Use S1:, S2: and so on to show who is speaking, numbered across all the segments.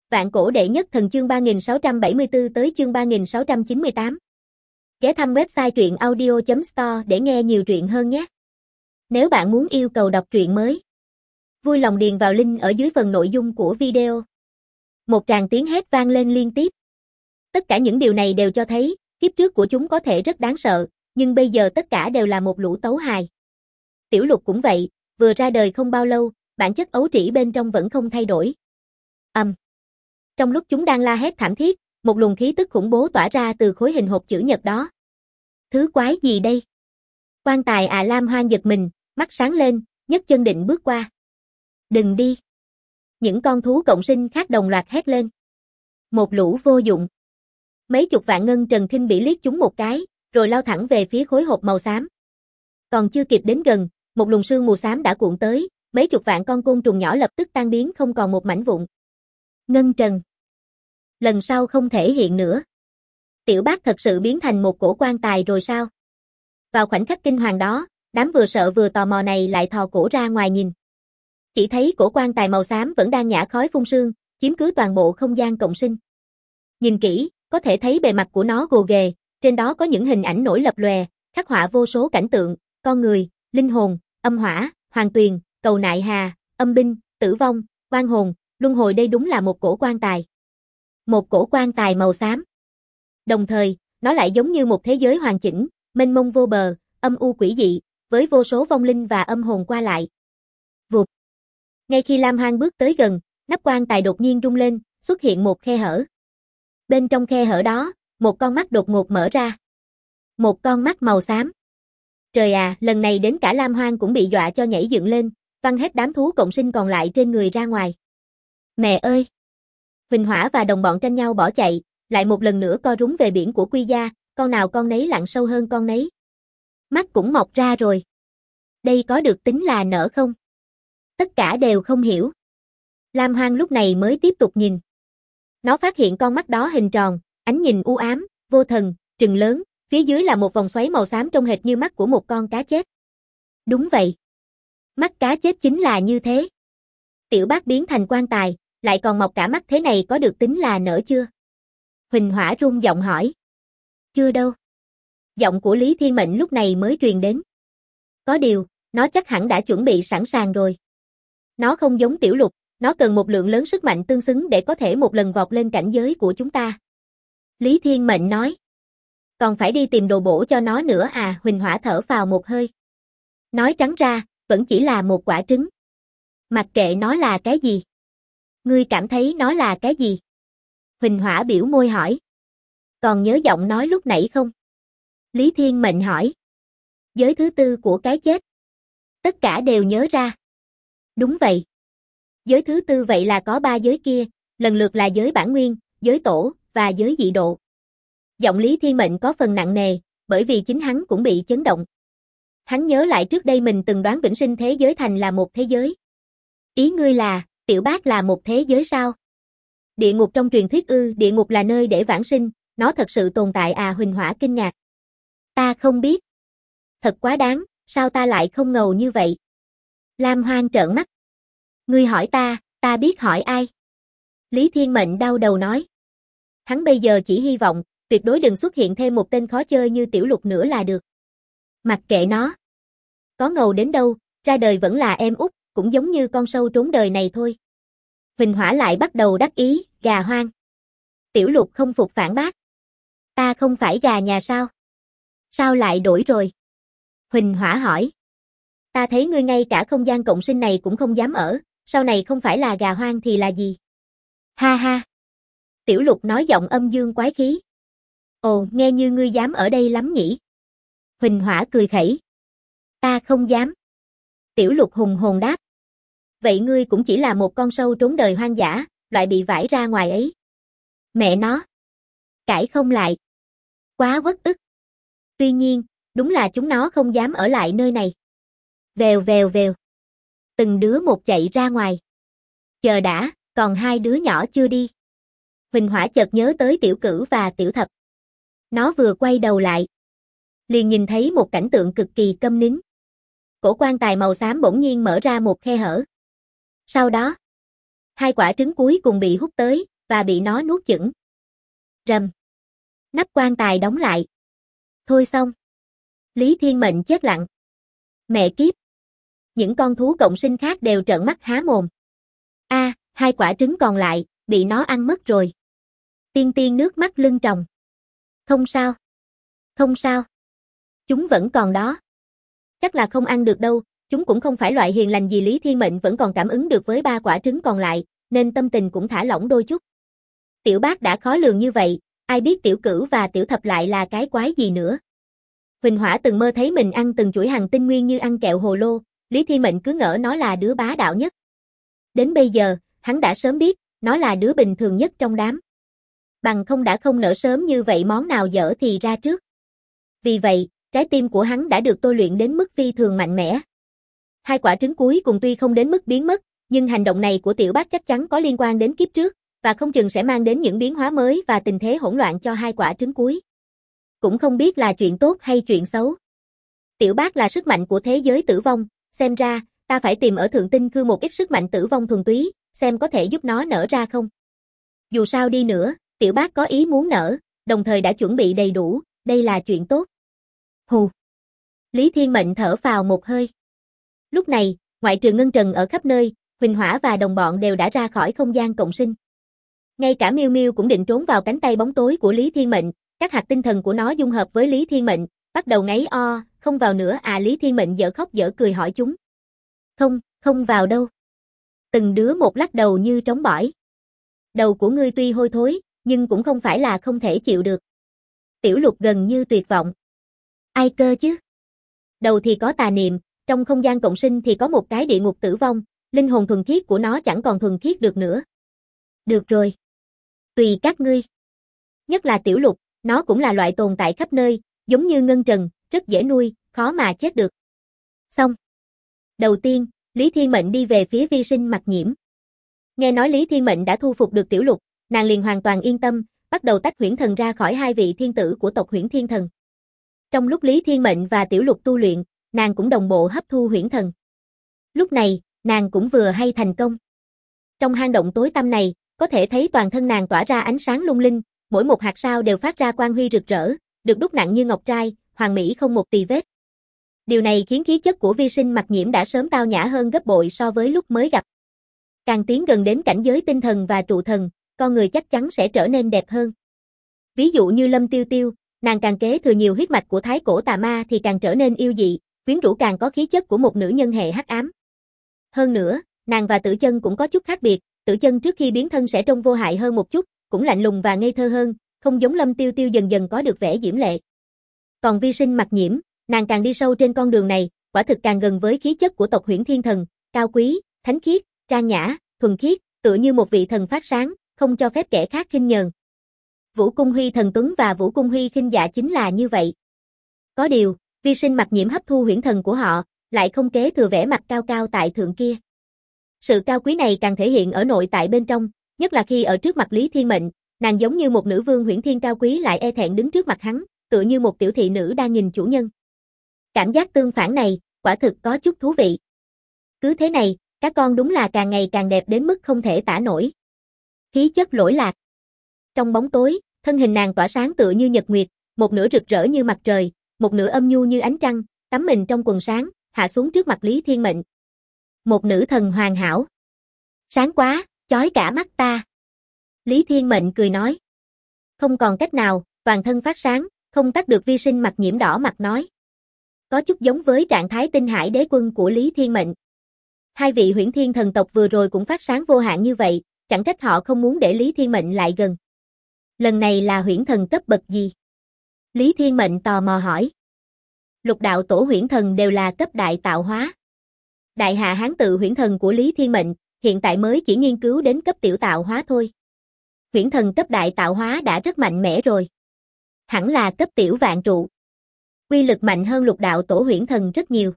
S1: Vạn cổ đệ nhất thần chương 3674 tới chương 3698. Ghé thăm website truyện audio.store để nghe nhiều truyện hơn nhé. Nếu bạn muốn yêu cầu đọc truyện mới, vui lòng điền vào link ở dưới phần nội dung của video. Một tràng tiếng hét vang lên liên tiếp. Tất cả những điều này đều cho thấy, kiếp trước của chúng có thể rất đáng sợ, nhưng bây giờ tất cả đều là một lũ tấu hài. Tiểu Lục cũng vậy, vừa ra đời không bao lâu, bản chất ấu trĩ bên trong vẫn không thay đổi. Trong lúc chúng đang la hét thảm thiết, một luồng khí tức khủng bố tỏa ra từ khối hình hộp chữ nhật đó. Thứ quái gì đây? Quan tài Lam Hoang giật mình, mắt sáng lên, nhấc chân định bước qua. Đừng đi. Những con thú cộng sinh khác đồng loạt hét lên. Một lũ vô dụng. Mấy chục vạn ngân trần khinh bỉ liếc chúng một cái, rồi lao thẳng về phía khối hộp màu xám. Còn chưa kịp đến gần, một luồng sương mù xám đã cuộn tới, mấy chục vạn con côn trùng nhỏ lập tức tan biến không còn một mảnh vụn. Ngân trần. Lần sau không thể hiện nữa. Tiểu Bác thật sự biến thành một cổ quan tài rồi sao? Vào khoảnh khắc kinh hoàng đó, đám vừa sợ vừa tò mò này lại thò cổ ra ngoài nhìn. Chỉ thấy cổ quan tài màu xám vẫn đang nhả khói phun sương, chiếm cứ toàn bộ không gian cộng sinh. Nhìn kỹ, có thể thấy bề mặt của nó gồ ghề, trên đó có những hình ảnh nổi lập lòe, khắc họa vô số cảnh tượng, con người, linh hồn, âm hỏa, hoàng tuyền, cầu nại hà, âm binh, tử vong, oan hồn, luân hồi. Đây đúng là một cổ quan tài. Một cổ quan tài màu xám. Đồng thời, nó lại giống như một thế giới hoàn chỉnh, mênh mông vô bờ, âm u quỷ dị, với vô số vong linh và âm hồn qua lại. Vụt. Ngay khi Lam Hoang bước tới gần, nắp quan tài đột nhiên rung lên, xuất hiện một khe hở. Bên trong khe hở đó, một con mắt đột ngột mở ra. Một con mắt màu xám. Trời à, lần này đến cả Lam Hoang cũng bị dọa cho nhảy dựng lên, văng hết đám thú cộng sinh còn lại trên người ra ngoài. Mẹ ơi! Huỳnh Hỏa và đồng bọn tranh nhau bỏ chạy, lại một lần nữa co rúm về biển của Quy Gia, con nào con nấy lặn sâu hơn con nấy. Mắt cũng mọc ra rồi. Đây có được tính là nở không? Tất cả đều không hiểu. Lam Hoang lúc này mới tiếp tục nhìn. Nó phát hiện con mắt đó hình tròn, ánh nhìn u ám, vô thần, trừng lớn, phía dưới là một vòng xoáy màu xám trông hệt như mắt của một con cá chết. Đúng vậy. Mắt cá chết chính là như thế. Tiểu Bác biến thành quan tài, lại còn mọc cả mắt thế này có được tính là nở chưa? Huỳnh Hỏa run giọng hỏi. Chưa đâu. Giọng của Lý Thiên Mệnh lúc này mới truyền đến. Có điều, nó chắc hẳn đã chuẩn bị sẵn sàng rồi. Nó không giống Tiểu Lục, nó cần một lượng lớn sức mạnh tương xứng để có thể một lần vọt lên cảnh giới của chúng ta. Lý Thiên Mệnh nói. Còn phải đi tìm đồ bổ cho nó nữa à? Huỳnh Hỏa thở phào một hơi. Nói trắng ra, vẫn chỉ là một quả trứng. Mặc kệ nó là cái gì. Ngươi cảm thấy nó là cái gì? Huỳnh Hỏa biểu môi hỏi. Còn nhớ giọng nói lúc nãy không? Lý Thiên Mệnh hỏi. Giới thứ tư của cái chết. Tất cả đều nhớ ra. Đúng vậy. Giới thứ tư vậy là có 3 giới kia, lần lượt là giới bản nguyên, giới tổ, và giới dị độ. Giọng Lý Thiên Mệnh có phần nặng nề, bởi vì chính hắn cũng bị chấn động. Hắn nhớ lại trước đây mình từng đoán vĩnh sinh thế giới thành là một thế giới. Ý ngươi là, Tiểu Bác là một thế giới sao? Địa ngục trong truyền thuyết ư? Địa ngục là nơi để vãng sinh, nó thật sự tồn tại à? Huỳnh Hỏa kinh ngạc. Ta không biết. Thật quá đáng, sao ta lại không ngầu như vậy? Lam Hoang trợn mắt. Ngươi hỏi ta biết hỏi ai? Lý Thiên Mệnh đau đầu nói. Hắn bây giờ chỉ hy vọng, tuyệt đối đừng xuất hiện thêm một tên khó chơi như Tiểu Lục nữa là được. Mặc kệ nó. Có ngầu đến đâu, ra đời vẫn là em út, cũng giống như con sâu trốn đời này thôi. Huỳnh Hỏa lại bắt đầu đắc ý, gà hoang. Tiểu Lục không phục phản bác. Ta không phải gà nhà sao? Sao lại đổi rồi? Huỳnh Hỏa hỏi. Ta thấy ngươi ngay cả không gian cộng sinh này cũng không dám ở, sau này không phải là gà hoang thì là gì? Ha ha. Tiểu Lục nói giọng âm dương quái khí. Ồ, nghe như ngươi dám ở đây lắm nhỉ? Huỳnh Hỏa cười khẩy. Ta không dám. Tiểu Lục hùng hồn đáp. Vậy ngươi cũng chỉ là một con sâu trốn đời hoang dã, loại bị vải ra ngoài ấy. Mẹ nó. Cãi không lại. Quá uất ức. Tuy nhiên, đúng là chúng nó không dám ở lại nơi này. Vèo vèo vèo. Từng đứa một chạy ra ngoài. Chờ đã, còn 2 đứa nhỏ chưa đi. Huỳnh Hỏa chợt nhớ tới Tiểu Cửu và Tiểu Thập. Nó vừa quay đầu lại, liền nhìn thấy một cảnh tượng cực kỳ câm nín. Cổ quan tài màu xám bỗng nhiên mở ra một khe hở. Sau đó, 2 quả trứng cuối cùng bị hút tới, và bị nó nuốt chửng. Rầm. Nắp quan tài đóng lại. Thôi xong. Lý Thiên Mệnh chết lặng. Mẹ kiếp. Những con thú cộng sinh khác đều trợn mắt há mồm. Hai quả trứng còn lại, bị nó ăn mất rồi. Tiên Tiên nước mắt lưng tròng. Không sao. Không sao. Chúng vẫn còn đó. Chắc là không ăn được đâu, chúng cũng không phải loại hiền lành gì. Lý Thiên Mệnh vẫn còn cảm ứng được với 3 quả trứng còn lại, nên tâm tình cũng thả lỏng đôi chút. Tiểu Bác đã khó lường như vậy, ai biết Tiểu Cửu và Tiểu Thập lại là cái quái gì nữa. Huỳnh Hỏa từng mơ thấy mình ăn từng chuỗi hằng tinh nguyên như ăn kẹo hồ lô, Lý Thiên Mệnh cứ ngỡ nó là đứa bá đạo nhất. Đến bây giờ, hắn đã sớm biết, nó là đứa bình thường nhất trong đám. Bằng không đã không nở sớm như vậy, món nào dở thì ra trước. Vì vậy, trái tim của hắn đã được tôi luyện đến mức phi thường mạnh mẽ. 2 quả trứng cuối cùng tuy không đến mức biến mất, nhưng hành động này của Tiểu Bác chắc chắn có liên quan đến kiếp trước, và không chừng sẽ mang đến những biến hóa mới và tình thế hỗn loạn cho 2 quả trứng cuối. Cũng không biết là chuyện tốt hay chuyện xấu. Tiểu Bác là sức mạnh của thế giới tử vong, xem ra, ta phải tìm ở Thượng Tinh Khư một ít sức mạnh tử vong thuần túy, xem có thể giúp nó nở ra không. Dù sao đi nữa, Tiểu Bác có ý muốn nở, đồng thời đã chuẩn bị đầy đủ, đây là chuyện tốt. Hù. Lý Thiên Mệnh thở phào một hơi. Lúc này, ngoại trừ Ngân Trần ở khắp nơi, Huỳnh Hỏa và đồng bọn đều đã ra khỏi không gian cộng sinh. Ngay cả Miêu Miêu cũng định trốn vào cánh tay bóng tối của Lý Thiên Mệnh, các hạt tinh thần của nó dung hợp với Lý Thiên Mệnh, bắt đầu ngáy o, không vào nữa à. Lý Thiên Mệnh dở khóc dở cười hỏi chúng. Không vào đâu. Từng đứa một lắc đầu như trống bỏi. Đầu của ngươi tuy hôi thối, nhưng cũng không phải là không thể chịu được. Tiểu Lục gần như tuyệt vọng. Ai cơ chứ? Đầu thì có tà niệm, trong không gian cộng sinh thì có một cái địa ngục tử vong, linh hồn thuần khiết của nó chẳng còn thuần khiết được nữa. Được rồi. Tùy các ngươi. Nhất là Tiểu Lục, nó cũng là loại tồn tại khắp nơi, giống như Ngân Trần, rất dễ nuôi, khó mà chết được. Xong. Đầu tiên, Lý Thiên Mệnh đi về phía Vi Sinh Mặc Nhiễm. Nghe nói Lý Thiên Mệnh đã thu phục được Tiểu Lục, nàng liền hoàn toàn yên tâm, bắt đầu tách Huyễn Thần ra khỏi 2 vị thiên tử của tộc Huyễn Thiên Thần. Trong lúc Lý Thiên Mệnh và Tiểu Lục tu luyện, nàng cũng đồng bộ hấp thu Huyễn Thần. Lúc này, nàng cũng vừa hay thành công. Trong hang động tối tăm này, có thể thấy toàn thân nàng tỏa ra ánh sáng lung linh, mỗi một hạt sao đều phát ra quang huy rực rỡ, được đúc nặng như ngọc trai, hoàn mỹ không một tì vết. Điều này khiến khí chất của Vi Sinh Mặc Nhiễm đã sớm tao nhã hơn gấp bội so với lúc mới gặp. Càng tiến gần đến cảnh giới tinh thần và trụ thần, con người chắc chắn sẽ trở nên đẹp hơn. Ví dụ như Lâm Tiêu Tiêu, nàng càng kế thừa nhiều huyết mạch của thái cổ tà ma thì càng trở nên yêu dị, quyến rũ, càng có khí chất của một nữ nhân hệ hắc ám. Hơn nữa, nàng và Tử Chân cũng có chút khác biệt, Tử Chân trước khi biến thân sẽ trông vô hại hơn một chút, cũng lạnh lùng và ngây thơ hơn, không giống Lâm Tiêu Tiêu dần dần có được vẻ diễm lệ. Còn Vi Sinh Mặc Nhiễm, nàng càng đi sâu trên con đường này, quả thực càng gần với khí chất của tộc Huyễn Thiên Thần, cao quý, thánh khiết, trang nhã, thuần khiết, tựa như một vị thần phát sáng, không cho phép kẻ khác khinh nhờn. Vũ Cung Huy Thần Tuấn và Vũ Cung Huy Khinh Dạ chính là như vậy. Có điều, Vi Sinh Mặc Nhiễm hấp thu huyễn thần của họ, lại không kế thừa vẻ mặt cao cao tại thượng kia. Sự cao quý này càng thể hiện ở nội tại bên trong, nhất là khi ở trước mặt Lý Thiên Mệnh, nàng giống như một nữ vương huyễn thiên cao quý lại e thẹn đứng trước mặt hắn, tựa như một tiểu thị nữ đang nhìn chủ nhân. Cảm giác tương phản này, quả thực có chút thú vị. Cứ thế này, các con đúng là càng ngày càng đẹp đến mức không thể tả nổi. Khí chất lỗi lạc. Trong bóng tối, thân hình nàng tỏa sáng tựa như nhật nguyệt, một nửa rực rỡ như mặt trời, một nửa âm nhu như ánh trăng, tắm mình trong quần sáng, hạ xuống trước mặt Lý Thiên Mệnh. Một nữ thần hoàn hảo. Sáng quá, chói cả mắt ta. Lý Thiên Mệnh cười nói. Không còn cách nào, toàn thân phát sáng, không tắt được Vi Sinh Mặc Nhiễm đỏ mặt nói. Có chút giống với trạng thái tinh hải đế quân của Lý Thiên Mệnh. 2 vị huyễn thiên thần tộc vừa rồi cũng phát sáng vô hạn như vậy, chẳng trách họ không muốn để Lý Thiên Mệnh lại gần. Lần này là huyễn thần cấp bậc gì? Lý Thiên Mệnh tò mò hỏi. Lục đạo tổ huyễn thần đều là cấp đại tạo hóa. Đại hạ hán tự huyễn thần của Lý Thiên Mệnh, hiện tại mới chỉ nghiên cứu đến cấp tiểu tạo hóa thôi. Huyễn thần cấp đại tạo hóa đã rất mạnh mẽ rồi. Hẳn là cấp tiểu vạn trụ. Quy lực mạnh hơn lục đạo tổ huyễn thần rất nhiều.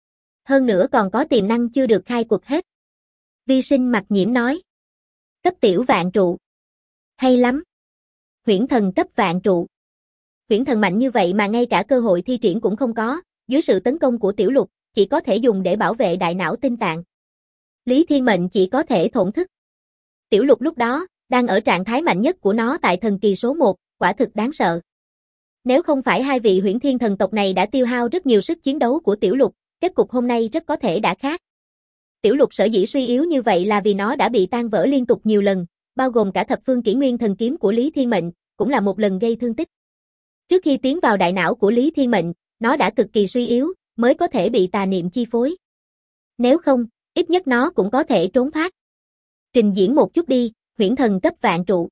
S1: Hơn nữa còn có tiềm năng chưa được khai quật hết. Vi Sinh Mặc Nhiễm nói. Cấp tiểu vạn trụ. Hay lắm. Huyễn thần cấp vạn trụ. Huyễn thần mạnh như vậy mà ngay cả cơ hội thi triển cũng không có, dưới sự tấn công của Tiểu Lục, chỉ có thể dùng để bảo vệ đại não tinh tạng. Lý Thiên Mệnh chỉ có thể thổn thức. Tiểu Lục lúc đó, đang ở trạng thái mạnh nhất của nó tại thần kỳ số 1, quả thực đáng sợ. Nếu không phải hai vị huyễn thiên thần tộc này đã tiêu hao rất nhiều sức chiến đấu của Tiểu Lục, kết cục hôm nay rất có thể đã khác. Tiểu Lục sở dĩ suy yếu như vậy là vì nó đã bị tan vỡ liên tục nhiều lần, bao gồm cả thập phương kỷ nguyên thần kiếm của Lý Thiên Mệnh, cũng là một lần gây thương tích. Trước khi tiến vào đại não của Lý Thiên Mệnh, nó đã cực kỳ suy yếu, mới có thể bị tà niệm chi phối. Nếu không, ít nhất nó cũng có thể trốn thoát. Trình diễn một chút đi, huyễn thần cấp vạn trụ.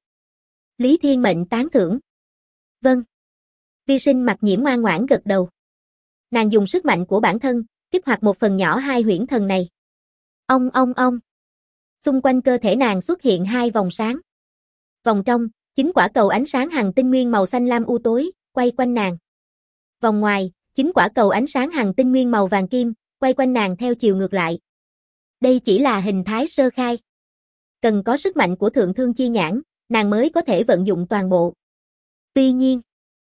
S1: Lý Thiên Mệnh tán thưởng. Vâng. Vi Sinh Mặc Nhiễm ngoan ngoãn gật đầu. Nàng dùng sức mạnh của bản thân, kích hoạt một phần nhỏ hai huyễn thần này. Ong ong ong. Xung quanh cơ thể nàng xuất hiện hai vòng sáng. Vòng trong, 9 quả cầu ánh sáng hằng tinh nguyên màu xanh lam u tối, quay quanh nàng. Vòng ngoài, 9 quả cầu ánh sáng hằng tinh nguyên màu vàng kim, quay quanh nàng theo chiều ngược lại. Đây chỉ là hình thái sơ khai. Cần có sức mạnh của thượng thương chi nhãn, nàng mới có thể vận dụng toàn bộ. Tuy nhiên,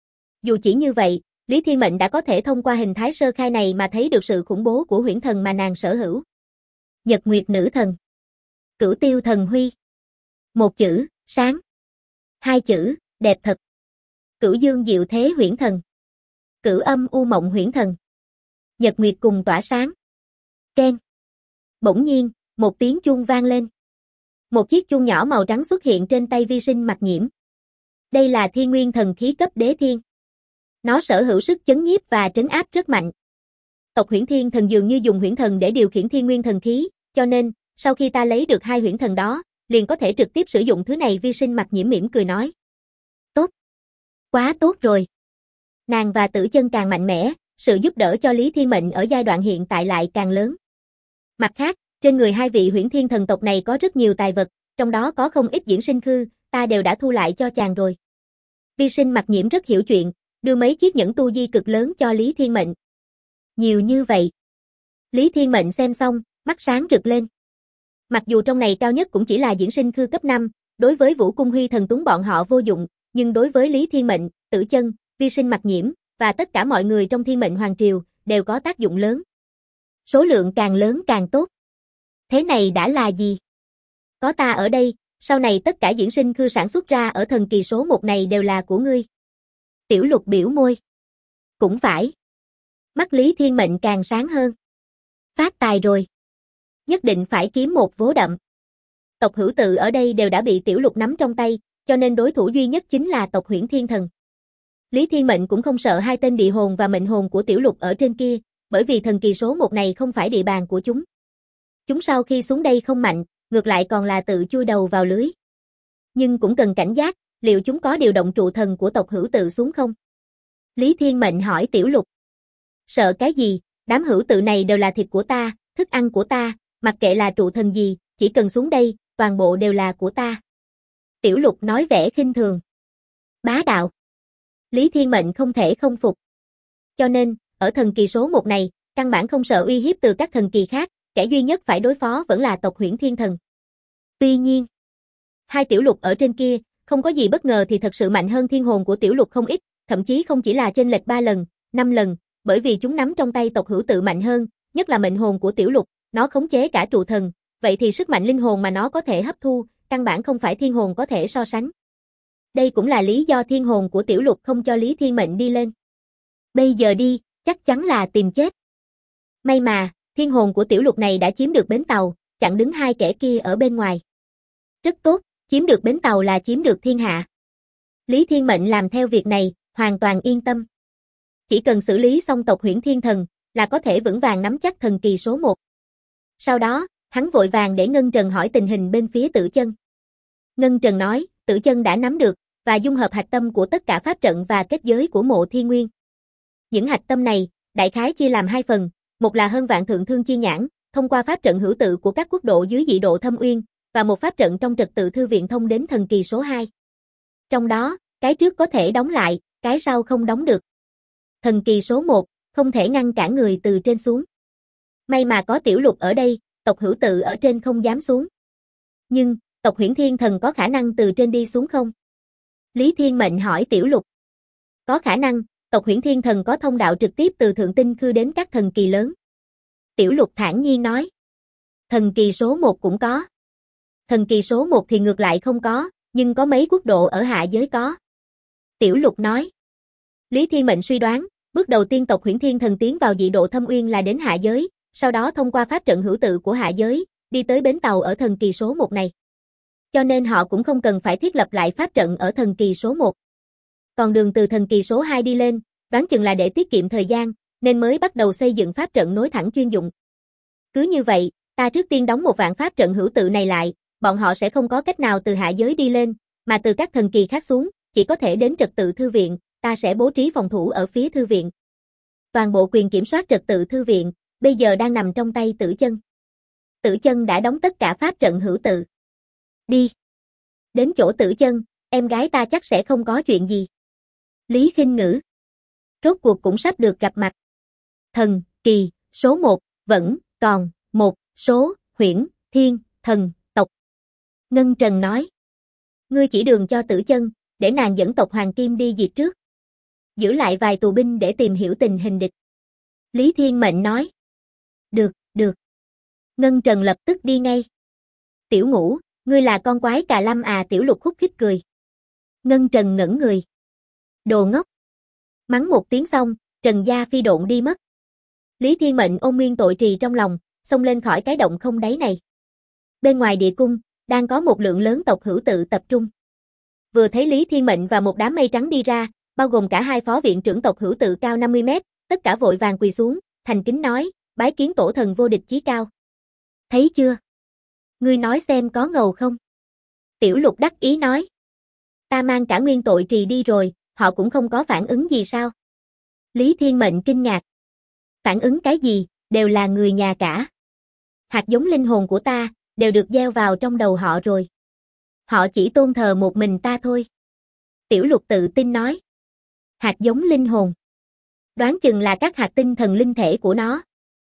S1: dù chỉ như vậy, Lý Thiên Mệnh đã có thể thông qua hình thái sơ khai này mà thấy được sự khủng bố của huyễn thần mà nàng sở hữu. Nhật Nguyệt Nữ Thần, Cửu Tiêu Thần Huy. Một chữ, sáng. Hai chữ, đẹp thật. Cửu Dương Diệu Thế Huyễn Thần. Cửu Âm U Mộng Huyễn Thần. Nhật Nguyệt cùng tỏa sáng. Keng. Bỗng nhiên, một tiếng chuông vang lên. Một chiếc chuông nhỏ màu trắng xuất hiện trên tay Vi Sinh Mặc Nhiễm. Đây là Thiên Nguyên Thần Khí cấp Đế Thiên. Nó sở hữu sức chấn nhiếp và trấn áp rất mạnh. Tộc Huyễn Thiên Thần dường như dùng huyễn thần để điều khiển Thiên Nguyên Thần Khí, cho nên, sau khi ta lấy được hai huyễn thần đó, liền có thể trực tiếp sử dụng thứ này. Vi Sinh Mặc Nhiễm mỉm cười nói. Tốt. Quá tốt rồi. Nàng và Tử Chân càng mạnh mẽ, sự giúp đỡ cho Lý Thiên Mệnh ở giai đoạn hiện tại lại càng lớn. Mặt khác, trên người hai vị huyễn thiên thần tộc này có rất nhiều tài vật, trong đó có không ít diễn sinh khư, ta đều đã thu lại cho chàng rồi. Vi Sinh Mặc Nhiễm rất hiểu chuyện, đưa mấy chiếc nhẫn tu di cực lớn cho Lý Thiên Mệnh. Nhiều như vậy. Lý Thiên Mệnh xem xong, mắt sáng rực lên. Mặc dù trong này cao nhất cũng chỉ là diễn sinh khư cấp 5, đối với Vũ Cung Huy Thần Tuấn bọn họ vô dụng, nhưng đối với Lý Thiên Mệnh, Tử Chân, Vi Sinh Mặc Nhiễm, và tất cả mọi người trong Thiên Mệnh Hoàng Triều, đều có tác dụng lớn. Số lượng càng lớn càng tốt. Thế này đã là gì? Có ta ở đây, sau này tất cả diễn sinh khư sản xuất ra ở thần kỳ số 1 này đều là của ngươi. Tiểu Lục biểu môi. Cũng phải. Mắt Lý Thiên Mệnh càng sáng hơn. Phát tài rồi. Nhất định phải kiếm một vố đậm. Tộc Hữu Tự ở đây đều đã bị Tiểu Lục nắm trong tay, cho nên đối thủ duy nhất chính là tộc Huyễn Thiên Thần. Lý Thiên Mệnh cũng không sợ hai tên địa hồn và mệnh hồn của Tiểu Lục ở trên kia, bởi vì thần kỳ số 1 này không phải địa bàn của chúng. Chúng sau khi xuống đây không mạnh, ngược lại còn là tự chui đầu vào lưới. Nhưng cũng cần cảnh giác, liệu chúng có điều động trụ thần của tộc Hữu Tự xuống không? Lý Thiên Mệnh hỏi Tiểu Lục. Sợ cái gì, đám Hữu Tự này đều là thịt của ta, thức ăn của ta, mặc kệ là trụ thần gì, chỉ cần xuống đây, toàn bộ đều là của ta. Tiểu Lục nói vẻ khinh thường. Bá đạo. Lý Thiên Mệnh không thể không phục. Cho nên, ở thần kỳ số 1 này, căn bản không sợ uy hiếp từ các thần kỳ khác, kẻ duy nhất phải đối phó vẫn là tộc Huyễn Thiên Thần. Tuy nhiên, hai Tiểu Lục ở trên kia, không có gì bất ngờ thì thật sự mạnh hơn thiên hồn của Tiểu Lục không ít, thậm chí không chỉ là chênh lệch 3 lần, 5 lần, bởi vì chúng nắm trong tay tộc Hữu Tự mạnh hơn, nhất là mệnh hồn của Tiểu Lục, nó khống chế cả trụ thần, vậy thì sức mạnh linh hồn mà nó có thể hấp thu, căn bản không phải thiên hồn có thể so sánh. Đây cũng là lý do thiên hồn của Tiểu Lục không cho Lý Thiên Mệnh đi lên. Bây giờ đi, chắc chắn là tìm chết. May mà, thiên hồn của Tiểu Lục này đã chiếm được bến tàu, chặn đứng hai kẻ kia ở bên ngoài. Rất tốt, chiếm được bến tàu là chiếm được thiên hạ. Lý Thiên Mệnh làm theo việc này, hoàn toàn yên tâm. Chỉ cần xử lý xong tộc Huyễn Thiên Thần, là có thể vững vàng nắm chắc thần kỳ số 1. Sau đó, hắn vội vàng để Ngân Trần hỏi tình hình bên phía Tử Chân. Ngân Trần nói, Tử Chân đã nắm được, và dung hợp hạch tâm của tất cả pháp trận và kết giới của Mộ Thiên Nguyên. Những hạch tâm này, đại khái chia làm hai phần, một là hơn vạn thượng thương chi nhãn, thông qua pháp trận hữu tự của các quốc độ dưới dị độ thâm uyên, và một pháp trận trong trật tự thư viện thông đến thần kỳ số 2. Trong đó, cái trước có thể đóng lại, cái sau không đóng được. Thần kỳ số 1, không thể ngăn cản người từ trên xuống. May mà có Tiểu Lục ở đây, tộc Hữu Tự ở trên không dám xuống. Nhưng, tộc Huyễn Thiên Thần có khả năng từ trên đi xuống không? Lý Thiên Mệnh hỏi Tiểu Lục. Có khả năng, tộc Huyễn Thiên Thần có thông đạo trực tiếp từ thượng tinh khư đến các thần kỳ lớn. Tiểu Lục thản nhiên nói. Thần kỳ số 1 cũng có. Thần kỳ số 1 thì ngược lại không có, nhưng có mấy quốc độ ở hạ giới có. Tiểu Lục nói. Lý Thiên Mệnh suy đoán, bước đầu tiên tộc Huyễn Thiên Thần tiến vào dị độ Thâm Uyên là đến hạ giới, sau đó thông qua pháp trận hữu tự của hạ giới, đi tới bến tàu ở thần kỳ số 1 này. Cho nên họ cũng không cần phải thiết lập lại pháp trận ở thần kỳ số 1. Còn đường từ thần kỳ số 2 đi lên, đoán chừng là để tiết kiệm thời gian, nên mới bắt đầu xây dựng pháp trận nối thẳng chuyên dụng. Cứ như vậy, ta trước tiên đóng một vạn pháp trận hữu tự này lại, bọn họ sẽ không có cách nào từ hạ giới đi lên, mà từ các thần kỳ khác xuống, chỉ có thể đến trật tự thư viện, ta sẽ bố trí phòng thủ ở phía thư viện. Toàn bộ quyền kiểm soát trật tự thư viện, bây giờ đang nằm trong tay Tử Chân. Tử Chân đã đóng tất cả pháp trận hữu tự. Đi. Đến chỗ Tử Chân, em gái ta chắc sẽ không có chuyện gì. Lý Khinh Ngữ. Rốt cuộc cũng sắp được gặp mặt. Thần kỳ số 1, vẫn còn một số Huyễn Thiên Thần tộc. Ngân Trần nói. Ngươi chỉ đường cho Tử Chân, để nàng dẫn tộc Hoàng Kim đi diệt trước. Giữ lại vài tù binh để tìm hiểu tình hình địch. Lý Thiên Mệnh nói. Được, được. Ngân Trần lập tức đi ngay. Tiểu Ngũ, ngươi là con quái cà lâm à? Tiểu Lục khúc khích cười. Ngân Trần ngẩn người. Đồ ngốc. Mắng một tiếng xong, Trần Gia phi độn đi mất. Lý Thiên Mệnh ôm nguyên tội trì trong lòng, xông lên khỏi cái động không đáy này. Bên ngoài địa cung, đang có một lượng lớn tộc hữu tự tập trung. Vừa thấy Lý Thiên Mệnh và một đám mây trắng đi ra, bao gồm cả hai phó viện trưởng tộc hữu tự cao 50 mét, tất cả vội vàng quỳ xuống, thành kính nói, bái kiến tổ thần vô địch chí cao. Thấy chưa? Ngươi nói xem có ngầu không? Tiểu Lục đắc ý nói. Ta mang cả nguyên tội trì đi rồi, họ cũng không có phản ứng gì sao? Lý Thiên Mệnh kinh ngạc. Phản ứng cái gì, đều là người nhà cả. Hạt giống linh hồn của ta, đều được gieo vào trong đầu họ rồi. Họ chỉ tôn thờ một mình ta thôi. Tiểu Lục tự tin nói. Hạt giống linh hồn. Đoán chừng là các hạt tinh thần linh thể của nó.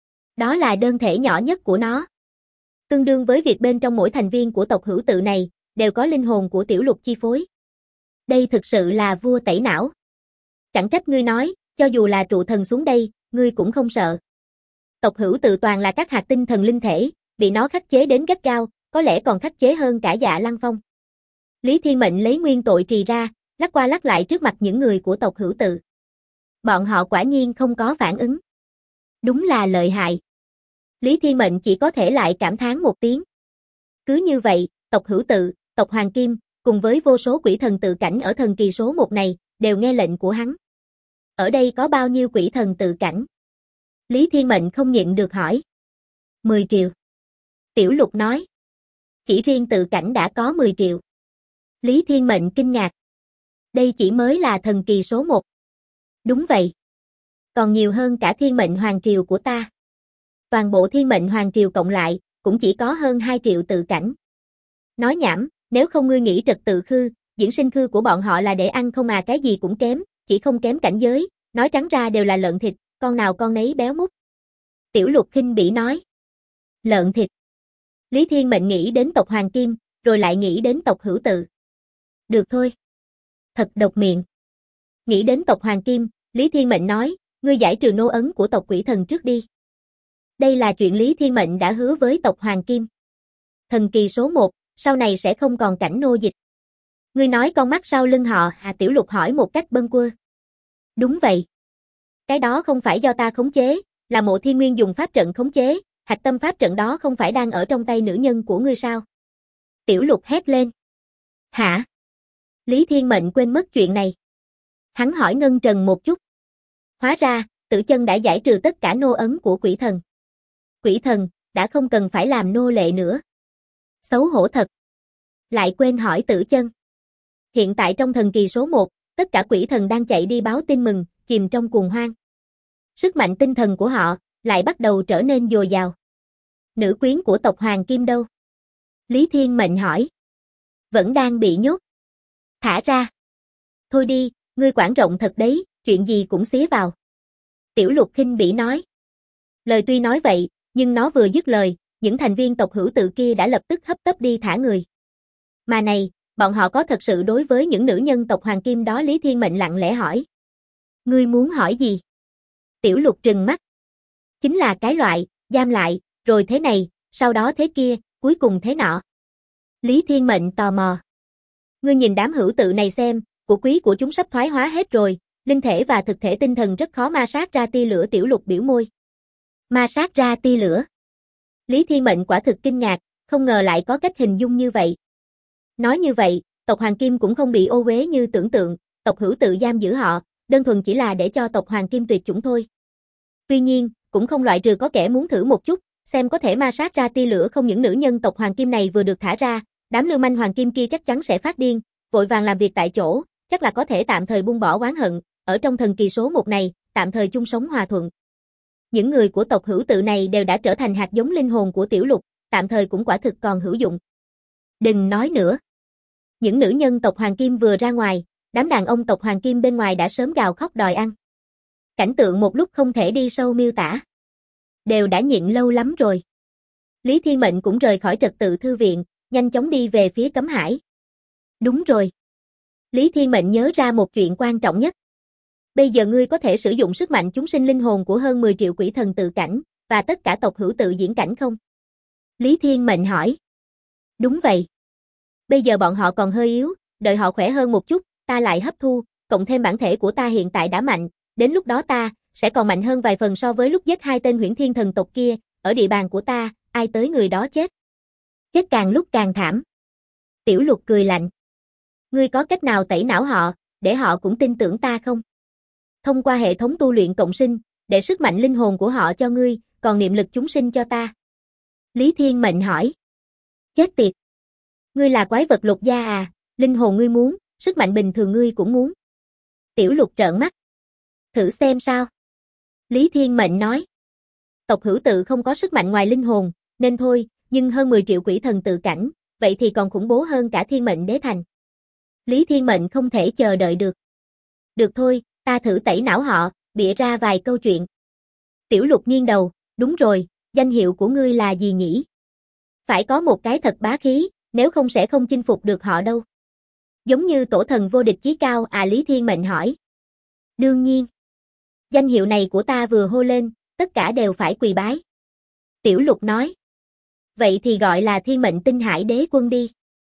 S1: Đó là đơn thể nhỏ nhất của nó. Tương đương với việc bên trong mỗi thành viên của tộc hữu tự này, đều có linh hồn của Tiểu Lục chi phối. Đây thực sự là vua tẩy não. Chẳng trách ngươi nói, cho dù là trụ thần xuống đây, ngươi cũng không sợ. Tộc hữu tự toàn là các hạt tinh thần linh thể, bị nó khắc chế đến gắt gao, có lẽ còn khắc chế hơn cả Dạ Lăng Phong. Lý Thiên Mệnh lấy nguyên tội trì ra, lắc qua lắc lại trước mặt những người của tộc hữu tự. Bọn họ quả nhiên không có phản ứng. Đúng là lợi hại. Lý Thiên Mệnh chỉ có thể lại cảm thán một tiếng. Cứ như vậy, tộc hữu tự, tộc Hoàng Kim, cùng với vô số quỷ thần tự cảnh ở thần kỳ số 1 này, đều nghe lệnh của hắn. Ở đây có bao nhiêu quỷ thần tự cảnh? Lý Thiên Mệnh không nhịn được hỏi. 10 triệu. Tiểu Lục nói. Chỉ riêng tự cảnh đã có 10 triệu. Lý Thiên Mệnh kinh ngạc. Đây chỉ mới là thần kỳ số 1. Đúng vậy. Còn nhiều hơn cả Thiên Mệnh Hoàng Triều của ta. Toàn bộ Thiên Mệnh Hoàng Triều cộng lại, cũng chỉ có hơn 2 triệu tự cảnh. Nói nhảm, nếu không ngươi nghĩ trật tự khư, diễn sinh khư của bọn họ là để ăn không à? Cái gì cũng kém, chỉ không kém cảnh giới, nói trắng ra đều là lợn thịt, con nào con nấy béo mút. Tiểu Lục khinh bỉ nói. Lợn thịt. Lý Thiên Mệnh nghĩ đến tộc Hoàng Kim, rồi lại nghĩ đến tộc hữu tự. Được thôi. Thật độc miệng. Nghĩ đến tộc Hoàng Kim, Lý Thiên Mệnh nói, ngươi giải trừ nô ấn của tộc quỷ thần trước đi. Đây là chuyện Lý Thiên Mệnh đã hứa với tộc Hoàng Kim. Thần kỳ số 1, sau này sẽ không còn cảnh nô dịch. Ngươi nói con mắt sau lưng họ à? Tiểu Lục hỏi một cách bâng quơ. Đúng vậy. Cái đó không phải do ta khống chế, là Mộ Thiên Nguyên dùng pháp trận khống chế, hạch tâm pháp trận đó không phải đang ở trong tay nữ nhân của ngươi sao? Tiểu Lục hét lên. Hả? Lý Thiên Mệnh quên mất chuyện này. Hắn hỏi Ngân Trần một chút. Hóa ra, Tử Chân đã giải trừ tất cả nô ấn của quỷ thần. Quỷ thần, đã không cần phải làm nô lệ nữa. Xấu hổ thật. Lại quên hỏi Tử Chân. Hiện tại trong thần kỳ số 1, tất cả quỷ thần đang chạy đi báo tin mừng, chìm trong cuồng hoang. Sức mạnh tinh thần của họ lại bắt đầu trở nên dồi dào. Nữ quyến của tộc Hoàng Kim đâu? Lý Thiên Mệnh hỏi. Vẫn đang bị nhốt. Thả ra. Thôi đi, ngươi quản rộng thật đấy, chuyện gì cũng xía vào. Tiểu Lục khinh bỉ nói. Lời tuy nói vậy, nhưng nó vừa dứt lời, những thành viên tộc hữu tự kia đã lập tức hấp tấp đi thả người. Mà này, bọn họ có thật sự đối với những nữ nhân tộc Hoàng Kim đó? Lý Thiên Mệnh lặng lẽ hỏi. Ngươi muốn hỏi gì? Tiểu Lục trừng mắt. Chính là cái loại, giam lại, rồi thế này, sau đó thế kia, cuối cùng thế nọ. Lý Thiên Mệnh tò mò. Ngươi nhìn đám hữu tự này xem, của quý của chúng sắp thoái hóa hết rồi, linh thể và thực thể tinh thần rất khó ma sát ra tia lửa. Tiểu Lục biểu môi. Ma sát ra tia lửa. Lý Thiên Mệnh quả thực kinh ngạc, không ngờ lại có cách hình dung như vậy. Nói như vậy, tộc Hoàng Kim cũng không bị ô uế như tưởng tượng, tộc hữu tự giam giữ họ, đơn thuần chỉ là để cho tộc Hoàng Kim tuyệt chủng thôi. Tuy nhiên, cũng không loại trừ có kẻ muốn thử một chút, xem có thể ma sát ra tia lửa không. Những nữ nhân tộc Hoàng Kim này vừa được thả ra, đám lưu manh Hoàng Kim kia chắc chắn sẽ phát điên, vội vàng làm việc tại chỗ, chắc là có thể tạm thời buông bỏ oán hận, ở trong thần kỳ số 1 này, tạm thời chung sống hòa thuận. Những người của tộc hữu tự này đều đã trở thành hạt giống linh hồn của Tiểu Lục, tạm thời cũng quả thực còn hữu dụng. Đừng nói nữa. Những nữ nhân tộc Hoàng Kim vừa ra ngoài, đám đàn ông tộc Hoàng Kim bên ngoài đã sớm gào khóc đòi ăn. Cảnh tượng một lúc không thể đi sâu miêu tả. Đều đã nhịn lâu lắm rồi. Lý Thiên Mệnh cũng rời khỏi trật tự thư viện, nhanh chóng đi về phía cấm hải. Đúng rồi. Lý Thiên Mệnh nhớ ra một chuyện quan trọng nhất. Bây giờ ngươi có thể sử dụng sức mạnh chúng sinh linh hồn của hơn 10 triệu quỷ thần tự cảnh, và tất cả tộc hữu tự diễn cảnh không? Lý Thiên Mệnh hỏi. Đúng vậy. Bây giờ bọn họ còn hơi yếu, đợi họ khỏe hơn một chút, ta lại hấp thu, cộng thêm bản thể của ta hiện tại đã mạnh, đến lúc đó ta sẽ còn mạnh hơn vài phần so với lúc giết 2 tên Huyễn Thiên thần tộc kia, ở địa bàn của ta, ai tới người đó chết. Chết càng lúc càng thảm. Tiểu Lục cười lạnh. Ngươi có cách nào tẩy não họ, để họ cũng tin tưởng ta không? Thông qua hệ thống tu luyện cộng sinh, để sức mạnh linh hồn của họ cho ngươi, còn niệm lực chúng sinh cho ta. Lý Thiên Mệnh hỏi. Chết tiệt. Ngươi là quái vật lục gia à, linh hồn ngươi muốn, sức mạnh bình thường ngươi cũng muốn. Tiểu Lục trợn mắt. Thử xem sao. Lý Thiên Mệnh nói. Tộc hữu tự không có sức mạnh ngoài linh hồn, nên thôi, nhưng hơn 10 triệu quỷ thần tự cảnh, vậy thì còn khủng bố hơn cả Thiên Mệnh Đế Thành. Lý Thiên Mệnh không thể chờ đợi được. Được thôi, ta thử tẩy não họ, bịa ra vài câu chuyện. Tiểu Lục nghiêng đầu, đúng rồi, danh hiệu của ngươi là gì nhỉ? Phải có một cái thật bá khí, nếu không sẽ không chinh phục được họ đâu. Giống như tổ thần vô địch chí cao à? Lý Thiên Mệnh hỏi. Đương nhiên. Danh hiệu này của ta vừa hô lên, tất cả đều phải quỳ bái. Tiểu Lục nói. Vậy thì gọi là Thiên Mệnh Tinh Hải Đế Quân đi.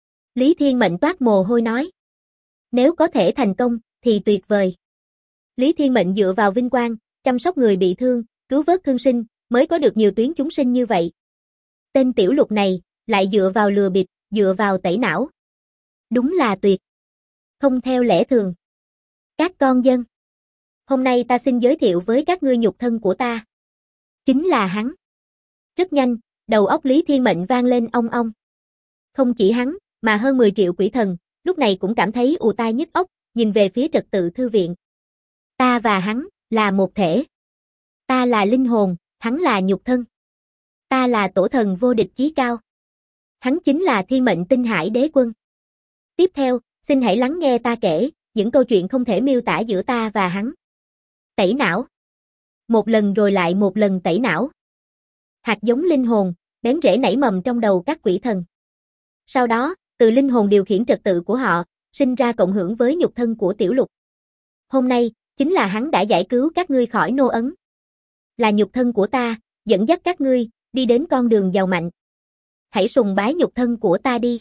S1: Lý Thiên Mệnh toát mồ hôi nói. Nếu có thể thành công, thì tuyệt vời. Lý Thiên Mệnh dựa vào vinh quang, chăm sóc người bị thương, cứu vớt thương sinh, mới có được nhiều tuyến chúng sinh như vậy. Tên Tiểu Lục này, lại dựa vào lừa bịp, dựa vào tẩy não. Đúng là tuyệt. Không theo lẽ thường. Các con dân. Hôm nay ta xin giới thiệu với các ngươi nhục thân của ta. Chính là hắn. Rất nhanh, đầu óc Lý Thiên Mệnh vang lên ong ong. Không chỉ hắn, mà hơn 10 triệu quỷ thần, lúc này cũng cảm thấy ù tai nhức óc, nhìn về phía trật tự thư viện. Ta và hắn, là một thể. Ta là linh hồn, hắn là nhục thân. Ta là tổ thần vô địch chí cao. Hắn chính là Thiên Mệnh Tinh Hải Đế Quân. Tiếp theo, xin hãy lắng nghe ta kể, những câu chuyện không thể miêu tả giữa ta và hắn. Tẩy não. Một lần rồi lại một lần tẩy não. Hạt giống linh hồn, bén rễ nảy mầm trong đầu các quỷ thần. Sau đó, từ linh hồn điều khiển trật tự của họ, sinh ra cộng hưởng với nhục thân của Tiểu Lục. Hôm nay, chính là hắn đã giải cứu các ngươi khỏi nô ấn. Là nhục thân của ta, dẫn dắt các ngươi, đi đến con đường giàu mạnh. Hãy sùng bái nhục thân của ta đi.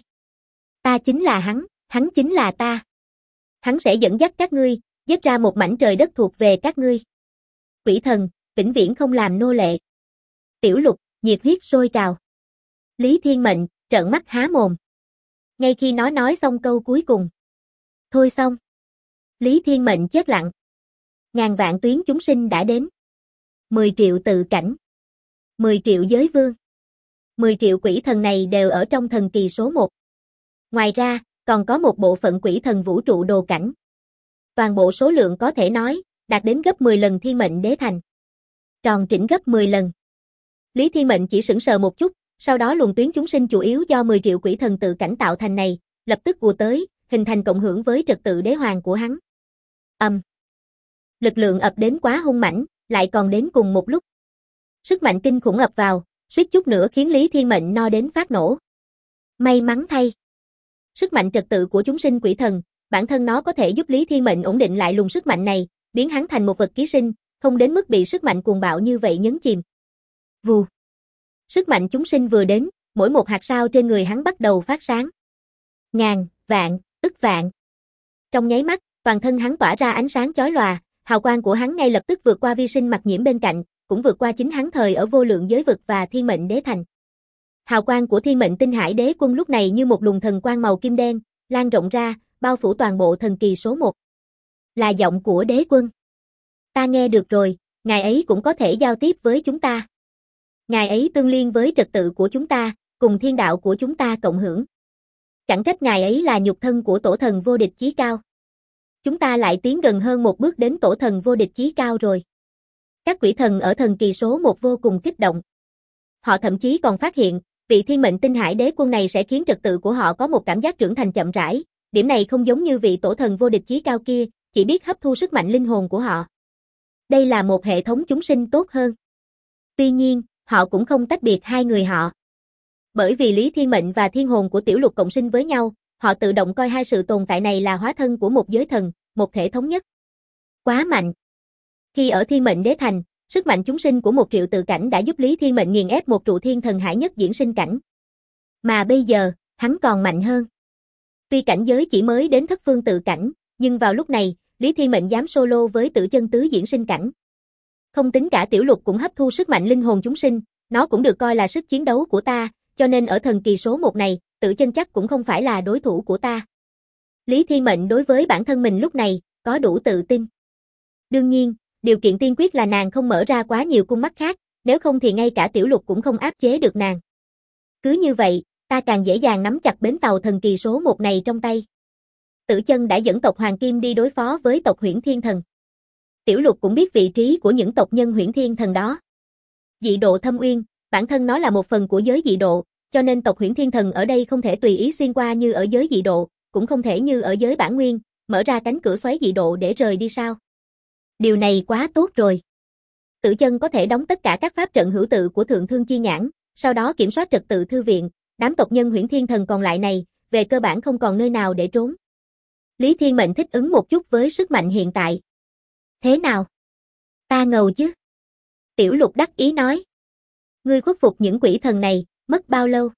S1: Ta chính là hắn chính là ta. Hắn sẽ dẫn dắt các ngươi, giết ra một mảnh trời đất thuộc về các ngươi. Quỷ thần, vĩnh viễn không làm nô lệ. Tiểu Lục, nhiệt huyết sôi trào. Lý Thiên Mệnh, trợn mắt há mồm. Ngay khi nó nói xong câu cuối cùng. Thôi xong. Lý Thiên Mệnh chết lặng. Ngàn vạn tuyến chúng sinh đã đến. 10 triệu tự cảnh. 10 triệu giới vương. 10 triệu quỷ thần này đều ở trong thần kỳ số 1. Ngoài ra, còn có một bộ phận quỷ thần vũ trụ đồ cảnh. Toàn bộ số lượng có thể nói, đạt đến gấp 10 lần Thiên Mệnh Đế Thành. Tròn trĩnh gấp 10 lần. Lý Thiên Mệnh chỉ sững sờ một chút, sau đó luồng tuyến chúng sinh chủ yếu do 10 triệu quỷ thần tự cảnh tạo thành này, lập tức ùa tới, hình thành cộng hưởng với trật tự đế hoàng của hắn. Lực lượng ập đến quá hung mãnh, lại còn đến cùng một lúc. Sức mạnh kinh khủng ập vào, suýt chút nữa khiến Lý Thiên Mệnh no đến phát nổ. May mắn thay. Sức mạnh trật tự của chúng sinh quỷ thần, bản thân nó có thể giúp Lý Thiên Mệnh ổn định lại luồng sức mạnh này, biến hắn thành một vật ký sinh, không đến mức bị sức mạnh cuồng bạo như vậy nhấn chìm. Vù. Sức mạnh chúng sinh vừa đến, mỗi một hạt sao trên người hắn bắt đầu phát sáng. Ngàn, vạn, ức ức vạn. Trong nháy mắt, toàn thân hắn tỏa ra ánh sáng chói lòa, hào quang của hắn ngay lập tức vượt qua vi sinh mặc nhiễm bên cạnh, cũng vượt qua chính hắn thời ở vô lượng giới vực và thiên mệnh đế thành. Hào quang của thiên mệnh tinh hải đế quân lúc này như một luồng thần quang màu kim đen, lan rộng ra, bao phủ toàn bộ thần kỳ số 1. Là giọng của đế quân. Ta nghe được rồi, ngài ấy cũng có thể giao tiếp với chúng ta. Ngài ấy tương liên với trật tự của chúng ta, cùng thiên đạo của chúng ta cộng hưởng. Chẳng trách ngài ấy là nhục thân của tổ thần vô địch chí cao. Chúng ta lại tiến gần hơn một bước đến tổ thần vô địch chí cao rồi. Các quỷ thần ở thần kỳ số 1 vô cùng kích động. Họ thậm chí còn phát hiện, vị thiên mệnh tinh hải đế quân này sẽ khiến trật tự của họ có một cảm giác trưởng thành chậm rãi. Điểm này không giống như vị tổ thần vô địch chí cao kia, chỉ biết hấp thu sức mạnh linh hồn của họ. Đây là một hệ thống chúng sinh tốt hơn. Tuy nhiên, họ cũng không tách biệt hai người họ. Bởi vì lý thiên mệnh và thiên hồn của Tiểu Lục cộng sinh với nhau, họ tự động coi hai sự tồn tại này là hóa thân của một giới thần, một thể thống nhất. Quá mạnh. Khi ở thiên mệnh đế thành, sức mạnh chúng sinh của 1 triệu tự cảnh đã giúp Lý Thiên Mệnh nghiền ép một trụ thiên thần hải nhất diễn sinh cảnh. Mà bây giờ, hắn còn mạnh hơn. Tuy cảnh giới chỉ mới đến thất phương tự cảnh, nhưng vào lúc này, Lý Thiên Mệnh dám solo với tử chân tứ diễn sinh cảnh. Không tính cả Tiểu Lục cũng hấp thu sức mạnh linh hồn chúng sinh, nó cũng được coi là sức chiến đấu của ta, cho nên ở thần kỳ số 1 này, tử chân chắc cũng không phải là đối thủ của ta. Lý Thiên Mệnh đối với bản thân mình lúc này, có đủ tự tin. Đương nhiên, điều kiện tiên quyết là nàng không mở ra quá nhiều cung mắt khác, nếu không thì ngay cả Tiểu Lục cũng không áp chế được nàng. Cứ như vậy, ta càng dễ dàng nắm chặt bến tàu thần kỳ số 1 này trong tay. Tử chân đã dẫn tộc Hoàng Kim đi đối phó với tộc Huyễn Thiên Thần. Tiểu Lục cũng biết vị trí của những tộc nhân Huyễn Thiên Thần đó. Dị độ thâm uyên, bản thân nó là một phần của giới dị độ, cho nên tộc Huyễn Thiên Thần ở đây không thể tùy ý xuyên qua như ở giới dị độ, cũng không thể như ở giới bản nguyên, mở ra cánh cửa xoáy dị độ để rời đi sao. Điều này quá tốt rồi. Tử chân có thể đóng tất cả các pháp trận hữu tự của Thượng Thương Chi Nhãn, sau đó kiểm soát trật tự thư viện, đám tộc nhân Huyễn Thiên Thần còn lại này, về cơ bản không còn nơi nào để trốn. Lý Thiên Mệnh thích ứng một chút với sức mạnh hiện tại. Thế nào? Ta ngầu chứ? Tiểu Lục đắc ý nói. Ngươi khuất phục những quỷ thần này, mất bao lâu?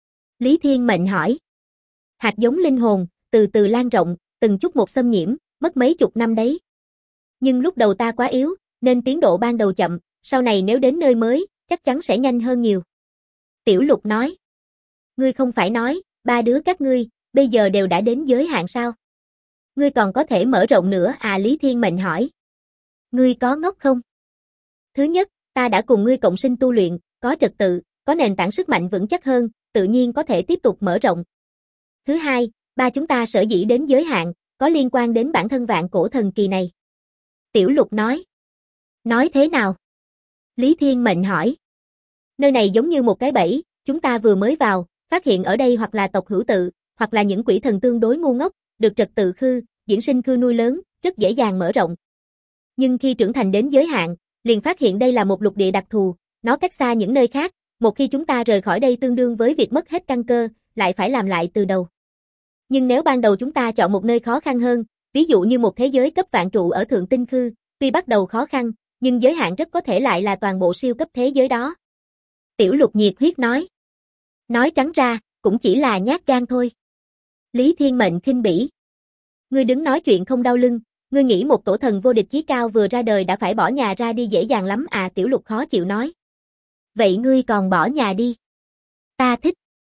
S1: Lý Thiên Mệnh hỏi. Hạt giống linh hồn, từ từ lan rộng, từng chút một xâm nhiễm, mất mấy chục năm đấy. Nhưng lúc đầu ta quá yếu, nên tiến độ ban đầu chậm, sau này nếu đến nơi mới, chắc chắn sẽ nhanh hơn nhiều. Tiểu Lục nói. Ngươi không phải nói, 3 đứa các ngươi, bây giờ đều đã đến giới hạn sao? Ngươi còn có thể mở rộng nữa à? Lý Thiên Mệnh hỏi. Ngươi có ngốc không? Thứ nhất, ta đã cùng ngươi cộng sinh tu luyện, có trật tự, có nền tảng sức mạnh vững chắc hơn, tự nhiên có thể tiếp tục mở rộng. Thứ hai, ba chúng ta sở dĩ đến giới hạn, có liên quan đến bản thân vạn cổ thần kỳ này. Tiểu Lục nói. Nói thế nào? Lý Thiên Mệnh hỏi. Nơi này giống như một cái bẫy, chúng ta vừa mới vào, phát hiện ở đây hoặc là tộc hữu tự, hoặc là những quỷ thần tương đối ngu ngốc, được trật tự khư, diễn sinh khư nuôi lớn, rất dễ dàng mở rộng. Nhưng khi trưởng thành đến giới hạn, liền phát hiện đây là một lục địa đặc thù, nó cách xa những nơi khác, một khi chúng ta rời khỏi đây tương đương với việc mất hết căn cơ, lại phải làm lại từ đầu. Nhưng nếu ban đầu chúng ta chọn một nơi khó khăn hơn, ví dụ như một thế giới cấp vạn trụ ở Thượng Tinh Khư, tuy bắt đầu khó khăn, nhưng giới hạn rất có thể lại là toàn bộ siêu cấp thế giới đó. Tiểu Lục nhiệt huyết nói. Nói trắng ra, cũng chỉ là nhát gan thôi. Lý Thiên Mệnh khinh bỉ. Ngươi đứng nói chuyện không đau lưng, ngươi nghĩ một tổ thần vô địch chí cao vừa ra đời đã phải bỏ nhà ra đi dễ dàng lắm à? Tiểu Lục khó chịu nói. Vậy ngươi còn bỏ nhà đi? Ta thích.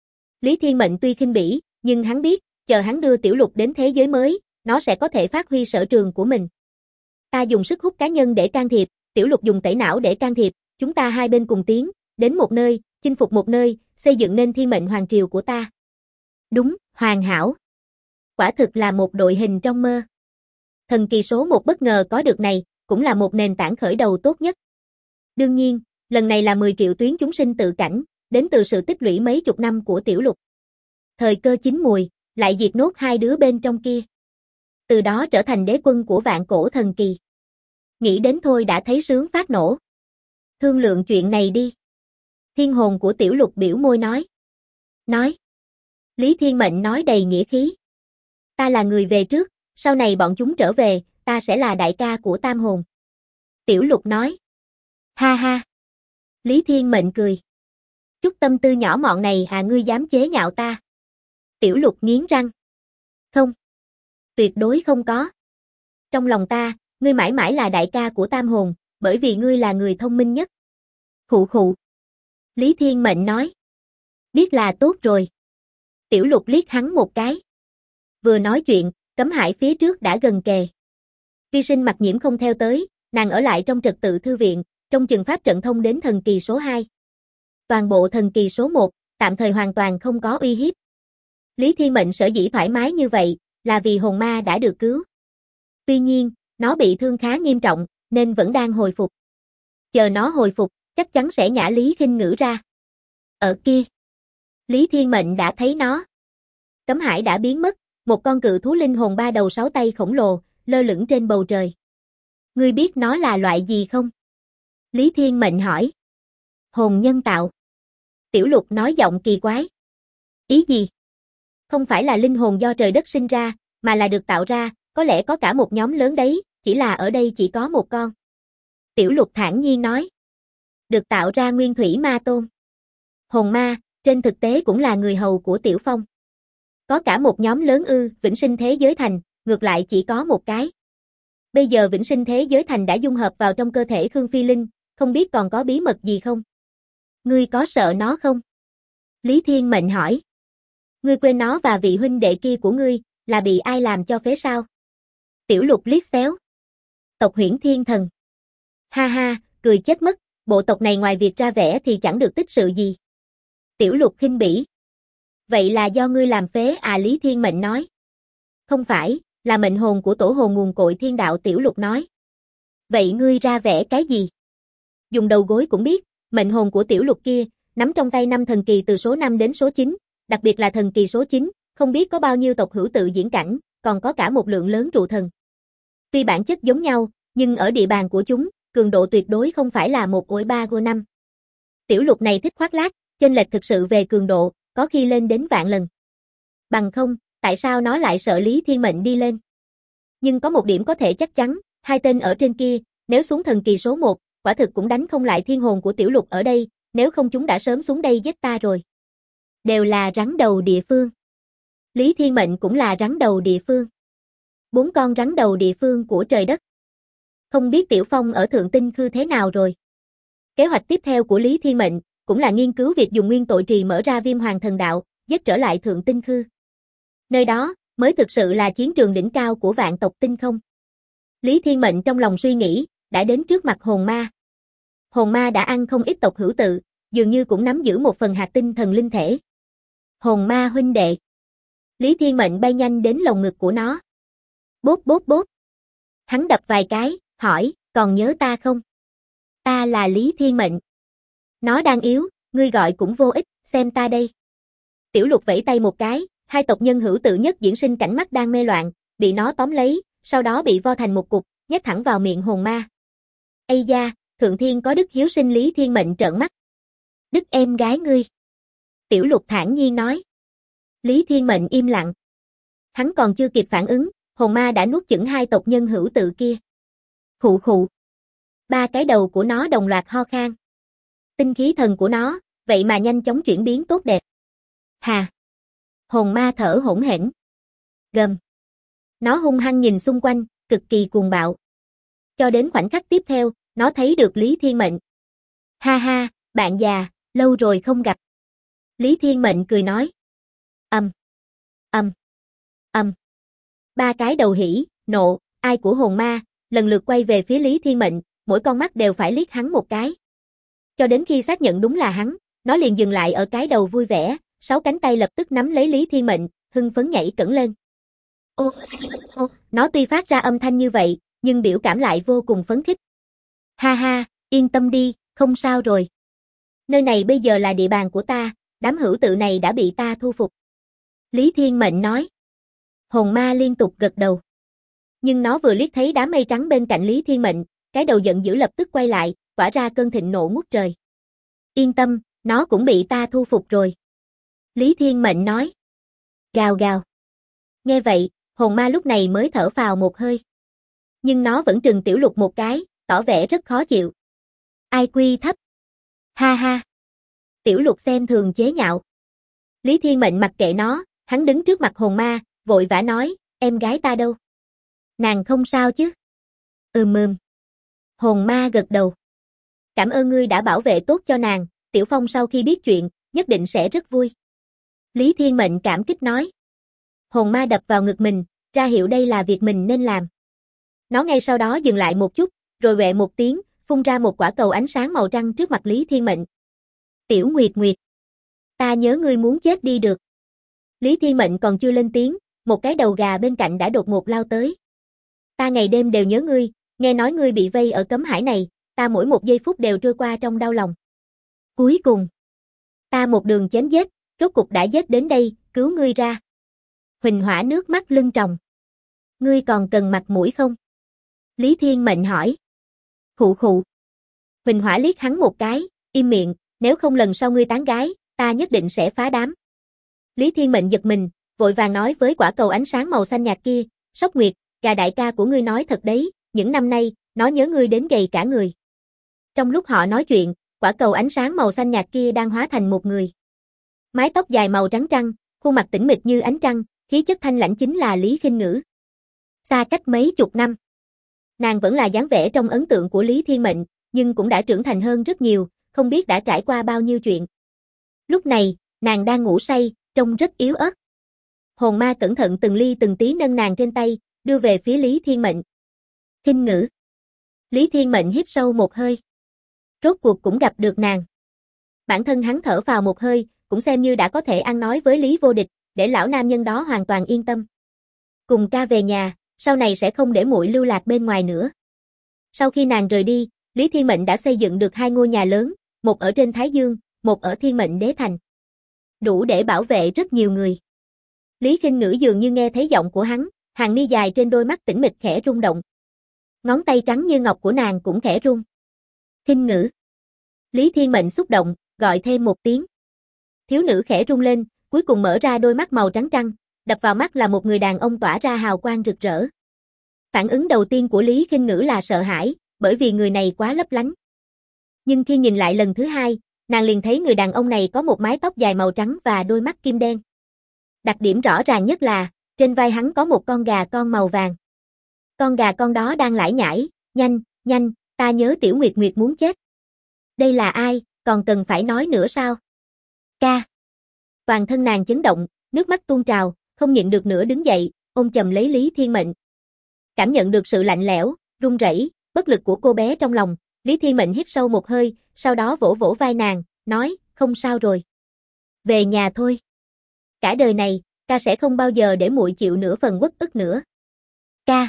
S1: Lý Thiên Mệnh tuy khinh bỉ, nhưng hắn biết, chờ hắn đưa Tiểu Lục đến thế giới mới, nó sẽ có thể phát huy sở trường của mình. Ta dùng sức hút cá nhân để can thiệp, Tiểu Lục dùng tẩy não để can thiệp, chúng ta hai bên cùng tiến, đến một nơi, chinh phục một nơi, xây dựng nên thiên mệnh hoàng triều của ta. Đúng, hoàn hảo. Quả thực là một đội hình trong mơ. Thần kỳ số 1 bất ngờ có được này, cũng là một nền tảng khởi đầu tốt nhất. Đương nhiên, lần này là 10 triệu tuyến chúng sinh tự cảnh, đến từ sự tích lũy mấy chục năm của Tiểu Lục. Thời cơ chín mùi, lại diệt nốt hai đứa bên trong kia. Từ đó trở thành đế quân của vạn cổ thần kỳ. Nghĩ đến thôi đã thấy sướng phát nổ. Thương lượng chuyện này đi. Thiên hồn của Tiểu Lục biểu môi nói. Nói. Lý Thiên Mệnh nói đầy nghĩa khí. Ta là người về trước, sau này bọn chúng trở về, ta sẽ là đại ca của Tam hồn. Tiểu Lục nói. Ha ha. Lý Thiên Mệnh cười. Chút tâm tư nhỏ mọn này à, ngươi dám chế nhạo ta? Tiểu Lục nghiến răng. Không, Tuyệt đối không có. Trong lòng ta, ngươi mãi mãi là đại ca của tam hồn, bởi vì ngươi là người thông minh nhất. Khụ khụ. Lý Thiên Mệnh nói. Biết là tốt rồi. Tiểu Lục liếc hắn một cái. Vừa nói chuyện, Cấm Hải phía trước đã gần kề. Vi Sinh Mặc Nhiễm không theo tới, nàng ở lại trong trật tự thư viện, trong chừng pháp trận thông đến thần kỳ số 2. Toàn bộ thần kỳ số 1, tạm thời hoàn toàn không có uy hiếp. Lý Thiên Mệnh sở dĩ thoải mái như vậy, là vì hồn ma đã được cứu. Tuy nhiên, nó bị thương khá nghiêm trọng, nên vẫn đang hồi phục. Chờ nó hồi phục, chắc chắn sẽ nhả Lý Khinh Ngữ ra. Ở kia, Lý Thiên Mệnh đã thấy nó. Cấm Hải đã biến mất, một con cự thú linh hồn 3 đầu 6 tay khổng lồ, lơ lửng trên bầu trời. Ngươi biết nó là loại gì không? Lý Thiên Mệnh hỏi. Hồn nhân tạo. Tiểu Lục nói giọng kỳ quái. Ý gì? Không phải là linh hồn do trời đất sinh ra, mà là được tạo ra, có lẽ có cả một nhóm lớn đấy, chỉ là ở đây chỉ có một con. Tiểu Lục thản nhiên nói. Được tạo ra nguyên thủy ma tôn. Hồn ma, trên thực tế cũng là người hầu của Tiểu Phong. Có cả một nhóm lớn ư, Vĩnh Sinh Thế Giới Thành, ngược lại chỉ có một cái. Bây giờ Vĩnh Sinh Thế Giới Thành đã dung hợp vào trong cơ thể Khương Phi Linh, không biết còn có bí mật gì không? Ngươi có sợ nó không? Lý Thiên Mệnh hỏi. Ngươi quên nó và vị huynh đệ kia của ngươi, là bị ai làm cho phế sao? Tiểu Lục liếc xéo. Tộc Huyễn Thiên Thần. Ha ha, cười chết mất, bộ tộc này ngoài việc ra vẻ thì chẳng được tích sự gì. Tiểu Lục khinh bỉ. Vậy là do ngươi làm phế à, Lý Thiên Mệnh nói. Không phải, là mệnh hồn của tổ hồn nguồn cội thiên đạo, Tiểu Lục nói. Vậy ngươi ra vẻ cái gì? Dùng đầu gối cũng biết, mệnh hồn của Tiểu Lục kia, nắm trong tay 5 thần kỳ từ số 5 đến số 9, đặc biệt là thần kỳ số 9, không biết có bao nhiêu tộc hữu tự diễn cảnh, còn có cả một lượng lớn trụ thần. Tuy bản chất giống nhau, nhưng ở địa bàn của chúng, cường độ tuyệt đối không phải là 1/3/5. Tiểu Lục này thích khoác lác, chênh lệch thực sự về cường độ, có khi lên đến vạn lần. Bằng không, tại sao nó lại sợ Lý Thiên Mệnh đi lên? Nhưng có một điểm có thể chắc chắn, hai tên ở trên kia, nếu xuống thần kỳ số 1, quả thực cũng đánh không lại thiên hồn của Tiểu Lục ở đây, nếu không chúng đã sớm xuống đây giết ta rồi. Đều là rắn đầu địa phương. Lý Thiên Mệnh cũng là rắn đầu địa phương. 4 con rắn đầu địa phương của trời đất. Không biết Tiểu Phong ở Thượng Tinh Khư thế nào rồi? Kế hoạch tiếp theo của Lý Thiên Mệnh cũng là nghiên cứu việc dùng nguyên tội trì mở ra Viêm Hoàng Thần Đạo, giết trở lại Thượng Tinh Khư. Nơi đó mới thực sự là chiến trường đỉnh cao của vạn tộc tinh không. Lý Thiên Mệnh trong lòng suy nghĩ, đã đến trước mặt hồn ma. Hồn ma đã ăn không ít tộc hữu tự, dường như cũng nắm giữ một phần hạt tinh thần linh thể. Hồn ma huynh đệ. Lý Thiên Mệnh bay nhanh đến lồng ngực của nó. Bốp bốp bốp. Hắn đập vài cái, hỏi, còn nhớ ta không? Ta là Lý Thiên Mệnh. Nó đang yếu, ngươi gọi cũng vô ích, xem ta đây. Tiểu Lục vẫy tay một cái, hai tộc nhân hữu tự nhất diễn sinh cảnh mắt đang mê loạn, bị nó tóm lấy, sau đó bị vo thành một cục, nhét thẳng vào miệng hồn ma. Ây da, Thượng Thiên có đức hiếu sinh, Lý Thiên Mệnh trợn mắt. Đức em gái ngươi. Tiểu Lục thản nhiên nói. Lý Thiên Mệnh im lặng. Hắn còn chưa kịp phản ứng, hồn ma đã nuốt chửng hai tộc nhân hữu tự kia. Khụ khụ. 3 cái đầu của nó đồng loạt ho khan. Tinh khí thần của nó, vậy mà nhanh chóng chuyển biến tốt đẹp. Hà. Hồn ma thở hổn hển. Gầm. Nó hung hăng nhìn xung quanh, cực kỳ cuồng bạo. Cho đến khoảnh khắc tiếp theo, nó thấy được Lý Thiên Mệnh. Ha ha, bạn già, lâu rồi không gặp. Lý Thiên Mệnh cười nói. Âm. Âm. Âm. 3 cái đầu hỉ, nộ, ai của hồn ma, lần lượt quay về phía Lý Thiên Mệnh, mỗi con mắt đều phải liếc hắn một cái. Cho đến khi xác nhận đúng là hắn, nó liền dừng lại ở cái đầu vui vẻ, 6 cánh tay lập tức nắm lấy Lý Thiên Mệnh, hưng phấn nhảy cẫng lên. Ô, ô, nó tuy phát ra âm thanh như vậy, nhưng biểu cảm lại vô cùng phấn khích. Ha ha, yên tâm đi, không sao rồi. Nơi này bây giờ là địa bàn của ta, đám hữu tự này đã bị ta thu phục. Lý Thiên Mệnh nói. Hồn ma liên tục gật đầu. Nhưng nó vừa liếc thấy đám mây trắng bên cạnh Lý Thiên Mệnh, cái đầu giận dữ lập tức quay lại, tỏa ra cơn thịnh nộ ngút trời. Yên tâm, nó cũng bị ta thu phục rồi. Lý Thiên Mệnh nói. Gào gào. Nghe vậy, hồn ma lúc này mới thở phào một hơi. Nhưng nó vẫn trừng Tiểu Lục một cái, tỏ vẻ rất khó chịu. Ai quy thấp. Ha ha. Tiểu Lục xem thường chế nhạo. Lý Thiên Mệnh mặc kệ nó, hắn đứng trước mặt hồn ma, vội vã nói, Em gái ta đâu? Nàng không sao chứ? Ừm. Hồn ma gật đầu. Cảm ơn ngươi đã bảo vệ tốt cho nàng, Tiểu Phong sau khi biết chuyện, nhất định sẽ rất vui. Lý Thiên Mệnh cảm kích nói. Hồn ma đập vào ngực mình, ra hiệu đây là việc mình nên làm. Nó ngay sau đó dừng lại một chút, rồi quẹ một tiếng, phun ra một quả cầu ánh sáng màu trắng trước mặt Lý Thiên Mệnh. Tiểu Nguyệt Nguyệt, ta nhớ ngươi muốn chết đi được. Lý Thiên Mệnh còn chưa lên tiếng, một cái đầu gà bên cạnh đã đột ngột lao tới. Ta ngày đêm đều nhớ ngươi, nghe nói ngươi bị vây ở cấm hải này, ta mỗi một giây phút đều trôi qua trong đau lòng. Cuối cùng, ta một đường chém giết, rốt cục đã giết đến đây, cứu ngươi ra. Huỳnh Hỏa nước mắt lưng tròng. Ngươi còn cần mặt mũi không? Lý Thiên Mệnh hỏi. Khụ khụ. Huỳnh Hỏa liếc hắn một cái, im miệng, nếu không lần sau ngươi tán gái, ta nhất định sẽ phá đám. Lý Thiên Mệnh giật mình, vội vàng nói với quả cầu ánh sáng màu xanh nhạt kia, Sóc Nguyệt, gà đại ca của ngươi nói thật đấy, những năm nay, nó nhớ ngươi đến gầy cả người. Trong lúc họ nói chuyện, quả cầu ánh sáng màu xanh nhạt kia đang hóa thành một người. Mái tóc dài màu trắng trăng, khuôn mặt tĩnh mịch như ánh trăng, khí chất thanh lãnh chính là Lý Khinh Ngữ. Xa cách mấy chục năm, nàng vẫn là dáng vẻ trong ấn tượng của Lý Thiên Mệnh, nhưng cũng đã trưởng thành hơn rất nhiều, không biết đã trải qua bao nhiêu chuyện. Lúc này, nàng đang ngủ say, trông rất yếu ớt. Hồn ma cẩn thận từng ly từng tí nâng nàng trên tay, đưa về phía Lý Thiên Mệnh. Khinh Ngữ. Lý Thiên Mệnh hít sâu một hơi. Rốt cuộc cũng gặp được nàng. Bản thân hắn thở vào một hơi, cũng xem như đã có thể ăn nói với Lý Vô Địch, để lão nam nhân đó hoàn toàn yên tâm. Cùng ca về nhà, sau này sẽ không để muội lưu lạc bên ngoài nữa. Sau khi nàng rời đi, Lý Thiên Mệnh đã xây dựng được 2 ngôi nhà lớn, một ở trên Thái Dương, một ở Thiên Mệnh Đế Thành. Đủ để bảo vệ rất nhiều người. Lý Khinh Ngữ dường như nghe thấy giọng của hắn, hàng mi dài trên đôi mắt tĩnh mịch khẽ rung động. Ngón tay trắng như ngọc của nàng cũng khẽ rung. Khinh Ngữ. Lý Thiên Mệnh xúc động, gọi thêm một tiếng. Thiếu nữ khẽ rung lên, cuối cùng mở ra đôi mắt màu trắng trăng, đập vào mắt là một người đàn ông tỏa ra hào quang rực rỡ. Phản ứng đầu tiên của Lý Khinh Ngữ là sợ hãi, bởi vì người này quá lấp lánh. Nhưng khi nhìn lại lần thứ hai, nàng liền thấy người đàn ông này có một mái tóc dài màu trắng và đôi mắt kim đen. Đặc điểm rõ ràng nhất là, trên vai hắn có một con gà con màu vàng. Con gà con đó đang lải nhải, nhanh, ta nhớ Tiểu Nguyệt Nguyệt muốn chết. Đây là ai, còn cần phải nói nữa sao? Ca. Toàn thân nàng chấn động, nước mắt tuôn trào, không nhịn được nữa đứng dậy, ôm chầm lấy Lý Thiên Mệnh. Cảm nhận được sự lạnh lẽo, run rẩy, bất lực của cô bé trong lòng, Lý Thiên Mệnh hít sâu một hơi, sau đó vỗ vỗ vai nàng, nói, không sao rồi. Về nhà thôi. Cả đời này, ca sẽ không bao giờ để muội chịu nửa phần uất ức nữa. Ca.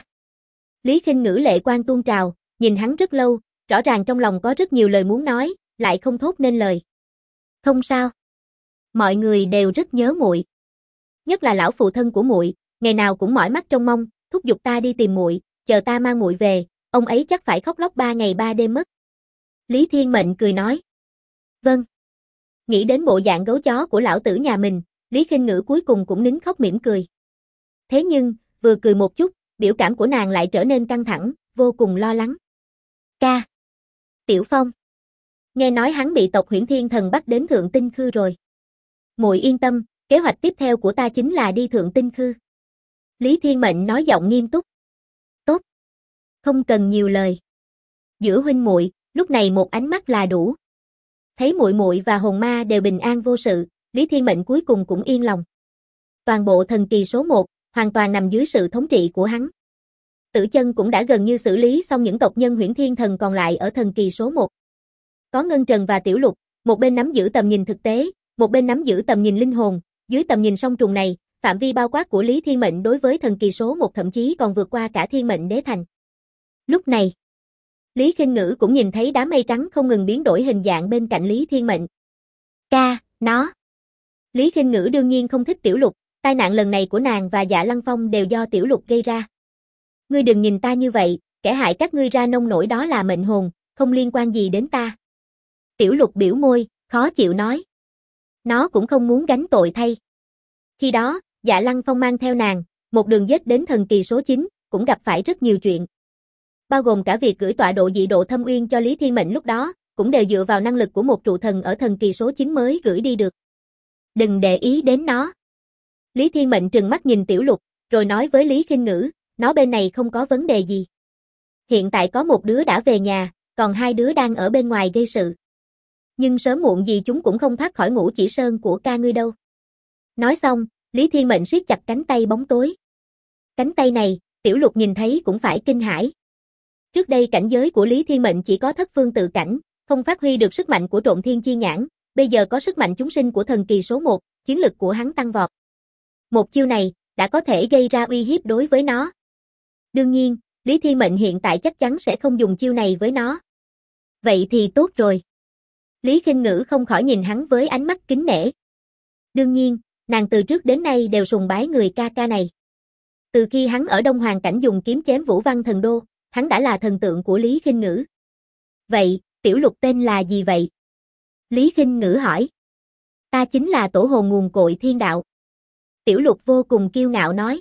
S1: Lý Khinh Ngữ lệ quang tuôn trào, nhìn hắn rất lâu, rõ ràng trong lòng có rất nhiều lời muốn nói, lại không thốt nên lời. Không sao. Mọi người đều rất nhớ muội. Nhất là lão phụ thân của muội, ngày nào cũng mỏi mắt trông mong, thúc giục ta đi tìm muội, chờ ta mang muội về, ông ấy chắc phải khóc lóc 3 ngày 3 đêm mất. Lý Thiên Mệnh cười nói. Vâng. Nghĩ đến bộ dạng gấu chó của lão tử nhà mình, Lý Khinh Ngữ cuối cùng cũng nín khóc mỉm cười. Thế nhưng, vừa cười một chút, biểu cảm của nàng lại trở nên căng thẳng, vô cùng lo lắng. Ca. Tiểu Phong. Nghe nói hắn bị tộc Huyễn Thiên Thần bắt đến Thượng Tinh Khư rồi. Muội yên tâm, kế hoạch tiếp theo của ta chính là đi Thượng Tinh Khư. Lý Thiên Mệnh nói giọng nghiêm túc. Tốt. Không cần nhiều lời. Giữa huynh muội, lúc này một ánh mắt là đủ. Thấy muội muội và hồn ma đều bình an vô sự, Lý Thiên Mệnh cuối cùng cũng yên lòng. Toàn bộ thần kỳ số 1, hoàn toàn nằm dưới sự thống trị của hắn. Tử Chân cũng đã gần như xử lý xong những tộc nhân Huyễn Thiên Thần còn lại ở thần kỳ số 1. Có Ngân Trần và Tiểu Lục, một bên nắm giữ tầm nhìn thực tế, một bên nắm giữ tầm nhìn linh hồn, dưới tầm nhìn song trùng này, phạm vi bao quát của Lý Thiên Mệnh đối với thần kỳ số 1 thậm chí còn vượt qua cả Thiên Mệnh Đế Thành. Lúc này, Lý Khinh Ngữ cũng nhìn thấy đám mây trắng không ngừng biến đổi hình dạng bên cạnh Lý Thiên Mệnh. Ca, nó. Lý Khinh Ngữ đương nhiên không thích Tiểu Lục, tai nạn lần này của nàng và Dạ Lăng Phong đều do Tiểu Lục gây ra. Ngươi đừng nhìn ta như vậy, kẻ hại các ngươi ra nông nổi đó là mệnh hồn, không liên quan gì đến ta. Tiểu Lục biểu môi, khó chịu nói. Nó cũng không muốn gánh tội thay. Khi đó, Dạ Lăng Phong mang theo nàng, một đường dết đến thần kỳ số 9, cũng gặp phải rất nhiều chuyện. Bao gồm cả việc gửi tọa độ dị độ thâm uyên cho Lý Thiên Mệnh lúc đó, cũng đều dựa vào năng lực của một trụ thần ở thần kỳ số 9 mới gửi đi được. Đừng để ý đến nó. Lý Thiên Mệnh trừng mắt nhìn Tiểu Lục, rồi nói với Lý Khinh Ngữ, nó bên này không có vấn đề gì. Hiện tại có một đứa đã về nhà, còn hai đứa đang ở bên ngoài gây sự. Nhưng sớm muộn gì chúng cũng không thoát khỏi Ngũ Chỉ Sơn của ca ngươi đâu. Nói xong, Lý Thiên Mệnh siết chặt cánh tay bóng tối. Cánh tay này, Tiểu Lục nhìn thấy cũng phải kinh hãi. Trước đây cảnh giới của Lý Thiên Mệnh chỉ có thất phương tự cảnh, không phát huy được sức mạnh của Trộn Thiên Chi Nhãn, bây giờ có sức mạnh chúng sinh của thần kỳ số 1, chiến lực của hắn tăng vọt. Một chiêu này, đã có thể gây ra uy hiếp đối với nó. Đương nhiên, Lý Thiên Mệnh hiện tại chắc chắn sẽ không dùng chiêu này với nó. Vậy thì tốt rồi. Lý Khinh Ngữ không khỏi nhìn hắn với ánh mắt kính nể. Đương nhiên, nàng từ trước đến nay đều sùng bái người ca ca này. Từ khi hắn ở Đông Hoàng cảnh dùng kiếm chém Vũ Văn Thần Đô, hắn đã là thần tượng của Lý Khinh Ngữ. Vậy, Tiểu Lục tên là gì vậy? Lý Khinh Ngữ hỏi. Ta chính là tổ hồn nguồn cội thiên đạo. Tiểu Lục vô cùng kiêu ngạo nói.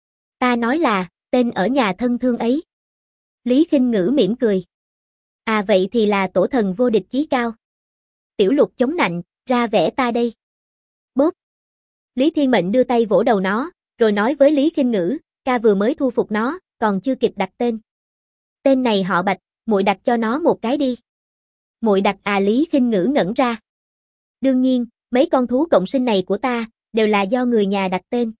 S1: Ta nói là, tên ở nhà thân thương ấy. Lý Khinh Ngữ mỉm cười. À vậy thì là tổ thần vô địch chí cao. Tiểu Lục chống nạnh, ra vẽ ta đây. Bốp. Lý Thiên Mệnh đưa tay vỗ đầu nó, rồi nói với Lý Khinh Ngữ, ca vừa mới thu phục nó, còn chưa kịp đặt tên. Tên này họ Bạch, muội đặt cho nó một cái đi. Muội đặt à? Lý Khinh Ngữ ngẩn ra. Đương nhiên, mấy con thú cộng sinh này của ta, đều là do người nhà đặt tên.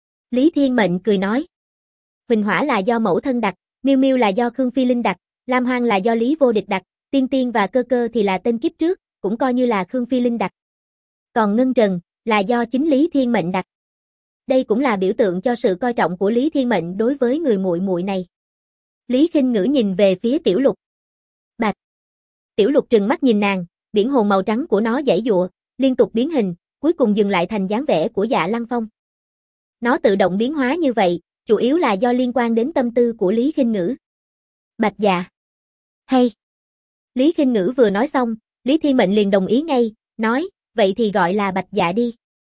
S1: Lý Thiên Mệnh cười nói. Huỳnh Hỏa là do mẫu thân đặt, Miêu Miêu là do Khương Phi Linh đặt, Lam Hoang là do Lý Vô Địch đặt, Tiên Tiên và Cơ Cơ thì là tên kiếp trước, cũng coi như là Khương Phi Linh đặt. Còn Ngân Trần, là do chính Lý Thiên Mệnh đặt. Đây cũng là biểu tượng cho sự coi trọng của Lý Thiên Mệnh đối với người muội muội này. Lý Khinh Ngữ nhìn về phía Tiểu Lục. Bạch. Tiểu Lục trừng mắt nhìn nàng, biển hồn màu trắng của nó giãy giụa, liên tục biến hình, cuối cùng dừng lại thành dáng vẻ của Dạ Lăng Phong. Nó tự động biến hóa như vậy, chủ yếu là do liên quan đến tâm tư của Lý Khinh Ngữ. Bạch dạ. Hay. Lý Khinh Ngữ vừa nói xong, Lý Thiên Mệnh liền đồng ý ngay, nói, vậy thì gọi là Bạch dạ đi.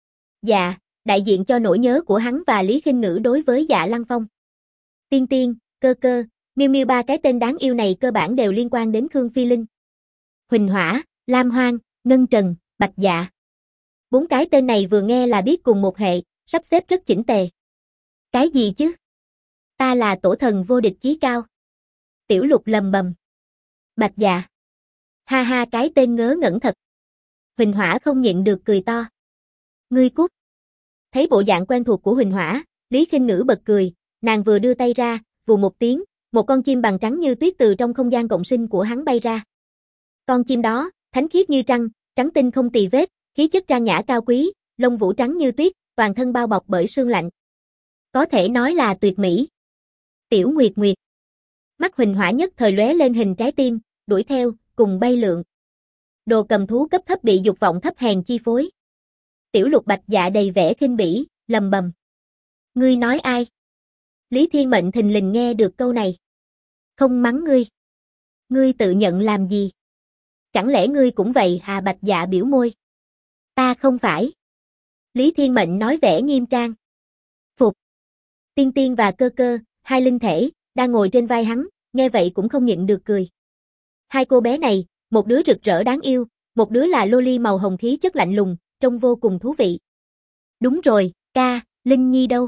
S1: Dạ, đại diện cho nỗi nhớ của hắn và Lý Khinh Ngữ đối với Dạ Lăng Phong. Tiên Tiên, Cơ Cơ, Miêu Miêu, ba cái tên đáng yêu này cơ bản đều liên quan đến Khương Phi Linh. Huỳnh Hỏa, Lam Hoang, Ngân Trần, Bạch dạ. Bốn cái tên này vừa nghe là biết cùng một hệ, sắp xếp rất chỉnh tề. Cái gì chứ? Ta là tổ thần vô địch chí cao. Tiểu Lục lầm bầm. Bạch dạ. Ha ha, cái tên ngớ ngẩn thật. Huỳnh Hỏa không nhịn được cười to. Ngươi cút. Thấy bộ dạng quen thuộc của Huỳnh Hỏa, Lý Khinh Ngữ bật cười, nàng vừa đưa tay ra, vù một tiếng, một con chim bằng trắng như tuyết từ trong không gian cộng sinh của hắn bay ra. Con chim đó, thánh khiết như trăng, trắng tinh không tì vết, khí chất trang nhã cao quý, lông vũ trắng như tuyết, toàn thân bao bọc bởi sương lạnh. Có thể nói là tuyệt mỹ. Tiểu Nguyệt Nguyệt. Mắt Huỳnh Hỏa nhất thời lóe lên hình trái tim, đuổi theo, cùng bay lượn. Đồ cầm thú cấp thấp bị dục vọng thấp hèn chi phối. Tiểu Lục Bạch dạ đầy vẻ khinh bỉ, lầm bầm. Ngươi nói ai? Lý Thiên Mệnh thình lình nghe được câu này. Không mắng ngươi. Ngươi tự nhận làm gì? Chẳng lẽ ngươi cũng vậy à? Bạch dạ biểu môi. Ta không phải. Lý Thiên Mệnh nói vẻ nghiêm trang. Phục. Tiên Tiên và Cơ Cơ, hai linh thể, đang ngồi trên vai hắn, nghe vậy cũng không nhịn được cười. Hai cô bé này, một đứa rực rỡ đáng yêu, một đứa là loli màu hồng khí chất lạnh lùng, trông vô cùng thú vị. Đúng rồi, ca, Linh Nhi đâu?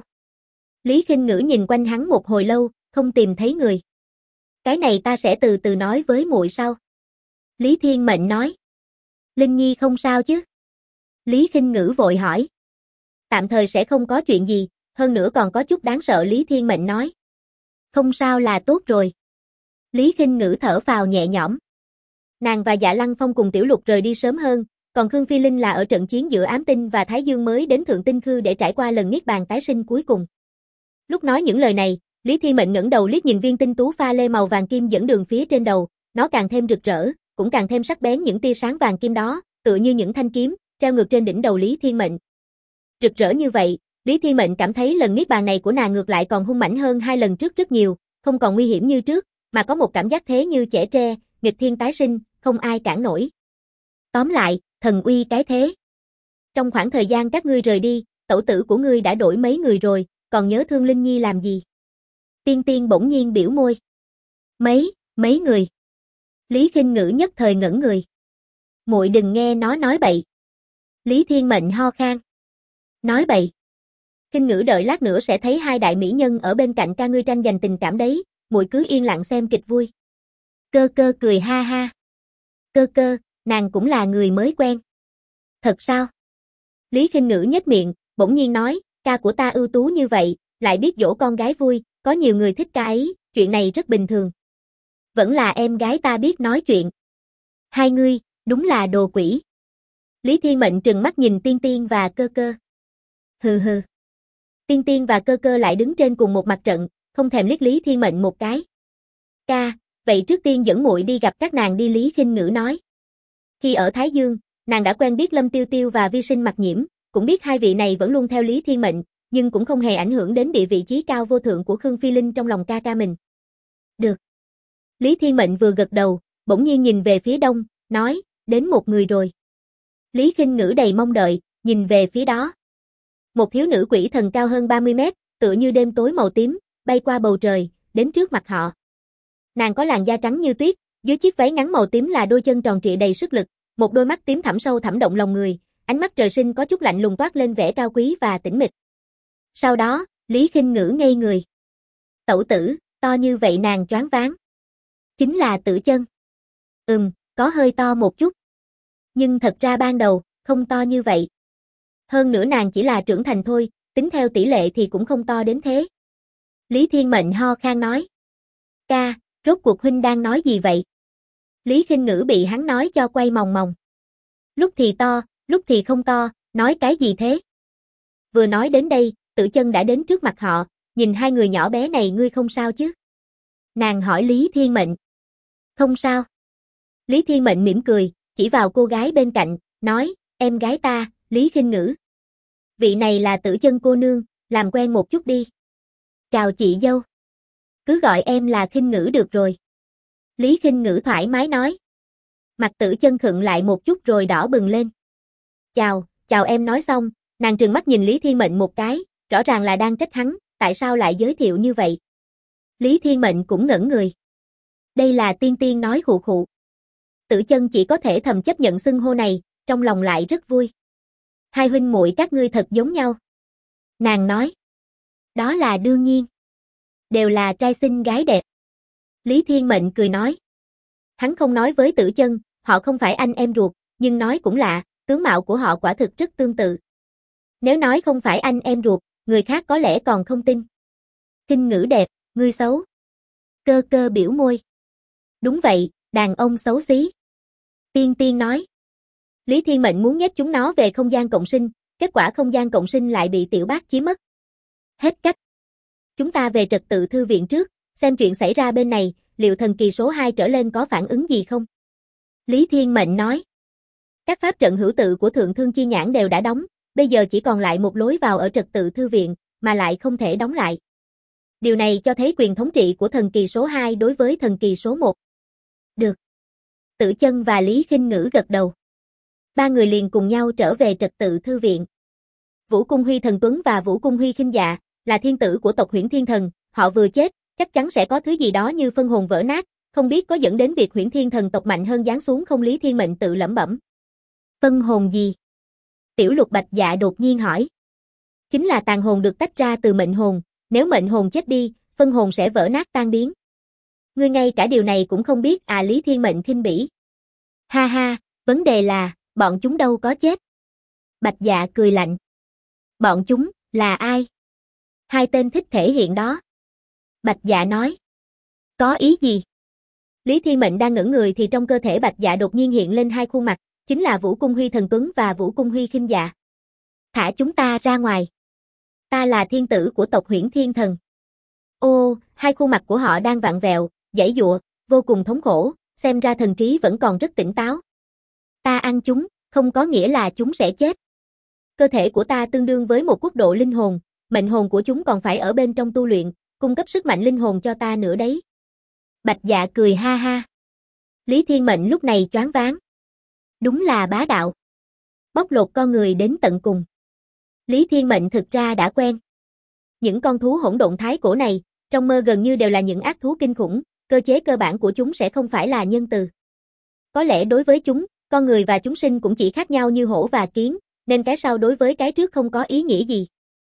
S1: Lý Khinh Ngữ nhìn quanh hắn một hồi lâu, không tìm thấy người. Cái này ta sẽ từ từ nói với muội sau. Lý Thiên Mệnh nói. Linh Nhi không sao chứ? Lý Khinh Ngữ vội hỏi. Tạm thời sẽ không có chuyện gì, hơn nữa còn có chút đáng sợ. Lý Thiên Mệnh nói. Không sao là tốt rồi. Lý Khinh Ngữ thở phào nhẹ nhõm. Nàng và Dạ Lăng Phong cùng Tiểu Lục rời đi sớm hơn, còn Khương Phi Linh là ở trận chiến giữa Ám Tinh và Thái Dương mới đến Thượng Tinh Khư để trải qua lần niết bàn tái sinh cuối cùng. Lúc nói những lời này, Lý Thiên Mệnh ngẩng đầu liếc nhìn viên tinh tú pha lê màu vàng kim dẫn đường phía trên đầu, nó càng thêm rực rỡ, cũng càng thêm sắc bén, những tia sáng vàng kim đó, tựa như những thanh kiếm treo ngược trên đỉnh đầu Lý Thiên Mệnh. Rực rỡ như vậy, Lý Thiên Mệnh cảm thấy lần niết bàn này của nàng ngược lại còn hung mãnh hơn hai lần trước rất nhiều, không còn nguy hiểm như trước, mà có một cảm giác thế như chẻ tre, nghịch thiên tái sinh, không ai cản nổi. Tóm lại, thần uy cái thế. Trong khoảng thời gian các ngươi rời đi, tẩu tử của ngươi đã đổi mấy người rồi, còn nhớ thương Linh Nhi làm gì? Tiên Tiên bỗng nhiên biểu môi. Mấy người. Lý Khinh Ngữ nhất thời ngẩn người. Muội đừng nghe nó nói bậy. Lý Thiên Mệnh ho khan. Nói bậy. Khinh Ngữ đợi lát nữa sẽ thấy hai đại mỹ nhân ở bên cạnh ca ngươi tranh giành tình cảm đấy, muội cứ yên lặng xem kịch vui. Cơ cơ cười ha ha. Cơ cơ, nàng cũng là người mới quen. Thật sao? Lý Khinh Ngữ nhếch miệng, bỗng nhiên nói, ca của ta ưu tú như vậy, lại biết dỗ con gái vui, có nhiều người thích ca ấy, chuyện này rất bình thường. Vẫn là em gái ta biết nói chuyện. Hai ngươi, đúng là đồ quỷ. Lý Thiên Mệnh trừng mắt nhìn Tiên Tiên và Cơ cơ. Hừ hừ. Tiên Tiên và Cơ cơ lại đứng trên cùng một mặt trận, không thèm liếc Lý Thiên Mệnh một cái. Ca, vậy trước tiên dẫn muội đi gặp các nàng đi, Lý Khinh Ngữ nói. Khi ở Thái Dương, nàng đã quen biết Lâm Tiêu Tiêu và Vi Sinh Mặc Nhiễm, cũng biết hai vị này vẫn luôn theo Lý Thiên Mệnh, nhưng cũng không hề ảnh hưởng đến địa vị chí cao vô thượng của Khương Phi Linh trong lòng ca ca mình. Được. Lý Thiên Mệnh vừa gật đầu, bỗng nhiên nhìn về phía đông, nói, đến một người rồi. Lý Khinh Ngữ đầy mong đợi, nhìn về phía đó. Một thiếu nữ quỷ thần cao hơn 30 mét, tựa như đêm tối màu tím, bay qua bầu trời, đến trước mặt họ. Nàng có làn da trắng như tuyết, dưới chiếc váy ngắn màu tím là đôi chân tròn trịa đầy sức lực, một đôi mắt tím thẳm sâu thẳm động lòng người, ánh mắt trời sinh có chút lạnh lùng toát lên vẻ cao quý và tĩnh mịch. Sau đó, Lý Khinh Ngữ ngây người. Tẩu tử, to như vậy nàng choáng váng. Chính là Tử Chân. Có hơi to một chút. Nhưng thật ra ban đầu, không to như vậy. Hơn nữa nàng chỉ là trưởng thành thôi, tính theo tỷ lệ thì cũng không to đến thế. Lý Thiên Mệnh ho khan nói. Ca, rốt cuộc huynh đang nói gì vậy? Lý Khinh Ngữ bị hắn nói cho quay mòng mòng. Lúc thì to, lúc thì không to, nói cái gì thế? Vừa nói đến đây, Tử Chân đã đến trước mặt họ, nhìn hai người nhỏ bé này, ngươi không sao chứ? Nàng hỏi Lý Thiên Mệnh. Không sao. Lý Thiên Mệnh mỉm cười, chỉ vào cô gái bên cạnh, nói, em gái ta, Lý Khinh Ngữ. Vị này là Tử Chân cô nương, làm quen một chút đi. Chào chị dâu. Cứ gọi em là Khinh Ngữ được rồi. Lý Khinh Ngữ thoải mái nói. Mặt Tử Chân khựng lại một chút rồi đỏ bừng lên. Chào em nói xong, nàng trừng mắt nhìn Lý Thiên Mệnh một cái, rõ ràng là đang trách hắn, tại sao lại giới thiệu như vậy. Lý Thiên Mệnh cũng ngẩn người. Đây là Tiên Tiên nói khụ khụ. Tử Chân chỉ có thể thầm chấp nhận xưng hô này, trong lòng lại rất vui. Hai huynh muội các ngươi thật giống nhau. Nàng nói. Đó là đương nhiên. Đều là trai xinh gái đẹp. Lý Thiên Mệnh cười nói. Hắn không nói với Tử Chân, họ không phải anh em ruột, nhưng nói cũng lạ, tướng mạo của họ quả thực rất tương tự. Nếu nói không phải anh em ruột, người khác có lẽ còn không tin. Khinh Ngữ đẹp, ngươi xấu. Cơ cơ biểu môi. Đúng vậy, đàn ông xấu xí. Tiên Tiên nói. Lý Thiên Mệnh muốn nhét chúng nó về không gian cộng sinh, kết quả không gian cộng sinh lại bị Tiểu Bác chiếm mất. Hết cách. Chúng ta về trật tự thư viện trước, xem chuyện xảy ra bên này, liệu thần kỳ số 2 trở lên có phản ứng gì không? Lý Thiên Mệnh nói. Các pháp trận hữu tự của Thượng Thương Chi Nhãn đều đã đóng, bây giờ chỉ còn lại một lối vào ở trật tự thư viện, mà lại không thể đóng lại. Điều này cho thấy quyền thống trị của thần kỳ số 2 đối với thần kỳ số 1. Được. Tử Chân và Lý Khinh Ngữ gật đầu. Ba người liền cùng nhau trở về trật tự thư viện. Vũ Cung Huy Thần Tuấn và Vũ Cung Huy Khinh Dạ là thiên tử của tộc Huyễn Thiên Thần, họ vừa chết, chắc chắn sẽ có thứ gì đó như phân hồn vỡ nát, không biết có dẫn đến việc Huyễn Thiên Thần tộc mạnh hơn giáng xuống không? Lý Thiên Mệnh tự lẩm bẩm. Phân hồn gì? Tiểu Lục Bạch Dạ đột nhiên hỏi. Chính là tàn hồn được tách ra từ mệnh hồn, nếu mệnh hồn chết đi, phân hồn sẽ vỡ nát tan biến. Ngươi ngay cả điều này cũng không biết à? Lý Thiên Mệnh khinh bỉ. Ha ha, vấn đề là, bọn chúng đâu có chết. Bạch Dạ cười lạnh. Bọn chúng, là ai? Hai tên thích thể hiện đó. Bạch Dạ nói. Có ý gì? Lý Thiên Mệnh đang ngẩn người thì trong cơ thể Bạch Dạ đột nhiên hiện lên hai khuôn mặt, chính là Vũ Cung Huy Thần Tuấn và Vũ Cung Huy Khinh Dạ. Thả chúng ta ra ngoài. Ta là thiên tử của tộc Huyễn Thiên Thần. Ô, hai khuôn mặt của họ đang vặn vẹo, giãy giụa, vô cùng thống khổ, xem ra thần trí vẫn còn rất tỉnh táo. Ta ăn chúng, không có nghĩa là chúng sẽ chết. Cơ thể của ta tương đương với một quốc độ linh hồn, mệnh hồn của chúng còn phải ở bên trong tu luyện, cung cấp sức mạnh linh hồn cho ta nữa đấy. Bạch Dạ cười ha ha. Lý Thiên Mệnh lúc này choáng váng. Đúng là bá đạo. Bóc lột con người đến tận cùng. Lý Thiên Mệnh thực ra đã quen. Những con thú hỗn độn thái cổ này, trong mơ gần như đều là những ác thú kinh khủng, cơ chế cơ bản của chúng sẽ không phải là nhân từ. Có lẽ đối với chúng, con người và chúng sinh cũng chỉ khác nhau như hổ và kiến, nên cái sau đối với cái trước không có ý nghĩa gì.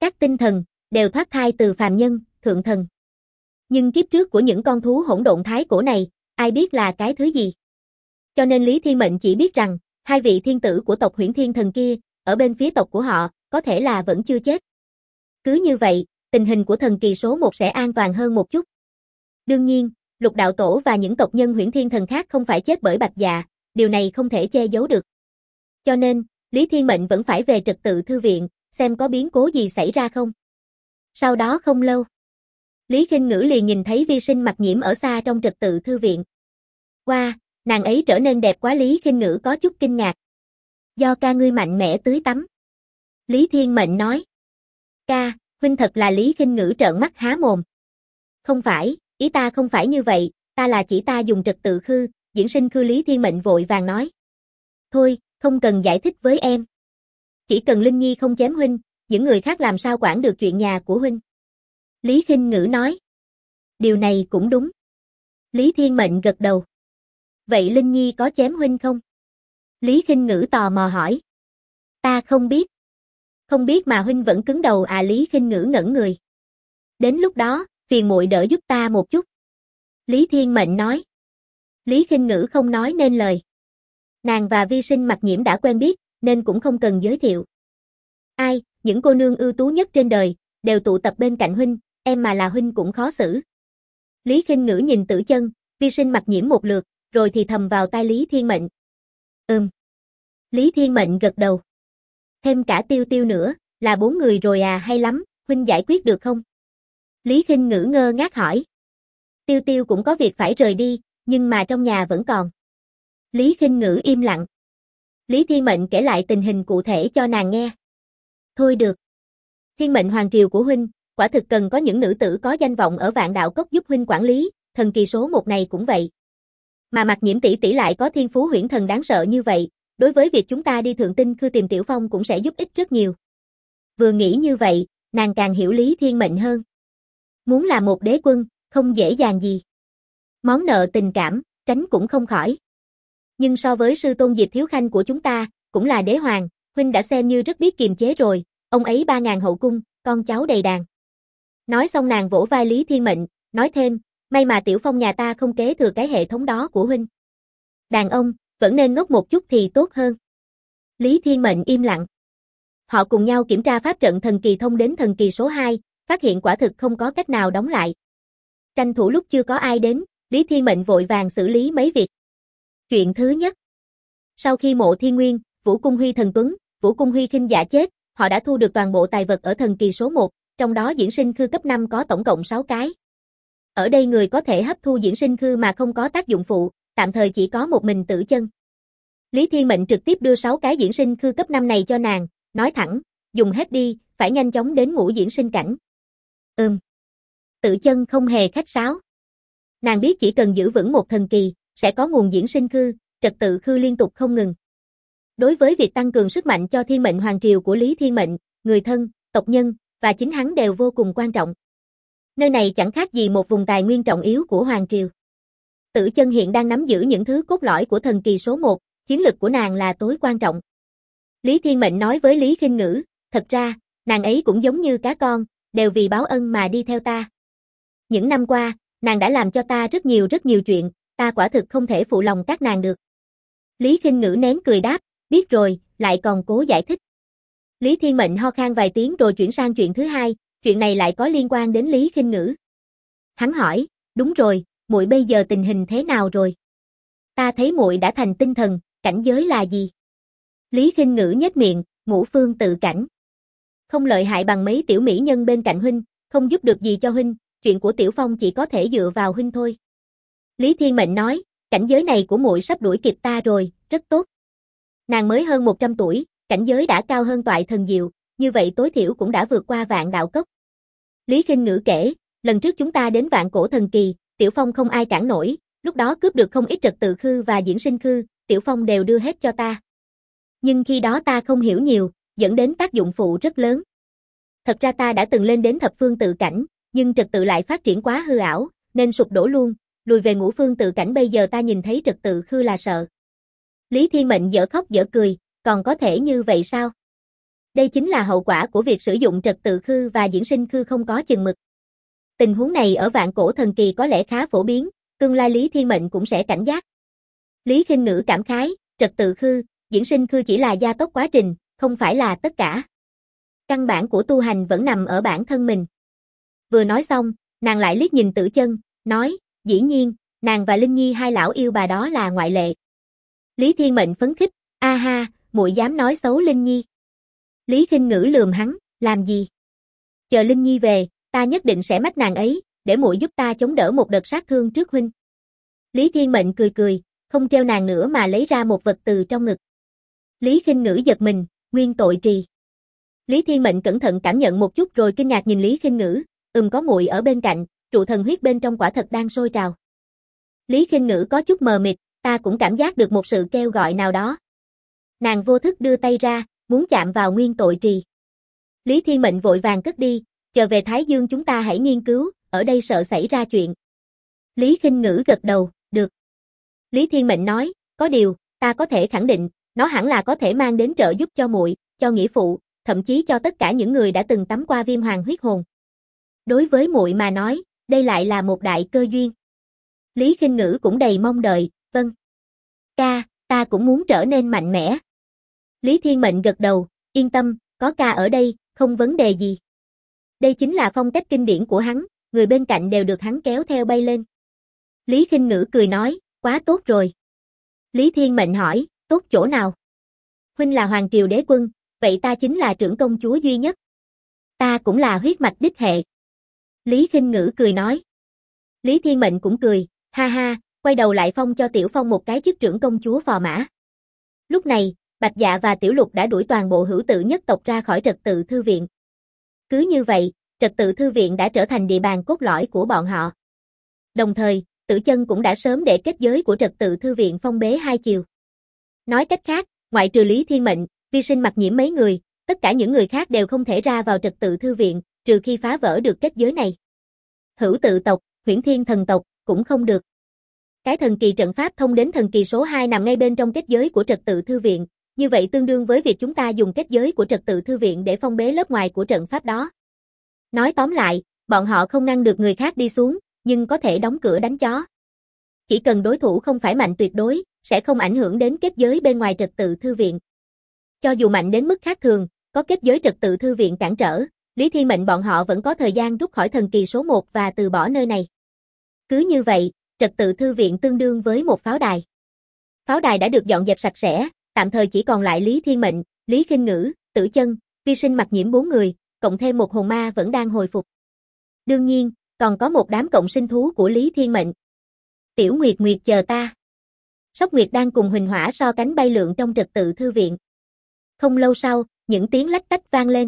S1: Các tinh thần đều thoát thai từ phàm nhân, thượng thần. Nhưng kiếp trước của những con thú hỗn độn thái cổ này, ai biết là cái thứ gì. Cho nên Lý Thiên Mệnh chỉ biết rằng, hai vị thiên tử của tộc Huyễn Thiên Thần kia, ở bên phía tộc của họ, có thể là vẫn chưa chết. Cứ như vậy, tình hình của thần kỳ số 1 sẽ an toàn hơn một chút. Đương nhiên, Lục Đạo Tổ và những tộc nhân Huyễn Thiên Thần khác không phải chết bởi bạch dạ, điều này không thể che giấu được. Cho nên, Lý Thiên Mệnh vẫn phải về trật tự thư viện, xem có biến cố gì xảy ra không. Sau đó không lâu, Lý Khinh Ngữ liền nhìn thấy Vi Sinh Mặc Nhiễm ở xa trong trật tự thư viện. Wow, nàng ấy trở nên đẹp quá. Lý Khinh Ngữ có chút kinh ngạc. Do ca ngươi mạnh mẽ tưới tắm. Lý Thiên Mệnh nói. Ca, huynh thật là. Lý Khinh Ngữ trợn mắt há mồm. Không phải, ý ta không phải như vậy, ta là chỉ ta dùng trật tự khư, diễn sinh khư. Lý Thiên Mệnh vội vàng nói. Thôi, không cần giải thích với em. Chỉ cần Linh Nhi không chém huynh, những người khác làm sao quản được chuyện nhà của huynh. Lý Khinh Ngữ nói. Điều này cũng đúng. Lý Thiên Mệnh gật đầu. Vậy Linh Nhi có chém huynh không? Lý Khinh Ngữ tò mò hỏi. Ta không biết. Không biết mà huynh vẫn cứng đầu à? Lý Khinh Ngữ ngẩn người. Đến lúc đó, phiền muội đỡ giúp ta một chút. Lý Thiên Mệnh nói. Lý Khinh Ngữ không nói nên lời. Nàng và Vi Sinh Mặc Nhiễm đã quen biết, nên cũng không cần giới thiệu. Ai, những cô nương ưu tú nhất trên đời, đều tụ tập bên cạnh huynh, em mà là huynh cũng khó xử. Lý Khinh Ngữ nhìn Tử Chân, Vi Sinh Mặc Nhiễm một lượt, rồi thì thầm vào tai Lý Thiên Mệnh. Lý Thiên Mệnh gật đầu. Thêm cả Tiêu Tiêu nữa, là 4 người rồi à? Hay lắm, huynh giải quyết được không? Lý Khinh Ngữ ngơ ngác hỏi. Tiêu Tiêu cũng có việc phải rời đi, nhưng mà trong nhà vẫn còn. Lý Khinh Ngữ im lặng. Lý Thiên Mệnh kể lại tình hình cụ thể cho nàng nghe. Thôi được. Thiên mệnh hoàng triều của huynh, quả thực cần có những nữ tử có danh vọng ở Vạn Đạo Cốc giúp huynh quản lý, thần kỳ số 1 này cũng vậy. Mà Mặc Nhiễm tỷ tỷ lại có thiên phú huyễn thần đáng sợ như vậy, đối với việc chúng ta đi Thượng Tinh Khư tìm Tiểu Phong cũng sẽ giúp ích rất nhiều. Vừa nghĩ như vậy, nàng càng hiểu Lý Thiên Mệnh hơn. Muốn là một đế quân, không dễ dàng gì. Món nợ tình cảm, tránh cũng không khỏi. Nhưng so với sư tôn Diệp Thiếu Khanh của chúng ta, cũng là đế hoàng, huynh đã xem như rất biết kiềm chế rồi, ông ấy 3000 hậu cung, con cháu đầy đàn. Nói xong nàng vỗ vai Lý Thiên Mệnh, nói thêm, may mà Tiểu Phong nhà ta không kế thừa cái hệ thống đó của huynh. Đàn ông, vẫn nên ngốc một chút thì tốt hơn. Lý Thiên Mệnh im lặng. Họ cùng nhau kiểm tra pháp trận thần kỳ thông đến thần kỳ số 2, phát hiện quả thực không có cách nào đóng lại. Tranh thủ lúc chưa có ai đến, Lý Thiên Mệnh vội vàng xử lý mấy việc. Chuyện thứ nhất. Sau khi Mộ Thiên Nguyên, Vũ Cung Huy Thần Tuấn, Vũ Cung Huy Khinh Dạ chết, họ đã thu được toàn bộ tài vật ở thần kỳ số 1, trong đó diễn sinh khư cấp 5 có tổng cộng 6 cái. Ở đây người có thể hấp thu diễn sinh khư mà không có tác dụng phụ, tạm thời chỉ có một mình Tử Chân. Lý Thiên Mệnh trực tiếp đưa 6 cái diễn sinh khư cấp 5 này cho nàng, nói thẳng, dùng hết đi, phải nhanh chóng đến ngũ diễn sinh cảnh. Tử Chân không hề khách sáo. Nàng biết chỉ cần giữ vững một thần kỳ, sẽ có nguồn diễn sinh khư, trật tự khư liên tục không ngừng. Đối với việc tăng cường sức mạnh cho thiên mệnh hoàng triều của Lý Thiên Mệnh, người thân, tộc nhân, và chính hắn đều vô cùng quan trọng. Nơi này chẳng khác gì một vùng tài nguyên trọng yếu của hoàng triều. Tử Chân hiện đang nắm giữ những thứ cốt lõi của thần kỳ số 1, chiến lực của nàng là tối quan trọng. Lý Thiên Mệnh nói với Lý Khinh Ngữ, thật ra, nàng ấy cũng giống như cá con, đều vì báo ân mà đi theo ta. Những năm qua, nàng đã làm cho ta rất nhiều chuyện, ta quả thực không thể phụ lòng các nàng được. Lý Khinh Ngữ nén cười đáp, biết rồi, lại còn cố giải thích. Lý Thiên Mệnh ho khan vài tiếng rồi chuyển sang chuyện thứ hai, chuyện này lại có liên quan đến Lý Khinh Ngữ. Hắn hỏi, đúng rồi, muội bây giờ tình hình thế nào rồi? Ta thấy muội đã thành tinh thần, cảnh giới là gì? Lý Khinh Ngữ nhếch miệng, ngũ phương tự cảnh. Không lợi hại bằng mấy tiểu mỹ nhân bên cạnh huynh, không giúp được gì cho huynh, chuyện của Tiểu Phong chỉ có thể dựa vào huynh thôi. Lý Thiên Mệnh nói, cảnh giới này của muội sắp đuổi kịp ta rồi, rất tốt. Nàng mới hơn 100 tuổi, cảnh giới đã cao hơn Toại Thần Diệu, như vậy tối thiểu cũng đã vượt qua Vạn Đạo Cốc. Lý Khinh Ngữ kể, lần trước chúng ta đến Vạn Cổ Thần Kỳ, Tiểu Phong không ai cản nổi, lúc đó cướp được không ít trật tự khư và diễn sinh khư, Tiểu Phong đều đưa hết cho ta. Nhưng khi đó ta không hiểu nhiều, dẫn đến tác dụng phụ rất lớn. Thật ra ta đã từng lên đến thập phương tự cảnh, nhưng trật tự lại phát triển quá hư ảo, nên sụp đổ luôn, lùi về ngũ phương tự cảnh. Bây giờ ta nhìn thấy trật tự khư là sợ. Lý Thiên Mệnh dở khóc dở cười, còn có thể như vậy sao? Đây chính là hậu quả của việc sử dụng trật tự khư và diễn sinh khư không có chừng mực. Tình huống này ở vạn cổ thần kỳ có lẽ khá phổ biến, tương lai Lý Thiên Mệnh cũng sẽ cảnh giác. Lý Khinh Ngữ cảm khái, trật tự khư, diễn sinh khư chỉ là gia tốc quá trình, không phải là tất cả. Căn bản của tu hành vẫn nằm ở bản thân mình. Vừa nói xong, nàng lại liếc nhìn Tử Chân, nói, dĩ nhiên, nàng và Linh Nhi hai lão yêu bà đó là ngoại lệ. Lý Thiên Mệnh phấn khích, a ha, muội dám nói xấu Linh Nhi. Lý Khinh Ngữ lườm hắn, làm gì? Chờ Linh Nhi về, ta nhất định sẽ mách nàng ấy, để muội giúp ta chống đỡ một đợt sát thương trước huynh. Lý Thiên Mệnh cười cười, không treo nàng nữa mà lấy ra một vật từ trong ngực. Lý Khinh Ngữ giật mình, nguyên tội trì. Lý Thiên Mệnh cẩn thận cảm nhận một chút rồi kinh ngạc nhìn Lý Khinh Ngữ, có muội ở bên cạnh, trụ thần huyết bên trong quả thật đang sôi trào. Lý Khinh Ngữ có chút mờ mịt, ta cũng cảm giác được một sự kêu gọi nào đó. Nàng vô thức đưa tay ra, muốn chạm vào nguyên tội trì. Lý Thiên Mệnh vội vàng cất đi, chờ về Thái Dương chúng ta hãy nghiên cứu, ở đây sợ xảy ra chuyện. Lý Khinh Ngữ gật đầu, được. Lý Thiên Mệnh nói, có điều, ta có thể khẳng định, nó hẳn là có thể mang đến trợ giúp cho muội, cho nghĩa phụ, thậm chí cho tất cả những người đã từng tắm qua viêm hoàng huyết hồn. Đối với muội mà nói, đây lại là một đại cơ duyên. Lý Khinh Ngữ cũng đầy mong đợi, vâng. Ca, ta cũng muốn trở nên mạnh mẽ. Lý Thiên Mệnh gật đầu, yên tâm, có ca ở đây, không vấn đề gì. Đây chính là phong cách kinh điển của hắn, người bên cạnh đều được hắn kéo theo bay lên. Lý Khinh Ngữ cười nói, quá tốt rồi. Lý Thiên Mệnh hỏi, tốt chỗ nào? Huynh là hoàng triều đế quân, vậy ta chính là trưởng công chúa duy nhất. Ta cũng là huyết mạch đích hệ. Lý Khinh Ngữ cười nói. Lý Thiên Mệnh cũng cười, ha ha, quay đầu lại phong cho Tiểu Phong một cái chức trưởng công chúa phò mã. Lúc này, Bạch Dạ và Tiểu Lục đã đuổi toàn bộ hữu tự nhất tộc ra khỏi trật tự thư viện. Cứ như vậy, trật tự thư viện đã trở thành địa bàn cốt lõi của bọn họ. Đồng thời, Tử Chân cũng đã sớm để kết giới của trật tự thư viện phong bế hai chiều. Nói cách khác, ngoại trừ Lý Thiên Mệnh, Vi Sinh Mặc Nhiễm mấy người, tất cả những người khác đều không thể ra vào trật tự thư viện, trừ khi phá vỡ được kết giới này. Hữu tự tộc, Huyễn Thiên thần tộc, cũng không được. Cái thần kỳ trận pháp thông đến thần kỳ số 2 nằm ngay bên trong kết giới của trật tự thư viện, như vậy tương đương với việc chúng ta dùng kết giới của trật tự thư viện để phong bế lớp ngoài của trận pháp đó. Nói tóm lại, bọn họ không ngăn được người khác đi xuống, nhưng có thể đóng cửa đánh chó. Chỉ cần đối thủ không phải mạnh tuyệt đối, sẽ không ảnh hưởng đến kết giới bên ngoài trật tự thư viện. Cho dù mạnh đến mức khác thường, có kết giới trật tự thư viện cản trở, Lý Thiên Mệnh bọn họ vẫn có thời gian rút khỏi thần kỳ số 1 và từ bỏ nơi này. Cứ như vậy, trật tự thư viện tương đương với một pháo đài. Pháo đài đã được dọn dẹp sạch sẽ, tạm thời chỉ còn lại Lý Thiên Mệnh, Lý Khinh Ngữ, Tử Chân, Vi Sinh Mặc Nhiễm 4 người, cộng thêm một hồn ma vẫn đang hồi phục. Đương nhiên, còn có một đám cộng sinh thú của Lý Thiên Mệnh. Tiểu Nguyệt Nguyệt chờ ta. Sóc Nguyệt đang cùng Huỳnh Hỏa so cánh bay lượn trong trật tự thư viện. Không lâu sau, những tiếng lách tách vang lên.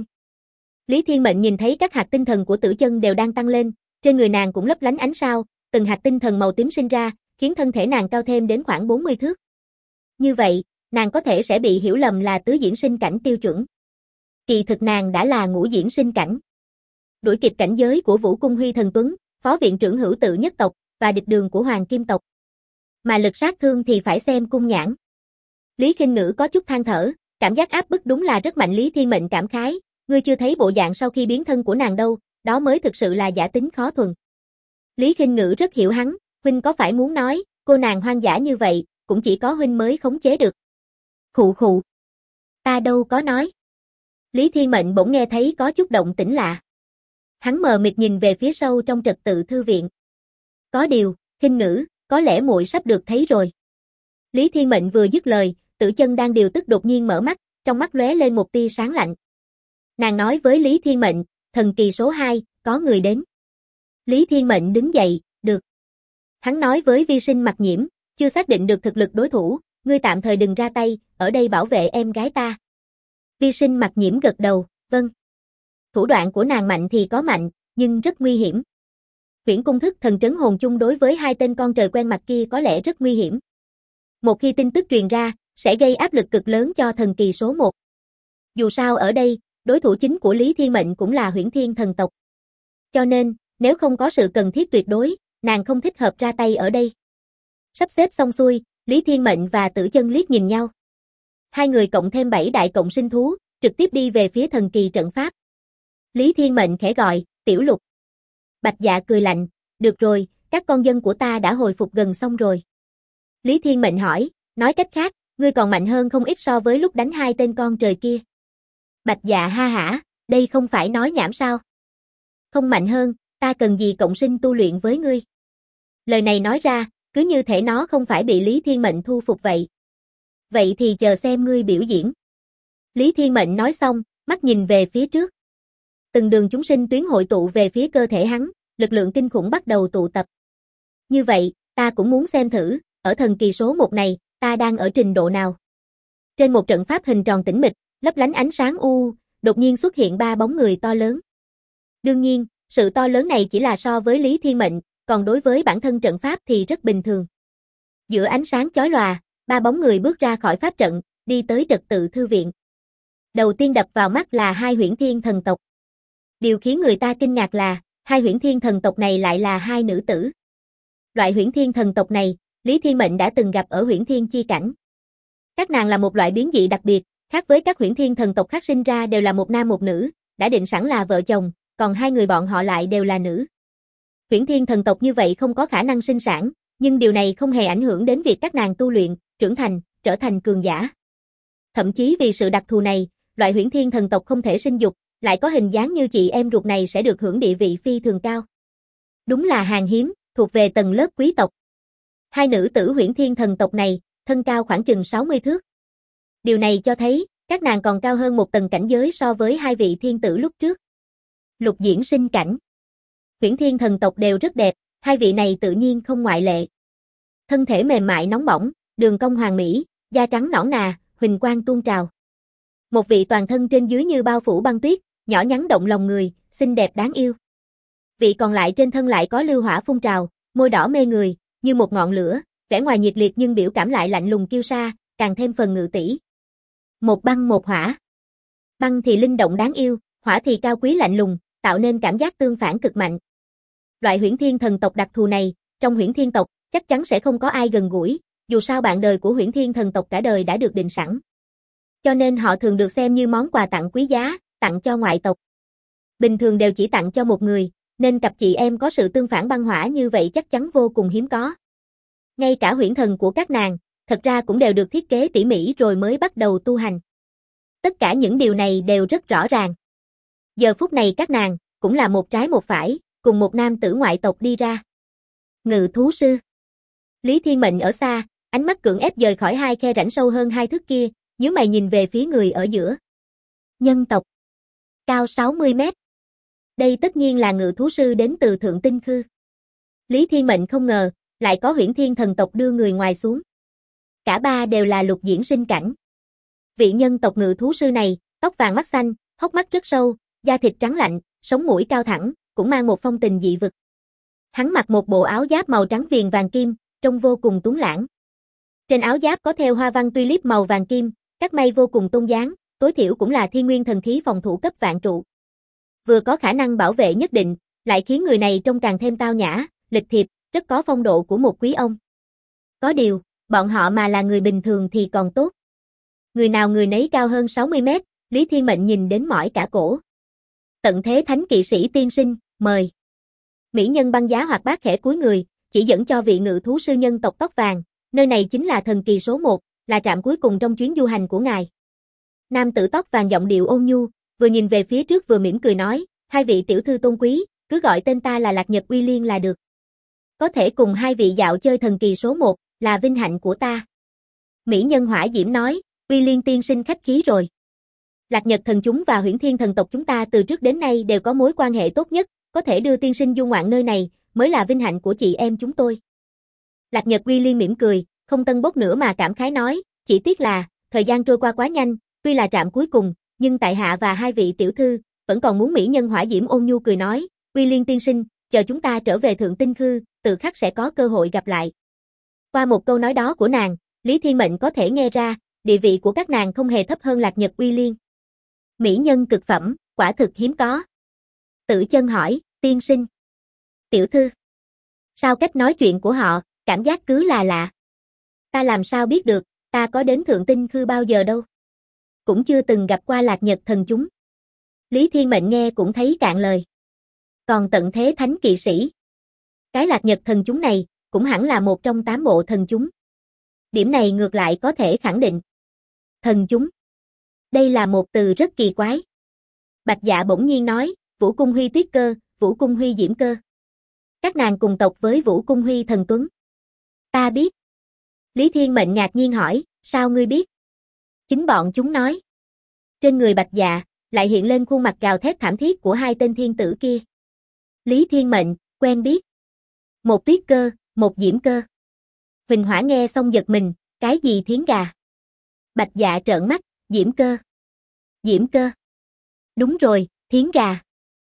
S1: Lý Thiên Mệnh nhìn thấy các hạt tinh thần của Tử Chân đều đang tăng lên, trên người nàng cũng lấp lánh ánh sao, từng hạt tinh thần màu tím sinh ra, khiến thân thể nàng cao thêm đến khoảng 40 thước. Như vậy, nàng có thể sẽ bị hiểu lầm là tứ diễn sinh cảnh tiêu chuẩn. Kỳ thực nàng đã là ngũ diễn sinh cảnh. Đuổi kịp cảnh giới của Vũ Cung Huy Thần Tuấn, phó viện trưởng hữu tự nhất tộc, và địch đường của Hoàng Kim tộc. Mà lực sát thương thì phải xem cung nhãn. Lý Khinh Ngữ có chút than thở, cảm giác áp bức đúng là rất mạnh. Lý Thiên Mệnh cảm khái, ngươi chưa thấy bộ dạng sau khi biến thân của nàng đâu, đó mới thực sự là giả tính khó thuần. Lý Khinh Ngữ rất hiểu hắn, huynh có phải muốn nói, cô nàng hoang dã như vậy, cũng chỉ có huynh mới khống chế được. Khụ khụ. Ta đâu có nói. Lý Thiên Mệnh bỗng nghe thấy có chút động tĩnh lạ. Hắn mờ mịt nhìn về phía sâu trong trật tự thư viện. Có điều, Khinh Ngữ, có lẽ muội sắp được thấy rồi. Lý Thiên Mệnh vừa dứt lời, Tử Chân đang điều tức đột nhiên mở mắt, trong mắt lóe lên một tia sáng lạnh. Nàng nói với Lý Thiên Mệnh, thần kỳ số 2, có người đến. Lý Thiên Mệnh đứng dậy, được. Hắn nói với Vi Sinh Mặc Nhiễm, chưa xác định được thực lực đối thủ, ngươi tạm thời đừng ra tay, ở đây bảo vệ em gái ta. Vi Sinh Mặc Nhiễm gật đầu, vâng. Thủ đoạn của nàng mạnh thì có mạnh, nhưng rất nguy hiểm. Huyễn cung thức thần trấn hồn chung đối với hai tên con trời quen mặt kia có lẽ rất nguy hiểm. Một khi tin tức truyền ra, sẽ gây áp lực cực lớn cho thần kỳ số 1. Dù sao ở đây, đối thủ chính của Lý Thiên Mệnh cũng là Huyễn Thiên thần tộc. Cho nên, nếu không có sự cần thiết tuyệt đối, nàng không thích hợp ra tay ở đây. Sắp xếp xong xuôi, Lý Thiên Mệnh và Tử Chân liếc nhìn nhau. Hai người cộng thêm 7 đại cộng sinh thú, trực tiếp đi về phía thần kỳ trận pháp. Lý Thiên Mệnh khẽ gọi, Tiểu Lục. Bạch Dạ cười lạnh, được rồi, các con dân của ta đã hồi phục gần xong rồi. Lý Thiên Mệnh hỏi, nói cách khác, ngươi còn mạnh hơn không ít so với lúc đánh hai tên con trời kia. Bạch Dạ ha hả, đây không phải nói nhảm sao? Không mạnh hơn, ta cần gì cộng sinh tu luyện với ngươi? Lời này nói ra, cứ như thể nó không phải bị Lý Thiên Mệnh thu phục vậy. Vậy thì chờ xem ngươi biểu diễn. Lý Thiên Mệnh nói xong, mắt nhìn về phía trước. Từng đường chúng sinh tuyến hội tụ về phía cơ thể hắn, lực lượng kinh khủng bắt đầu tụ tập. Như vậy, ta cũng muốn xem thử, ở thần kỳ số 1 này, ta đang ở trình độ nào. Trên một trận pháp hình tròn tĩnh mịch, lấp lánh ánh sáng đột nhiên xuất hiện 3 bóng người to lớn. Đương nhiên, sự to lớn này chỉ là so với Lý Thiên Mệnh, còn đối với bản thân trận pháp thì rất bình thường. Giữa ánh sáng chói lòa, 3 bóng người bước ra khỏi pháp trận, đi tới trật tự thư viện. Đầu tiên đập vào mắt là hai Huyễn Thiên thần tộc. Điều khiến người ta kinh ngạc là, hai Huyễn Thiên thần tộc này lại là hai nữ tử. Loại Huyễn Thiên thần tộc này, Lý Thiên Mệnh đã từng gặp ở Huyễn Thiên chi cảnh. Các nàng là một loại biến dị đặc biệt, khác với các Huyễn Thiên thần tộc khác sinh ra đều là một nam một nữ, đã định sẵn là vợ chồng, còn hai người bọn họ lại đều là nữ. Huyễn Thiên thần tộc như vậy không có khả năng sinh sản, nhưng điều này không hề ảnh hưởng đến việc các nàng tu luyện, trưởng thành, trở thành cường giả. Thậm chí vì sự đặc thù này, loại Huyễn Thiên thần tộc không thể sinh dục, lại có hình dáng như chị em ruột này sẽ được hưởng địa vị phi thường cao. Đúng là hàng hiếm, thuộc về tầng lớp quý tộc. Hai nữ tử Huyễn Thiên thần tộc này, thân cao khoảng chừng 60 thước. Điều này cho thấy, các nàng còn cao hơn một tầng cảnh giới so với hai vị thiên tử lúc trước. Lục diễn sinh cảnh. Huyễn Thiên thần tộc đều rất đẹp, hai vị này tự nhiên không ngoại lệ. Thân thể mềm mại nóng bỏng, đường cong hoàn mỹ, da trắng nõn nà, huỳnh quang tuôn trào. Một vị toàn thân trên dưới như bao phủ băng tuyết, nhỏ nhắn động lòng người, xinh đẹp đáng yêu. Vị còn lại trên thân lại có lưu hỏa phun trào, môi đỏ mê người, như một ngọn lửa, vẻ ngoài nhiệt liệt nhưng biểu cảm lại lạnh lùng kiêu sa, càng thêm phần ngự tỷ. Một băng một hỏa. Băng thì linh động đáng yêu, hỏa thì cao quý lạnh lùng, tạo nên cảm giác tương phản cực mạnh. Loại Huyễn Thiên thần tộc đặc thù này, trong Huyễn Thiên tộc, chắc chắn sẽ không có ai gần gũi, dù sao bạn đời của Huyễn Thiên thần tộc cả đời đã được định sẵn. Cho nên họ thường được xem như món quà tặng quý giá, tặng cho ngoại tộc. Bình thường đều chỉ tặng cho một người, nên cặp chị em có sự tương phản băng hỏa như vậy chắc chắn vô cùng hiếm có. Ngay cả huyễn thần của các nàng, thật ra cũng đều được thiết kế tỉ mỉ rồi mới bắt đầu tu hành. Tất cả những điều này đều rất rõ ràng. Giờ phút này các nàng, cũng là một trái một phải, cùng một nam tử ngoại tộc đi ra. Ngự thú sư. Lý Thiên Mệnh ở xa, ánh mắt cưỡng ép dời khỏi hai khe rãnh sâu hơn 2 thước kia, nhíu mày nhìn về phía người ở giữa. Nhân tộc. Cao 60 mét. Đây tất nhiên là ngự thú sư đến từ Thượng Tinh Khư. Lý Thiên Mệnh không ngờ, lại có Huyễn Thiên thần tộc đưa người ngoài xuống. Cả ba đều là lục diễn sinh cảnh. Vị nhân tộc ngự thú sư này, tóc vàng mắt xanh, hốc mắt rất sâu, da thịt trắng lạnh, sống mũi cao thẳng, cũng mang một phong tình dị vực. Hắn mặc một bộ áo giáp màu trắng viền vàng kim, trông vô cùng tuấn lãng. Trên áo giáp có thêu hoa văn tulip màu vàng kim, các mây vô cùng tôn dáng, tối thiểu cũng là thiên nguyên thần khí phòng thủ cấp vạn trụ. Vừa có khả năng bảo vệ nhất định, lại khiến người này trông càng thêm tao nhã, lịch thiệp, rất có phong độ của một quý ông. Có điều, bọn họ mà là người bình thường thì còn tốt. Người nào người nấy cao hơn 60 mét, Lý Thiên Mệnh nhìn đến mỏi cả cổ. Tận thế thánh kỵ sĩ tiên sinh, mời. Mỹ nhân băng giá hoạt bát khẽ cúi người, chỉ dẫn cho vị ngự thú sư nhân tộc tóc vàng, nơi này chính là thần kỳ số 1, là trạm cuối cùng trong chuyến du hành của ngài. Nam tử tóc vàng giọng điệu ôn nhu, vừa nhìn về phía trước vừa mỉm cười nói, hai vị tiểu thư tôn quý, cứ gọi tên ta là Lạc Nhật Uy Liên là được. Có thể cùng hai vị dạo chơi thần kỳ số 1, là vinh hạnh của ta. Mỹ nhân hỏa diễm nói, Uy Liên tiên sinh khách khí rồi. Lạc Nhật thần chúng và Huyễn Thiên thần tộc chúng ta từ trước đến nay đều có mối quan hệ tốt nhất, có thể đưa tiên sinh du ngoạn nơi này, mới là vinh hạnh của chị em chúng tôi. Lạc Nhật Uy Liên mỉm cười, không tân bốc nữa mà cảm khái nói, chỉ tiếc là, thời gian trôi qua quá nhanh, tuy là trạm cuối cùng, nhưng tại hạ và hai vị tiểu thư, vẫn còn muốn mỹ nhân hỏa diễm ôn nhu cười nói, Uy Liên tiên sinh, chờ chúng ta trở về Thượng Tinh Khư, tự khắc sẽ có cơ hội gặp lại. Qua một câu nói đó của nàng, Lý Thiên Mệnh có thể nghe ra, địa vị của các nàng không hề thấp hơn Lạc Nhật Uy Liên. Mỹ nhân cực phẩm, quả thực hiếm có. Tử Chân hỏi, tiên sinh. Tiểu thư. Sao cách nói chuyện của họ, cảm giác cứ là lạ. Ta làm sao biết được, ta có đến Thượng Tinh Khư bao giờ đâu. cũng chưa từng gặp qua Lạc Nhật thần chúng. Lý Thiên Mệnh nghe cũng thấy cạn lời. Còn tận thế thánh kỵ sĩ. Cái Lạc Nhật thần chúng này, cũng hẳn là một trong 8 bộ thần chúng. Điểm này ngược lại có thể khẳng định. Thần chúng. Đây là một từ rất kỳ quái. Bạch Dạ bỗng nhiên nói, Vũ Cung Huy Tuyết Cơ, Vũ Cung Huy Diễm Cơ. Các nàng cùng tộc với Vũ Cung Huy Thần Tuấn. Ta biết. Lý Thiên Mệnh ngạc nhiên hỏi, sao ngươi biết? Chính bọn chúng nói. Trên người Bạch Dạ, lại hiện lên khuôn mặt gào thét thảm thiết của hai tên thiên tử kia. Lý Thiên Mệnh, quen biết. Một Tuyết Cơ, một Diễm Cơ. Huỳnh Hỏa nghe xong giật mình, cái gì thiến gà? Bạch Dạ trợn mắt, Diễm Cơ. Diễm Cơ. Đúng rồi, thiến gà.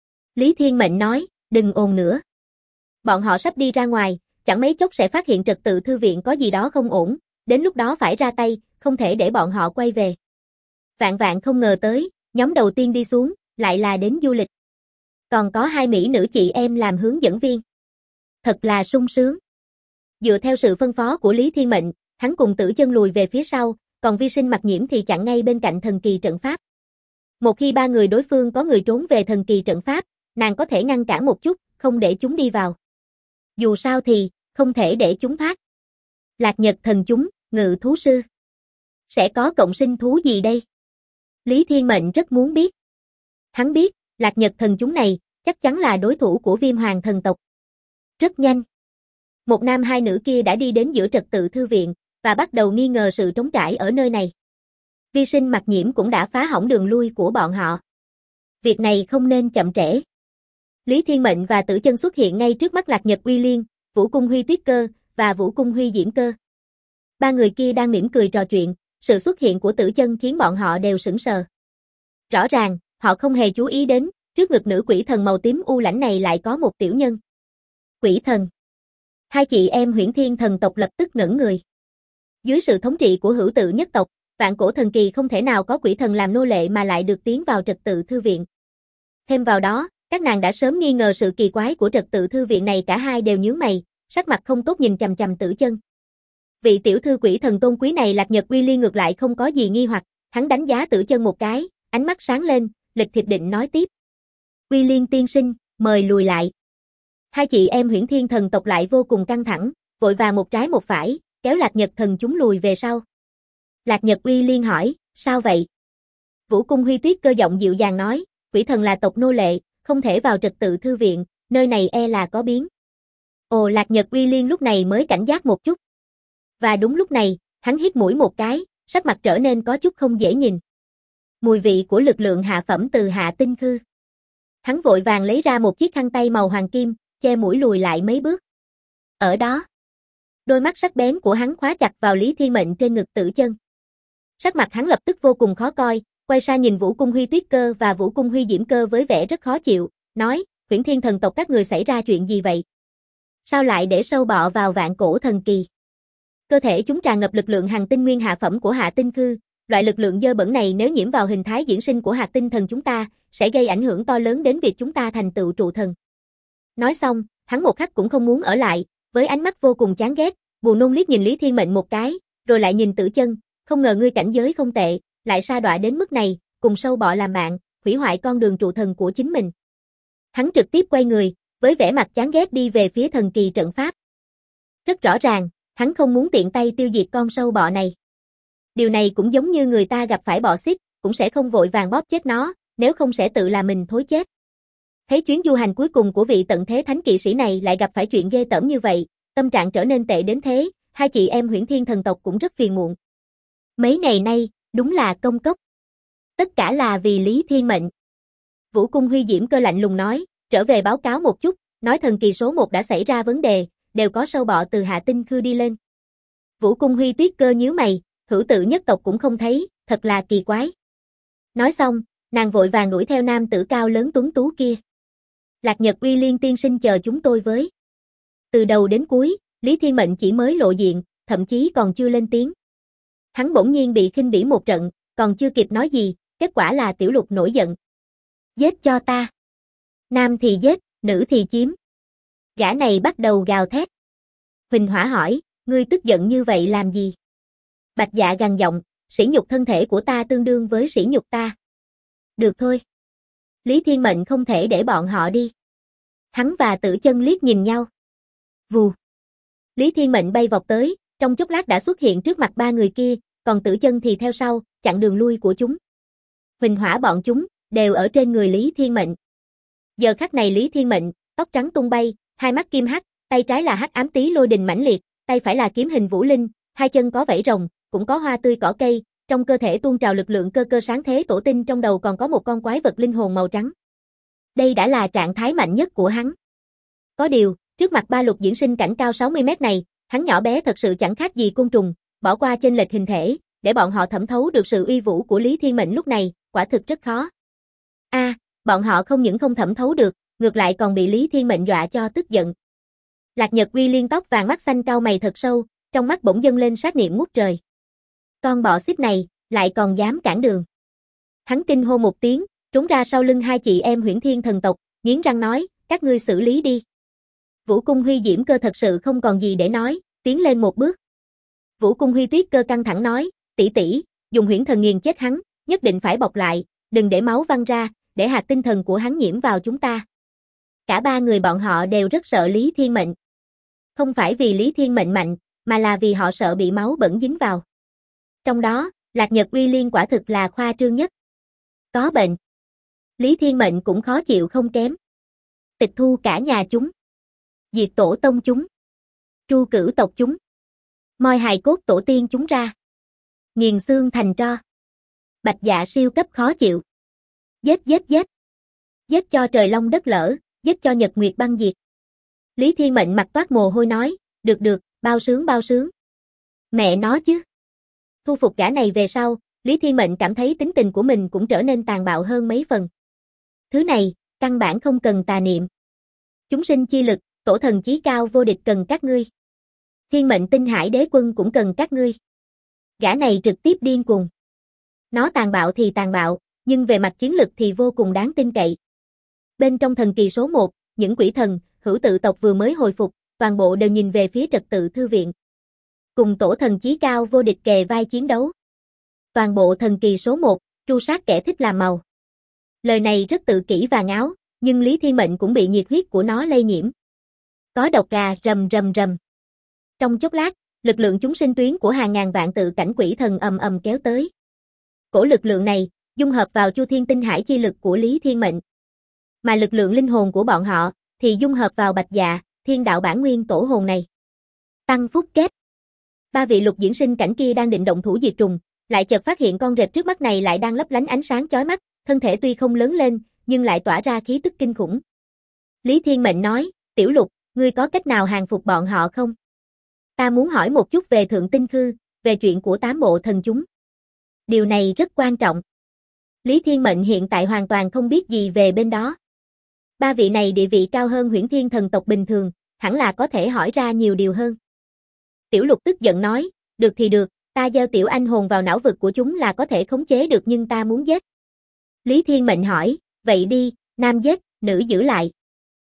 S1: Lý Thiên Mệnh nói, đừng ồn nữa. Bọn họ sắp đi ra ngoài, chẳng mấy chốc sẽ phát hiện trật tự thư viện có gì đó không ổn, đến lúc đó phải ra tay, không thể để bọn họ quay về. Vạn vạn không ngờ tới, nhóm đầu tiên đi xuống, lại là đến du lịch. Còn có 2 mỹ nữ chị em làm hướng dẫn viên. Thật là sung sướng. Dựa theo sự phân phó của Lý Thiên Mệnh, hắn cùng Tử Chân lùi về phía sau, còn Vi Sinh Mặc Nhiễm thì chặn ngay bên cạnh thần kỳ trận pháp. Một khi 3 người đối phương có người trốn về thần kỳ trận pháp, nàng có thể ngăn cản một chút, không để chúng đi vào. Dù sao thì, không thể để chúng thoát. Lạc Nhật thần chúng, ngự thú sư. Sẽ có cộng sinh thú gì đây? Lý Thiên Mệnh rất muốn biết. Hắn biết, Lạc Nhật thần chúng này, chắc chắn là đối thủ của Viêm Hoàng thần tộc. Rất nhanh. Một nam 2 nữ kia đã đi đến giữa trật tự thư viện, và bắt đầu nghi ngờ sự trống trải ở nơi này. Vi Sinh Mặc Nhiễm cũng đã phá hỏng đường lui của bọn họ. Việc này không nên chậm trễ. Lý Thiên Mệnh và Tử Chân xuất hiện ngay trước mắt Lạc Nhật Uy Liên, Vũ Cung Huy Tuyết Cơ, và Vũ Cung Huy Diễm Cơ. 3 người kia đang mỉm cười trò chuyện, sự xuất hiện của Tử Chân khiến bọn họ đều sững sờ. Rõ ràng, họ không hề chú ý đến, trước ngực nữ quỷ thần màu tím u lãnh này lại có một tiểu nhân. Quỷ thần. 2 chị em Huyễn Thiên thần tộc lập tức ngẩn người. Dưới sự thống trị của Hữu Tự nhất tộc, vạn cổ thần kỳ không thể nào có quỷ thần làm nô lệ mà lại được tiến vào trật tự thư viện. Thêm vào đó, các nàng đã sớm nghi ngờ sự kỳ quái của trật tự thư viện này, cả hai đều nhướng mày, sắc mặt không tốt nhìn chằm chằm Tử Chân. Vị tiểu thư quỷ thần tôn quý này Lạc Nhật Uy Liên ngược lại không có gì nghi hoặc, hắn đánh giá Tử Chân một cái, ánh mắt sáng lên, lịch thiệp định nói tiếp. Uy Liên tiên sinh, mời lùi lại. 2 chị em Huyễn Thiên thần tộc lại vô cùng căng thẳng, vội vàng một trái một phải, kéo Lạc Nhật thần chúng lùi về sau. Lạc Nhật Uy Liên hỏi, sao vậy? Vũ Cung Huy Tuyết Cơ giọng dịu dàng nói, quỷ thần là tộc nô lệ, không thể vào trật tự thư viện, nơi này e là có biến. Ồ, Lạc Nhật Uy Liên lúc này mới cảnh giác một chút. Và đúng lúc này, hắn hít mũi một cái, sắc mặt trở nên có chút không dễ nhìn. Mùi vị của lực lượng hạ phẩm từ Hạ Tinh Khư. Hắn vội vàng lấy ra một chiếc khăn tay màu hoàng kim, che mũi lùi lại mấy bước. Ở đó, đôi mắt sắc bén của hắn khóa chặt vào Lý Thiên Mệnh trên ngực Tử Chân. Sắc mặt hắn lập tức vô cùng khó coi, quay sang nhìn Vũ Cung Huy Tuyết Cơ và Vũ Cung Huy Diễm Cơ với vẻ rất khó chịu, nói, Huyễn Thiên thần tộc các người xảy ra chuyện gì vậy? Sao lại để sâu bọ vào vạn cổ thần kỳ? Cơ thể chúng tràn ngập lực lượng hàn tinh nguyên hạ phẩm của Hạ Tinh Khư, loại lực lượng dơ bẩn này nếu nhiễm vào hình thái diễn sinh của hạt tinh thần chúng ta, sẽ gây ảnh hưởng to lớn đến việc chúng ta thành tựu trụ thần. Nói xong, hắn một khắc cũng không muốn ở lại, với ánh mắt vô cùng chán ghét, buồn nôn liếc nhìn Lý Thiên Mệnh một cái, rồi lại nhìn Tử Chân, không ngờ ngươi cảnh giới không tệ, lại sa đọa đến mức này, cùng sâu bọ làm bạn, hủy hoại con đường trụ thần của chính mình. Hắn trực tiếp quay người, với vẻ mặt chán ghét đi về phía thần kỳ trận pháp. Rất rõ ràng, hắn không muốn tiện tay tiêu diệt con sâu bọ này. Điều này cũng giống như người ta gặp phải bọ xít, cũng sẽ không vội vàng bóp chết nó, nếu không sẽ tự làm mình thối chết. Thấy chuyến du hành cuối cùng của vị tận thế thánh kỵ sĩ này lại gặp phải chuyện ghê tởm như vậy, tâm trạng trở nên tệ đến thế, 2 chị em Huyễn Thiên thần tộc cũng rất phiền muộn. Mấy ngày nay, đúng là công cốc. Tất cả là vì Lý Thiên Mệnh. Vũ Cung Huy Diễm Cơ lạnh lùng nói, trở về báo cáo một chút, nói thần kỳ số 1 đã xảy ra vấn đề, đều có sâu bọ từ Hạ Tinh Khư đi lên. Vũ Cung Huy Tuyết Cơ nhíu mày, Hữu Tự nhất tộc cũng không thấy, thật là kỳ quái. Nói xong, nàng vội vàng đuổi theo nam tử cao lớn tuấn tú kia. Lạc Nhật Uy Liên tiên sinh chờ chúng tôi với. Từ đầu đến cuối, Lý Thiên Mệnh chỉ mới lộ diện, thậm chí còn chưa lên tiếng. Hắn bỗng nhiên bị khinh bỉ một trận, còn chưa kịp nói gì, kết quả là Tiểu Lục nổi giận. Giết cho ta. Nam thì giết, nữ thì chiếm. Gã này bắt đầu gào thét. Huỳnh Hỏa hỏi, ngươi tức giận như vậy làm gì? Bạch Dạ gằn giọng, sỉ nhục thân thể của ta tương đương với sỉ nhục ta. Được thôi. Lý Thiên Mệnh không thể để bọn họ đi. Hắn và Tử Chân liếc nhìn nhau. Vù. Lý Thiên Mệnh bay vọt tới, trong chốc lát đã xuất hiện trước mặt ba người kia, còn Tử Chân thì theo sau, chặn đường lui của chúng. Huỳnh hỏa bọn chúng, đều ở trên người Lý Thiên Mệnh. Giờ khắc này Lý Thiên Mệnh, tóc trắng tung bay, hai mắt kim hắc, tay trái là hắc ám tí lôi đình mãnh liệt, tay phải là kiếm hình vũ linh, hai chân có vảy rồng, cũng có hoa tươi cỏ cây, trong cơ thể tuôn trào lực lượng cơ cơ sáng thế tổ tinh, trong đầu còn có một con quái vật linh hồn màu trắng. Đây đã là trạng thái mạnh nhất của hắn. Có điều, trước mặt ba lục diễn sinh cảnh cao 60 mét này, hắn nhỏ bé thật sự chẳng khác gì côn trùng, bỏ qua chênh lệch hình thể, để bọn họ thẩm thấu được sự uy vũ của Lý Thiên Mệnh lúc này, quả thực rất khó. Bọn họ không những không thẩm thấu được, ngược lại còn bị Lý Thiên Mệnh dọa cho tức giận. Lạc Nhật Uy Liên tóc vàng mắt xanh cau mày thật sâu, trong mắt bỗng dâng lên sát niệm ngút trời. Con bọ xít này, lại còn dám cản đường. Hắn kinh hô một tiếng, trốn ra sau lưng hai chị em Huyễn Thiên thần tộc, nghiến răng nói, các ngươi xử lý đi. Vũ Cung Huy Diễm Cơ thật sự không còn gì để nói, tiến lên một bước. Vũ Cung Huy Tuyết Cơ căng thẳng nói, tỷ tỷ, dùng huyễn thần nghiền chết hắn, nhất định phải bọc lại, đừng để máu văng ra, để hạt tinh thần của hắn nhiễm vào chúng ta. Cả ba người bọn họ đều rất sợ Lý Thiên Mệnh. Không phải vì Lý Thiên Mệnh mạnh, mà là vì họ sợ bị máu bẩn dính vào. Trong đó, Lạc Nhật Uy Liên quả thực là khoa trương nhất. Có bệnh. Lý Thiên Mệnh cũng khó chịu không kém. Tịch thu cả nhà chúng. Diệt tổ tông chúng. Tru cửu tộc chúng. Moi hài cốt tổ tiên chúng ra. Nghiền xương thành tro. Bạch Dạ siêu cấp khó chịu. Giết giết giết. Giết cho trời long đất lở, giết cho nhật nguyệt băng diệt. Lý Thiên Mệnh mặt toát mồ hôi nói, được được, bao sướng bao sướng. Mẹ nó chứ. Thu phục gã này về sau, Lý Thiên Mệnh cảm thấy tính tình của mình cũng trở nên tàn bạo hơn mấy phần. Thứ này, căn bản không cần tà niệm. Chúng sinh chi lực, tổ thần chí cao vô địch cần các ngươi. Thiên Mệnh Tinh Hải Đế Quân cũng cần các ngươi. Gã này trực tiếp điên cuồng. Nó tàn bạo thì tàn bạo, nhưng về mặt chiến lực thì vô cùng đáng tin cậy. Bên trong thần kỳ số 1, những quỷ thần, hữu tự tộc vừa mới hồi phục, toàn bộ đều nhìn về phía trật tự thư viện. Cùng tổ thần chí cao vô địch kề vai chiến đấu. Toàn bộ thần kỳ số 1, tru sát kẻ thích làm màu. Lời này rất tự kỷ và ngáo, nhưng Lý Thiên Mệnh cũng bị nhiệt huyết của nó lây nhiễm. Có độc gà rầm rầm rầm. Trong chốc lát, lực lượng chúng sinh tuyến của hàng ngàn vạn tự cảnh quỷ thần ầm ầm kéo tới. Cổ lực lượng này, dung hợp vào Chu Thiên Tinh Hải chi lực của Lý Thiên Mệnh. Mà lực lượng linh hồn của bọn họ, thì dung hợp vào Bạch Dạ, thiên đạo bản nguyên tổ hồn này. Tăng phúc kết. Ba vị lục diễn sinh cảnh kia đang định động thủ diệt trùng, lại chợt phát hiện con rệp trước mắt này lại đang lấp lánh ánh sáng chói mắt, thân thể tuy không lớn lên, nhưng lại tỏa ra khí tức kinh khủng. Lý Thiên Mệnh nói, Tiểu Lục, ngươi có cách nào hàng phục bọn họ không? Ta muốn hỏi một chút về Thượng Tinh Khư, về chuyện của 8 bộ thần chúng. Điều này rất quan trọng. Lý Thiên Mệnh hiện tại hoàn toàn không biết gì về bên đó. Ba vị này địa vị cao hơn Huyễn Thiên thần tộc bình thường, hẳn là có thể hỏi ra nhiều điều hơn. Tiểu Lục tức giận nói, được thì được, ta gieo tiểu anh hồn vào não vực của chúng là có thể khống chế được, nhưng ta muốn giết. Lý Thiên Mệnh hỏi, vậy đi, nam giết, nữ giữ lại.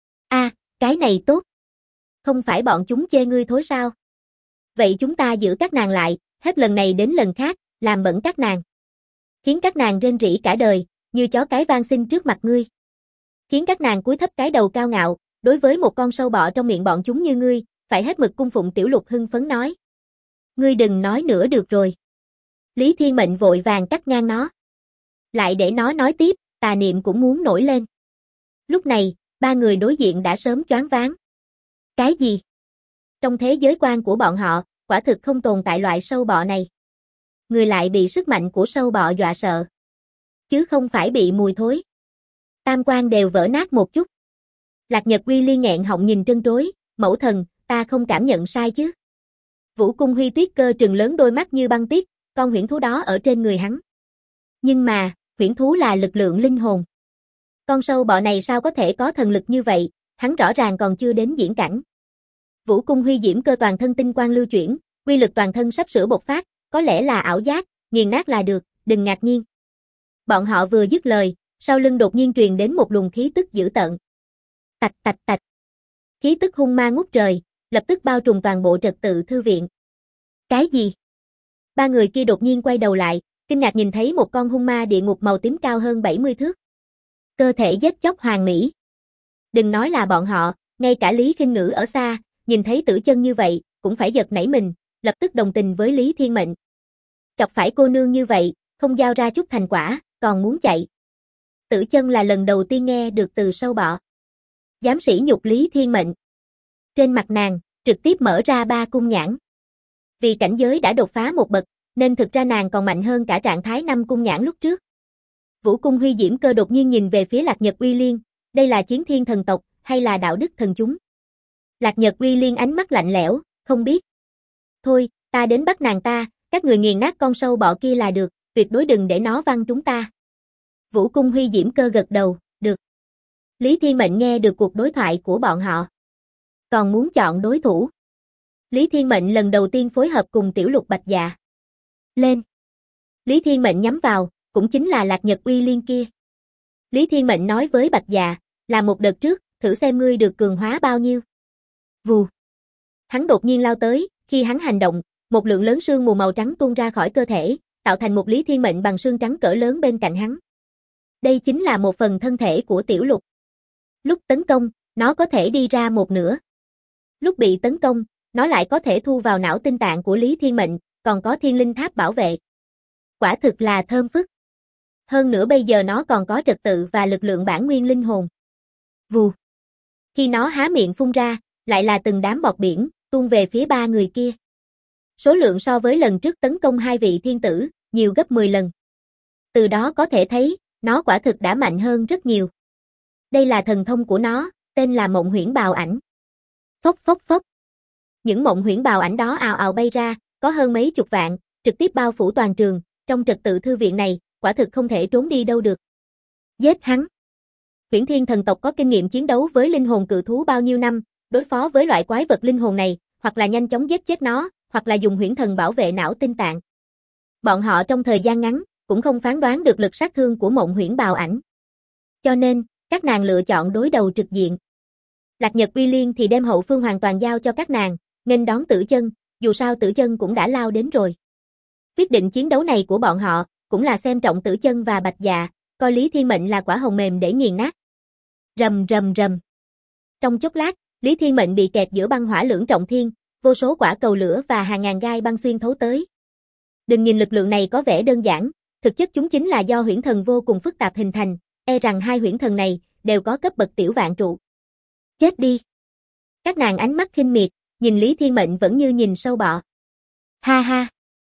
S1: Cái này tốt. Không phải bọn chúng chê ngươi thối sao? Vậy chúng ta giữ các nàng lại, hết lần này đến lần khác, làm bẩn các nàng. Khiến các nàng rên rỉ cả đời, như chó cái van xin trước mặt ngươi. Khiến các nàng cúi thấp cái đầu cao ngạo, đối với một con sâu bọ trong miệng bọn chúng như ngươi, phải hết mực cung phụng. Tiểu Lục hưng phấn nói. Ngươi đừng nói nữa được rồi. Lý Thiên Mệnh vội vàng cắt ngang nó. Lại để nó nói tiếp, tà niệm cũng muốn nổi lên. Lúc này, ba người đối diện đã sớm choáng váng. Cái gì? Trong thế giới quan của bọn họ, quả thực không tồn tại loại sâu bọ này. Người lại bị sức mạnh của sâu bọ dọa sợ. Chứ không phải bị mùi thối. Tam quan đều vỡ nát một chút. Lạc Nhật Uy Liên nghẹn họng nhìn trân trối, mẫu thần, ta không cảm nhận sai chứ. Vũ Cung Huy Tuyết Cơ trừng lớn đôi mắt như băng tuyết, con huyễn thú đó ở trên người hắn. Nhưng mà, huyễn thú là lực lượng linh hồn. Con sâu bọ này sao có thể có thần lực như vậy, hắn rõ ràng còn chưa đến diễn cảnh. Vũ Cung Huy Diễm Cơ toàn thân tinh quang lưu chuyển, quy lực toàn thân sắp sửa bộc phát, có lẽ là ảo giác, nghiền nát là được, đừng ngạc nhiên. Bọn họ vừa dứt lời, sau lưng đột nhiên truyền đến một luồng khí tức dữ tợn. Tạch tạch tạch. Khí tức hung ma ngút trời, lập tức bao trùm toàn bộ trật tự thư viện. Cái gì? Ba người kia đột nhiên quay đầu lại, kinh ngạc nhìn thấy một con hung ma địa ngục màu tím cao hơn 70 thước. Cơ thể giết chóc hoàn mỹ. Đừng nói là bọn họ, ngay cả Lý Kinh Ngữ ở xa, nhìn thấy Tử Chân như vậy, cũng phải giật nảy mình, lập tức đồng tình với Lý Thiên Mệnh. Chọc phải cô nương như vậy, không giao ra chút thành quả, còn muốn chạy. Tử Chân là lần đầu tiên nghe được từ sâu bọ. Dám sỉ nhục Lý Thiên Mệnh. Trên mặt nàng, trực tiếp mở ra 3 cung nhãn. Vì cảnh giới đã đột phá một bậc, nên thực ra nàng còn mạnh hơn cả trạng thái 5 cung nhãn lúc trước. Vũ cung Huy Diễm Cơ đột nhiên nhìn về phía Lạc Nhật Uy Liên, đây là chiến thiên thần tộc, hay là đạo đức thần chúng? Lạc Nhật Uy Liên ánh mắt lạnh lẽo, không biết. Thôi, ta đến bắt nàng ta, các người nghiền nát con sâu bọ kia là được, tuyệt đối đừng để nó văng chúng ta. Vũ cung Huy Diễm Cơ gật đầu, được. Lý Thiên Mệnh nghe được cuộc đối thoại của bọn họ. Còn muốn chọn đối thủ. Lý Thiên Mệnh lần đầu tiên phối hợp cùng Tiểu Lục Bạch Dạ. Lên. Lý Thiên Mệnh nhắm vào, cũng chính là Lạc Nhật Uy Liên kia. Lý Thiên Mệnh nói với Bạch Dạ, là một đợt trước, thử xem ngươi được cường hóa bao nhiêu. Vù. Hắn đột nhiên lao tới, khi hắn hành động, một lượng lớn sương mù màu trắng tuôn ra khỏi cơ thể, tạo thành một Lý Thiên Mệnh bằng xương trắng cỡ lớn bên cạnh hắn. Đây chính là một phần thân thể của Tiểu Lục. Lúc tấn công, nó có thể đi ra một nửa. Lúc bị tấn công, nó lại có thể thu vào não tinh tạng của Lý Thiên Mệnh, còn có thiên linh tháp bảo vệ. Quả thực là thơm phức. Hơn nữa bây giờ nó còn có trật tự và lực lượng bản nguyên linh hồn. Vù. Khi nó há miệng phun ra, lại là từng đám bọt biển, tuôn về phía 3 người kia. Số lượng so với lần trước tấn công 2 vị thiên tử, nhiều gấp 10 lần. Từ đó có thể thấy, nó quả thực đã mạnh hơn rất nhiều. Đây là thần thông của nó, tên là Mộng Huyễn Bào Ảnh. Phốc phốc phốc. Những mộng huyễn bào ảnh đó ào ào bay ra, có hơn mấy chục vạn, trực tiếp bao phủ toàn trường, trong trật tự thư viện này, quả thực không thể trốn đi đâu được. Giết hắn. Huyễn Thiên thần tộc có kinh nghiệm chiến đấu với linh hồn cự thú bao nhiêu năm, đối phó với loại quái vật linh hồn này, hoặc là nhanh chóng giết chết nó, hoặc là dùng huyễn thần bảo vệ não tinh tạng. Bọn họ trong thời gian ngắn, cũng không phán đoán được lực sát thương của mộng huyễn bào ảnh. Cho nên, các nàng lựa chọn đối đầu trực diện. Lạc Nhật Uy Liên thì đem hậu phương hoàn toàn giao cho các nàng, nên đón Tử Chân, dù sao Tử Chân cũng đã lao đến rồi. Quyết định chiến đấu này của bọn họ, cũng là xem trọng Tử Chân và Bạch Dạ, coi Lý Thiên Mệnh là quả hồng mềm để nghiền nát. Rầm rầm rầm. Trong chốc lát, Lý Thiên Mệnh bị kẹt giữa băng hỏa lưỡng trọng thiên, vô số quả cầu lửa và hàng ngàn gai băng xuyên thấu tới. Đừng nhìn lực lượng này có vẻ đơn giản, thực chất chúng chính là do huyễn thần vô cùng phức tạp hình thành, e rằng hai huyễn thần này đều có cấp bậc tiểu vạn trụ. Chết đi. Các nàng ánh mắt khinh miệt, nhìn Lý Thiên Mệnh vẫn như nhìn sâu bọ. Ha ha.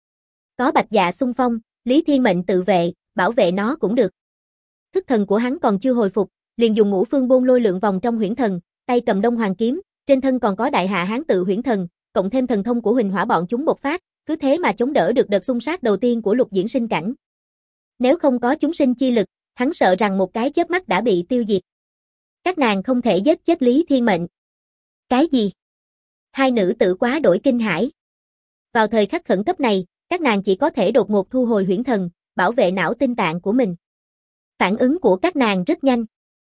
S1: Có Bạch Dạ xung phong, Lý Thiên Mệnh tự vệ, bảo vệ nó cũng được. Thức thần của hắn còn chưa hồi phục, liền dùng ngũ phương bôn lôi lượng vòng trong huyễn thần, tay cầm Đông Hoàng kiếm, trên thân còn có đại hạ hán tự huyễn thần, cộng thêm thần thông của Huỳnh Hỏa bọn chúng bộc phát, cứ thế mà chống đỡ được đợt xung sát đầu tiên của Lục Diễn Sinh cảnh. Nếu không có chúng sinh chi lực, hắn sợ rằng một cái chớp mắt đã bị tiêu diệt. Các nàng không thể giết chết Lý Thiên Mệnh. Cái gì? Hai nữ tử quá đổi kinh hãi. Vào thời khắc khẩn cấp này, các nàng chỉ có thể đột ngột thu hồi huyễn thần, bảo vệ não tinh tạng của mình. Phản ứng của các nàng rất nhanh.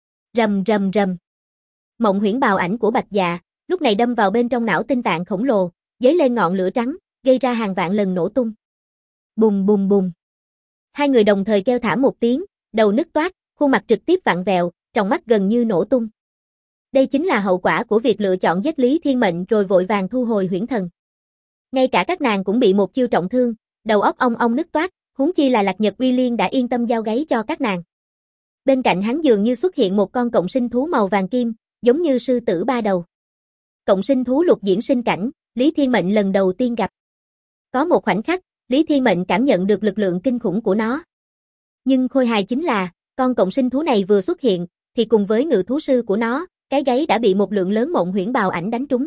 S1: Rầm rầm rầm. Mộng huyễn bào ảnh của Bạch Dạ, lúc này đâm vào bên trong não tinh tạng khổng lồ, dấy lên ngọn lửa trắng, gây ra hàng vạn lần nổ tung. Bùng bùng bùng. Hai người đồng thời kêu thảm một tiếng, đầu nứt toát, khuôn mặt trực tiếp vặn vẹo, trong mắt gần như nổ tung. Đây chính là hậu quả của việc lựa chọn giết Lý Thiên Mệnh rồi vội vàng thu hồi huyễn thần. Ngay cả các nàng cũng bị một chiêu trọng thương, đầu óc ong ong nứt toát, huống chi là Lạc Nhật Uy Liên đã yên tâm giao gáy cho các nàng. Bên cạnh hắn dường như xuất hiện một con cộng sinh thú màu vàng kim, giống như sư tử ba đầu. Cộng sinh thú Lục Diễn Sinh cảnh, Lý Thiên Mệnh lần đầu tiên gặp. Có một khoảnh khắc, Lý Thiên Mệnh cảm nhận được lực lượng kinh khủng của nó. Nhưng khôi hài chính là, con cộng sinh thú này vừa xuất hiện, thì cùng với ngự thú sư của nó, cái gáy đã bị một lượng lớn mộng huyễn bào ảnh đánh trúng.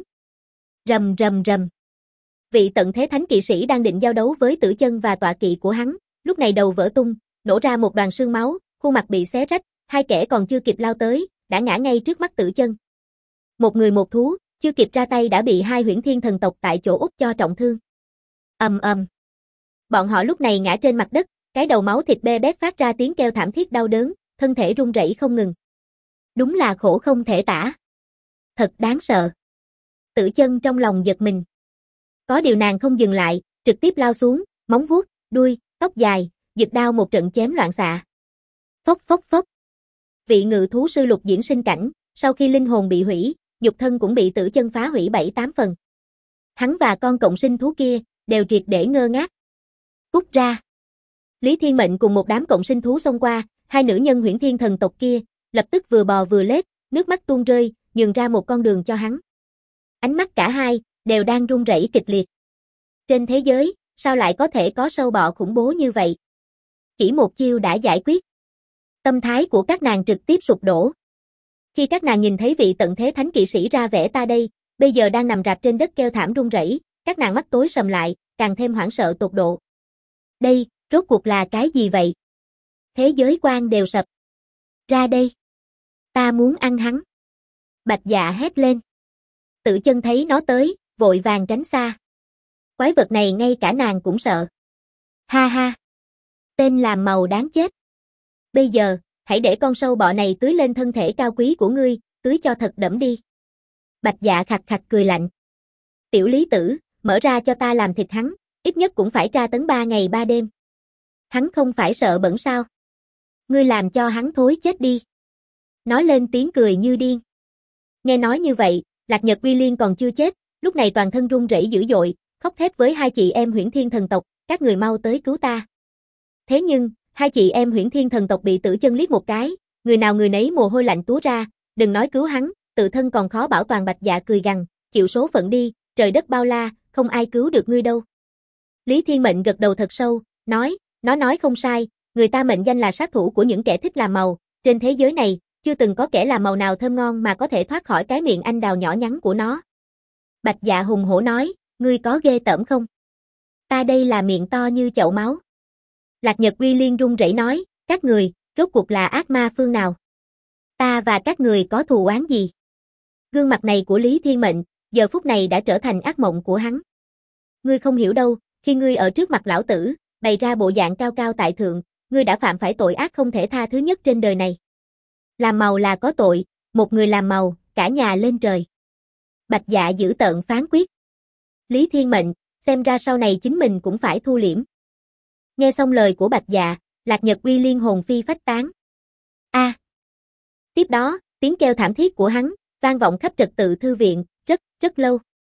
S1: Rầm rầm rầm. Vị tận thế thánh kỵ sĩ đang định giao đấu với Tử Chân và tọa kỵ của hắn, lúc này đầu vỡ tung, nổ ra một đoàn sương máu, khuôn mặt bị xé rách, hai kẻ còn chưa kịp lao tới, đã ngã ngay trước mắt Tử Chân. Một người một thú, chưa kịp ra tay đã bị hai huyễn thiên thần tộc tại chỗ út cho trọng thương. Ầm ầm. Bọn họ lúc này ngã trên mặt đất, cái đầu máu thịt bê bết phát ra tiếng kêu thảm thiết đau đớn, thân thể run rẩy không ngừng. Đúng là khổ không thể tả. Thật đáng sợ. Tử Chân trong lòng giật mình. Có điều nàng không dừng lại, trực tiếp lao xuống, Móng vuốt, đuôi, tóc dài, giật đao một trận chém loạn xạ. Phốc phốc phốc. Vị ngự thú sư Lục Diễn sinh cảnh, sau khi linh hồn bị hủy, nhục thân cũng bị tử chân phá hủy 7-8 phần. Hắn và con cộng sinh thú kia đều triệt để ngơ ngác. Cút ra. Lý Thiên Mệnh cùng một đám cộng sinh thú xông qua, hai nữ nhân Huyễn Thiên thần tộc kia lập tức vừa bò vừa lết, nước mắt tuôn rơi, nhường ra một con đường cho hắn. Ánh mắt cả hai đều đang run rẩy kịch liệt. Trên thế giới, sao lại có thể có sâu bọ khủng bố như vậy? Chỉ một chiêu đã giải quyết. Tâm thái của các nàng trực tiếp sụp đổ. Khi các nàng nhìn thấy vị tận thế thánh kỵ sĩ ra vẻ ta đây, bây giờ đang nằm rạp trên đất kêu thảm run rẩy, các nàng mắt tối sầm lại, càng thêm hoảng sợ tột độ. Đây, rốt cuộc là cái gì vậy? Thế giới quan đều sập. Ra đây. Ta muốn ăn hắn. Bạch Dạ hét lên. Tự chân thấy nó tới, vội vàng tránh xa. Quái vật này ngay cả nàng cũng sợ. Ha ha. Tên làm màu đáng chết. Bây giờ, hãy để con sâu bọ này tưới lên thân thể cao quý của ngươi, tưới cho thật đẫm đi. Bạch Dạ khặt khặt cười lạnh. Tiểu Lý Tử, mở ra cho ta làm thịt hắn, ít nhất cũng phải tra tấn 3 ngày 3 đêm. Hắn không phải sợ bẩn sao? Ngươi làm cho hắn thối chết đi. Nói lên tiếng cười như điên. Nghe nói như vậy, Lạc Nhật Uy Liên còn chưa chết, lúc này toàn thân run rẩy dữ dội, khóc thét với hai chị em Huyễn Thiên thần tộc, các người mau tới cứu ta. Thế nhưng, hai chị em Huyễn Thiên thần tộc bị Tử Chân liếc một cái, người nào người nấy mồ hôi lạnh túa ra, đừng nói cứu hắn, tự thân còn khó bảo toàn. Bạch Dạ cười gằn, chịu số phận đi, trời đất bao la, không ai cứu được ngươi đâu. Lý Thiên Mệnh gật đầu thật sâu, nói, nó nói không sai, người ta mệnh danh là sát thủ của những kẻ thích làm màu, trên thế giới này, chưa từng có kẻ làm màu nào thơm ngon mà có thể thoát khỏi cái miệng anh đào nhỏ nhắn của nó. Bạch Dạ hùng hổ nói, ngươi có ghê tởm không? Ta đây là miệng to như chậu máu. Lạc Nhật Uy Liên run rẩy nói, các người, rốt cuộc là ác ma phương nào? Ta và các người có thù oán gì? Gương mặt này của Lý Thiên Mệnh, giờ phút này đã trở thành ác mộng của hắn. Ngươi không hiểu đâu, khi ngươi ở trước mặt lão tử, bày ra bộ dạng cao cao tại thượng, ngươi đã phạm phải tội ác không thể tha thứ nhất trên đời này. Làm màu là có tội, một người làm màu, cả nhà lên trời. Bạch Dạ dữ tợn phán quyết. Lý Thiên Mệnh, xem ra sau này chính mình cũng phải thu liễm. Nghe xong lời của Bạch Dạ, Lạc Nhật Uy Liên hồn phi phách tán. A. Tiếp đó, tiếng kêu thảm thiết của hắn vang vọng khắp trật tự thư viện, rất lâu.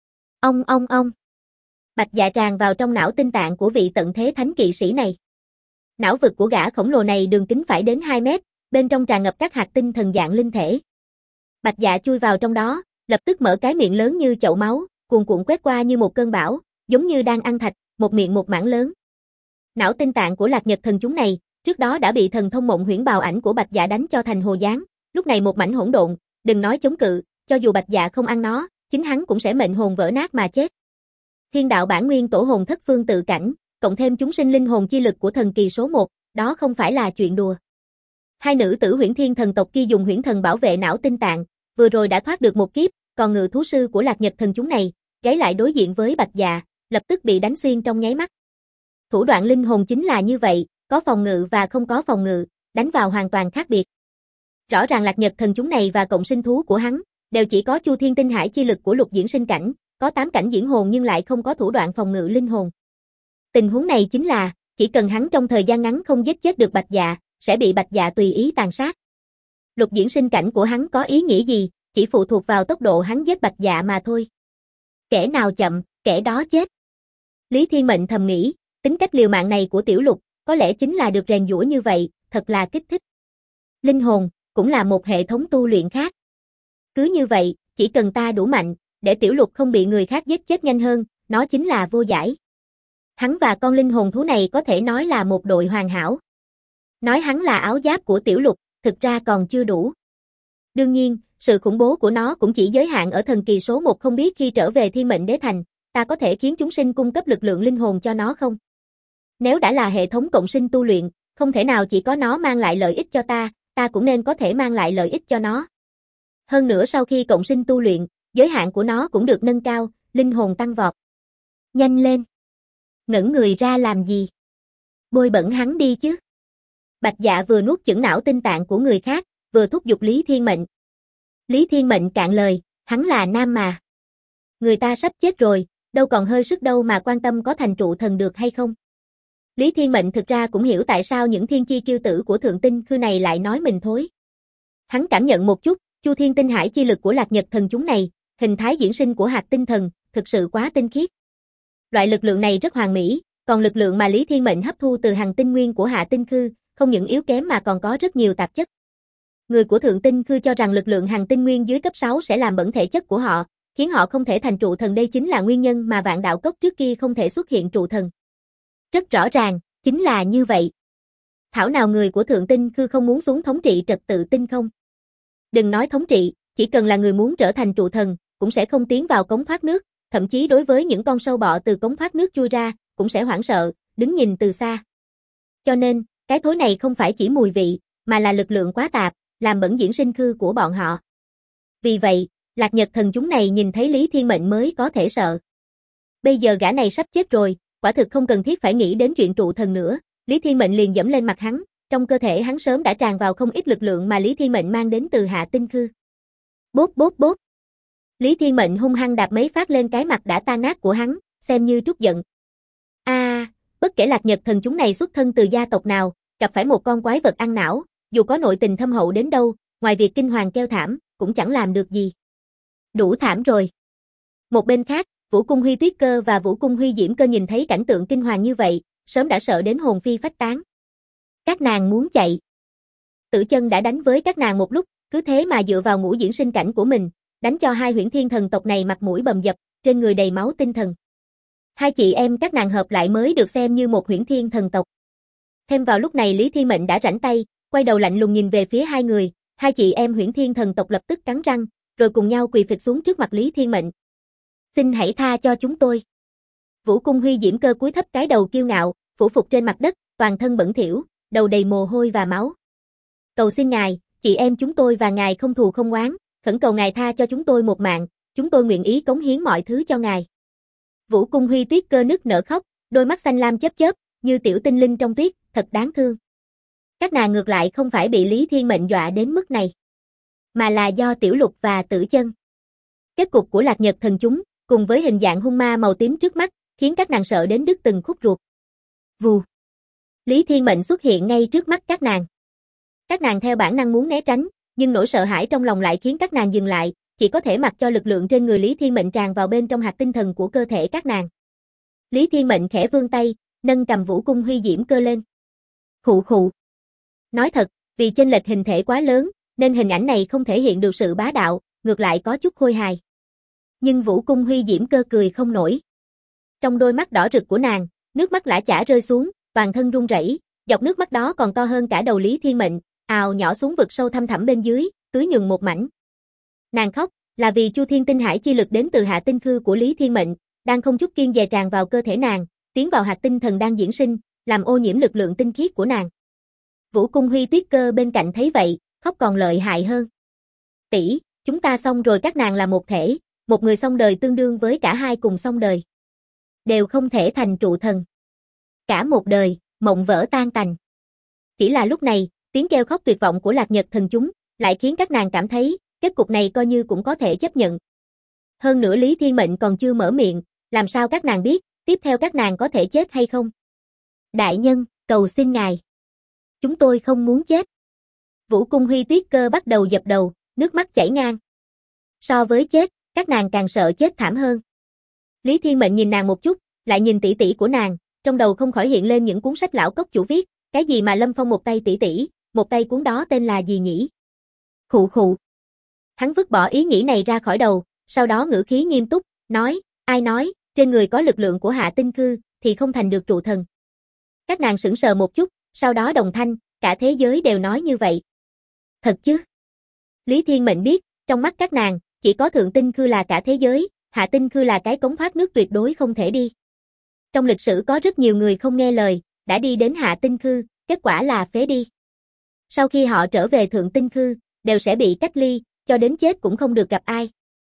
S1: Ông. Bạch Dạ tràn vào trong não tinh tạng của vị tận thế thánh kỵ sĩ này. Não vực của gã khổng lồ này đường kính phải đến 2 mét, bên trong tràn ngập các hạt tinh thần dạng linh thể. Bạch Dạ chui vào trong đó, lập tức mở cái miệng lớn như chậu máu, cuồn cuộn quét qua như một cơn bão, giống như đang ăn thạch, một miệng một mảng lớn. Não tinh tạng của Lạc Nhật thần chúng này, trước đó đã bị thần thông mộng huyễn bào ảnh của Bạch Dạ đánh cho thành hồ dáng, lúc này một mảnh hỗn độn, đừng nói chống cự, cho dù Bạch Dạ không ăn nó, chính hắn cũng sẽ mệnh hồn vỡ nát mà chết. Thiên đạo bản nguyên tổ hồn thất phương tự cảnh, cộng thêm chúng sinh linh hồn chi lực của thần kỳ số 1, đó không phải là chuyện đùa. Hai nữ tử Huyễn Thiên thần tộc kia dùng huyễn thần bảo vệ não tinh tạng, vừa rồi đã thoát được một kiếp, còn ngự thú sư của Lạc Nhật thần chúng này, gáy lại đối diện với Bạch Dạ, lập tức bị đánh xuyên trong nháy mắt. Thủ đoạn linh hồn chính là như vậy, có phòng ngự và không có phòng ngự, đánh vào hoàn toàn khác biệt. Rõ ràng Lạc Nhật thần chúng này và cộng sinh thú của hắn, đều chỉ có Chu Thiên Tinh Hải chi lực của Lục Diễn sinh cảnh, có 8 cảnh diễn hồn nhưng lại không có thủ đoạn phòng ngự linh hồn. Tình huống này chính là, chỉ cần hắn trong thời gian ngắn không giết chết được Bạch Dạ, sẽ bị Bạch Dạ tùy ý tàn sát. Lục Diễn sinh cảnh của hắn có ý nghĩa gì, chỉ phụ thuộc vào tốc độ hắn giết Bạch Dạ mà thôi. Kẻ nào chậm, kẻ đó chết. Lý Thiên Mệnh thầm nghĩ, tính cách liều mạng này của Tiểu Lục, có lẽ chính là được rèn giũa như vậy, thật là kích thích. Linh hồn, cũng là một hệ thống tu luyện khác. Cứ như vậy, chỉ cần ta đủ mạnh, để Tiểu Lục không bị người khác giết chết nhanh hơn, nó chính là vô giải. Hắn và con linh hồn thú này có thể nói là một đội hoàn hảo. Nói hắn là áo giáp của Tiểu Lục, thực ra còn chưa đủ. Đương nhiên, sự khủng bố của nó cũng chỉ giới hạn ở thần kỳ số 1, không biết khi trở về Thiên Mệnh Đế Thành, ta có thể khiến chúng sinh cung cấp lực lượng linh hồn cho nó không? Nếu đã là hệ thống cộng sinh tu luyện, không thể nào chỉ có nó mang lại lợi ích cho ta cũng nên có thể mang lại lợi ích cho nó. Hơn nữa sau khi cộng sinh tu luyện, giới hạn của nó cũng được nâng cao, linh hồn tăng vọt. Nhanh lên! Ngẩn người ra làm gì? Bôi bẩn hắn đi chứ! Bạch Dạ vừa nuốt chửng não tinh tạng của người khác, vừa thúc giục Lý Thiên Mệnh. Lý Thiên Mệnh cạn lời, hắn là nam mà. Người ta sắp chết rồi, đâu còn hơi sức đâu mà quan tâm có thành trụ thần được hay không. Lý Thiên Mệnh thực ra cũng hiểu tại sao những thiên chi kiêu tử của thượng tinh khư này lại nói mình thối. Hắn cảm nhận một chút, Chu Thiên Tinh Hải chi lực của Lạc Nhật thần chúng này, hình thái diễn sinh của hạt tinh thần, thực sự quá tinh khiết. Loại lực lượng này rất hoàn mỹ, còn lực lượng mà Lý Thiên Mệnh hấp thu từ hằng tinh nguyên của hạ tinh khư, không những yếu kém mà còn có rất nhiều tạp chất. Người của thượng tinh khư cho rằng lực lượng hằng tinh nguyên dưới cấp 6 sẽ làm bẩn thể chất của họ, khiến họ không thể thành trụ thần, đây chính là nguyên nhân mà Vạn Đạo Cốc trước kia không thể xuất hiện trụ thần. Rất rõ ràng, chính là như vậy. Thảo nào người của thượng tinh khư không muốn xuống thống trị trật tự tinh không? Đừng nói thống trị, chỉ cần là người muốn trở thành trụ thần, cũng sẽ không tiến vào cống thoát nước, thậm chí đối với những con sâu bọ từ cống thoát nước chui ra, cũng sẽ hoảng sợ, đứng nhìn từ xa. Cho nên, cái thối này không phải chỉ mùi vị, mà là lực lượng quá tạp, làm bẩn diễn sinh khư của bọn họ. Vì vậy, Lạc Nhật thần chúng này nhìn thấy Lý Thiên Mệnh mới có thể sợ. Bây giờ gã này sắp chết rồi, quả thực không cần thiết phải nghĩ đến chuyện trụ thần nữa. Lý Thiên Mệnh liền giẫm lên mặt hắn, trong cơ thể hắn sớm đã tràn vào không ít lực lượng mà Lý Thiên Mệnh mang đến từ hạ tinh khư. Bốp bốp bốp. Lý Thiên Mệnh hung hăng đạp mấy phát lên cái mặt đã tan nát của hắn, xem như trút giận. Bất kể Lạc Nhật thần chúng này xuất thân từ gia tộc nào, gặp phải một con quái vật ăn não, dù có nội tình thâm hậu đến đâu, ngoài việc kinh hoàng kêu thảm, cũng chẳng làm được gì. Đủ thảm rồi. Một bên khác, Vũ Cung Huy Tuyết Cơ và Vũ Cung Huy Diễm Cơ nhìn thấy cảnh tượng kinh hoàng như vậy, sớm đã sợ đến hồn phi phách tán. Các nàng muốn chạy. Tử Chân đã đánh với các nàng một lúc, cứ thế mà dựa vào ngũ diễn sinh cảnh của mình, đánh cho hai huyễn thiên thần tộc này mặt mũi bầm dập, trên người đầy máu tinh thần. Hai chị em các nàng hợp lại mới được xem như một huyễn thiên thần tộc. Thêm vào lúc này Lý Thiên Mệnh đã rảnh tay, quay đầu lạnh lùng nhìn về phía hai người, hai chị em huyễn thiên thần tộc lập tức cắn răng, rồi cùng nhau quỳ phịch xuống trước mặt Lý Thiên Mệnh. Xin hãy tha cho chúng tôi. Vũ Cung Huy Diễm Cơ cúi thấp cái đầu kiêu ngạo, phủ phục trên mặt đất, toàn thân bẩn thỉu, đầu đầy mồ hôi và máu. Cầu xin ngài, chị em chúng tôi và ngài không thù không oán, khẩn cầu ngài tha cho chúng tôi một mạng, chúng tôi nguyện ý cống hiến mọi thứ cho ngài. Vũ Cung Huy Tuyết Cơ nức nở khóc, đôi mắt xanh lam chớp chớp, như tiểu tinh linh trong tuyết, thật đáng thương. Các nàng ngược lại không phải bị Lý Thiên Mệnh dọa đến mức này, mà là do Tiểu Lục và Tử Chân. Kết cục của Lạc Nhật thần chúng, cùng với hình dạng hung ma màu tím trước mắt, khiến các nàng sợ đến đứt từng khúc ruột. Vù. Lý Thiên Mệnh xuất hiện ngay trước mắt các nàng. Các nàng theo bản năng muốn né tránh, nhưng nỗi sợ hãi trong lòng lại khiến các nàng dừng lại, chỉ có thể mặc cho lực lượng trên người Lý Thiên Mệnh tràn vào bên trong hạt tinh thần của cơ thể các nàng. Lý Thiên Mệnh khẽ vươn tay, nâng cầm Vũ Cung Huy Diễm Cơ lên. Khụ khụ. Nói thật, vì chênh lệch hình thể quá lớn, nên hình ảnh này không thể hiện được sự bá đạo, ngược lại có chút khôi hài. Nhưng Vũ Cung Huy Diễm Cơ cười không nổi. Trong đôi mắt đỏ rực của nàng, nước mắt lã chã rơi xuống, toàn thân run rẩy, dọc nước mắt đó còn to hơn cả đầu Lý Thiên Mệnh, ào nhỏ xuống vực sâu thăm thẳm bên dưới, tưới nhường một mảnh. Nàng khóc, là vì Chu Thiên Tinh Hải chi lực đến từ hạ tinh khư của Lý Thiên Mệnh, đang không chút kiêng dè tràn vào cơ thể nàng, tiến vào hạt tinh thần đang diễn sinh, làm ô nhiễm lực lượng tinh khiết của nàng. Vũ Cung Huy Tuyết Cơ bên cạnh thấy vậy, khóc còn lợi hại hơn. Tỷ, chúng ta xong rồi, các nàng là một thể, một người xong đời tương đương với cả hai cùng xong đời. Đều không thể thành trụ thần. Cả một đời, mộng vỡ tan tành. Chỉ là lúc này, tiếng kêu khóc tuyệt vọng của Lạc Nhật thần chúng, lại khiến các nàng cảm thấy, kết cục này coi như cũng có thể chấp nhận. Hơn nữa Lý Thiên Mệnh còn chưa mở miệng, làm sao các nàng biết, tiếp theo các nàng có thể chết hay không? Đại nhân, cầu xin ngài. Chúng tôi không muốn chết. Vũ Cung Huy Tuyết Cơ bắt đầu dập đầu, nước mắt chảy ngang. So với chết, các nàng càng sợ chết thảm hơn. Lý Thiên Mệnh nhìn nàng một chút, lại nhìn tỷ tỷ của nàng, trong đầu không khỏi hiện lên những cuốn sách lão cốc chủ viết, cái gì mà Lâm Phong một tay tỷ tỷ, một tay cuốn đó tên là gì nhỉ? Khụ khụ. Hắn vứt bỏ ý nghĩ này ra khỏi đầu, sau đó ngữ khí nghiêm túc, nói, ai nói, trên người có lực lượng của hạ tinh khư, thì không thành được trụ thần. Các nàng sững sờ một chút, sau đó đồng thanh, cả thế giới đều nói như vậy. Thật chứ? Lý Thiên Mệnh biết, trong mắt các nàng, chỉ có thượng tinh khư là cả thế giới, hạ tinh khư là cái cống thoát nước tuyệt đối không thể đi. Trong lịch sử có rất nhiều người không nghe lời, đã đi đến hạ tinh khư, kết quả là phế đi. Sau khi họ trở về thượng tinh khư, đều sẽ bị cách ly, cho đến chết cũng không được gặp ai.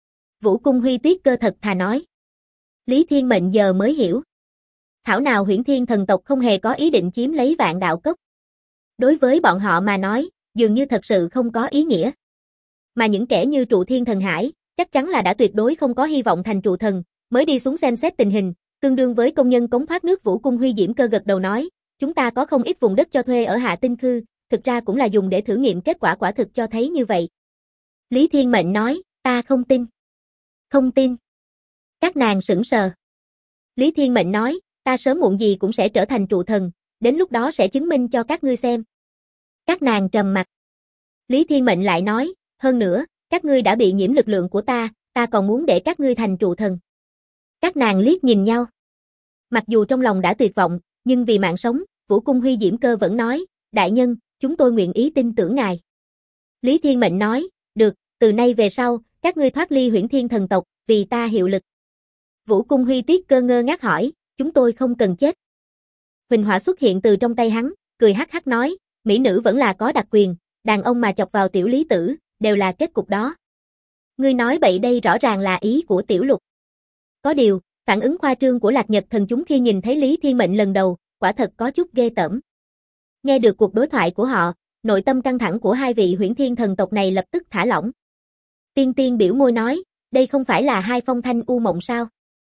S1: Vũ Cung Huy Tuyết Cơ thật thà nói. Lý Thiên Mệnh giờ mới hiểu. Thảo nào huyễn thiên thần tộc không hề có ý định chiếm lấy Vạn Đạo Cốc. Đối với bọn họ mà nói, dường như thật sự không có ý nghĩa. Mà những kẻ như Trụ Thiên Thần Hải, chắc chắn là đã tuyệt đối không có hy vọng thành trụ thần, mới đi xuống xem xét tình hình, Tương đương với công nhân cống thoát nước Vũ Cung Huy Diễm Cơ gật đầu nói, chúng ta có không ít vùng đất cho thuê ở Hạ Tinh Khư, thực ra cũng là dùng để thử nghiệm kết quả quả thực cho thấy như vậy. Lý Thiên Mệnh nói, ta không tin. Không tin. Các nàng sững sờ. Lý Thiên Mệnh nói, ta sớm muộn gì cũng sẽ trở thành trụ thần, đến lúc đó sẽ chứng minh cho các ngươi xem. Các nàng trầm mặt. Lý Thiên Mệnh lại nói, hơn nữa, các ngươi đã bị nhiễm lực lượng của ta còn muốn để các ngươi thành trụ thần. Các nàng liếc nhìn nhau. Mặc dù trong lòng đã tuyệt vọng, nhưng vì mạng sống, Vũ Cung Huy Diễm Cơ vẫn nói, đại nhân, chúng tôi nguyện ý tin tưởng ngài. Lý Thiên Mệnh nói, được, từ nay về sau, các ngươi thoát ly Huyễn Thiên thần tộc, vì ta hiệu lực. Vũ Cung Huy Tuyết Cơ ngơ ngác hỏi, chúng tôi không cần chết. Huỳnh hỏa xuất hiện từ trong tay hắn, cười hắc hắc nói, mỹ nữ vẫn là có đặc quyền, đàn ông mà chọc vào tiểu lý tử, đều là kết cục đó. Ngươi nói bậy đây rõ ràng là ý của tiểu lục. Có điều, phản ứng khoa trương của Lạc Nhật thần chúng khi nhìn thấy Lý Thiên Mệnh lần đầu, quả thật có chút ghê tởm. Nghe được cuộc đối thoại của họ, nội tâm căng thẳng của hai vị Huyễn Thiên thần tộc này lập tức thả lỏng. Tiên Tiên biểu môi nói, đây không phải là hai phong thanh u mộng sao?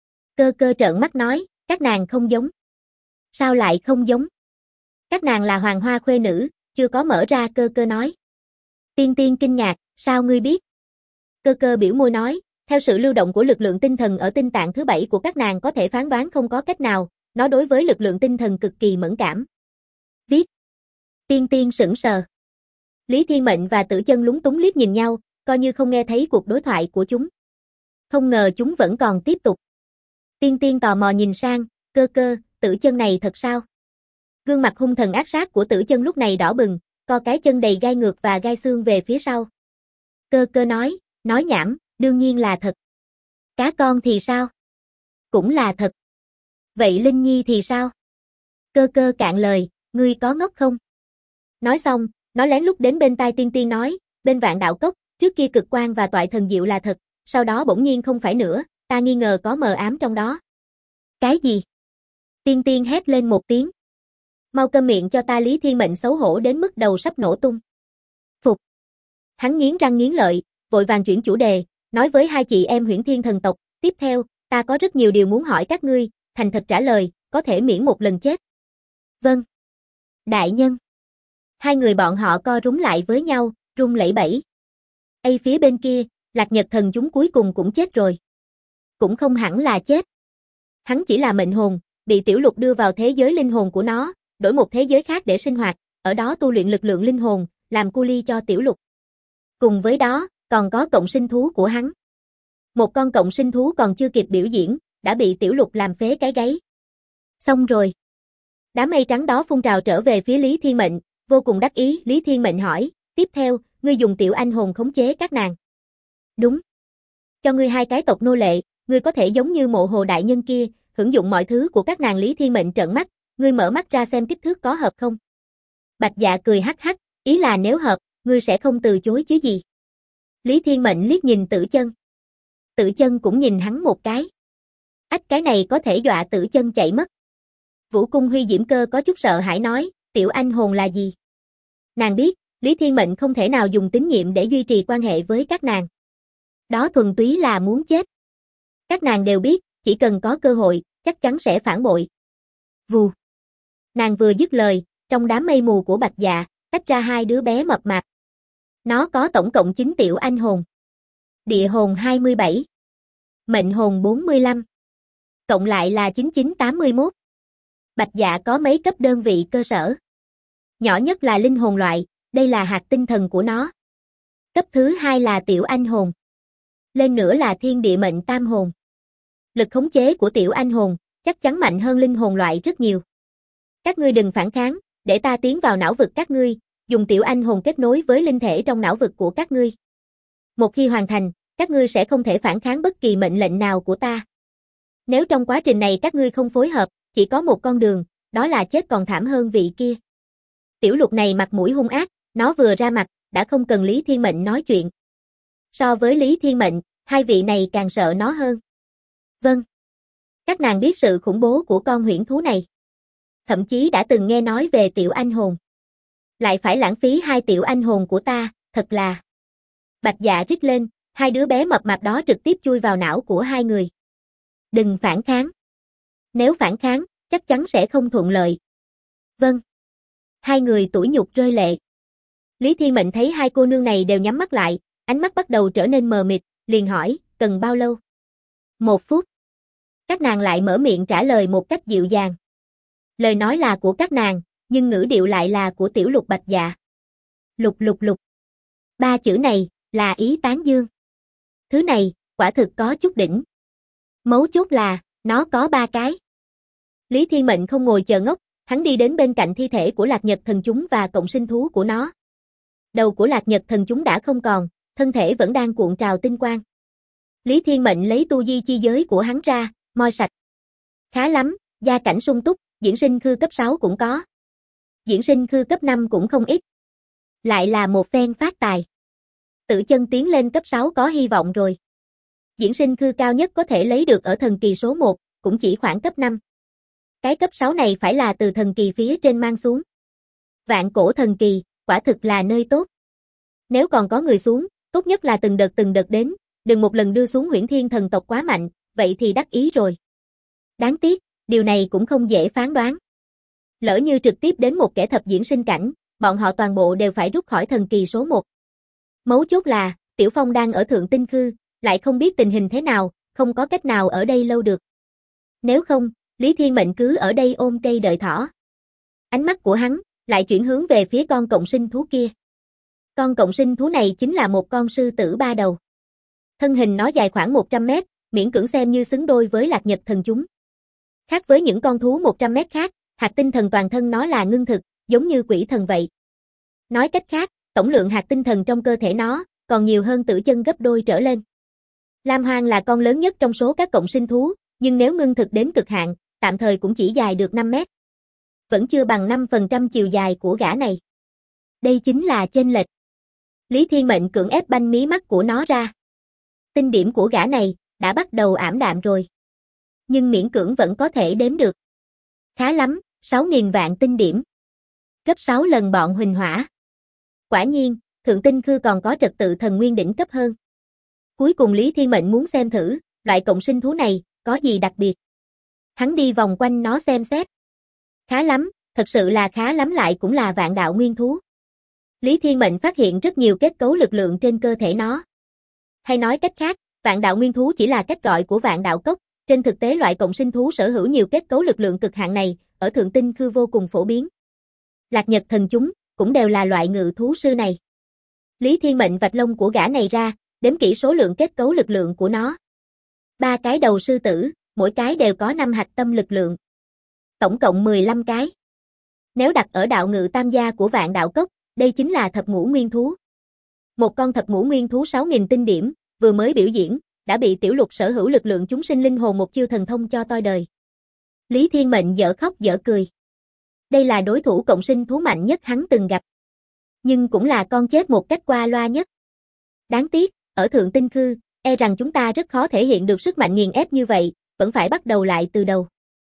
S1: Cơ Cơ trợn mắt nói, các nàng không giống. Sao lại không giống? Các nàng là hoàng hoa khuê nữ, chưa có mở ra. Cơ Cơ nói. Tiên Tiên kinh ngạc, sao ngươi biết? Cơ Cơ biểu môi nói, theo sự lưu động của lực lượng tinh thần ở tinh tạng thứ 7 của các nàng có thể phán đoán không có cách nào, nó đối với lực lượng tinh thần cực kỳ mẫn cảm. Viết. Tiên Tiên sững sờ. Lý Thiên Mệnh và Tử Chân lúng túng liếc nhìn nhau, coi như không nghe thấy cuộc đối thoại của chúng. Không ngờ chúng vẫn còn tiếp tục. Tiên Tiên tò mò nhìn sang, Cơ Cơ, Tử Chân này thật sao? Gương mặt hung thần ác sát của Tử Chân lúc này đỏ bừng, co cái chân đầy gai ngược và gai xương về phía sau. Cơ Cơ nói nhảm, đương nhiên là thật. Cá con thì sao? Cũng là thật. Vậy Linh Nhi thì sao? Cơ Cơ cạn lời, ngươi có ngốc không? Nói xong, nó lén lút đến bên tai Tiên Tiên nói, bên Vạn Đạo Cốc, trước kia cực quang và toại thần diệu là thật, sau đó bỗng nhiên không phải nữa, ta nghi ngờ có mờ ám trong đó. Cái gì? Tiên Tiên hét lên một tiếng. Mau câm miệng cho ta. Lý Thiên Mệnh xấu hổ đến mức đầu sắp nổ tung. Phục. Hắn nghiến răng nghiến lợi, vội vàng chuyển chủ đề, nói với hai chị em Huyễn Thiên thần tộc, tiếp theo, ta có rất nhiều điều muốn hỏi các ngươi, thành thật trả lời, có thể miễn một lần chết. Vâng. Đại nhân. Hai người bọn họ co rúm lại với nhau, run lẩy bẩy. Ây phía bên kia, Lạc Nhật thần chúng cuối cùng cũng chết rồi. Cũng không hẳn là chết. Hắn chỉ là mệnh hồn, bị tiểu lục đưa vào thế giới linh hồn của nó, đổi một thế giới khác để sinh hoạt, ở đó tu luyện lực lượng linh hồn, làm cu ly cho tiểu lục. Cùng với đó, còn có cộng sinh thú của hắn. Một con cộng sinh thú còn chưa kịp biểu diễn, đã bị tiểu lục làm phế cái gáy. Xong rồi. Đám mây trắng đó phun trào trở về phía Lý Thiên Mệnh, vô cùng đắc ý. Lý Thiên Mệnh hỏi, tiếp theo, ngươi dùng tiểu anh hồn khống chế các nàng. Đúng. Cho ngươi hai cái tộc nô lệ, ngươi có thể giống như Mộ Hồ đại nhân kia, hưởng dụng mọi thứ của các nàng. Lý Thiên Mệnh trợn mắt, ngươi mở mắt ra xem kích thước có hợp không? Bạch Dạ cười hắc hắc, ý là nếu hợp, ngươi sẽ không từ chối chứ gì. Lý Thiên Mệnh liếc nhìn Tử Chân. Tử Chân cũng nhìn hắn một cái. Ách, cái này có thể dọa Tử Chân chạy mất. Vũ Cung Huy Diễm Cơ có chút sợ hãi nói, tiểu anh hồn là gì? Nàng biết, Lý Thiên Mệnh không thể nào dùng tín nhiệm để duy trì quan hệ với các nàng. Đó thuần túy là muốn chết. Các nàng đều biết, chỉ cần có cơ hội, chắc chắn sẽ phản bội. Vù. Nàng vừa dứt lời, trong đám mây mù của Bạch Dạ, tách ra hai đứa bé mập mạp. Nó có tổng cộng 9 tiểu anh hồn. Địa hồn 27. Mệnh hồn 45. Cộng lại là 9981. Bạch Dạ có mấy cấp đơn vị cơ sở. Nhỏ nhất là linh hồn loại, đây là hạt tinh thần của nó. Cấp thứ 2 là tiểu anh hồn. Lên nữa là thiên địa mệnh tam hồn. Lực khống chế của tiểu anh hồn chắc chắn mạnh hơn linh hồn loại rất nhiều. Các ngươi đừng phản kháng, để ta tiến vào não vực các ngươi, dùng tiểu anh hồn kết nối với linh thể trong não vực của các ngươi. Một khi hoàn thành, các ngươi sẽ không thể phản kháng bất kỳ mệnh lệnh nào của ta. Nếu trong quá trình này các ngươi không phối hợp, chỉ có một con đường, đó là chết còn thảm hơn vị kia. Tiểu lục này mặt mũi hung ác, nó vừa ra mặt, đã không cần Lý Thiên Mệnh nói chuyện. So với Lý Thiên Mệnh, hai vị này càng sợ nó hơn. Vâng. Các nàng biết sự khủng bố của con huyễn thú này. Thậm chí đã từng nghe nói về tiểu anh hồn. Lại phải lãng phí hai tiểu anh hồn của ta, thật là. Bạch Dạ rít lên, hai đứa bé mập mạp đó trực tiếp chui vào não của hai người. Đừng phản kháng. Nếu phản kháng, chắc chắn sẽ không thuận lợi. Vâng. Hai người tủi nhục rơi lệ. Lý Thiên Mệnh thấy hai cô nương này đều nhắm mắt lại, ánh mắt bắt đầu trở nên mờ mịt, liền hỏi, cần bao lâu? 1 phút. Các nàng lại mở miệng trả lời một cách dịu dàng. Lời nói là của các nàng, nhưng ngữ điệu lại là của Tiểu Lục Bạch Dạ. Lục lục lục. 3 chữ này, là ý tán dương. Thứ này, quả thực có chút đỉnh. Mấu chốt là, nó có 3 cái. Lý Thiên Mệnh không ngồi chờ ngốc, hắn đi đến bên cạnh thi thể của Lạc Nhật thần chúng và cộng sinh thú của nó. Đầu của Lạc Nhật thần chúng đã không còn, thân thể vẫn đang cuộn trào tinh quang. Lý Thiên Mệnh lấy tu di chi giới của hắn ra, moi sạch. Khá lắm, gia cảnh sung túc, diễn sinh khư cấp 6 cũng có. Diễn sinh khư cấp 5 cũng không ít. Lại là một phen phát tài. Tự chân tiến lên cấp 6 có hy vọng rồi. Diễn sinh khư cao nhất có thể lấy được ở thần kỳ số 1, cũng chỉ khoảng cấp 5. Cái cấp 6 này phải là từ thần kỳ phía trên mang xuống. Vạn cổ thần kỳ, quả thực là nơi tốt. Nếu còn có người xuống, tốt nhất là từng đợt đến, đừng một lần đưa xuống Huyễn Thiên thần tộc quá mạnh, vậy thì đắc ý rồi. Đáng tiếc, điều này cũng không dễ phán đoán. Lỡ như trực tiếp đến một kẻ thập diễn sinh cảnh, bọn họ toàn bộ đều phải rút khỏi thần kỳ số 1. Mấu chốt là, Tiểu Phong đang ở Thượng Tinh Khư, lại không biết tình hình thế nào, không có cách nào ở đây lâu được. Nếu không, Lý Thiên Mệnh cứ ở đây ôm cây đợi thỏ. Ánh mắt của hắn lại chuyển hướng về phía con cộng sinh thú kia. Con cộng sinh thú này chính là một con sư tử 3 đầu. Thân hình nó dài khoảng 100 mét, miễn cưỡng xem như xứng đôi với Lạc Nhật thần chúng. Khác với những con thú 100 mét khác, hạt tinh thần toàn thân nó là ngưng thực, giống như quỷ thần vậy. Nói cách khác, tổng lượng hạt tinh thần trong cơ thể nó còn nhiều hơn Tử Chân gấp đôi trở lên. Lam Hoang là con lớn nhất trong số các cộng sinh thú, nhưng nếu ngưng thực đến cực hạn, tạm thời cũng chỉ dài được 5 mét. Vẫn chưa bằng 5% chiều dài của gã này. Đây chính là chênh lệch. Lý Thiên Mệnh cưỡng ép banh mí mắt của nó ra. Tinh điểm của gã này đã bắt đầu ảm đạm rồi. Nhưng miễn cưỡng vẫn có thể đếm được. Khá lắm, 6.000 vạn tinh điểm. Gấp 6 lần bọn Huỳnh Hỏa. Quả nhiên, Thượng Tinh Khư còn có trật tự thần nguyên đỉnh cấp hơn. Cuối cùng Lý Thiên Mệnh muốn xem thử, loại cộng sinh thú này, có gì đặc biệt. Hắn đi vòng quanh nó xem xét. Khá lắm, thật sự là khá lắm, lại cũng là vạn đạo nguyên thú. Lý Thiên Mệnh phát hiện rất nhiều kết cấu lực lượng trên cơ thể nó. Hay nói cách khác, vạn đạo nguyên thú chỉ là cách gọi của vạn đạo cốc, trên thực tế loại cộng sinh thú sở hữu nhiều kết cấu lực lượng cực hạn này, ở Thượng Tinh Khư vô cùng phổ biến. Lạc Nhật thần chúng, cũng đều là loại ngự thú sư này. Lý Thiên Mệnh vạch lông của gã này ra, đếm kỹ số lượng kết cấu lực lượng của nó. 3 cái đầu sư tử, mỗi cái đều có 5 hạch tâm lực lượng. Tổng cộng 15 cái. Nếu đặt ở đạo ngự tam gia của vạn đạo cốc, đây chính là thập ngũ nguyên thú. Một con thập ngũ nguyên thú 6.000 tinh điểm, vừa mới biểu diễn, đã bị Tiểu Lục sở hữu lực lượng chúng sinh linh hồn một chiêu thần thông cho toi đời. Lý Thiên Mệnh dở khóc dở cười. Đây là đối thủ cộng sinh thú mạnh nhất hắn từng gặp. Nhưng cũng là con chết một cách qua loa nhất. Đáng tiếc, ở Thượng Tinh Khư, e rằng chúng ta rất khó thể hiện được sức mạnh nghiền ép như vậy, vẫn phải bắt đầu lại từ đầu.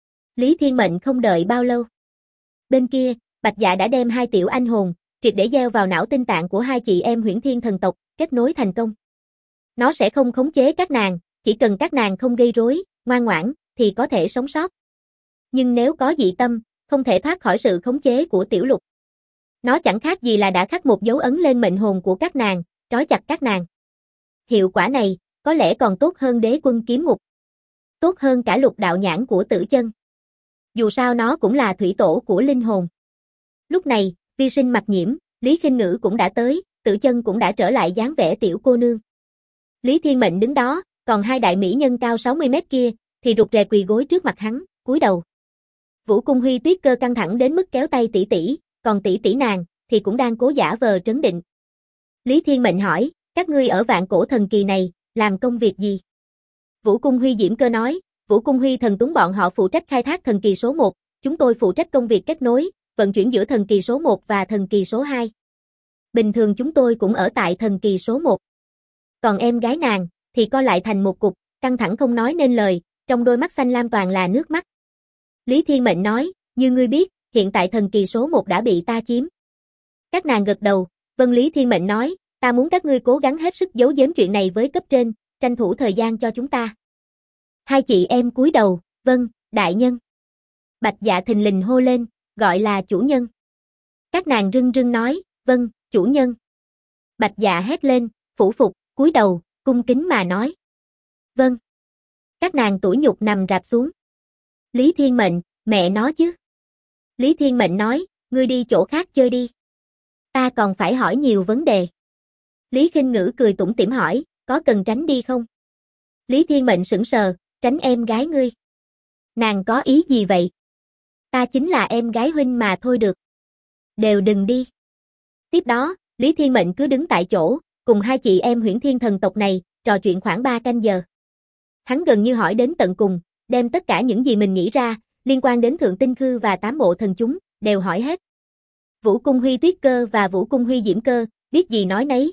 S1: Lý Thiên Mệnh không đợi bao lâu. Bên kia, Bạch Dạ đã đem 2 tiểu anh hồn, triệt để gieo vào não tinh tạng của 2 chị em Huyễn Thiên thần tộc, kết nối thành công. Nó sẽ không khống chế các nàng, chỉ cần các nàng không gây rối, ngoan ngoãn, thì có thể sống sót. Nhưng nếu có dị tâm, không thể thoát khỏi sự khống chế của Tiểu Lục. Nó chẳng khác gì là đã khắc một dấu ấn lên mệnh hồn của các nàng, trói chặt các nàng. Hiệu quả này, có lẽ còn tốt hơn Đế Quân Kiếm Ngục. Tốt hơn cả Lục Đạo Nhãn của Tử Chân. Dù sao nó cũng là thủy tổ của linh hồn. Lúc này, Vi Sinh Mặc Nhiễm, Lý Khinh Ngữ cũng đã tới, Tử Chân cũng đã trở lại dáng vẻ tiểu cô nương. Lý Thiên Mệnh đứng đó, còn 2 đại mỹ nhân cao 60 mét kia, thì rụt rè quỳ gối trước mặt hắn, cúi đầu. Vũ Cung Huy Tuyết Cơ căng thẳng đến mức kéo tay tỷ tỷ, còn tỷ tỷ nàng, thì cũng đang cố giả vờ trấn định. Lý Thiên Mệnh hỏi, các ngươi ở vạn cổ thần kỳ này, làm công việc gì? Vũ Cung Huy Diễm Cơ nói, Vũ Cung Huy thần tuấn bọn họ phụ trách khai thác thần kỳ số 1, chúng tôi phụ trách công việc kết nối, vận chuyển giữa thần kỳ số 1 và thần kỳ số 2. Bình thường chúng tôi cũng ở tại thần kỳ số 1. Còn em gái nàng, thì co lại thành một cục, căng thẳng không nói nên lời, trong đôi mắt xanh lam toàn là nước mắt. Lý Thiên Mệnh nói, như ngươi biết, hiện tại thần kỳ số 1 đã bị ta chiếm. Các nàng gật đầu, vâng. Lý Thiên Mệnh nói, ta muốn các ngươi cố gắng hết sức giấu giếm chuyện này với cấp trên, tranh thủ thời gian cho chúng ta. 2 chị em cúi đầu, vâng, Đại nhân. Bạch Dạ thình lình hô lên, gọi là chủ nhân. Các nàng rưng rưng nói, vâng, chủ nhân. Bạch Dạ hét lên, phủ phục, cúi đầu, cung kính mà nói. Vâng. Các nàng tủi nhục nằm rạp xuống. Lý Thiên Mệnh, mẹ nó chứ. Lý Thiên Mệnh nói, ngươi đi chỗ khác chơi đi. Ta còn phải hỏi nhiều vấn đề. Lý Khinh Ngữ cười tủm tỉm hỏi, có cần tránh đi không? Lý Thiên Mệnh sững sờ, tránh em gái ngươi. Nàng có ý gì vậy? Ta chính là em gái huynh mà thôi được. Đều đừng đi. Tiếp đó, Lý Thiên Mệnh cứ đứng tại chỗ, cùng hai chị em Huyễn Thiên thần tộc này, trò chuyện khoảng 3 canh giờ. Hắn gần như hỏi đến tận cùng, đem tất cả những gì mình nghĩ ra, liên quan đến Thượng Tinh Khư và 8 bộ thần chúng, đều hỏi hết. Vũ Cung Huy Tuyết Cơ và Vũ Cung Huy Diễm Cơ, biết gì nói nấy.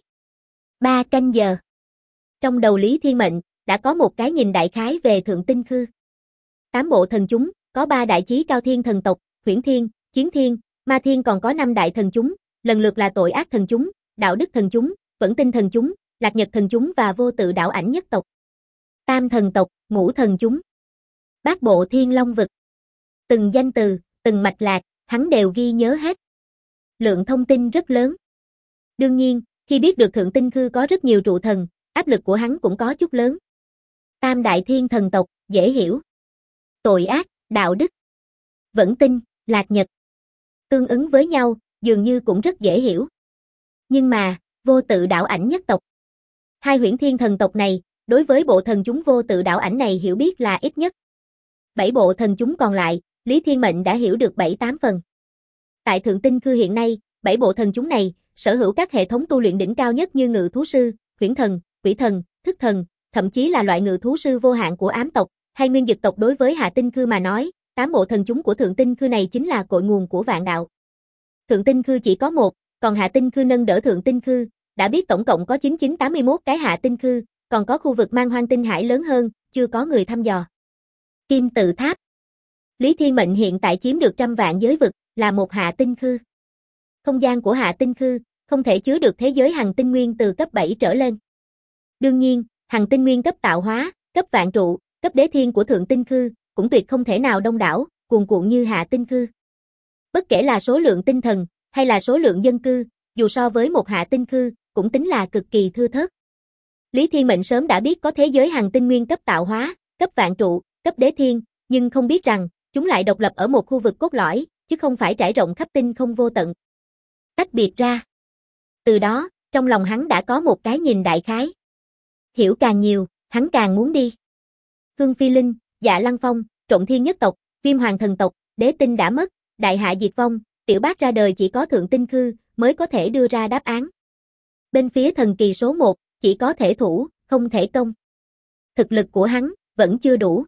S1: 3 canh giờ. Trong đầu Lý Thiên Mệnh, đã có một cái nhìn đại khái về Thượng Tinh Khư. 8 bộ thần chúng, có 3 đại chí cao thiên thần tộc, Huyễn Thiên, Chiến Thiên, Ma Thiên, còn có 5 đại thần chúng, lần lượt là Tội Ác thần chúng, Đạo Đức thần chúng, Vẫn Tinh thần chúng, Lạc Nhật thần chúng và Vô Tự Đạo Ảnh nhất tộc. Tam thần tộc, Ngũ thần chúng. Bát bộ Thiên Long vực. Từng danh từ, từng mạch lạc, hắn đều ghi nhớ hết. Lượng thông tin rất lớn. Đương nhiên, khi biết được Thượng Tinh Khư có rất nhiều trụ thần, áp lực của hắn cũng có chút lớn. Tam đại thiên thần tộc, dễ hiểu. Tội ác, đạo đức. Vẫn Tinh, Lạc Nhật. Tương ứng với nhau, dường như cũng rất dễ hiểu. Nhưng mà, Vô Tự Đạo Ảnh nhất tộc. Hai Huyễn Thiên thần tộc này, đối với bộ thần chúng Vô Tự Đạo Ảnh này hiểu biết là ít nhất. 7 bộ thần chúng còn lại, Lý Thiên Mệnh đã hiểu được 7-8 phần. Tại Thượng Tinh Khư hiện nay, 7 bộ thần chúng này, sở hữu các hệ thống tu luyện đỉnh cao nhất như Ngự Thú Sư, Huyễn Thần, Quỷ Thần, Thức Thần, thậm chí là loại Ngự Thú Sư vô hạn của ám tộc, hay Nguyên Dực tộc. Đối với Hạ Tinh Khư mà nói, 8 bộ thần chúng của Thượng Tinh Khư này chính là cội nguồn của vạn đạo. Thượng Tinh Khư chỉ có một, còn Hạ Tinh Khư nâng đỡ Thượng Tinh Khư, đã biết tổng cộng có 9981 cái Hạ Tinh Khư, còn có khu vực Man Hoang Tinh Hải lớn hơn, chưa có người thăm dò. Kim Tự Tháp. Lý Thiên Mệnh hiện tại chiếm được 100 vạn giới vực, là một Hạ Tinh Khư. Không gian của Hạ Tinh Khư không thể chứa được thế giới hằng tinh nguyên từ cấp 7 trở lên. Đương nhiên, hằng tinh nguyên cấp tạo hóa, cấp vạn trụ, cấp đế thiên của Thượng Tinh Khư cũng tuyệt không thể nào đông đảo, cuồn cuộn như Hạ Tinh Khư. Bất kể là số lượng tinh thần hay là số lượng dân cư, dù so với một Hạ Tinh Khư cũng tính là cực kỳ thưa thớt. Lý Thiên Mệnh sớm đã biết có thế giới hằng tinh nguyên cấp tạo hóa, cấp vạn trụ, cấp đế thiên, nhưng không biết rằng chúng lại độc lập ở một khu vực cốt lõi, chứ không phải trải rộng khắp tinh không vô tận. Tách biệt ra. Từ đó, trong lòng hắn đã có một cái nhìn đại khái. Hiểu càng nhiều, hắn càng muốn đi. Khương Phi Linh, Dạ Lăng Phong, Trộn Thiên nhất tộc, Viêm Hoàng thần tộc, Đế Tinh đã mất, Đại Hạ diệt vong, Tiểu Bác ra đời, chỉ có Thượng Tinh Khư mới có thể đưa ra đáp án. Bên phía thần kỳ số 1, chỉ có thể thủ, không thể công. Thực lực của hắn vẫn chưa đủ.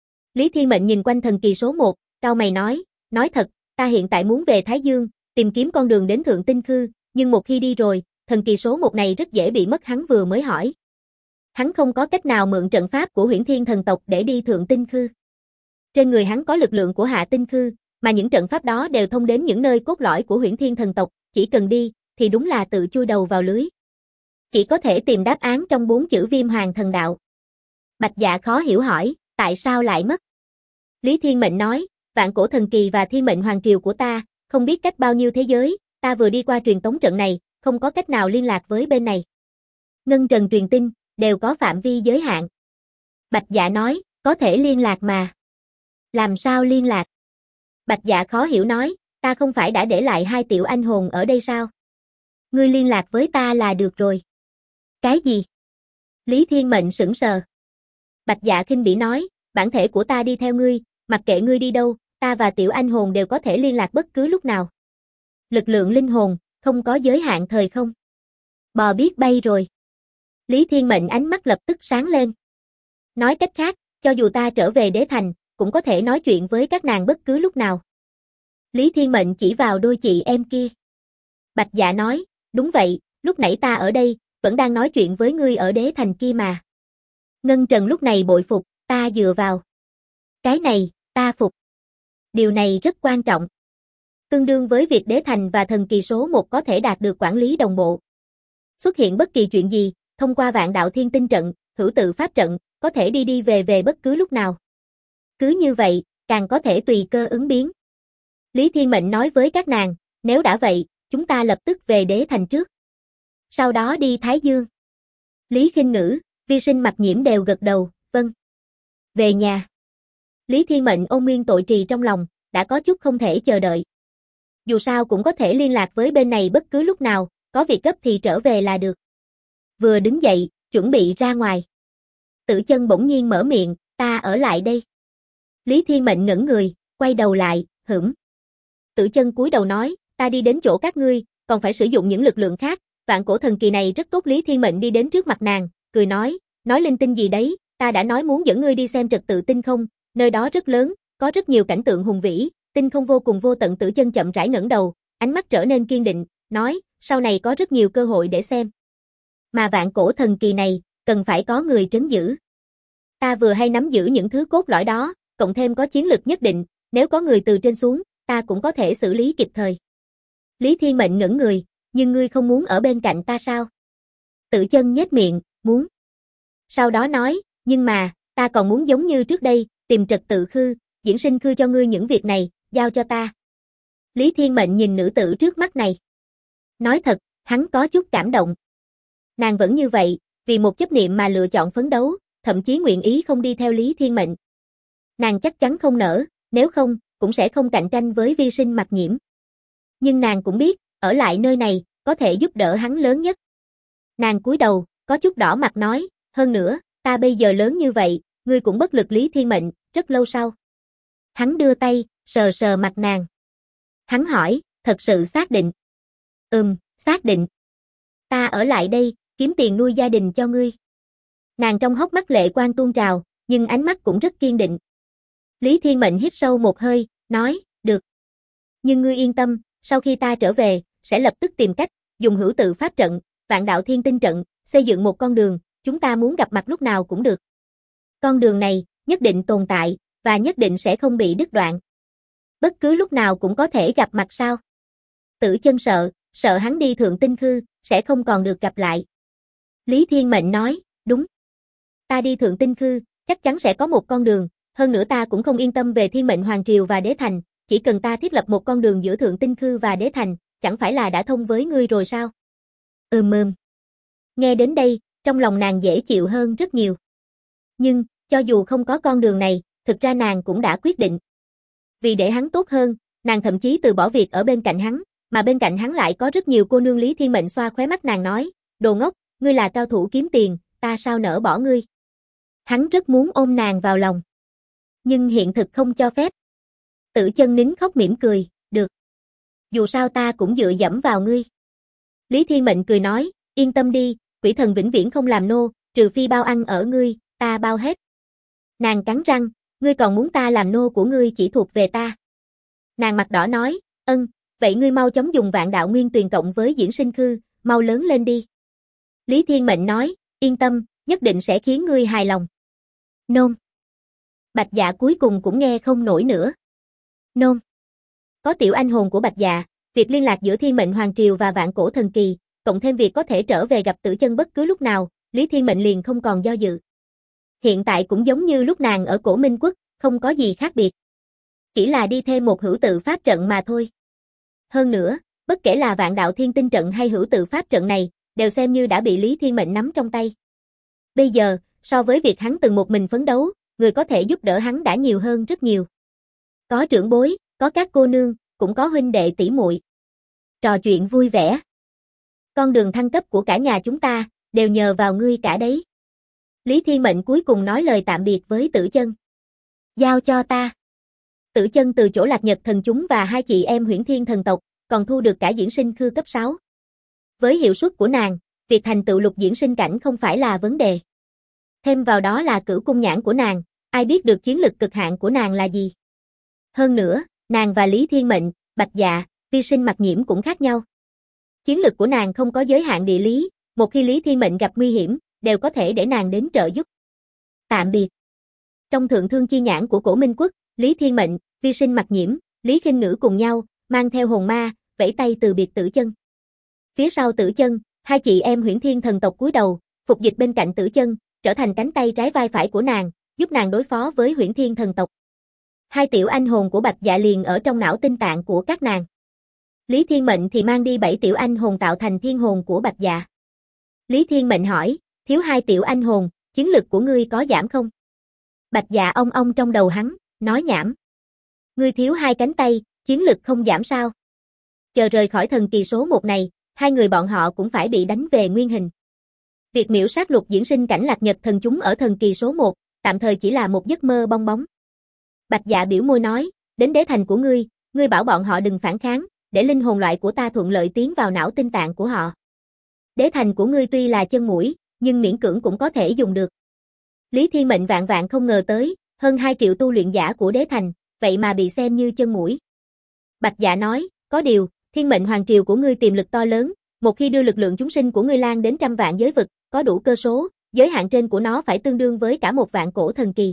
S1: Lý Thiên Mệnh nhìn quanh thần kỳ số 1, cau mày nói thật, ta hiện tại muốn về Thái Dương, tìm kiếm con đường đến Thượng Tinh Khư, nhưng một khi đi rồi, thần kỳ số 1 này rất dễ bị mất. Hắn vừa mới hỏi. Hắn không có cách nào mượn trận pháp của Huyễn Thiên thần tộc để đi Thượng Tinh Khư. Trên người hắn có lực lượng của Hạ Tinh Khư, mà những trận pháp đó đều thông đến những nơi cốt lõi của Huyễn Thiên thần tộc, chỉ cần đi, thì đúng là tự chui đầu vào lưới. Chỉ có thể tìm đáp án trong 4 chữ Viêm Hoàng thần đạo. Bạch Dạ khó hiểu hỏi, tại sao lại mất? Lý Thiên Mệnh nói, vạn cổ thần kỳ và thiên mệnh hoàng triều của ta, không biết cách bao nhiêu thế giới, ta vừa đi qua truyền tống trận này, không có cách nào liên lạc với bên này. Ngân trần truyền tin, đều có phạm vi giới hạn. Bạch Dạ nói, có thể liên lạc mà. Làm sao liên lạc? Bạch Dạ khó hiểu nói, ta không phải đã để lại 2 tiểu anh hồn ở đây sao? Ngươi liên lạc với ta là được rồi. Cái gì? Lý Thiên Mệnh sững sờ. Bạch Dạ khinh bỉ nói, bản thể của ta đi theo ngươi, mặc kệ ngươi đi đâu, ta và tiểu anh hồn đều có thể liên lạc bất cứ lúc nào. Lực lượng linh hồn, không có giới hạn thời không. Bò biết bay rồi. Lý Thiên Mệnh ánh mắt lập tức sáng lên. Nói cách khác, cho dù ta trở về đế thành, cũng có thể nói chuyện với các nàng bất cứ lúc nào. Lý Thiên Mệnh chỉ vào đôi chị em kia. Bạch Dạ nói, đúng vậy, lúc nãy ta ở đây, vẫn đang nói chuyện với ngươi ở đế thành kia mà. Ngân Trần lúc này bội phục, ta dựa vào. Cái này, ta phục. Điều này rất quan trọng. Tương đương với việc đế thành và thần kỳ số 1 có thể đạt được quản lý đồng bộ. Xuất hiện bất kỳ chuyện gì, thông qua vạn đạo thiên tinh trận, hữu tự pháp trận, có thể đi về bất cứ lúc nào. Cứ như vậy, càng có thể tùy cơ ứng biến. Lý Thiên Mệnh nói với các nàng, nếu đã vậy, chúng ta lập tức về đế thành trước. Sau đó đi Thái Dương. Lý Khinh Ngữ, Vi Sinh Mặc Nhiễm đều gật đầu, vâng. Về nhà. Lý Thiên Mệnh ôm nguyên tội trì trong lòng, đã có chút không thể chờ đợi. Dù sao cũng có thể liên lạc với bên này bất cứ lúc nào, có việc gấp thì trở về là được. Vừa đứng dậy, chuẩn bị ra ngoài. Tử Chân bỗng nhiên mở miệng, ta ở lại đây. Lý Thiên Mệnh ngẩn người, quay đầu lại, hửm. Tử Chân cúi đầu nói, ta đi đến chỗ các ngươi, còn phải sử dụng những lực lượng khác, vạn cổ thần kỳ này rất tốt. Lý Thiên Mệnh đi đến trước mặt nàng, cười nói linh tinh gì đấy, ta đã nói muốn dẫn ngươi đi xem trật tự tinh không, nơi đó rất lớn, có rất nhiều cảnh tượng hùng vĩ, tinh không vô cùng vô tận. Tử Chân chậm rãi ngẩng đầu, ánh mắt trở nên kiên định, nói, sau này có rất nhiều cơ hội để xem. Mà vạn cổ thần kỳ này, cần phải có người trấn giữ. Ta vừa hay nắm giữ những thứ cốt lõi đó, cộng thêm có chiến lực nhất định, nếu có người từ trên xuống, ta cũng có thể xử lý kịp thời. Lý Thiên Mệnh ngẩn người, nhưng ngươi không muốn ở bên cạnh ta sao? Tử Chân nhếch miệng, muốn. Sau đó nói, nhưng mà, ta còn muốn giống như trước đây, tìm trật tự khư, diễn sinh khư cho ngươi những việc này, giao cho ta. Lý Thiên Mệnh nhìn nữ tử trước mắt này. Nói thật, hắn có chút cảm động. Nàng vẫn như vậy, vì một chấp niệm mà lựa chọn phấn đấu, thậm chí nguyện ý không đi theo Lý Thiên Mệnh. Nàng chắc chắn không nỡ, nếu không, cũng sẽ không cạnh tranh với Vi Sinh Mặc Nhiễm. Nhưng nàng cũng biết, ở lại nơi này, có thể giúp đỡ hắn lớn nhất. Nàng cúi đầu, có chút đỏ mặt nói, hơn nữa, ta bây giờ lớn như vậy, ngươi cũng bất lực. Lý Thiên Mệnh, rất lâu sau. Hắn đưa tay, sờ sờ mặt nàng. Hắn hỏi, thật sự xác định? Xác định. Ta ở lại đây, kiếm tiền nuôi gia đình cho ngươi. Nàng trong hốc mắt lệ quang tuôn trào, nhưng ánh mắt cũng rất kiên định. Lý Thiên Mệnh hít sâu một hơi, nói, được. Nhưng ngươi yên tâm, sau khi ta trở về, sẽ lập tức tìm cách, dùng hữu tự pháp trận, vạn đạo thiên tinh trận, xây dựng một con đường, chúng ta muốn gặp mặt lúc nào cũng được. Con đường này, nhất định tồn tại, và nhất định sẽ không bị đứt đoạn. Bất cứ lúc nào cũng có thể gặp mặt sao? Tử Chân sợ hắn đi Thượng Tinh Khư, sẽ không còn được gặp lại. Lý Thiên Mệnh nói, đúng. Ta đi Thượng Tinh Khư, chắc chắn sẽ có một con đường, hơn nữa ta cũng không yên tâm về Thiên Mệnh Hoàng Triều và Đế Thành, chỉ cần ta thiết lập một con đường giữa Thượng Tinh Khư và Đế Thành, chẳng phải là đã thông với ngươi rồi sao? Nghe đến đây, trong lòng nàng dễ chịu hơn rất nhiều. Nhưng, cho dù không có con đường này, thực ra nàng cũng đã quyết định. Vì để hắn tốt hơn, nàng thậm chí từ bỏ việc ở bên cạnh hắn, mà bên cạnh hắn lại có rất nhiều cô nương. Lý Thiên Mệnh xoa khóe mắt nàng nói, đồ ngốc, ngươi là cao thủ kiếm tiền, ta sao nỡ bỏ ngươi. Hắn rất muốn ôm nàng vào lòng. Nhưng hiện thực không cho phép. Tử Chân nín khóc mỉm cười, được. Dù sao ta cũng dựa dẫm vào ngươi. Lý Thiên Mệnh cười nói, yên tâm đi, quỷ thần vĩnh viễn không làm nô, trừ phi bao ăn ở ngươi, ta bao hết. Nàng cắn răng, ngươi còn muốn ta làm nô của ngươi chỉ thuộc về ta. Nàng mặt đỏ nói, vậy ngươi mau chóng dùng vạn đạo nguyên tuyền cộng với diễn sinh khư, mau lớn lên đi. Lý Thiên Mệnh nói, yên tâm, nhất định sẽ khiến ngươi hài lòng. Nôn. Bạch Dạ cuối cùng cũng nghe không nổi nữa. Nôn. Có tiểu anh hồn của Bạch Dạ, việc liên lạc giữa Thiên Mệnh Hoàng Triều và vạn cổ thần kỳ, cộng thêm việc có thể trở về gặp Tử Chân bất cứ lúc nào, Lý Thiên Mệnh liền không còn do dự. Hiện tại cũng giống như lúc nàng ở Cổ Minh Quốc, không có gì khác biệt. Chỉ là đi thêm một hữu tự pháp trận mà thôi. Hơn nữa, bất kể là vạn đạo thiên tinh trận hay hữu tự pháp trận này, đều xem như đã bị Lý Thiên Mệnh nắm trong tay. Bây giờ, so với việc hắn từng một mình phấn đấu, người có thể giúp đỡ hắn đã nhiều hơn rất nhiều. Có trưởng bối, có các cô nương, cũng có huynh đệ tỷ muội. Trò chuyện vui vẻ. Con đường thăng cấp của cả nhà chúng ta, đều nhờ vào ngươi cả đấy. Lý Thiên Mệnh cuối cùng nói lời tạm biệt với Tử Chân. Giao cho ta. Tử Chân từ chỗ Lạc Nhật thần chúng và hai chị em Huyễn Thiên thần tộc, còn thu được cả diễn sinh khư cấp 6. Với hiệu suất của nàng, việc thành tựu lục diễn sinh cảnh không phải là vấn đề. Thêm vào đó là cửu cung nhãn của nàng, ai biết được chiến lực cực hạn của nàng là gì. Hơn nữa, nàng và Lý Thiên Mệnh, Bạch Dạ, Vi Sinh Mặc Nhiễm cũng khác nhau. Chiến lực của nàng không có giới hạn địa lý, một khi Lý Thiên Mệnh gặp nguy hiểm, đều có thể để nàng đến trợ giúp. Tạm biệt. Trong thượng thương chi nhãn của Cổ Minh Quốc, Lý Thiên Mệnh, Vi Sinh Mặc Nhiễm, Lý Khinh Ngữ cùng nhau, mang theo hồn ma, vẫy tay từ biệt Tử Chân. Phía sau Tử Chân, hai chị em Huyễn Thiên thần tộc cúi đầu, phục dịch bên cạnh Tử Chân, trở thành cánh tay trái vai phải của nàng, giúp nàng đối phó với Huyễn Thiên thần tộc. hai tiểu anh hồn của Bạch Dạ liền ở trong não tinh tạng của các nàng. Lý Thiên Mệnh thì mang đi 7 tiểu anh hồn tạo thành thiên hồn của Bạch Dạ. Lý Thiên Mệnh hỏi, thiếu 2 tiểu anh hồn, chiến lực của ngươi có giảm không? Bạch Dạ ong ong trong đầu hắn, nói nhảm. Ngươi thiếu 2 cánh tay, chiến lực không giảm sao? Chờ rời khỏi thần kỳ số 1 này, hai người bọn họ cũng phải bị đánh về nguyên hình. Việc miễu sát lục diễn sinh cảnh lạc nhật thần chúng ở thần kỳ số 1, tạm thời chỉ là một giấc mơ bong bóng. Bạch Dạ biểu môi nói, đến đế thành của ngươi bảo bọn họ đừng phản kháng, để linh hồn loại của ta thuận lợi tiến vào não tinh tạng của họ. Đế thành của ngươi tuy là chân mũi, nhưng miễn cưỡng cũng có thể dùng được. Lý Thiên Mệnh vạn vạn không ngờ tới, hơn 2 triệu tu luyện giả của đế thành, vậy mà bị xem như chân mũi. Bạch Dạ nói, có điều, Thiên Mệnh Hoàng Triều của ngươi tiềm lực to lớn, một khi đưa lực lượng chúng sinh của ngươi lan đến trăm vạn giới vực, có đủ cơ số, giới hạn trên của nó phải tương đương với cả một vạn cổ thần kỳ.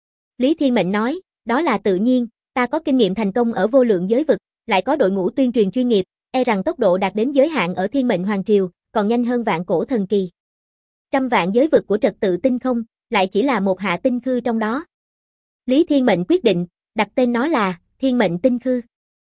S1: Lý Thiên Mệnh nói, đó là tự nhiên, ta có kinh nghiệm thành công ở vô lượng giới vực, lại có đội ngũ tuyên truyền chuyên nghiệp, e rằng tốc độ đạt đến giới hạn ở Thiên Mệnh Hoàng Triều, còn nhanh hơn vạn cổ thần kỳ. Trăm vạn giới vực của trật tự tinh không, lại chỉ là một hạ tinh khư trong đó. Lý Thiên Mệnh quyết định, đặt tên nó là Thiên Mệnh Tinh Khư.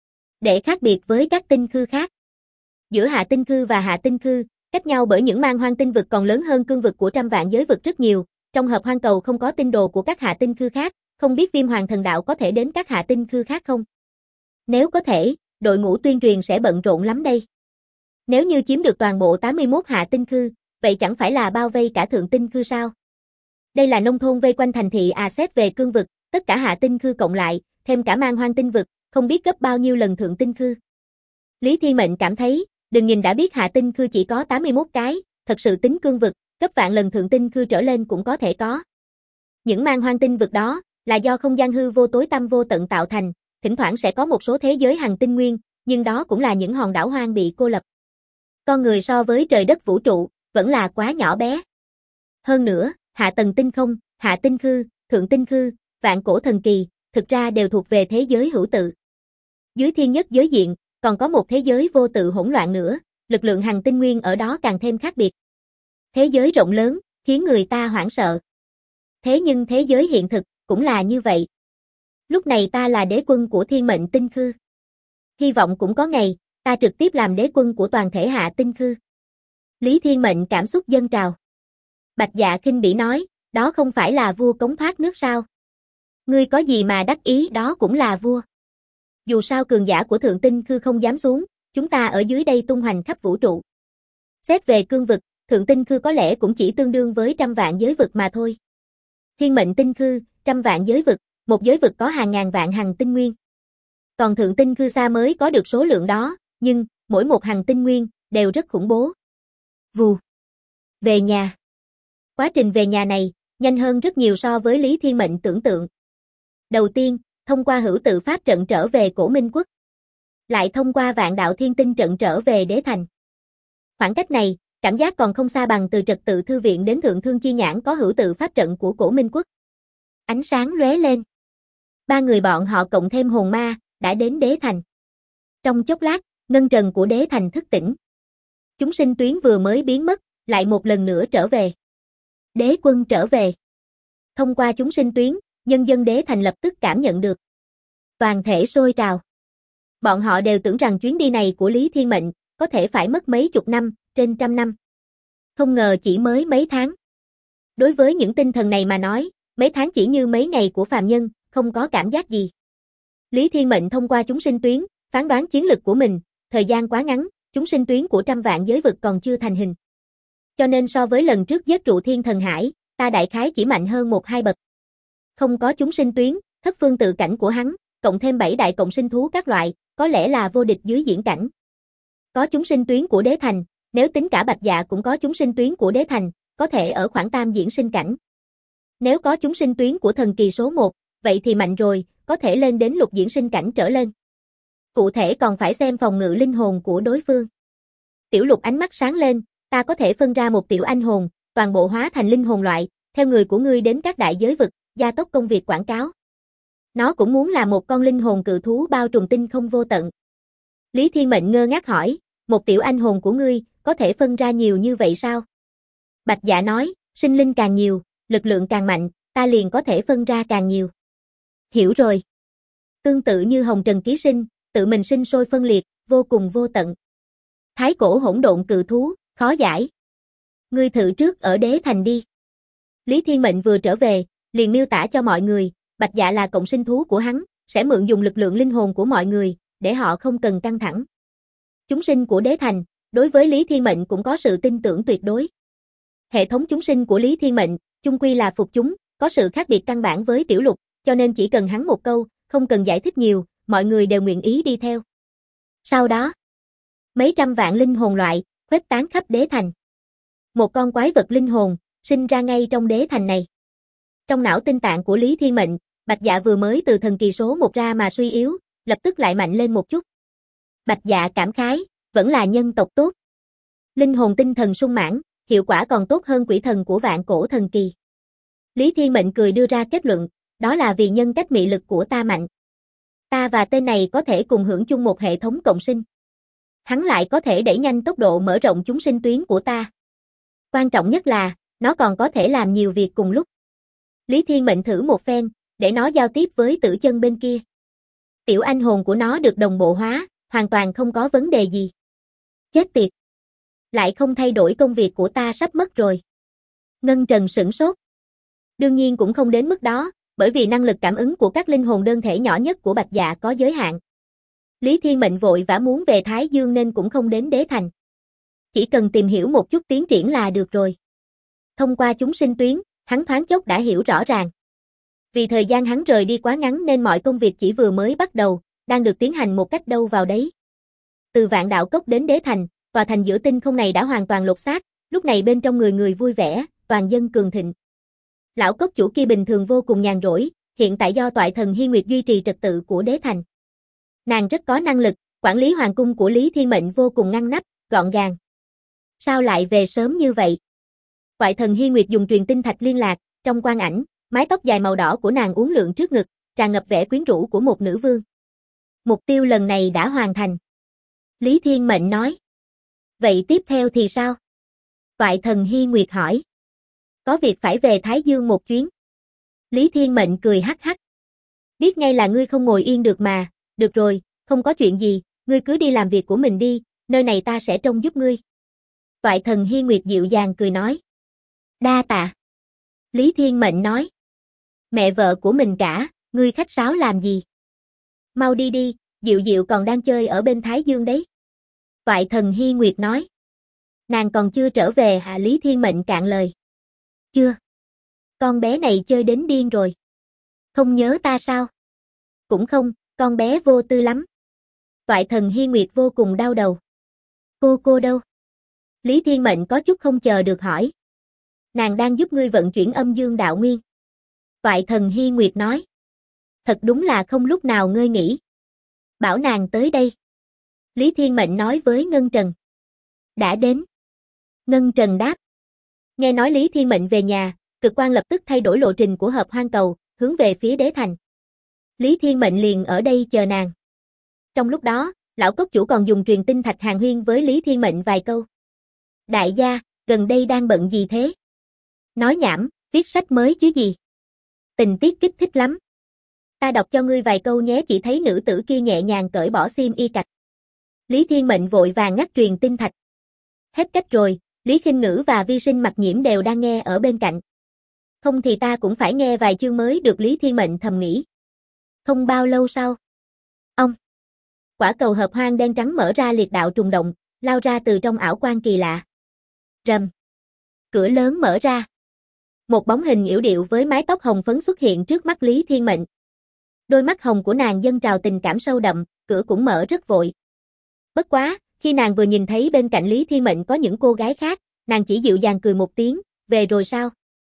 S1: Để khác biệt với các tinh khư khác. Giữa hạ tinh khư và hạ tinh khư, cách nhau bởi những man hoang tinh vực còn lớn hơn cương vực của trăm vạn giới vực rất nhiều, trong hợp hoang cầu không có tinh đồ của các hạ tinh khư khác, không biết Viêm Hoàng Thần Đạo có thể đến các hạ tinh khư khác không? Nếu có thể, đội ngũ tuyên truyền sẽ bận rộn lắm đây. Nếu như chiếm được toàn bộ 81 hạ tinh khư, vậy chẳng phải là bao vây cả thượng tinh khư sao? Đây là nông thôn vây quanh thành thị xét về cương vực, tất cả hạ tinh khư cộng lại, thêm cả man hoang tinh vực, không biết gấp bao nhiêu lần thượng tinh khư. Lý Thiên Mệnh cảm thấy, đừng nhìn đã biết hạ tinh khư chỉ có 81 cái, thật sự tính cương vực, gấp vạn lần thượng tinh khư trở lên cũng có thể có. Những man hoang tinh vực đó, là do không gian hư vô tối tăm vô tận tạo thành, thỉnh thoảng sẽ có một số thế giới hành tinh nguyên, nhưng đó cũng là những hòn đảo hoang bị cô lập. Con người so với trời đất vũ trụ, vẫn là quá nhỏ bé. Hơn nữa, hạ tầng tinh không, hạ tinh khư, thượng tinh khư, vạn cổ thần kỳ, thực ra đều thuộc về thế giới hữu tự. Dưới thiên nhất giới diện, còn có một thế giới vô tự hỗn loạn nữa, lực lượng hành tinh nguyên ở đó càng thêm khác biệt. Thế giới rộng lớn, khiến người ta hoảng sợ. Thế nhưng thế giới hiện thực, cũng là như vậy. Lúc này ta là đế quân của Thiên Mệnh Tinh Khư. Hy vọng cũng có ngày, ta trực tiếp làm đế quân của toàn thể hạ tinh khư. Lý Thiên Mệnh cảm xúc dâng trào. Bạch Dạ khinh bỉ nói, đó không phải là vua cống thoát nước sao? Ngươi có gì mà đắc ý, đó cũng là vua. Dù sao cường giả của thượng tinh khư không dám xuống, chúng ta ở dưới đây tung hoành khắp vũ trụ. Xét về cương vực, thượng tinh khư có lẽ cũng chỉ tương đương với trăm vạn giới vực mà thôi. Thiên Mệnh Tinh Khư, trăm vạn giới vực, một giới vực có hàng ngàn vạn hằng tinh nguyên. Còn thượng tinh khư xa mới có được số lượng đó, nhưng mỗi một hằng tinh nguyên đều rất khủng bố. Vù. Về nhà. Quá trình về nhà này, nhanh hơn rất nhiều so với Lý Thiên Mệnh tưởng tượng. Đầu tiên, thông qua hữu tự pháp trận trở về Cổ Minh Quốc. Lại thông qua vạn đạo thiên tinh trận trở về đế thành. Khoảng cách này, cảm giác còn không xa bằng từ trật tự thư viện đến thượng thương chi nhãn có hữu tự pháp trận của Cổ Minh Quốc. Ánh sáng lóe lên. Ba người bọn họ cộng thêm hồn ma, đã đến đế thành. Trong chốc lát, ngân trần của đế thành thức tỉnh. Chúng sinh tuyến vừa mới biến mất, lại một lần nữa trở về. Đế quân trở về. Thông qua chúng sinh tuyến, nhân dân đế thành lập tức cảm nhận được. Toàn thể sôi trào. Bọn họ đều tưởng rằng chuyến đi này của Lý Thiên Mệnh, có thể phải mất mấy chục năm, trên trăm năm. Không ngờ chỉ mới mấy tháng. Đối với những tinh thần này mà nói, mấy tháng chỉ như mấy ngày của phàm nhân, không có cảm giác gì. Lý Thiên Mệnh thông qua chúng sinh tuyến, phán đoán chiến lực của mình, thời gian quá ngắn, chúng sinh tuyến của trăm vạn giới vực còn chưa thành hình. Cho nên so với lần trước giết trụ thiên thần hải, ta đại khái chỉ mạnh hơn 1-2 bậc. Không có chúng sinh tuyến, thất phương tự cảnh của hắn, cộng thêm 7 đại cộng sinh thú các loại, có lẽ là vô địch dưới diễn cảnh. Có chúng sinh tuyến của đế thành, nếu tính cả Bạch Dạ cũng có chúng sinh tuyến của đế thành, có thể ở khoảng tam diễn sinh cảnh. Nếu có chúng sinh tuyến của thần kỳ số 1, vậy thì mạnh rồi, có thể lên đến lục diễn sinh cảnh trở lên. Cụ thể còn phải xem phòng ngự linh hồn của đối phương. Tiểu Lục ánh mắt sáng lên, ta có thể phân ra một tiểu anh hồn, toàn bộ hóa thành linh hồn loại, theo người của ngươi đến các đại giới vực, gia tốc công việc quảng cáo. Nó cũng muốn là một con linh hồn cự thú bao trùm tinh không vô tận. Lý Thiên Mệnh ngơ ngác hỏi, một tiểu anh hồn của ngươi, có thể phân ra nhiều như vậy sao? Bạch Dạ nói, sinh linh càng nhiều, lực lượng càng mạnh, ta liền có thể phân ra càng nhiều. Hiểu rồi. Tương tự như hồng trần ký sinh, tự mình sinh sôi phân liệt, vô cùng vô tận. Thái cổ hỗn độn cự thú, khó giải. Ngươi thử trước ở đế thành đi. Lý Thiên Mệnh vừa trở về, liền miêu tả cho mọi người, Bạch Dạ là cộng sinh thú của hắn, sẽ mượn dùng lực lượng linh hồn của mọi người, để họ không cần căng thẳng. Chúng sinh của đế thành, đối với Lý Thiên Mệnh cũng có sự tin tưởng tuyệt đối. Hệ thống chúng sinh của Lý Thiên Mệnh, chung quy là phục chúng, có sự khác biệt căn bản với Tiểu Lục, cho nên chỉ cần hắn một câu, không cần giải thích nhiều, mọi người đều nguyện ý đi theo. Sau đó, mấy trăm vạn linh hồn loại, khuếch tán khắp đế thành. Một con quái vật linh hồn, sinh ra ngay trong đế thành này. Trong não tinh tạng của Lý Thiên Mệnh, Bạch Dạ vừa mới từ thần kỳ số 1 ra mà suy yếu, lập tức lại mạnh lên một chút. Bạch Dạ cảm khái, vẫn là nhân tộc tốt. Linh hồn tinh thần sung mãn, hiệu quả còn tốt hơn quỷ thần của vạn cổ thần kỳ. Lý Thiên Mệnh cười đưa ra kết luận, đó là vì nhân cách mị lực của ta mạnh. Ta và tên này có thể cùng hưởng chung một hệ thống cộng sinh. Hắn lại có thể đẩy nhanh tốc độ mở rộng chúng sinh tuyến của ta. Quan trọng nhất là, nó còn có thể làm nhiều việc cùng lúc. Lý Thiên Mệnh thử một phen, để nó giao tiếp với tử chân bên kia. Tiểu anh hồn của nó được đồng bộ hóa, hoàn toàn không có vấn đề gì. Chết tiệt! Lại không thay đổi công việc của ta sắp mất rồi. Ngân Trần sửng sốt. Đương nhiên cũng không đến mức đó, bởi vì năng lực cảm ứng của các linh hồn đơn thể nhỏ nhất của Bạch Dạ có giới hạn. Lý Thiên Mệnh vội vã muốn về Thái Dương nên cũng không đến đế thành. Chỉ cần tìm hiểu một chút tiến triển là được rồi. Thông qua chúng sinh tuyến, hắn thoáng chốc đã hiểu rõ ràng. Vì thời gian hắn rời đi quá ngắn nên mọi công việc chỉ vừa mới bắt đầu, đang được tiến hành một cách đâu vào đấy. Từ Vạn Đạo Cốc đến đế thành, tòa thành giữa tinh không này đã hoàn toàn lột xác, lúc này bên trong người người vui vẻ, toàn dân cường thịnh. Lão cốc chủ kia bình thường vô cùng nhàn rỗi, hiện tại do toại thần Hy Nguyệt duy trì trật tự của đế thành. Nàng rất có năng lực, quản lý hoàng cung của Lý Thiên Mệnh vô cùng ngăn nắp, gọn gàng. Sao lại về sớm như vậy? Toại thần Hy Nguyệt dùng truyền tinh thạch liên lạc, trong quang ảnh, mái tóc dài màu đỏ của nàng uốn lượn trước ngực, tràn ngập vẻ quyến rũ của một nữ vương. Mục tiêu lần này đã hoàn thành. Lý Thiên Mệnh nói. Vậy tiếp theo thì sao? Toại thần Hy Nguyệt hỏi. Có việc phải về Thái Dương một chuyến. Lý Thiên Mệnh cười hắc hắc. Biết ngay là ngươi không ngồi yên được mà, được rồi, không có chuyện gì, ngươi cứ đi làm việc của mình đi, nơi này ta sẽ trông giúp ngươi. Toại thần Hy Nguyệt dịu dàng cười nói. Đa tạ. Lý Thiên Mệnh nói. Mẹ vợ của mình cả, ngươi khách sáo làm gì? Mau đi đi, Diệu Diệu còn đang chơi ở bên Thái Dương đấy. Toại thần Hy Nguyệt nói. Nàng còn chưa trở về hả? Lý Thiên Mệnh cạn lời. Chưa. Con bé này chơi đến điên rồi. Không nhớ ta sao? Cũng không, con bé vô tư lắm. Toại thần Hy Nguyệt vô cùng đau đầu. Cô đâu? Lý Thiên Mệnh có chút không chờ được hỏi. Nàng đang giúp ngươi vận chuyển âm dương đạo nguyên. Toại thần Hy Nguyệt nói. Thật đúng là không lúc nào ngơi nghỉ. Bảo nàng tới đây. Lý Thiên Mệnh nói với Ngân Trần. Đã đến. Ngân Trần đáp. Nghe nói Lý Thiên Mệnh về nhà, Cực Quang lập tức thay đổi lộ trình của hợp hoang cầu, hướng về phía đế thành. Lý Thiên Mệnh liền ở đây chờ nàng. Trong lúc đó, lão cốc chủ còn dùng truyền tinh thạch hàn huyên với Lý Thiên Mệnh vài câu. Đại gia, gần đây đang bận gì thế? Nói nhảm, viết sách mới chứ gì? Tình tiết kích thích lắm. Ta đọc cho ngươi vài câu nhé. Chỉ thấy nữ tử kia nhẹ nhàng cởi bỏ xiêm y cạch. Lý Thiên Mệnh vội vàng ngắt truyền tinh thạch. Hết cách rồi, Lý Khinh Ngữ và Vi Sinh Mặc Nhiễm đều đang nghe ở bên cạnh. Không thì ta cũng phải nghe vài chương mới được. Lý Thiên Mệnh thầm nghĩ. Không bao lâu sau. Ông. Quả cầu hợp hoang đen trắng mở ra liệt đạo trùng động, lao ra từ trong ảo quan kỳ lạ. Rầm. Cửa lớn mở ra. Một bóng hình yểu điệu với mái tóc hồng phấn xuất hiện trước mắt Lý Thiên Mệnh. Đôi mắt hồng của nàng dâng trào tình cảm sâu đậm, cửa cũng mở rất vội. Bất quá, khi nàng vừa nhìn thấy bên cạnh Lý Thiên Mệnh có những cô gái khác, nàng chỉ dịu dàng cười một tiếng, về rồi sao?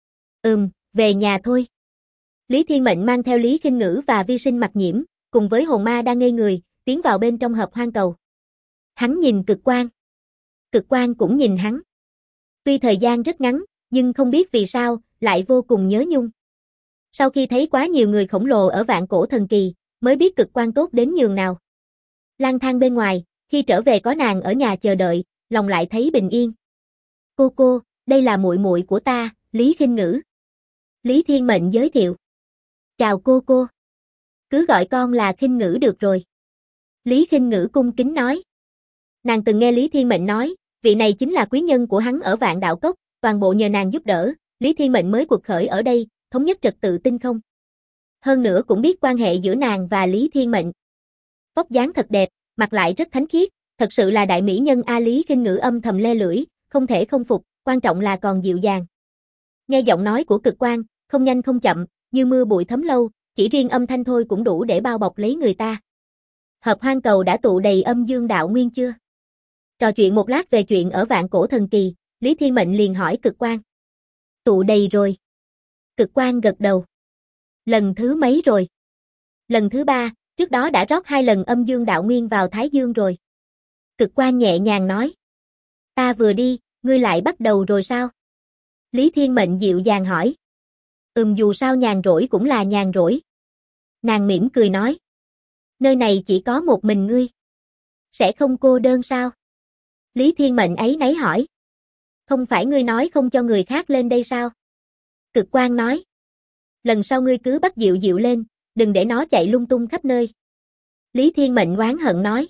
S1: Về nhà thôi. Lý Thiên Mệnh mang theo Lý Khinh Ngữ và Vi Sinh Mặc Nhiễm, cùng với hồn ma đang ngây người, tiến vào bên trong hợp hoang cầu. Hắn nhìn Cực Quang. Cực Quang cũng nhìn hắn. Tuy thời gian rất ngắn, nhưng không biết vì sao, lại vô cùng nhớ nhung. Sau khi thấy quá nhiều người khổng lồ ở vạn cổ thần kỳ, mới biết Cực Quang tốt đến nhường nào. Lang thang bên ngoài, khi trở về có nàng ở nhà chờ đợi, lòng lại thấy bình yên. Cô, đây là muội muội của ta, Lý Khinh Ngữ. Lý Thiên Mệnh giới thiệu. Chào cô. Cứ gọi con là Khinh Ngữ được rồi. Lý Khinh Ngữ cung kính nói. Nàng từng nghe Lý Thiên Mệnh nói, vị này chính là quý nhân của hắn ở Vạn Đạo Cốc, toàn bộ nhờ nàng giúp đỡ, Lý Thiên Mệnh mới cuộc khởi ở đây, thống nhất trật tự tinh không. Hơn nữa cũng biết quan hệ giữa nàng và Lý Thiên Mệnh. Vóc dáng thật đẹp, mặt lại rất thánh khiết, thật sự là đại mỹ nhân a. Lý Khinh Ngữ âm thầm le lưỡi, không thể không phục, quan trọng là còn dịu dàng. Nghe giọng nói của Cực Quang, không nhanh không chậm, như mưa bụi thấm lâu, chỉ riêng âm thanh thôi cũng đủ để bao bọc lấy người ta. Hợp Hoang Cầu đã tụ đầy âm dương đạo nguyên chưa? Trò chuyện một lát về chuyện ở Vạn Cổ Thần Kỳ, Lý Thiên Mệnh liền hỏi Cực Quang. Tụ đầy rồi. Cực Quang gật đầu. Lần thứ mấy rồi? Lần thứ 3, trước đó đã rót 2 lần âm dương đạo nguyên vào Thái Dương rồi. Cực Quang nhẹ nhàng nói. Ta vừa đi, ngươi lại bắt đầu rồi sao? Lý Thiên Mệnh dịu dàng hỏi. Dù sao nhàn rỗi cũng là nhàn rỗi. Nàng mỉm cười nói. Nơi này chỉ có một mình ngươi. Sẽ không cô đơn sao? Lý Thiên Mệnh áy náy hỏi. Không phải ngươi nói không cho người khác lên đây sao? Cực Quang nói. Lần sau ngươi cứ bắt Diệu Diệu lên, đừng để nó chạy lung tung khắp nơi. Lý Thiên Mệnh oán hận nói.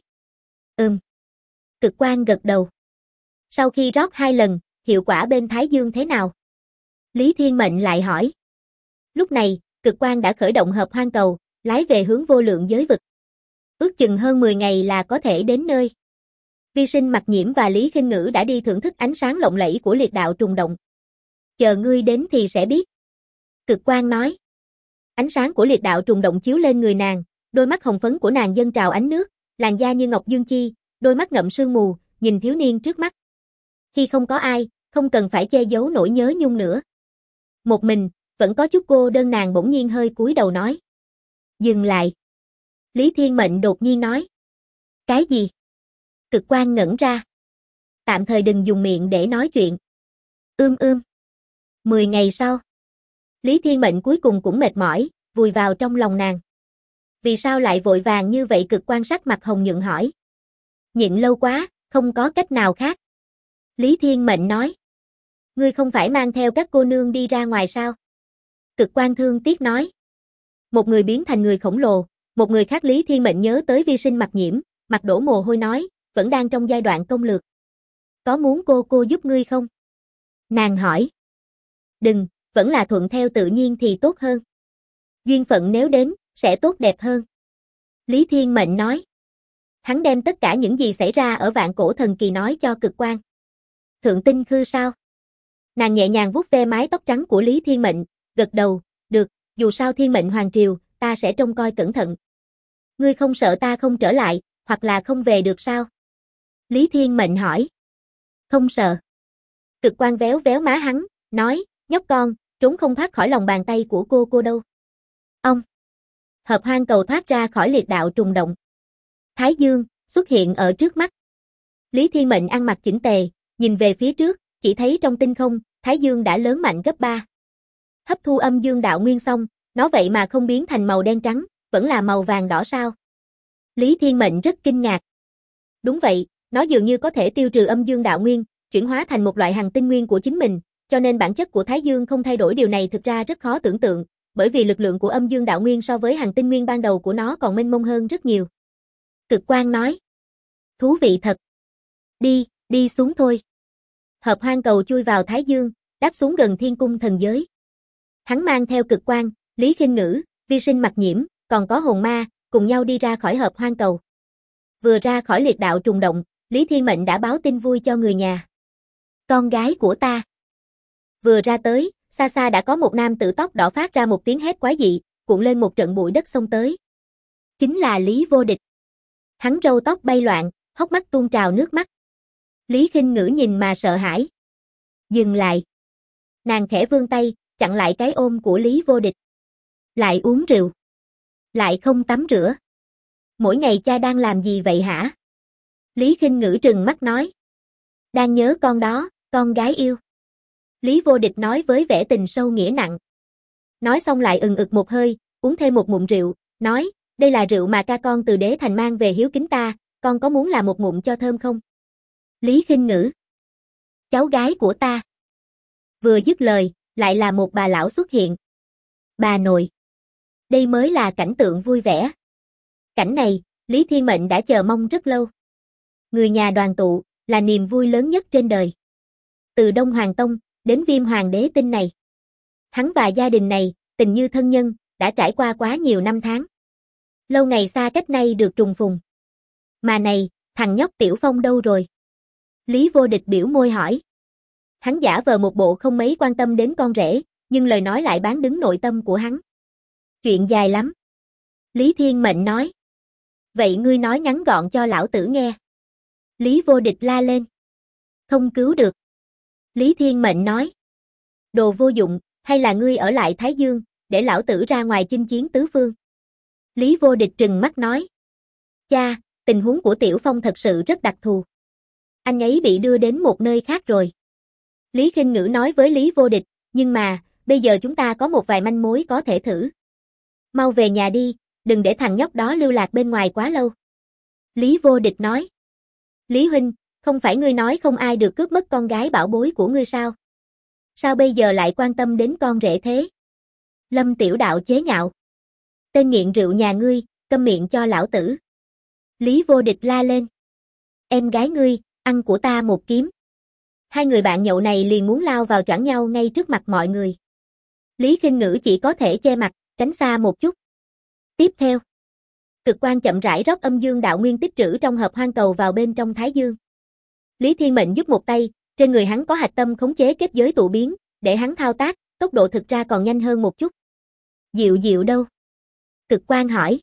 S1: Cực Quang gật đầu. Sau khi rót 2 lần, hiệu quả bên Thái Dương thế nào? Lý Thiên Mệnh lại hỏi. Lúc này, Cực Quang đã khởi động Hợp Hoang Cầu, lái về hướng vô lượng giới vực. Ước chừng hơn 10 ngày là có thể đến nơi. Vi Sinh Mặc Nhiễm và Lý Khinh Ngữ đã đi thưởng thức ánh sáng lộng lẫy của liệt đạo trùng động. Chờ ngươi đến thì sẽ biết. Cực Quang nói. Ánh sáng của liệt đạo trùng động chiếu lên người nàng, đôi mắt hồng phấn của nàng dâng trào ánh nước, làn da như ngọc dương chi, đôi mắt ngậm sương mù, nhìn thiếu niên trước mắt. Khi không có ai, không cần phải che giấu nỗi nhớ nhung nữa. Một mình, vẫn có chút cô đơn, nàng bỗng nhiên hơi cúi đầu nói. Dừng lại. Lý Thiên Mệnh đột nhiên nói. Cái gì? Cực Quang ngẩn ra. Tạm thời đừng dùng miệng để nói chuyện. 10 ngày sau. Lý Thiên Mệnh cuối cùng cũng mệt mỏi, vùi vào trong lòng nàng. Vì sao lại vội vàng như vậy? Cực Quang sắc mặt hồng nhuận hỏi. Nhịn lâu quá, không có cách nào khác. Lý Thiên Mệnh nói. Ngươi không phải mang theo các cô nương đi ra ngoài sao? Cực Quang thương tiếc nói. Một người biến thành người khổng lồ, một người khác. Lý Thiên Mệnh nhớ tới Vi Sinh Mặc Nhiễm, mặt đổ mồ hôi nói, vẫn đang trong giai đoạn công lược. Có muốn cô giúp ngươi không? Nàng hỏi. Đừng, vẫn là thuận theo tự nhiên thì tốt hơn. Duyên phận nếu đến, sẽ tốt đẹp hơn. Lý Thiên Mệnh nói. Hắn đem tất cả những gì xảy ra ở Vạn Cổ Thần Kỳ nói cho Cực Quang. Thượng Tinh Khư sao? Nàng nhẹ nhàng vuốt ve mái tóc trắng của Lý Thiên Mệnh, gật đầu, được, dù sao Thiên Mệnh Hoàng Triều, ta sẽ trông coi cẩn thận. Ngươi không sợ ta không trở lại, hoặc là không về được sao? Lý Thiên Mệnh hỏi. Không sợ. Cực Quang véo véo má hắn, nói, nhóc con, trốn không thoát khỏi lòng bàn tay của cô đâu. Ông. Hợp Hoang Cầu thoát ra khỏi liệt đạo trùng động. Thái Dương xuất hiện ở trước mắt. Lý Thiên Mệnh ăn mặc chỉnh tề, nhìn về phía trước, chỉ thấy trong tinh không, Thái Dương đã lớn mạnh gấp 3. Hấp thu âm dương đạo nguyên xong, nó vậy mà không biến thành màu đen trắng, vẫn là màu vàng đỏ sao? Lý Thiên Mệnh rất kinh ngạc. Đúng vậy, nó dường như có thể tiêu trừ âm dương đạo nguyên, chuyển hóa thành một loại hằng tinh nguyên của chính mình, cho nên bản chất của Thái Dương không thay đổi. Điều này thực ra rất khó tưởng tượng, bởi vì lực lượng của âm dương đạo nguyên so với hằng tinh nguyên ban đầu của nó còn mênh mông hơn rất nhiều. Cực Quang nói. Thú vị thật. Đi xuống thôi. Hợp Hoang Cầu chui vào Thái Dương, đáp xuống gần Thiên Cung thần giới. Hắn mang theo Cực Quang, Lý Khinh Ngữ, Vi Sinh Mặc Nhiễm, còn có hồn ma, cùng nhau đi ra khỏi Hợp Hoang Cầu. Vừa ra khỏi liệt đạo trùng động, Lý Thiên Mệnh đã báo tin vui cho người nhà. Con gái của ta. Vừa ra tới, xa xa đã có một nam tử tóc đỏ phát ra một tiếng hét quái dị, cuộn lên một trận bụi đất xông tới. Chính là Lý Vô Địch. Hắn râu tóc bay loạn, hốc mắt tuôn trào nước mắt. Lý Khinh Ngữ nhìn mà sợ hãi. Dừng lại. Nàng khẽ vươn tay, chặn lại cái ôm của Lý Vô Địch. Lại uống rượu. Lại không tắm rửa. Mỗi ngày cha đang làm gì vậy hả? Lý Khinh Ngữ trừng mắt nói. Đang nhớ con đó, con gái yêu. Lý Vô Địch nói với vẻ tình sâu nghĩa nặng. Nói xong lại ực một hơi, uống thêm một ngụm rượu, nói, đây là rượu mà ca con từ Đế Thành mang về hiếu kính ta, con có muốn làm một ngụm cho thơm không? Lý Khinh Ngữ. Cháu gái của ta. Vừa dứt lời, lại là một bà lão xuất hiện. Bà nội. Đây mới là cảnh tượng vui vẻ. Cảnh này, Lý Thiên Mệnh đã chờ mong rất lâu. Người nhà đoàn tụ, là niềm vui lớn nhất trên đời. Từ Đông Hoàng Tông, đến Viêm Hoàng Đế Tinh này. Hắn và gia đình này, tình như thân nhân, đã trải qua quá nhiều năm tháng. Lâu ngày xa cách nay được trùng phùng. Mà này, thằng nhóc Tiểu Phong đâu rồi? Lý Vô Địch biểu môi hỏi. Hắn giả vờ một bộ không mấy quan tâm đến con rể, nhưng lời nói lại bán đứng nội tâm của hắn. Chuyện dài lắm. Lý Thiên Mệnh nói. Vậy ngươi nói ngắn gọn cho lão tử nghe. Lý Vô Địch la lên. Không cứu được. Lý Thiên Mệnh nói. Đồ vô dụng, hay là ngươi ở lại Thái Dương, để lão tử ra ngoài chinh chiến tứ phương. Lý Vô Địch trừng mắt nói. Cha, tình huống của Tiểu Phong thật sự rất đặc thù. Anh ấy bị đưa đến một nơi khác rồi. Lý Khinh Ngữ nói với Lý Vô Địch, nhưng mà, bây giờ chúng ta có một vài manh mối có thể thử. Mau về nhà đi, đừng để thằng nhóc đó lưu lạc bên ngoài quá lâu. Lý Vô Địch nói. Lý Huynh, không phải ngươi nói không ai được cướp mất con gái bảo bối của ngươi sao? Sao bây giờ lại quan tâm đến con rể thế? Lâm Tiểu Đạo chế nhạo. Tên nghiện rượu nhà ngươi, câm miệng cho lão tử. Lý Vô Địch la lên. Em gái ngươi, ăn của ta một kiếm. Hai người bạn nhậu này liền muốn lao vào choảng nhau ngay trước mặt mọi người. Lý Khinh Ngữ chỉ có thể che mặt, tránh xa một chút. Tiếp theo, Cực Quang chậm rãi rót âm dương đạo nguyên tích trữ trong hộp hoang cầu vào bên trong Thái Dương. Lý Thiên Mệnh giúp một tay, trên người hắn có hạch tâm khống chế kết giới tụ biến, để hắn thao tác, tốc độ thực ra còn nhanh hơn một chút. Diệu Diệu đâu? Cực Quang hỏi.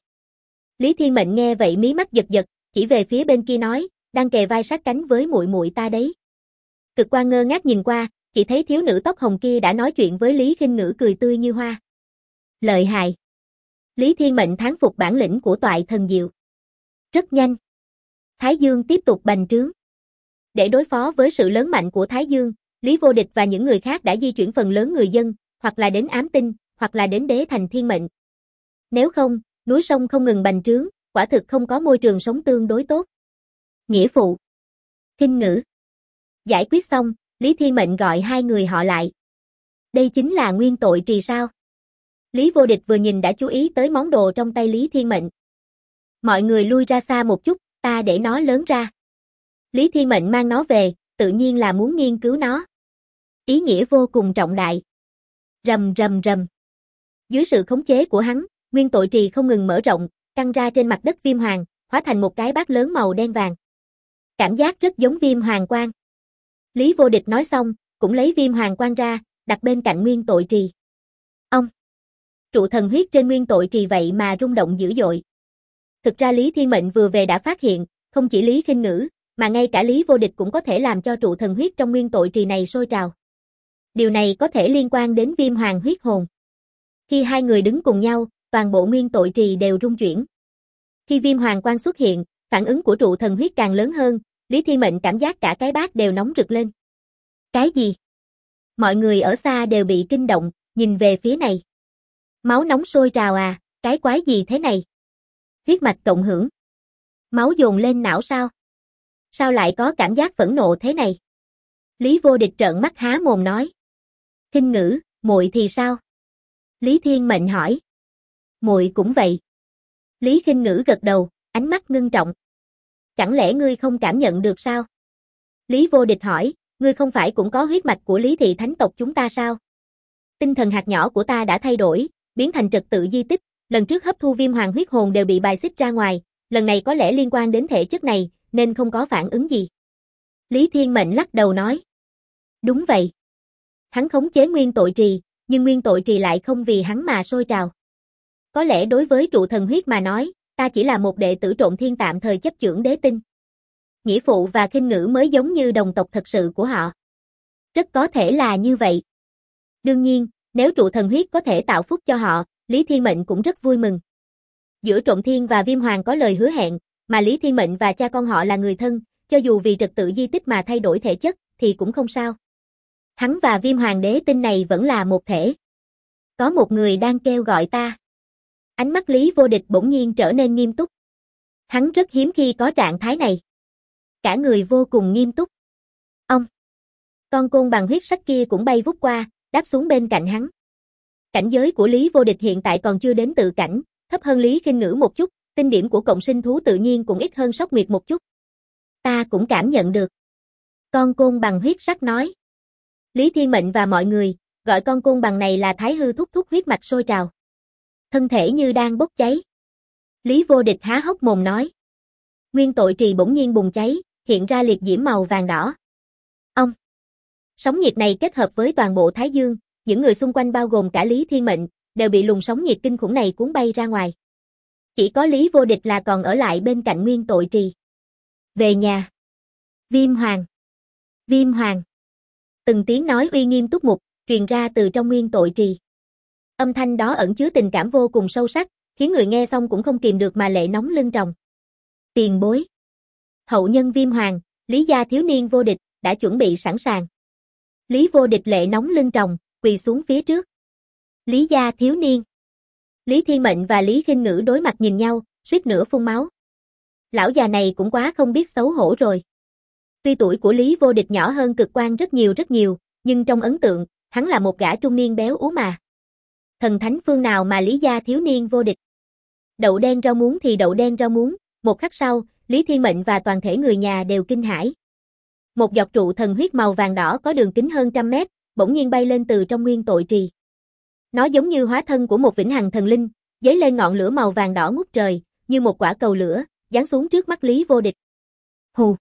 S1: Lý Thiên Mệnh nghe vậy mí mắt giật giật, chỉ về phía bên kia nói, đang kề vai sát cánh với muội muội ta đấy. Cực Quang ngơ ngác nhìn qua, chỉ thấy thiếu nữ tóc hồng kia đã nói chuyện với Lý Khinh Ngữ cười tươi như hoa. Lợi hại. Lý Thiên Mệnh thán phục bản lĩnh của toại thần diệu. Rất nhanh. Thái Dương tiếp tục bành trướng. Để đối phó với sự lớn mạnh của Thái Dương, Lý Vô Địch và những người khác đã di chuyển phần lớn người dân, hoặc là đến Ám Tinh, hoặc là đến Đế Thành Thiên Mệnh. Nếu không, núi sông không ngừng bành trướng, quả thực không có môi trường sống tương đối tốt. Nghĩa phụ. Khinh Ngữ. Giải quyết xong, Lý Thiên Mệnh gọi hai người họ lại. Đây chính là nguyên tội trì sao? Lý Vô Địch vừa nhìn đã chú ý tới món đồ trong tay Lý Thiên Mệnh. Mọi người lui ra xa một chút, ta để nó lớn ra. Lý Thiên Mệnh mang nó về, tự nhiên là muốn nghiên cứu nó. Ý nghĩa vô cùng trọng đại. Rầm rầm rầm. Dưới sự khống chế của hắn, nguyên tội trì không ngừng mở rộng, căng ra trên mặt đất Viêm Hoàng, hóa thành một cái bát lớn màu đen vàng. Cảm giác rất giống Viêm Hoàng Quan. Lý Vô Địch nói xong, cũng lấy Viêm Hoàng Quan ra, đặt bên cạnh nguyên tội trì. Ông! Trụ thần huyết trên nguyên tội trì vậy mà rung động dữ dội. Thực ra Lý Thiên Mệnh vừa về đã phát hiện, không chỉ Lý Khinh Ngữ, mà ngay cả Lý Vô Địch cũng có thể làm cho trụ thần huyết trong nguyên tội trì này sôi trào. Điều này có thể liên quan đến Viêm Hoàng huyết hồn. Khi hai người đứng cùng nhau, toàn bộ nguyên tội trì đều rung chuyển. Khi Viêm Hoàng Quan xuất hiện, phản ứng của trụ thần huyết càng lớn hơn, Lý Thiên Mệnh cảm giác cả cái bát đều nóng rực lên. Cái gì? Mọi người ở xa đều bị kinh động, nhìn về phía này. Máu nóng sôi trào à, cái quái gì thế này? Huyết mạch cộng hưởng. Máu dồn lên não sao? Sao lại có cảm giác phẫn nộ thế này? Lý Vô Địch trợn mắt há mồm nói. Khinh Ngữ, muội thì sao? Lý Thiên Mệnh hỏi. Muội cũng vậy. Lý Khinh Ngữ gật đầu, ánh mắt ngưng trọng. Chẳng lẽ ngươi không cảm nhận được sao? Lý Vô Địch hỏi, ngươi không phải cũng có huyết mạch của Lý thị thánh tộc chúng ta sao? Tinh thần hạt nhỏ của ta đã thay đổi, biến thành trật tự di tích, lần trước hấp thu Viêm Hoàng huyết hồn đều bị bài xích ra ngoài, lần này có lẽ liên quan đến thể chất này, nên không có phản ứng gì. Lý Thiên Mệnh lắc đầu nói. Đúng vậy. Hắn khống chế nguyên tội trì, nhưng nguyên tội trì lại không vì hắn mà sôi trào. Có lẽ đối với trụ thần huyết mà nói, ta chỉ là một đệ tử Trộn Thiên tạm thời chấp chưởng đế tinh. Nghĩa phụ và Khinh Ngữ mới giống như đồng tộc thật sự của họ. Rất có thể là như vậy. Đương nhiên, nếu trụ thần huyết có thể tạo phúc cho họ, Lý Thiên Mệnh cũng rất vui mừng. Giữa Trộn Thiên và Viêm Hoàng có lời hứa hẹn, mà Lý Thiên Mệnh và cha con họ là người thân, cho dù vì trật tự di tích mà thay đổi thể chất, thì cũng không sao. Hắn và Viêm Hoàng đế tinh này vẫn là một thể. Có một người đang kêu gọi ta. Ánh mắt Lý Vô Địch bỗng nhiên trở nên nghiêm túc. Hắn rất hiếm khi có trạng thái này. Cả người vô cùng nghiêm túc. Ông! Con côn bằng huyết sắc kia cũng bay vút qua, đáp xuống bên cạnh hắn. Cảnh giới của Lý Vô Địch hiện tại còn chưa đến tự cảnh, thấp hơn Lý Khinh Ngữ một chút, tinh điểm của cộng sinh thú tự nhiên cũng ít hơn Sóc Nguyệt một chút. Ta cũng cảm nhận được. Con côn bằng huyết sắc nói. Lý Thiên Mệnh và mọi người, gọi con côn bằng này là Thái Hư thúc thúc huyết mạch sôi trào. Thân thể như đang bốc cháy. Lý Vô Địch há hốc mồm nói. Nguyên tội trì bỗng nhiên bùng cháy, hiện ra liệt diễm màu vàng đỏ. Ông. Sóng nhiệt này kết hợp với toàn bộ Thái Dương, những người xung quanh bao gồm cả Lý Thiên Mệnh, đều bị luồng sóng nhiệt kinh khủng này cuốn bay ra ngoài. Chỉ có Lý Vô Địch là còn ở lại bên cạnh nguyên tội trì. Về nhà. Viêm Hoàng. Viêm Hoàng. Từng tiếng nói uy nghiêm túc mục, truyền ra từ trong nguyên tội trì. Âm thanh đó ẩn chứa tình cảm vô cùng sâu sắc, khiến người nghe xong cũng không kìm được mà lệ nóng lưng tròng. Tiền bối. Hậu nhân Viêm Hoàng, Lý gia thiếu niên Vô Địch, đã chuẩn bị sẵn sàng. Lý Vô Địch lệ nóng lưng tròng, quỳ xuống phía trước. Lý gia thiếu niên. Lý Thiên Mệnh và Lý Khinh Ngữ đối mặt nhìn nhau, suýt nữa phun máu. Lão già này cũng quá không biết xấu hổ rồi. Tuy tuổi của Lý Vô Địch nhỏ hơn Cực Quang rất nhiều, nhưng trong ấn tượng, hắn là một gã trung niên béo ú mà. Thần thánh phương nào mà Lý gia thiếu niên Vô Địch. Đậu đen rau muống thì đậu đen rau muống, một khắc sau, Lý Thiên Mệnh và toàn thể người nhà đều kinh hãi. Một giọt trụ thần huyết màu vàng đỏ có đường kính hơn 100 mét, bỗng nhiên bay lên từ trong nguyên tội trì. Nó giống như hóa thân của một vĩnh hằng thần linh, giấy lên ngọn lửa màu vàng đỏ ngút trời, như một quả cầu lửa, giáng xuống trước mắt Lý Vô Địch. Hù!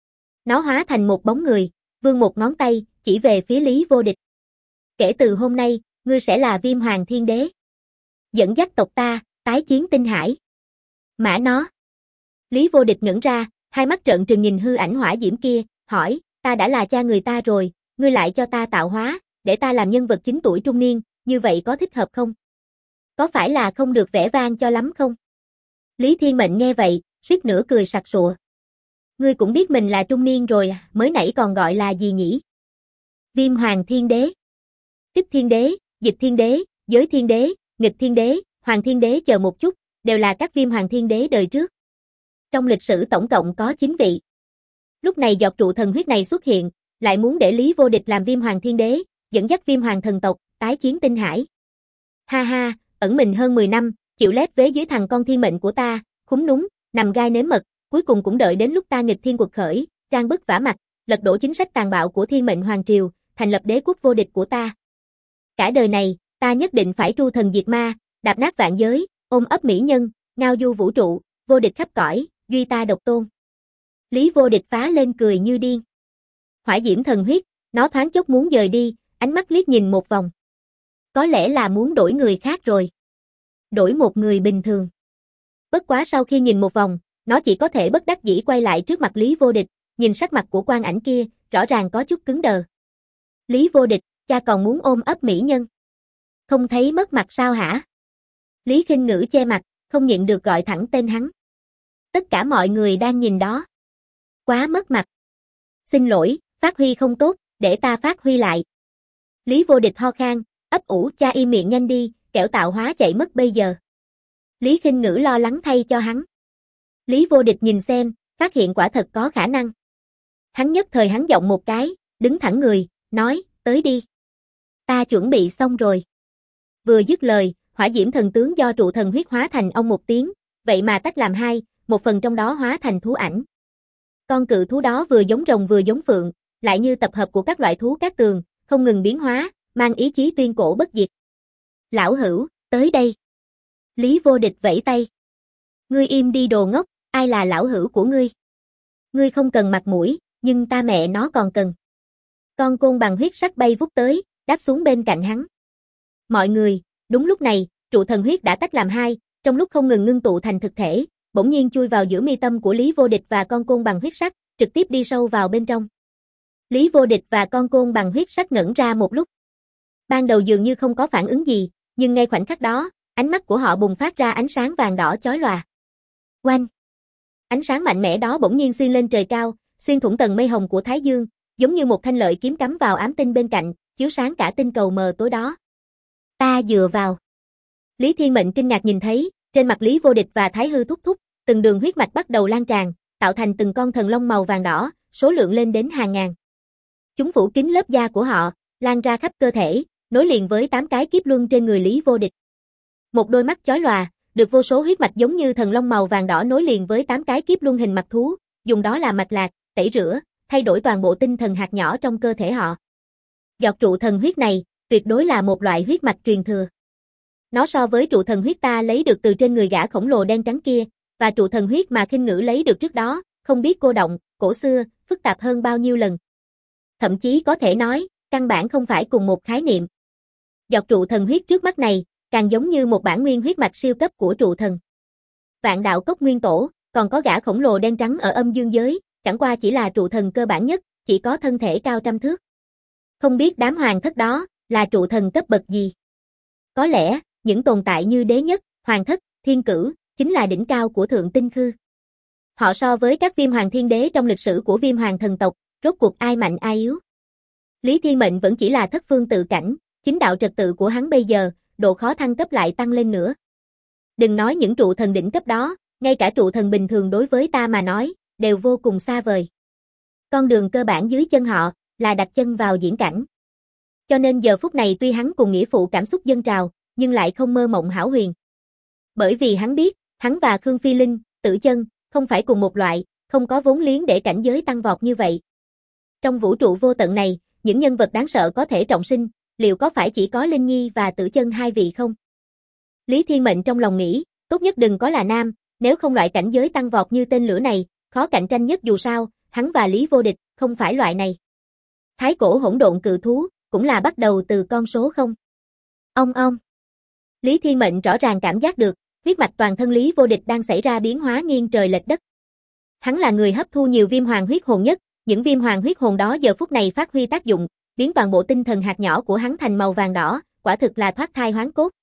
S1: Nó hóa thành một bóng người, vươn một ngón tay, chỉ về phía Lý Vô Địch. Kể từ hôm nay, ngươi sẽ là Viêm Hoàng Thiên Đế. Dẫn dắt tộc ta, tái chiến tinh hải. Mã nó! Lý Vô Địch ngẩn ra, hai mắt trợn trừng nhìn hư ảnh hỏa diễm kia, hỏi, ta đã là cha người ta rồi, ngươi lại cho ta tạo hóa, để ta làm nhân vật chính tuổi trung niên, như vậy có thích hợp không? Có phải là không được vẻ vang cho lắm không? Lý Thiên Mệnh nghe vậy, suýt nữa cười sặc sụa. Ngươi cũng biết mình là trung niên rồi, mới nãy còn gọi là gì nhỉ? Viêm Hoàng Thiên Đế. Tích Thiên Đế, Dịch Thiên Đế, Giới Thiên Đế, Nghịch Thiên Đế, Hoàng Thiên Đế chờ một chút, đều là các Viêm Hoàng Thiên Đế đời trước. Trong lịch sử tổng cộng có 9 vị. Lúc này giọt trụ thần huyết này xuất hiện, lại muốn để Lý Vô Địch làm Viêm Hoàng Thiên Đế, dẫn dắt Viêm Hoàng thần tộc, tái chiến tinh hải. Ha ha, ẩn mình hơn 10 năm, chịu lép vế dưới thằng con thiên mệnh của ta, khúm núm, nằm gai nếm mật, cuối cùng cũng đợi đến lúc ta nghịch thiên quật khởi, trang bức vả mặt, lật đổ chính sách tàn bạo của thiên mệnh hoàng triều, thành lập đế quốc vô địch của ta. Cả đời này, ta nhất định phải tru thần diệt ma, đạp nát vạn giới, ôm ấp mỹ nhân, ngao du vũ trụ, vô địch khắp cõi, duy ta độc tôn. Lý Vô Địch phá lên cười như điên. Hỏa diễm thần huyết, nó thoáng chốc muốn dời đi, ánh mắt liếc nhìn một vòng. Có lẽ là muốn đổi người khác rồi. Đổi một người bình thường. Bất quá sau khi nhìn một vòng, nó chỉ có thể bất đắc dĩ quay lại trước mặt Lý Vô Địch, nhìn sắc mặt của quan ảnh kia, rõ ràng có chút cứng đờ. Lý Vô Địch, cha còn muốn ôm ấp mỹ nhân. Không thấy mất mặt sao hả? Lý Khinh Ngữ che mặt, không nhịn được gọi thẳng tên hắn. Tất cả mọi người đang nhìn đó. Quá mất mặt. Xin lỗi, phát huy không tốt, để ta phát huy lại. Lý Vô Địch ho khan, ấp ủ, cha im miệng nhanh đi, kẻo tạo hóa chạy mất bây giờ. Lý Khinh Ngữ lo lắng thay cho hắn. Lý Vô Địch nhìn xem, phát hiện quả thật có khả năng. Hắn nhất thời hắn giọng một cái, đứng thẳng người, nói, tới đi. Ta chuẩn bị xong rồi. Vừa dứt lời, hỏa diễm thần tướng do trụ thần huyết hóa thành ông một tiếng, vậy mà tách làm hai, một phần trong đó hóa thành thú ảnh. Con cự thú đó vừa giống rồng vừa giống phượng, lại như tập hợp của các loại thú cát tường, không ngừng biến hóa, mang ý chí tuyên cổ bất diệt. Lão hữu, tới đây. Lý Vô Địch vẫy tay. Ngươi im đi đồ ngốc, ai là lão hữu của ngươi? Ngươi không cần mặt mũi, nhưng ta mẹ nó còn cần. Con côn bằng huyết sắc bay vút tới, đáp xuống bên cạnh hắn. Mọi người, đúng lúc này, trụ thần huyết đã tách làm hai, trong lúc không ngừng ngưng tụ thành thực thể, bỗng nhiên chui vào giữa mi tâm của Lý Vô Địch và con côn bằng huyết sắc, trực tiếp đi sâu vào bên trong. Lý Vô Địch và con côn bằng huyết sắc ngẩn ra một lúc. Ban đầu dường như không có phản ứng gì, nhưng ngay khoảnh khắc đó, ánh mắt của họ bùng phát ra ánh sáng vàng đỏ chói lòa. Oanh! Ánh sáng mạnh mẽ đó bỗng nhiên xuyên lên trời cao, xuyên thủng tầng mây hồng của Thái Dương, giống như một thanh lợi kiếm cắm vào ám tinh bên cạnh, chiếu sáng cả tinh cầu mờ tối đó. Ta dựa vào. Lý Thiên Mệnh kinh ngạc nhìn thấy, trên mặt Lý Vô Địch và Thái Hư thúc thúc, từng đường huyết mạch bắt đầu lan tràn, tạo thành từng con thần long màu vàng đỏ, số lượng lên đến hàng ngàn. Chúng phủ kín lớp da của họ, lan ra khắp cơ thể, nối liền với 8 cái kiếp luân trên người Lý Vô Địch. Một đôi mắt chói lòa, được vô số huyết mạch giống như thần long màu vàng đỏ nối liền với 8 cái kiếp luân hình mặt thú, dùng đó là mạch lạc, tẩy rửa, thay đổi toàn bộ tinh thần hạt nhỏ trong cơ thể họ. Giọt trụ thần huyết này, tuyệt đối là một loại huyết mạch truyền thừa. Nó so với trụ thần huyết ta lấy được từ trên người gã khổng lồ đen trắng kia, và trụ thần huyết mà Khinh Ngữ lấy được trước đó, không biết cô động, cổ xưa, phức tạp hơn bao nhiêu lần. Thậm chí có thể nói, căn bản không phải cùng một khái niệm. Giọt trụ thần huyết trước mắt này, càng giống như một bản nguyên huyết mạch siêu cấp của trụ thần. Vạn đạo cốc nguyên tổ, còn có gã khổng lồ đen trắng ở âm dương giới, chẳng qua chỉ là trụ thần cơ bản nhất, chỉ có thân thể cao trăm thước. Không biết đám hoàng thất đó, là trụ thần cấp bậc gì? Có lẽ, những tồn tại như đế nhất, hoàng thất, thiên cửu, chính là đỉnh cao của thượng tinh khư. Họ so với các viêm hoàng thiên đế trong lịch sử của viêm hoàng thần tộc, rốt cuộc ai mạnh ai yếu. Lý Thiên Mệnh vẫn chỉ là thất phương tự cảnh, chính đạo trật tự của hắn bây giờ, độ khó thăng cấp lại tăng lên nữa. Đừng nói những trụ thần đỉnh cấp đó, ngay cả trụ thần bình thường đối với ta mà nói, đều vô cùng xa vời. Con đường cơ bản dưới chân họ, là đặt chân vào diễn cảnh. Cho nên giờ phút này tuy hắn cùng nghĩa phụ cảm xúc dâng trào, nhưng lại không mơ mộng hão huyền. Bởi vì hắn biết, hắn và Khương Phi Linh, Tử Chân, không phải cùng một loại, không có vốn liếng để cảnh giới tăng vọt như vậy. Trong vũ trụ vô tận này, những nhân vật đáng sợ có thể trọng sinh, liệu có phải chỉ có Linh Nhi và Tử Chân hai vị không? Lý Thiên Mệnh trong lòng nghĩ, tốt nhất đừng có là nam, nếu không loại cảnh giới tăng vọt như tên lửa này, khó cạnh tranh nhất dù sao, hắn và Lý Vô Địch, không phải loại này. Thái cổ hỗn độn cự thú, cũng là bắt đầu từ con số không. Ông. Lý Thiên Mệnh rõ ràng cảm giác được, huyết mạch toàn thân Lý Vô Địch đang xảy ra biến hóa nghiêng trời lệch đất. Hắn là người hấp thu nhiều viêm hoàng huyết hồn nhất, những viêm hoàng huyết hồn đó giờ phút này phát huy tác dụng, biến toàn bộ tinh thần hạt nhỏ của hắn thành màu vàng đỏ, quả thực là thoát thai hoán cốt.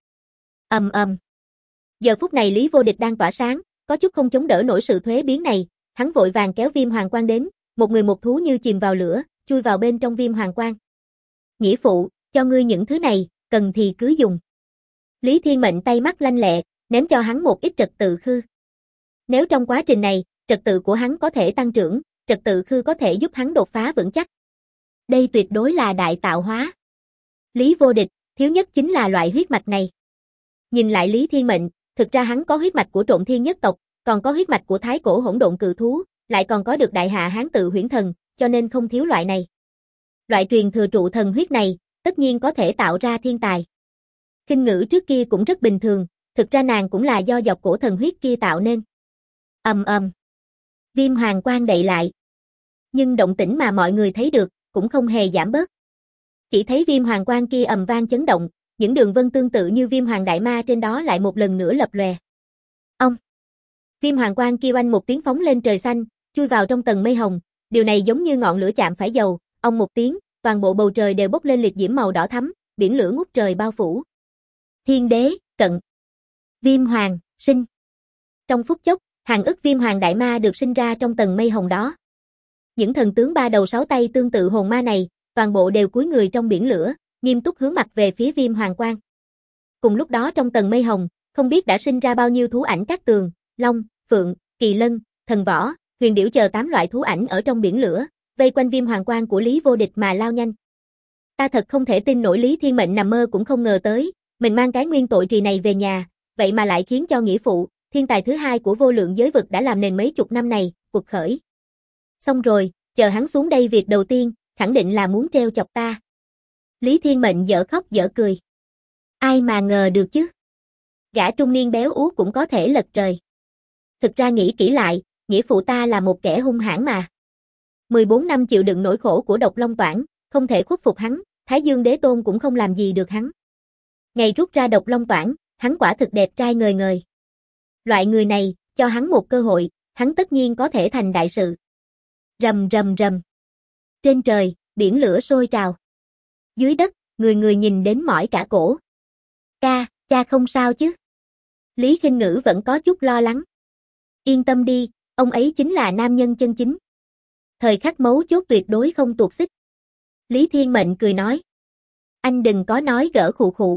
S1: Giờ phút này Lý Vô Địch đang tỏa sáng, có chút không chống đỡ nổi sự thuế biến này, hắn vội vàng kéo viêm hoàng quang đến, một người một thú như chìm vào lửa, chui vào bên trong viêm hoàng quang. Nghĩa phụ, cho ngươi những thứ này, cần thì cứ dùng. Lý Thiên Mệnh tay mắt lanh lẹ, ném cho hắn một ít trật tự khư. Nếu trong quá trình này, trật tự của hắn có thể tăng trưởng, trật tự khư có thể giúp hắn đột phá vững chắc. Đây tuyệt đối là đại tạo hóa. Lý Vô Địch, thiếu nhất chính là loại huyết mạch này. Nhìn lại Lý Thiên Mệnh, thực ra hắn có huyết mạch của Trộn Thiên nhất tộc, còn có huyết mạch của Thái cổ hỗn độn cự thú, lại còn có được đại hạ hán tự huyễn thần, cho nên không thiếu loại này. Loại truyền thừa trụ thần huyết này, tất nhiên có thể tạo ra thiên tài. Khinh Ngữ trước kia cũng rất bình thường, thực ra nàng cũng là do dọc cổ thần huyết kia tạo nên. Viêm hoàng quang đậy lại. Nhưng động tĩnh mà mọi người thấy được, cũng không hề giảm bớt. Chỉ thấy viêm hoàng quang kia ầm vang chấn động, những đường vân tương tự như viêm hoàng đại ma trên đó lại một lần nữa lập lòe. Viêm hoàng quang kia oanh một tiếng phóng lên trời xanh, chui vào trong tầng mây hồng, điều này giống như ngọn lửa chạm phải dầu, một tiếng, toàn bộ bầu trời đều bốc lên liệt diễm màu đỏ thắm, biển lửa ngút trời bao phủ. Thiên đế, cận. Viêm hoàng, sinh. Trong phút chốc, hàng ức viêm hoàng đại ma được sinh ra trong tầng mây hồng đó. Những thần tướng ba đầu sáu tay tương tự hồn ma này, toàn bộ đều cúi người trong biển lửa, nghiêm túc hướng mặt về phía viêm hoàng quang. Cùng lúc đó trong tầng mây hồng, không biết đã sinh ra bao nhiêu thú ảnh các tường, long, phượng, kỳ lân, thần võ, huyền điểu chờ 8 loại thú ảnh ở trong biển lửa, vây quanh viêm hoàng quang của Lý Vô Địch mà lao nhanh. Ta thật không thể tin nổi, Lý Thiên Mệnh nằm mơ cũng không ngờ tới, mình mang cái nguyên tội trì này về nhà, vậy mà lại khiến cho nghĩa phụ, thiên tài thứ hai của vô lượng giới vực đã làm nền mấy chục năm này, quật khởi. Xong rồi, chờ hắn xuống đây việc đầu tiên, khẳng định là muốn treo chọc ta. Lý Thiên Mệnh dở khóc dở cười. Ai mà ngờ được chứ? Gã trung niên béo ú cũng có thể lật trời. Thực ra nghĩ kỹ lại, nghĩa phụ ta là một kẻ hung hãn mà. 14 năm chịu đựng nỗi khổ của Độc Long Toản, không thể khuất phục hắn, Thái Dương Đế Tôn cũng không làm gì được hắn. Ngày rút ra Độc Long Toản, hắn quả thực đẹp trai ngời ngời. Loại người này, cho hắn một cơ hội, hắn tất nhiên có thể thành đại sự. Rầm rầm rầm. Trên trời, biển lửa sôi trào. Dưới đất, người người nhìn đến mỏi cả cổ. Cha không sao chứ? Lý Khinh Ngữ vẫn có chút lo lắng. Yên tâm đi, ông ấy chính là nam nhân chân chính. Thời khắc mấu chốt tuyệt đối không tuột xích. Lý Thiên Mệnh cười nói. Anh đừng có nói gỡ khụ khụ.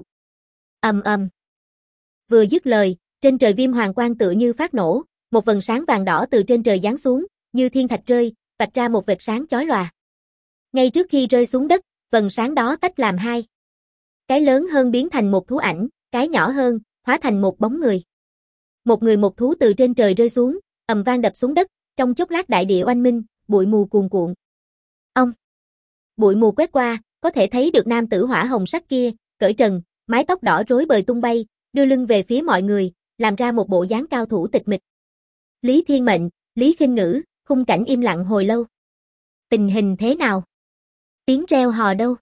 S1: Vừa dứt lời, trên trời viêm hoàng quang tựa như phát nổ, một vầng sáng vàng đỏ từ trên trời giáng xuống, như thiên thạch rơi, vạch ra một vệt sáng chói lòa. Ngay trước khi rơi xuống đất, vầng sáng đó tách làm hai. Cái lớn hơn biến thành một thú ảnh, cái nhỏ hơn, hóa thành một bóng người. Một người một thú từ trên trời rơi xuống, ầm vang đập xuống đất, trong chốc lát đại địa oanh minh, bụi mù cuồn cuộn. Ông! Bụi mù quét qua, có thể thấy được nam tử hỏa hồng sắc kia, cởi trần, mái tóc đỏ rối bời tung bay, đưa lưng về phía mọi người, làm ra một bộ dáng cao thủ tịch mịch. Lý Thiên Mệnh, Lý Khinh Ngữ, khung cảnh im lặng hồi lâu. Tình hình thế nào? Tiếng reo hò đâu?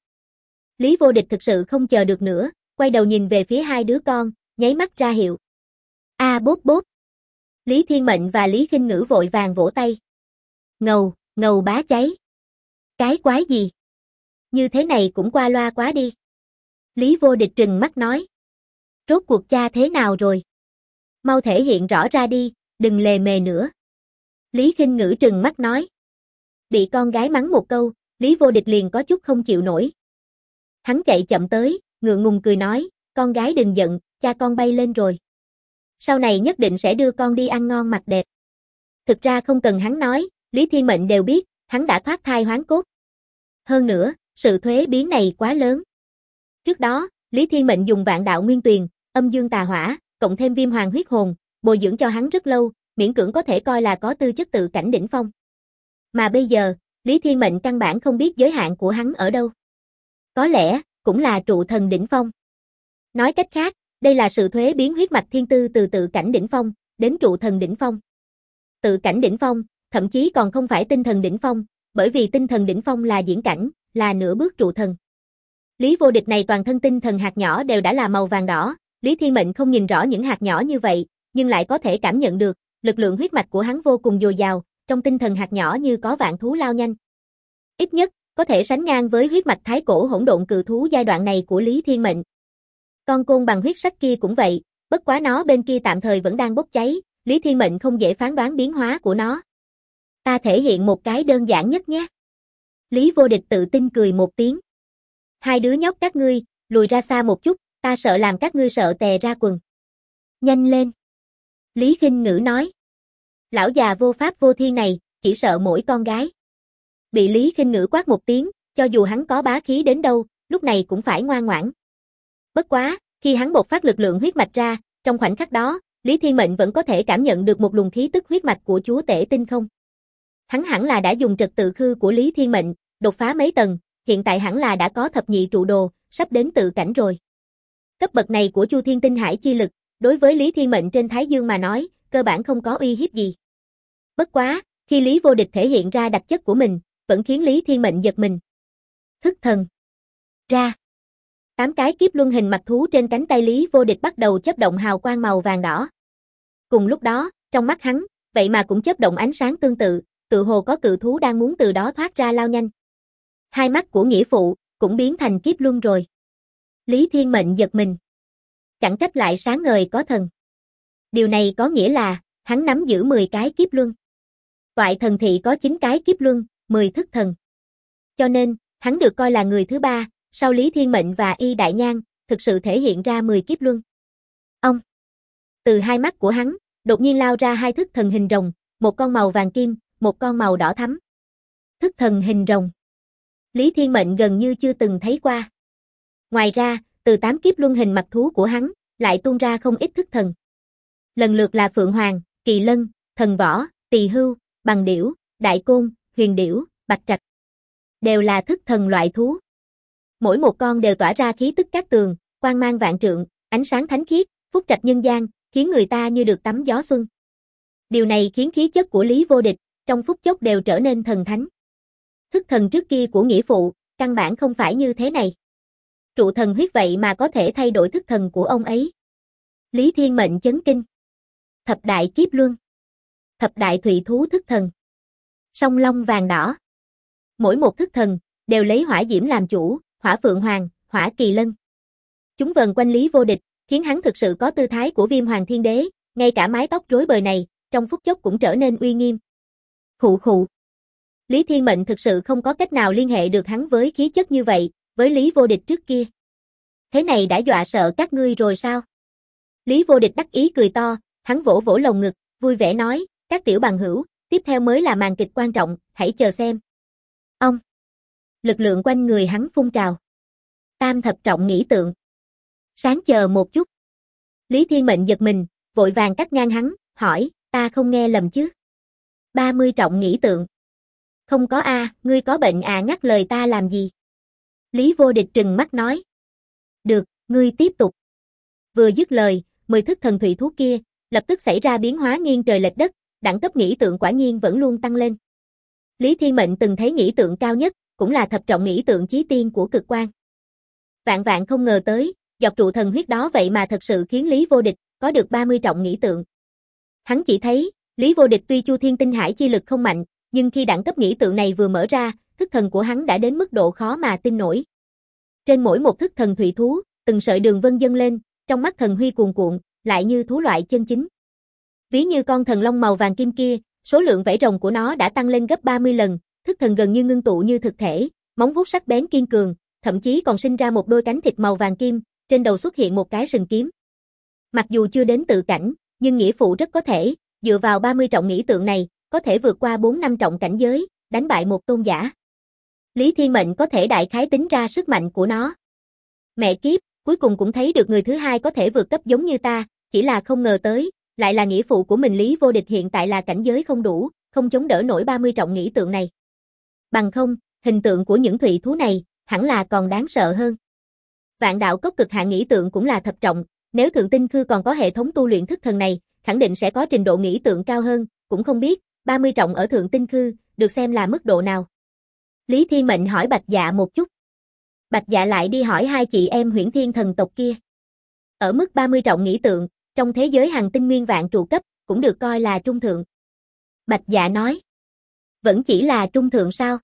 S1: Lý Vô Địch thực sự không chờ được nữa, quay đầu nhìn về phía hai đứa con, nháy mắt ra hiệu. A bốp bốp. Lý Thiên Mệnh và Lý Khinh Ngữ vội vàng vỗ tay. Ngầu, ngầu bá cháy. Cái quái gì? Như thế này cũng qua loa quá đi. Lý Vô Địch trừng mắt nói. Rốt cuộc cha thế nào rồi? Mau thể hiện rõ ra đi, đừng lề mề nữa. Lý Khinh Ngữ trừng mắt nói. Bị con gái mắng một câu, Lý Vô Địch liền có chút không chịu nổi. Hắn chạy chậm tới, ngượng ngùng cười nói, con gái đừng giận, cha con bay lên rồi. Sau này nhất định sẽ đưa con đi ăn ngon mặc đẹp. Thực ra không cần hắn nói, Lý Thiên Mệnh đều biết, hắn đã thoát thai hoán cốt. Hơn nữa, sự thuế biến này quá lớn. Trước đó, Lý Thiên Mệnh dùng vạn đạo nguyên tuyền, âm dương tà hỏa, cộng thêm viêm hoàng huyết hồn, bồi dưỡng cho hắn rất lâu, miễn cưỡng có thể coi là có tư chất tự cảnh đỉnh phong. Mà bây giờ, Lý Thiên Mệnh căn bản không biết giới hạn của hắn ở đâu. Có lẽ, cũng là trụ thần đỉnh phong. Nói cách khác, đây là sự thuế biến huyết mạch thiên tư từ tự cảnh đỉnh phong, đến trụ thần đỉnh phong. Tự cảnh đỉnh phong, thậm chí còn không phải tinh thần đỉnh phong, bởi vì tinh thần đỉnh phong là diễn cảnh, là nửa bước trụ thần. Lý Vô Địch này toàn thân tinh thần hạt nhỏ đều đã là màu vàng đỏ, Lý Thiên Mệnh không nhìn rõ những hạt nhỏ như vậy, nhưng lại có thể cảm nhận được, lực lượng huyết mạch của hắn vô cùng dồi dào, trong tinh thần hạt nhỏ như có vạn thú lao nhanh. Ít nhất, có thể sánh ngang với huyết mạch thái cổ hỗn độn cự thú giai đoạn này của Lý Thiên Mệnh. Con côn bằng huyết sắc kia cũng vậy, bất quá nó bên kia tạm thời vẫn đang bốc cháy, Lý Thiên Mệnh không dễ phán đoán biến hóa của nó. Ta thể hiện một cái đơn giản nhất nhé. Lý Vô Địch tự tin cười một tiếng. Hai đứa nhóc các ngươi, lùi ra xa một chút, ta sợ làm các ngươi sợ tè ra quần. Nhanh lên. Lý Khinh Ngữ nói. Lão già vô pháp vô thiên này, chỉ sợ mỗi con gái. Bị Lý Khinh Ngữ quát một tiếng, cho dù hắn có bá khí đến đâu, lúc này cũng phải ngoan ngoãn. Bất quá, khi hắn bộc phát lực lượng huyết mạch ra, trong khoảnh khắc đó, Lý Thiên Mệnh vẫn có thể cảm nhận được một luồng khí tức huyết mạch của chúa tể tinh không. Hắn hẳn là đã dùng trật tự khư của Lý Thiên Mệnh, đột phá mấy tầng, hiện tại hẳn là đã có thập nhị trụ đồ, sắp đến tự cảnh rồi. Cấp bậc này của Chu Thiên Tinh Hải chi lực, đối với Lý Thiên Mệnh trên Thái Dương mà nói, cơ bản không có uy hiếp gì. Bất quá, khi Lý Vô Địch thể hiện ra đặc chất của mình, vẫn khiến Lý Thiên Mệnh giật mình. Thức thần. Ra. 8 cái kiếp luân hình mặt thú trên cánh tay Lý Vô Địch bắt đầu chớp động hào quang màu vàng đỏ. Cùng lúc đó, trong mắt hắn, vậy mà cũng chớp động ánh sáng tương tự, tự hồ có cự thú đang muốn từ đó thoát ra lao nhanh. Hai mắt của nghĩa phụ, cũng biến thành kiếp luân rồi. Lý Thiên Mệnh giật mình. Chẳng trách lại sáng ngời có thần. Điều này có nghĩa là, hắn nắm giữ 10 cái kiếp luân. Toại thần thị có 9 cái kiếp luân, 10 thức thần. Cho nên, hắn được coi là người thứ ba, sau Lý Thiên Mệnh và Y Đại Nhan, thực sự thể hiện ra 10 kiếp luân. Ông. Từ hai mắt của hắn, đột nhiên lao ra hai thức thần hình rồng, một con màu vàng kim, một con màu đỏ thắm. Thức thần hình rồng. Lý Thiên Mệnh gần như chưa từng thấy qua. Ngoài ra, từ 8 kiếp luân hình mặt thú của hắn, lại tuôn ra không ít thức thần. Lần lượt là Phượng Hoàng, Kỳ Lân, Thần Võ, Tỳ Hưu, Bằng Điểu, Đại Côn, Huyền Điểu, Bạch Trạch. Đều là thức thần loại thú. Mỗi một con đều tỏa ra khí tức cát tường, quang mang vạn trượng, ánh sáng thánh khiết, phúc trạch nhân gian, khiến người ta như được tắm gió xuân. Điều này khiến khí chất của Lý Vô Địch, trong phút chốc đều trở nên thần thánh. Thức thần trước kia của nghĩa phụ, căn bản không phải như thế này. Trụ thần huyết vậy mà có thể thay đổi thức thần của ông ấy. Lý Thiên Mệnh chấn kinh. Thập đại kiếp luân. Thập đại thủy thú thức thần. Song long vàng đỏ. Mỗi một thức thần, đều lấy hỏa diễm làm chủ, hỏa Phượng Hoàng, hỏa Kỳ Lân. Chúng vần quanh Lý Vô Địch, khiến hắn thực sự có tư thái của Viêm Hoàng Thiên Đế, ngay cả mái tóc rối bời này, trong phút chốc cũng trở nên uy nghiêm. Khụ khụ. Lý Thiên Mệnh thực sự không có cách nào liên hệ được hắn với khí chất như vậy, với Lý Vô Địch trước kia. Thế này đã dọa sợ các ngươi rồi sao? Lý Vô Địch đắc ý cười to, hắn vỗ vỗ lồng ngực, vui vẻ nói, các tiểu bằng hữu, tiếp theo mới là màn kịch quan trọng, hãy chờ xem. Ông. Lực lượng quanh người hắn phun trào. Tam thập trọng nghĩ tượng. Sáng chờ một chút. Lý Thiên Mệnh giật mình, vội vàng cắt ngang hắn, hỏi, ta không nghe lầm chứ? 30 trọng nghĩ tượng. Không có a, ngươi có bệnh à, ngắt lời ta làm gì? Lý Vô Địch trừng mắt nói. Được, ngươi tiếp tục. Vừa dứt lời, 10 thức thần thủy thú kia, lập tức xảy ra biến hóa nghiêng trời lệch đất, đẳng cấp nghĩ tượng quả nhiên vẫn luôn tăng lên. Lý Thiên Mệnh từng thấy nghĩ tượng cao nhất, cũng là thập trọng nghĩ tượng chí tiên của cực quan. Vạn vạn không ngờ tới, dọc trụ thần huyết đó vậy mà thật sự khiến Lý Vô Địch có được 30 trọng nghĩ tượng. Hắn chỉ thấy, Lý Vô Địch tuy Chu Thiên Tinh Hải chi lực không mạnh, nhưng khi đẳng cấp nghĩ tượng này vừa mở ra, thức thần của hắn đã đến mức độ khó mà tin nổi. Trên mỗi một thức thần thủy thú, từng sợi đường vân dâng lên, trong mắt thần huy cuồn cuộn, lại như thú loại chân chính. Ví như con thần long màu vàng kim kia, số lượng vảy rồng của nó đã tăng lên gấp 30 lần, thức thần gần như ngưng tụ như thực thể, móng vuốt sắc bén kiên cường, thậm chí còn sinh ra một đôi cánh thịt màu vàng kim, trên đầu xuất hiện một cái sừng kiếm. Mặc dù chưa đến tự cảnh, nhưng nghĩa phụ rất có thể, dựa vào 30 trọng nghĩ tượng này, có thể vượt qua 4-5 trọng cảnh giới, đánh bại một tôn giả. Lý Thiên Mệnh có thể đại khái tính ra sức mạnh của nó. Mẹ kiếp, cuối cùng cũng thấy được người thứ hai có thể vượt cấp giống như ta, chỉ là không ngờ tới, lại là nghĩa phụ của mình. Lý Vô Địch hiện tại là cảnh giới không đủ, không chống đỡ nổi 30 trọng nghĩ tượng này. Bằng không, hình tượng của những thủy thú này, hẳn là còn đáng sợ hơn. Vạn đạo cốc cực hạn nghĩ tượng cũng là thập trọng, nếu Thượng Tinh Khư còn có hệ thống tu luyện thức thần này, khẳng định sẽ có trình độ nghĩ tượng cao hơn, cũng không biết, 30 trọng ở Thượng Tinh Khư, được xem là mức độ nào. Lý Thiên Mệnh hỏi Bạch Dạ một chút. Bạch Dạ lại đi hỏi hai chị em Huyễn Thiên thần tộc kia. Ở mức 30 trọng nghĩ tượng, trong thế giới hành tinh nguyên vạn trụ cấp, cũng được coi là trung thượng. Bạch Dạ nói. Vẫn chỉ là trung thượng sao?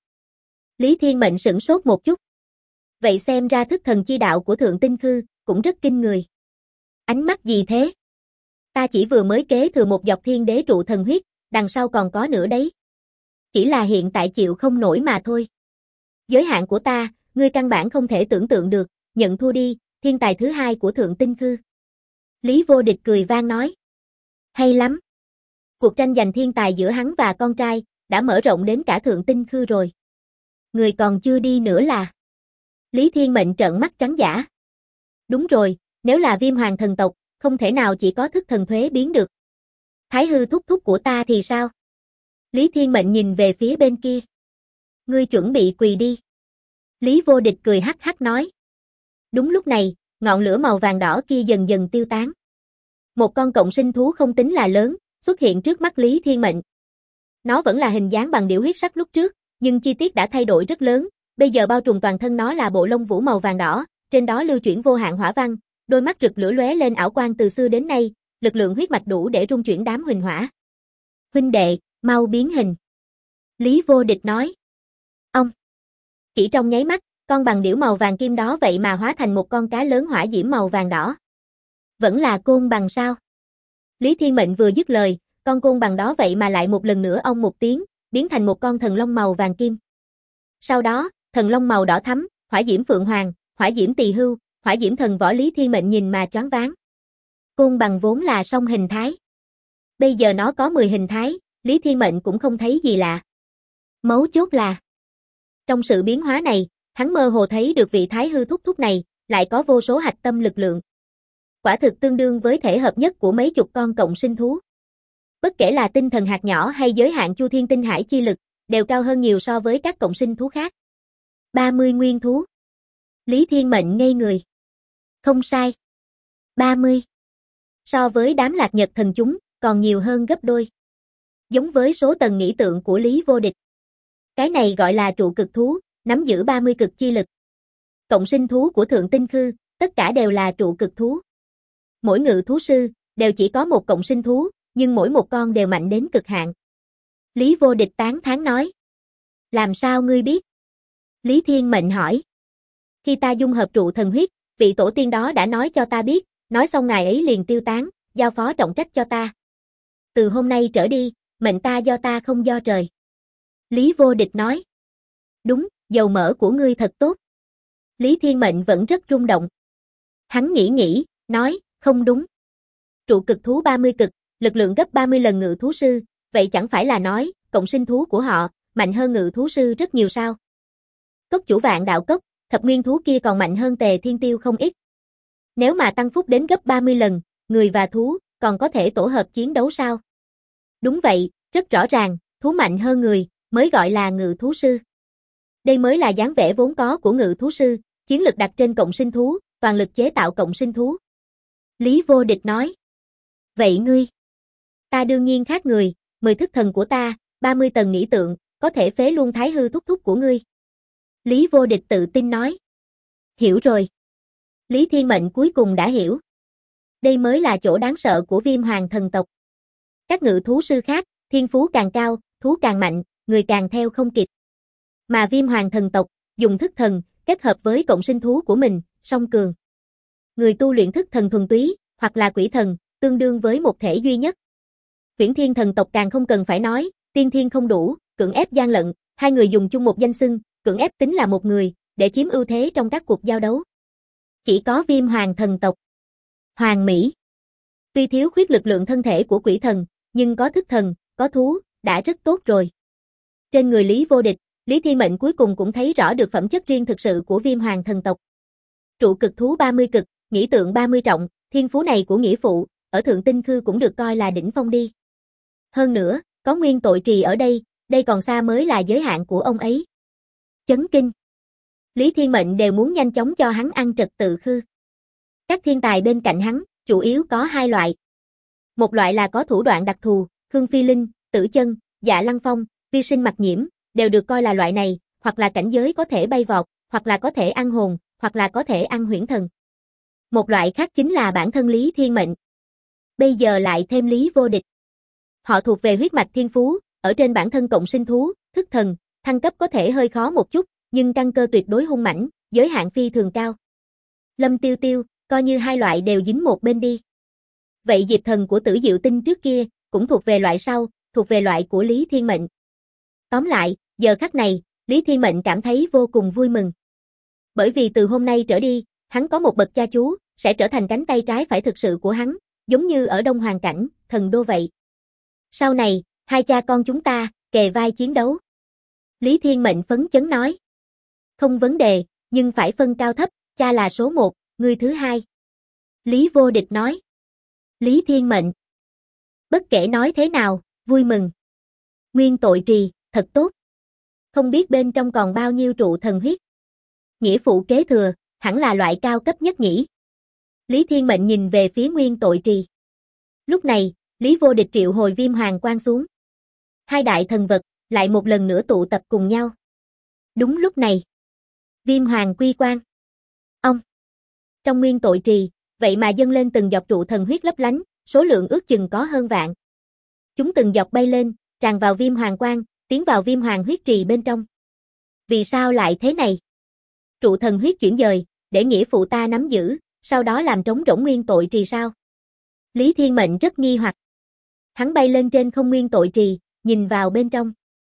S1: Lý Thiên Mệnh sửng sốt một chút. Vậy xem ra thức thần chi đạo của Thượng Tinh Khư, cũng rất kinh người. Ánh mắt gì thế? Ta chỉ vừa mới kế thừa một dọc thiên đế trụ thần huyết, đằng sau còn có nữa đấy. Chỉ là hiện tại chịu không nổi mà thôi. Giới hạn của ta, ngươi căn bản không thể tưởng tượng được, nhận thua đi, thiên tài thứ hai của Thượng Tinh Khư. Lý Vô Địch cười vang nói. Hay lắm. Cuộc tranh giành thiên tài giữa hắn và con trai, đã mở rộng đến cả Thượng Tinh Khư rồi. Người còn chưa đi nữa là... Lý Thiên Mệnh trợn mắt trắng dã. Đúng rồi, nếu là Viêm Hoàng thần tộc, không thể nào chỉ có thức thần thuế biến được. Thái hư thúc thúc của ta thì sao? Lý Thiên Mệnh nhìn về phía bên kia. Ngươi chuẩn bị quỳ đi. Lý Vô Địch cười hắc hắc nói. Đúng lúc này, ngọn lửa màu vàng đỏ kia dần dần tiêu tán. Một con cộng sinh thú không tính là lớn, xuất hiện trước mắt Lý Thiên Mệnh. Nó vẫn là hình dáng bằng điểu huyết sắc lúc trước, nhưng chi tiết đã thay đổi rất lớn, bây giờ bao trùm toàn thân nó là bộ lông vũ màu vàng đỏ, trên đó lưu chuyển vô hạn hỏa văn, đôi mắt rực lửa lóe lên ảo quang. Từ xưa đến nay, lực lượng huyết mạch đủ để rung chuyển đám huỳnh hỏa. Huynh đệ, mau biến hình. Lý Vô Địch nói. Ông. Chỉ trong nháy mắt, con bằng điểu màu vàng kim đó vậy mà hóa thành một con cá lớn hỏa diễm màu vàng đỏ. Vẫn là côn bằng sao? Lý Thiên Mệnh vừa dứt lời, con côn bằng đó vậy mà lại một lần nữa ong một tiếng, biến thành một con thần long màu vàng kim. Sau đó, thần long màu đỏ thắm, hỏa diễm phượng hoàng, hỏa diễm tỳ hưu, hỏa diễm thần võ. Lý Thiên Mệnh nhìn mà choáng váng. Côn bằng vốn là song hình thái. Bây giờ nó có 10 hình thái, Lý Thiên Mệnh cũng không thấy gì lạ. Mấu chốt là, trong sự biến hóa này, hắn mơ hồ thấy được vị thái hư thúc thúc này, lại có vô số hạch tâm lực lượng. Quả thực tương đương với thể hợp nhất của mấy chục con cộng sinh thú. Bất kể là tinh thần hạt nhỏ hay giới hạn Chu Thiên Tinh Hải chi lực, đều cao hơn nhiều so với các cộng sinh thú khác. 30 nguyên thú. Lý Thiên Mệnh ngây người. Không sai. 30. So với đám lạc nhật thần chúng, còn nhiều hơn gấp đôi. Giống với số tầng nghĩ tượng của Lý Vô Địch. Cái này gọi là trụ cực thú, nắm giữ 30 cực chi lực. Cộng sinh thú của Thượng Tinh Khư, tất cả đều là trụ cực thú. Mỗi ngự thú sư, đều chỉ có một cộng sinh thú, nhưng mỗi một con đều mạnh đến cực hạn. Lý Vô Địch tán thán nói. Làm sao ngươi biết? Lý Thiên Mệnh hỏi. Khi ta dung hợp trụ thần huyết, vị tổ tiên đó đã nói cho ta biết, nói xong ngài ấy liền tiêu tán, giao phó trọng trách cho ta. Từ hôm nay trở đi, mệnh ta do ta không do trời. Lý Vô Địch nói. Đúng, dầu mỡ của ngươi thật tốt. Lý Thiên Mệnh vẫn rất rung động. Hắn nghĩ, nói, không đúng. Trụ cực thú 30 cực, lực lượng gấp 30 lần ngự thú sư, vậy chẳng phải là nói, cộng sinh thú của họ, mạnh hơn ngự thú sư rất nhiều sao? Cốc chủ Vạn Đạo Cốc, thập nguyên thú kia còn mạnh hơn Tề Thiên Tiêu không ít. Nếu mà tăng phúc đến gấp 30 lần, người và thú còn có thể tổ hợp chiến đấu sao? Đúng vậy, rất rõ ràng, thú mạnh hơn người mới gọi là ngự thú sư. Đây mới là dáng vẻ vốn có của ngự thú sư, chiến lực đặt trên cộng sinh thú, toàn lực chế tạo cộng sinh thú. Lý Vô Địch nói. Vậy ngươi? Ta đương nhiên khác người, 10 thức thần của ta, 30 tầng nghĩ tượng, có thể phế luôn thái hư thúc thúc của ngươi. Lý Vô Địch tự tin nói. Hiểu rồi. Lý Thiên Mệnh cuối cùng đã hiểu. Đây mới là chỗ đáng sợ của Viêm Hoàng thần tộc. Các ngự thú sư khác, thiên phú càng cao, thú càng mạnh, người càng theo không kịp. Mà Viêm Hoàng thần tộc, dùng thức thần, kết hợp với cộng sinh thú của mình, song cường. Người tu luyện thức thần thuần túy, hoặc là quỷ thần, tương đương với một thể duy nhất. Huyễn Thiên thần tộc càng không cần phải nói, tiên thiên không đủ, cưỡng ép gian lận, hai người dùng chung một danh xưng, cưỡng ép tính là một người, để chiếm ưu thế trong các cuộc giao đấu. Chỉ có Viêm Hoàng thần tộc. Hoàng Mỹ. Tuy thiếu khuyết lực lượng thân thể của quỷ thần, nhưng có thức thần, có thú, đã rất tốt rồi. Trên người Lý Vô Địch, Lý Thiên Mệnh cuối cùng cũng thấy rõ được phẩm chất riêng thực sự của Viêm Hoàng thần tộc. Trụ cực thú 30 cực, nghĩ tượng 30 trọng, thiên phú này của nghĩa phụ, ở Thượng Tinh Khư cũng được coi là đỉnh phong đi. Hơn nữa, có nguyên tội trì ở đây còn xa mới là giới hạn của ông ấy. Chấn kinh. Lý Thiên Mệnh đều muốn nhanh chóng cho hắn ăn trật tự khư. Các thiên tài bên cạnh hắn, chủ yếu có hai loại. Một loại là có thủ đoạn đặc thù, Khương Phi Linh, Tử Chân, Dạ Lăng Phong, Vi Sinh Mặc Nhiễm, đều được coi là loại này, hoặc là cảnh giới có thể bay vọt, hoặc là có thể ăn hồn, hoặc là có thể ăn huyễn thần. Một loại khác chính là bản thân Lý Thiên Mệnh. Bây giờ lại thêm Lý Vô Địch. Họ thuộc về huyết mạch thiên phú, ở trên bản thân cộng sinh thú, thức thần, thăng cấp có thể hơi khó một chút, nhưng căn cơ tuyệt đối hung mãnh, giới hạn phi thường cao. Lâm Tiêu Tiêu, coi như hai loại đều dính một bên đi. Vậy Diệp Thần của Tử Diệu Tinh trước kia, cũng thuộc về loại sau, thuộc về loại của Lý Thiên Mệnh. Tóm lại, giờ khắc này, Lý Thiên Mệnh cảm thấy vô cùng vui mừng. Bởi vì từ hôm nay trở đi, hắn có một bậc cha chú, sẽ trở thành cánh tay trái phải thực sự của hắn, giống như ở Đông Hoàng Cảnh, thần đô vậy. Sau này, hai cha con chúng ta, kề vai chiến đấu. Lý Thiên Mệnh phấn chấn nói. Không vấn đề, nhưng phải phân cao thấp, cha là số 1, ngươi thứ hai. Lý Vô Địch nói. Lý Thiên Mệnh. Bất kể nói thế nào, vui mừng. Nguyên tội trì, thật tốt. Không biết bên trong còn bao nhiêu trụ thần huyết. Nghĩa phụ kế thừa, hẳn là loại cao cấp nhất nhỉ. Lý Thiên Mệnh nhìn về phía nguyên tội trì. Lúc này, Lý Vô Địch triệu hồi Viêm Hoàng quang xuống. Hai đại thần vật, lại một lần nữa tụ tập cùng nhau. Đúng lúc này. Viêm Hoàng quy quang. Ông. Trong nguyên tội trì, vậy mà dâng lên từng giọt trụ thần huyết lấp lánh, số lượng ước chừng có hơn vạn. Chúng từng giọt bay lên, tràn vào Viêm Hoàng quang, tiến vào Viêm Hoàng huyết trì bên trong. Vì sao lại thế này? Trụ thần huyết chuyển dời, để nghĩa phụ ta nắm giữ, sau đó làm trống rỗng nguyên tội trì sao? Lý Thiên Mệnh rất nghi hoặc. Hắn bay lên trên không nguyên tội trì, nhìn vào bên trong.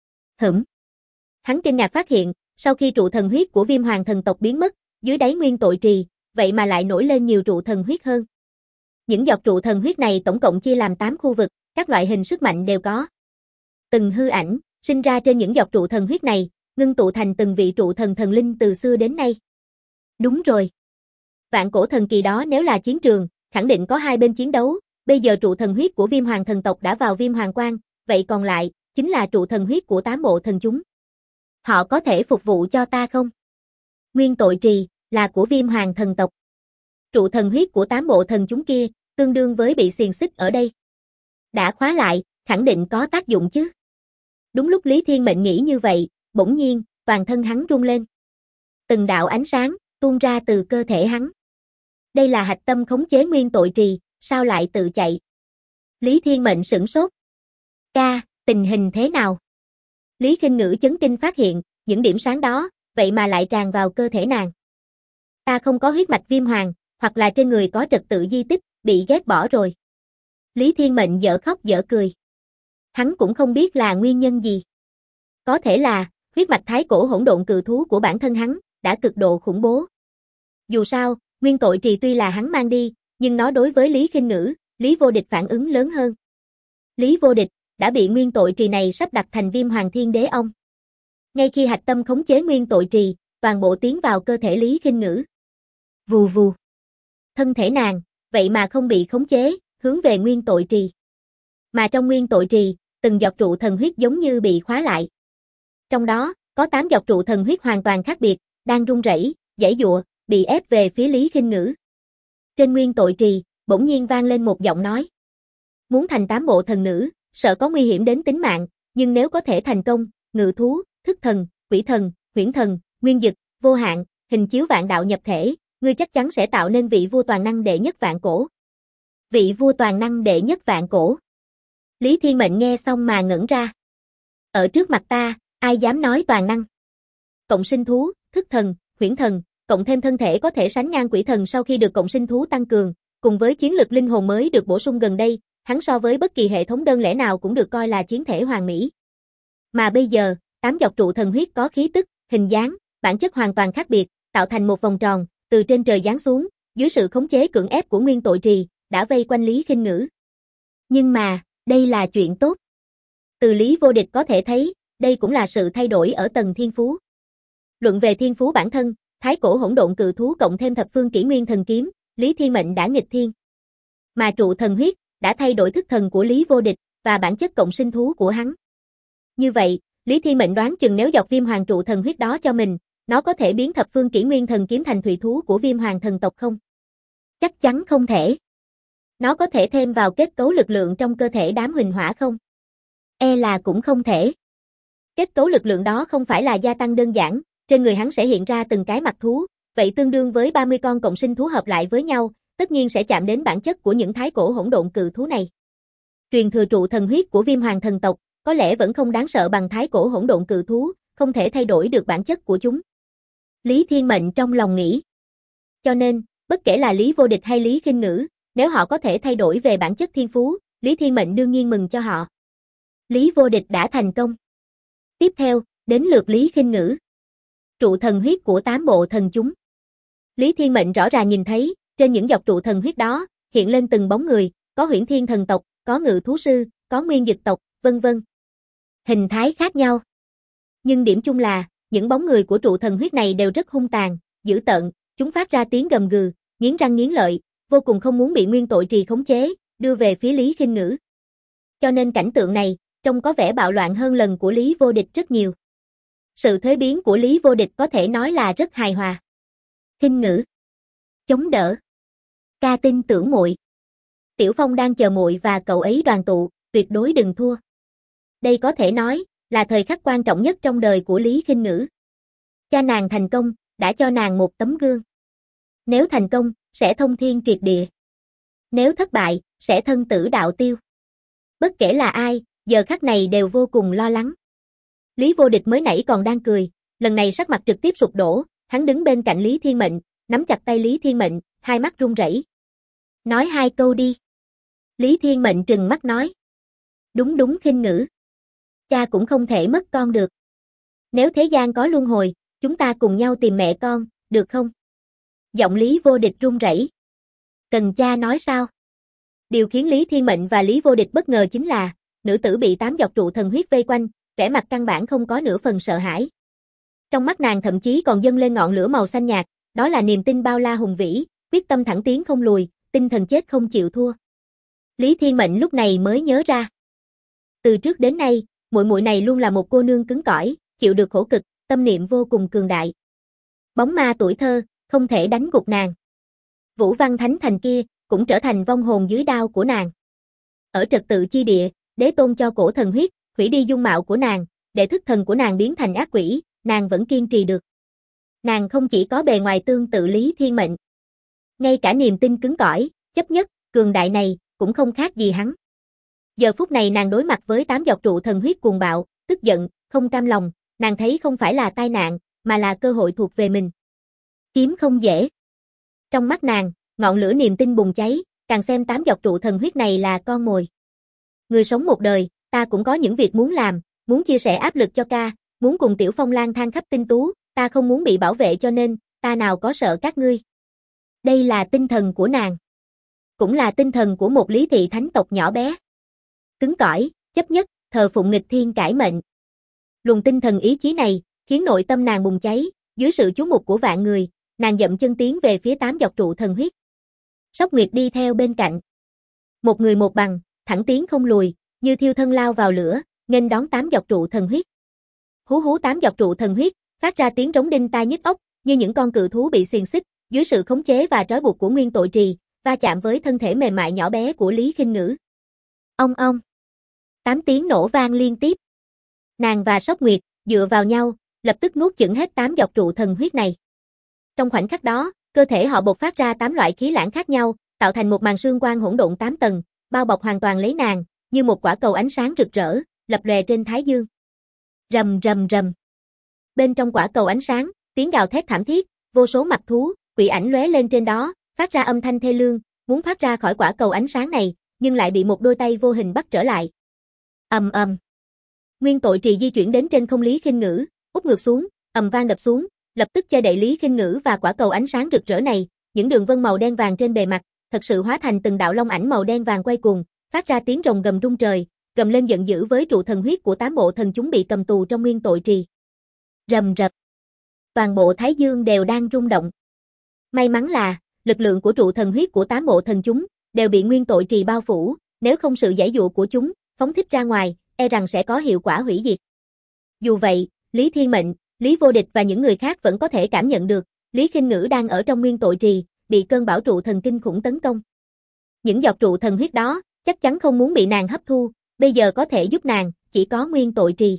S1: Hắn kinh ngạc phát hiện, sau khi trụ thần huyết của Viêm Hoàng thần tộc biến mất, dưới đáy nguyên tội trì, vậy mà lại nổi lên nhiều trụ thần huyết hơn. Những giọt trụ thần huyết này tổng cộng chia làm 8 khu vực, các loại hình sức mạnh đều có. Từng hư ảnh, sinh ra trên những giọt trụ thần huyết này, ngưng tụ thành từng vị trụ thần thần linh từ xưa đến nay. Đúng rồi. Vạn cổ thần kỳ đó nếu là chiến trường, khẳng định có hai bên chiến đấu, bây giờ trụ thần huyết của Viêm Hoàng thần tộc đã vào Viêm Hoàng quang, vậy còn lại, chính là trụ thần huyết của 8 bộ thần chúng. Họ có thể phục vụ cho ta không? Nguyên tội trì, là của Viêm Hoàng thần tộc. Trụ thần huyết của 8 bộ thần chúng kia, tương đương với bị xiềng xích ở đây. Đã khóa lại, khẳng định có tác dụng chứ. Đúng lúc Lý Thiên Mệnh nghĩ như vậy, bỗng nhiên, toàn thân hắn rung lên. Từng đạo ánh sáng, tuôn ra từ cơ thể hắn. Đây là hạch tâm khống chế nguyên tội trì, sao lại tự chạy? Lý Thiên Mệnh sửng sốt. Ca, tình hình thế nào? Lý Khinh Ngữ chấn kinh phát hiện, những điểm sáng đó, vậy mà lại tràn vào cơ thể nàng. Ta không có huyết mạch Viêm Hoàng, hoặc là trên người có trật tự di tích, bị ghét bỏ rồi. Lý Thiên Mệnh dở khóc dở cười. Hắn cũng không biết là nguyên nhân gì. Có thể là, huyết mạch thái cổ hỗn độn cự thú của bản thân hắn, đã cực độ khủng bố. Dù sao, nguyên tội trì tuy là hắn mang đi, nhưng nó đối với Lý Khinh Ngữ, Lý Vô Địch phản ứng lớn hơn. Lý Vô Địch, đã bị nguyên tội trì này sắp đặt thành Viêm Hoàng Thiên Đế Ông. Ngay khi hạch tâm khống chế nguyên tội trì, toàn bộ tiến vào cơ thể Lý Khinh Ngữ. Vù vù. Thân thể nàng, vậy mà không bị khống chế, hướng về nguyên tội trì. Mà trong nguyên tội trì, từng giọt trụ thần huyết giống như bị khóa lại. Trong đó, có 8 giọt trụ thần huyết hoàn toàn khác biệt, đang run rẩy, giãy giụa, bị ép về phía Lý Khinh Ngữ. Trên nguyên tội trì, bỗng nhiên vang lên một giọng nói. Muốn thành 8 bộ thần nữ, sợ có nguy hiểm đến tính mạng, nhưng nếu có thể thành công, ngự thú, thức thần, quỷ thần, huyễn thần, nguyên dực, vô hạn, hình chiếu vạn đạo nhập thể, ngươi chắc chắn sẽ tạo nên vị vua toàn năng đệ nhất vạn cổ. Vị vua toàn năng đệ nhất vạn cổ. Lý Thiên Mệnh nghe xong mà ngẩn ra. Ở trước mặt ta, ai dám nói toàn năng? Cộng sinh thú, thức thần, huyễn thần, cộng thêm thân thể có thể sánh ngang quỷ thần sau khi được cộng sinh thú tăng cường, cùng với chiến lực linh hồn mới được bổ sung gần đây, hắn so với bất kỳ hệ thống đơn lẻ nào cũng được coi là chiến thể hoàn mỹ. Mà bây giờ, 8 giọt trụ thần huyết có khí tức, hình dáng, bản chất hoàn toàn khác biệt, tạo thành một vòng tròn, từ trên trời giáng xuống, dưới sự khống chế cưỡng ép của nguyên tội trì, đã vây quanh Lý Khinh Ngữ. Nhưng mà, đây là chuyện tốt. Từ Lý Vô Địch có thể thấy, đây cũng là sự thay đổi ở tầng thiên phú. Luận về thiên phú bản thân, thái cổ hỗn độn cự thú cộng thêm thập phương kỷ nguyên thần kiếm, Lý Thiên Mệnh đã nghịch thiên. Mà trụ thần huyết, đã thay đổi thức thần của Lý Vô Địch, và bản chất cộng sinh thú của hắn. Như vậy, Lý Thiên Mệnh đoán chừng nếu dọc viêm hoàng trụ thần huyết đó cho mình, nó có thể biến thập phương kỷ nguyên thần kiếm thành thủy thú của viêm hoàng thần tộc không? Chắc chắn không thể. Nó có thể thêm vào kết cấu lực lượng trong cơ thể đám huỳnh hỏa không? E là cũng không thể. Kết cấu lực lượng đó không phải là gia tăng đơn giản, trên người hắn sẽ hiện ra từng cái mặt thú, vậy tương đương với 30 con cộng sinh thú hợp lại với nhau, tất nhiên sẽ chạm đến bản chất của những thái cổ hỗn độn cự thú này. Truyền thừa trụ thần huyết của viêm hoàng thần tộc, có lẽ vẫn không đáng sợ bằng thái cổ hỗn độn cự thú, không thể thay đổi được bản chất của chúng. Lý Thiên Mệnh trong lòng nghĩ. Cho nên, bất kể là Lý Vô Địch hay Lý Khinh Ngữ, nếu họ có thể thay đổi về bản chất thiên phú, Lý Thiên Mệnh đương nhiên mừng cho họ. Lý Vô Địch đã thành công. Tiếp theo, đến lượt Lý Khinh Ngữ. Trụ thần huyết của 8 bộ thần chúng. Lý Thiên Mệnh rõ ràng nhìn thấy, trên những dọc trụ thần huyết đó, hiện lên từng bóng người, có huyễn thiên thần tộc, có ngự thú sư, có nguyên dực tộc, vân vân. Hình thái khác nhau. Nhưng điểm chung là, những bóng người của trụ thần huyết này đều rất hung tàn, dữ tợn, chúng phát ra tiếng gầm gừ, nghiến răng nghiến lợi, vô cùng không muốn bị nguyên tội trì khống chế, đưa về phía Lý Khinh Ngữ. Cho nên cảnh tượng này, trông có vẻ bạo loạn hơn lần của Lý Vô Địch rất nhiều. Sự thuế biến của Lý Vô Địch có thể nói là rất hài hòa. Khinh Ngữ. Chống đỡ. Ca tin tưởng muội. Tiểu Phong đang chờ muội và cậu ấy đoàn tụ, tuyệt đối đừng thua. Đây có thể nói, là thời khắc quan trọng nhất trong đời của Lý Khinh Ngữ. Cha nàng thành công, đã cho nàng một tấm gương. Nếu thành công, sẽ thông thiên triệt địa. Nếu thất bại, sẽ thân tử đạo tiêu. Bất kể là ai, giờ khắc này đều vô cùng lo lắng. Lý Vô Địch mới nãy còn đang cười, lần này sắc mặt trực tiếp sụp đổ, hắn đứng bên cạnh Lý Thiên Mệnh, nắm chặt tay Lý Thiên Mệnh, hai mắt run rẩy. Nói 2 câu đi. Lý Thiên Mệnh trừng mắt nói. Đúng đúng Khinh Ngữ. Cha cũng không thể mất con được. Nếu thế gian có luân hồi, chúng ta cùng nhau tìm mẹ con, được không? Giọng Lý Vô Địch run rẩy. Cần cha nói sao? Điều khiến Lý Thiên Mệnh và Lý Vô Địch bất ngờ chính là, nữ tử bị 8 giọt trụ thần huyết vây quanh, vẻ mặt căn bản không có nửa phần sợ hãi. Trong mắt nàng thậm chí còn dâng lên ngọn lửa màu xanh nhạt, đó là niềm tin bao la hùng vĩ, quyết tâm thẳng tiến không lùi, tinh thần chết không chịu thua. Lý Thiên Mệnh lúc này mới nhớ ra. Từ trước đến nay, muội muội này luôn là một cô nương cứng cỏi, chịu được khổ cực, tâm niệm vô cùng cường đại. Bóng ma tuổi thơ, không thể đánh gục nàng. Vũ Văn Thánh Thành kia, cũng trở thành vong hồn dưới đao của nàng. Ở trật tự chi địa, đế tôn cho cổ thần huyết, hủy đi dung mạo của nàng, để thức thần của nàng biến thành ác quỷ, nàng vẫn kiên trì được. Nàng không chỉ có bề ngoài tương tự Lý Thiên Mệnh. Ngay cả niềm tin cứng cỏi, chấp nhất, cường đại này, cũng không khác gì hắn. Giờ phút này nàng đối mặt với 8 giọt trụ thần huyết cuồng bạo, tức giận, không cam lòng, nàng thấy không phải là tai nạn, mà là cơ hội thuộc về mình. Kiếm không dễ. Trong mắt nàng, ngọn lửa niềm tin bùng cháy, càng xem 8 giọt trụ thần huyết này là con mồi. Người sống một đời, ta cũng có những việc muốn làm, muốn chia sẻ áp lực cho ca, muốn cùng Tiểu Phong lang thang khắp tinh tú, ta không muốn bị bảo vệ cho nên, ta nào có sợ các ngươi. Đây là tinh thần của nàng. Cũng là tinh thần của một Lý thị thánh tộc nhỏ bé. Cứng cỏi, chấp nhất, thờ phụng nghịch thiên cải mệnh. Luồng tinh thần ý chí này, khiến nội tâm nàng bùng cháy, dưới sự chú mục của vạn người, nàng dậm chân tiến về phía 8 dọc trụ thần huyết. Sóc Nguyệt đi theo bên cạnh. Một người một bằng, thẳng tiến không lùi, như thiêu thân lao vào lửa, nghênh đón 8 dọc trụ thần huyết. Hú hú 8 dọc trụ thần huyết, phát ra tiếng rống đinh tai nhức óc, như những con cự thú bị xiềng xích, dưới sự khống chế và trói buộc của Nguyên Tội Trì, va chạm với thân thể mềm mại nhỏ bé của Lý Khinh Ngữ. Ong ong. 8 tiếng nổ vang liên tiếp. Nàng và Sóc Nguyệt dựa vào nhau, lập tức nuốt chửng hết 8 dọc trụ thần huyết này. Trong khoảnh khắc đó, cơ thể họ bộc phát ra 8 loại khí lãng khác nhau, tạo thành một màn sương quang hỗn độn 8 tầng, bao bọc hoàn toàn lấy nàng, như một quả cầu ánh sáng rực rỡ, lập lòe trên thái dương. Rầm rầm rầm. Bên trong quả cầu ánh sáng, tiếng gào thét thảm thiết, vô số mặt thú, quỷ ảnh lóe lên trên đó, phát ra âm thanh thê lương, muốn thoát ra khỏi quả cầu ánh sáng này, nhưng lại bị một đôi tay vô hình bắt trở lại. Ầm ầm. Nguyên Tội Trì di chuyển đến trên không Lý Khinh Ngữ, úp ngược xuống, ầm vang đập xuống, lập tức che đậy Lý Khinh Ngữ và quả cầu ánh sáng rực rỡ này, những đường vân màu đen vàng trên bề mặt, thật sự hóa thành từng đạo long ảnh màu đen vàng quay cuồng, phát ra tiếng rồng gầm rung trời, gầm lên giận dữ với trụ thần huyết của 8 bộ thần chúng bị cầm tù trong Nguyên Tội Trì. Rầm rập. Toàn bộ thái dương đều đang rung động. May mắn là, lực lượng của trụ thần huyết của 8 bộ thần chúng đều bị Nguyên Tội Trì bao phủ, nếu không sự giãy dụa của chúng phóng thích ra ngoài, e rằng sẽ có hiệu quả hủy diệt. Dù vậy, Lý Thiên Mệnh, Lý Vô Địch và những người khác vẫn có thể cảm nhận được, Lý Khinh Ngữ đang ở trong Nguyên Tội Trì, bị cơn bão trụ thần kinh khủng tấn công. Những giọt trụ thần huyết đó, chắc chắn không muốn bị nàng hấp thu, bây giờ có thể giúp nàng, chỉ có Nguyên Tội Trì.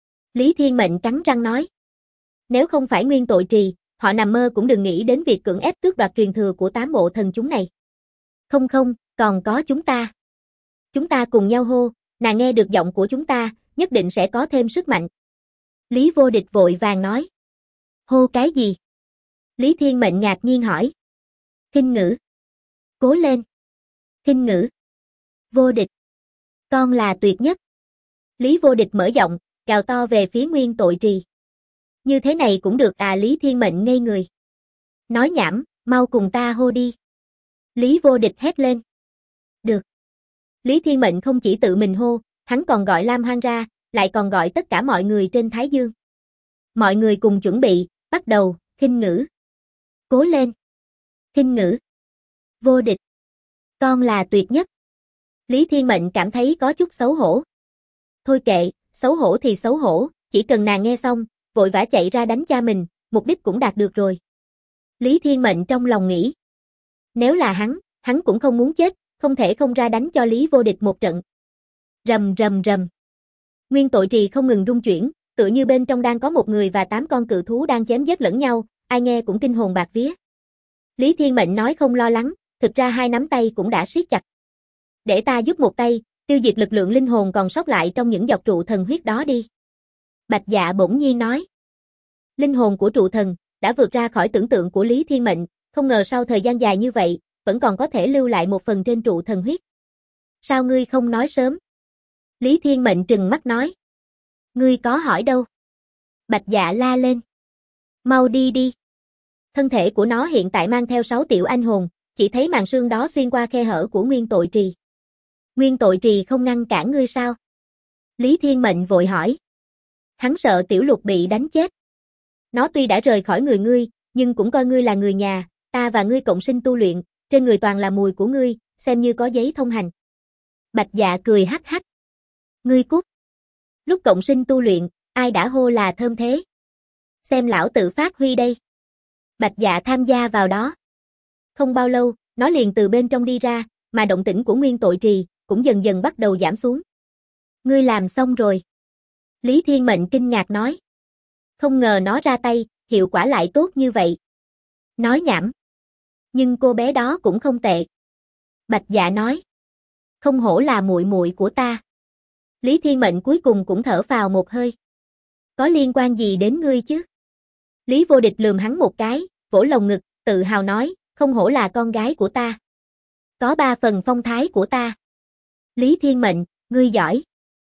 S1: Lý Thiên Mệnh cắn răng nói. Nếu không phải Nguyên Tội Trì, họ nằm mơ cũng đừng nghĩ đến việc cưỡng ép tước đoạt truyền thừa của 8 bộ thần chúng này. Không không, còn có chúng ta. Chúng ta cùng nhau hô, nàng nghe được giọng của chúng ta, nhất định sẽ có thêm sức mạnh. Lý Vô Địch vội vàng nói. Hô cái gì? Lý Thiên Mệnh ngạc nhiên hỏi. Khinh Ngữ. Cố lên. Khinh Ngữ. Vô Địch. Con là tuyệt nhất. Lý Vô Địch mở giọng, gào to về phía Nguyên Tội Trì. Như thế này cũng được à? Lý Thiên Mệnh ngây người. Nói nhảm, mau cùng ta hô đi. Lý Vô Địch hét lên. Được. Lý Thiên Mệnh không chỉ tự mình hô, hắn còn gọi Lam Hoang ra, lại còn gọi tất cả mọi người trên Thái Dương. Mọi người cùng chuẩn bị, bắt đầu, Khinh Ngữ. Cố lên. Khinh Ngữ. Vô Địch. Con là tuyệt nhất. Lý Thiên Mệnh cảm thấy có chút xấu hổ. Thôi kệ, xấu hổ thì xấu hổ, chỉ cần nàng nghe xong, vội vã chạy ra đánh cha mình, mục đích cũng đạt được rồi. Lý Thiên Mệnh trong lòng nghĩ. Nếu là hắn cũng không muốn chết, không thể không ra đánh cho Lý Vô Địch một trận. Rầm rầm rầm. Nguyên Tội Trì không ngừng rung chuyển, tựa như bên trong đang có một người và 8 con cự thú đang chém giết lẫn nhau, ai nghe cũng kinh hồn bạt vía. Lý Thiên Mệnh nói không lo lắng, thực ra hai nắm tay cũng đã siết chặt. Để ta giúp một tay, tiêu diệt lực lượng linh hồn còn sót lại trong những giọt trụ thần huyết đó đi. Bạch Dạ bỗng nhiên nói. Linh hồn của trụ thần đã vượt ra khỏi tưởng tượng của Lý Thiên Mệnh, không ngờ sau thời gian dài như vậy, vẫn còn có thể lưu lại một phần trên trụ thần huyết. Sao ngươi không nói sớm? Lý Thiên Mệnh trừng mắt nói. Ngươi có hỏi đâu? Bạch Dạ la lên. Mau đi đi. Thân thể của nó hiện tại mang theo 6 tiểu anh hồn, chỉ thấy màn sương đó xuyên qua khe hở của Nguyên Tội Trì. Nguyên Tội Trì không ngăn cản ngươi sao? Lý Thiên Mệnh vội hỏi. Hắn sợ tiểu lục bị đánh chết. Nó tuy đã rời khỏi người ngươi, nhưng cũng coi ngươi là người nhà, ta và ngươi cộng sinh tu luyện, trên người toàn là mùi của ngươi, xem như có giấy thông hành. Bạch Dạ cười hắc hắc. Ngươi cút. Lúc cộng sinh tu luyện, ai đã hô là thơm thế? Xem lão tự phát huy đây. Bạch Dạ tham gia vào đó. Không bao lâu, nó liền từ bên trong đi ra, mà động tĩnh của Nguyên Tội Trì cũng dần dần bắt đầu giảm xuống. Ngươi làm xong rồi. Lý Thiên Mệnh kinh ngạc nói. Không ngờ nó ra tay, hiệu quả lại tốt như vậy. Nói nhảm. Nhưng cô bé đó cũng không tệ. Bạch Dạ nói. Không hổ là muội muội của ta. Lý Thiên Mệnh cuối cùng cũng thở phào một hơi. Có liên quan gì đến ngươi chứ? Lý Vô Địch lườm hắn một cái, vỗ lồng ngực, tự hào nói, không hổ là con gái của ta. Có 3 phần phong thái của ta. Lý Thiên Mệnh, ngươi giỏi.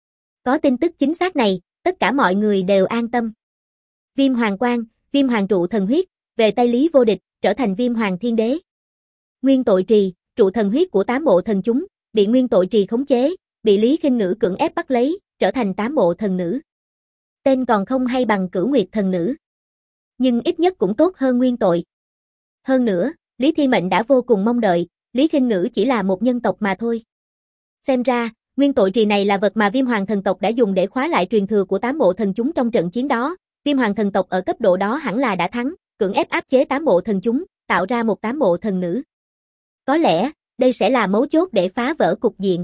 S1: Có tin tức chính xác này, tất cả mọi người đều an tâm. Viêm Hoàng Quang, Viêm Hoàng trụ thần huyết, về tay Lý Vô Địch, trở thành Viêm Hoàng Thiên Đế. Nguyên Tội Trì, trụ thần huyết của 8 bộ thần chúng, bị Nguyên Tội Trì khống chế, bị Lý Khinh Ngữ cưỡng ép bắt lấy, trở thành 8 bộ thần nữ. Tên còn không hay bằng Cửu Nguyệt thần nữ. Nhưng ít nhất cũng tốt hơn nguyên tội. Hơn nữa, Lý Thiên Mệnh đã vô cùng mong đợi, Lý Khinh Ngữ chỉ là một nhân tộc mà thôi. Xem ra, nguyên tội trì này là vật mà Viêm Hoàng thần tộc đã dùng để khóa lại truyền thừa của 8 bộ thần chúng trong trận chiến đó. Viêm Hoàng thần tộc ở cấp độ đó hẳn là đã thắng, cưỡng ép áp chế 8 bộ thần chúng, tạo ra một 8 bộ thần nữ. Có lẽ, đây sẽ là mấu chốt để phá vỡ cục diện.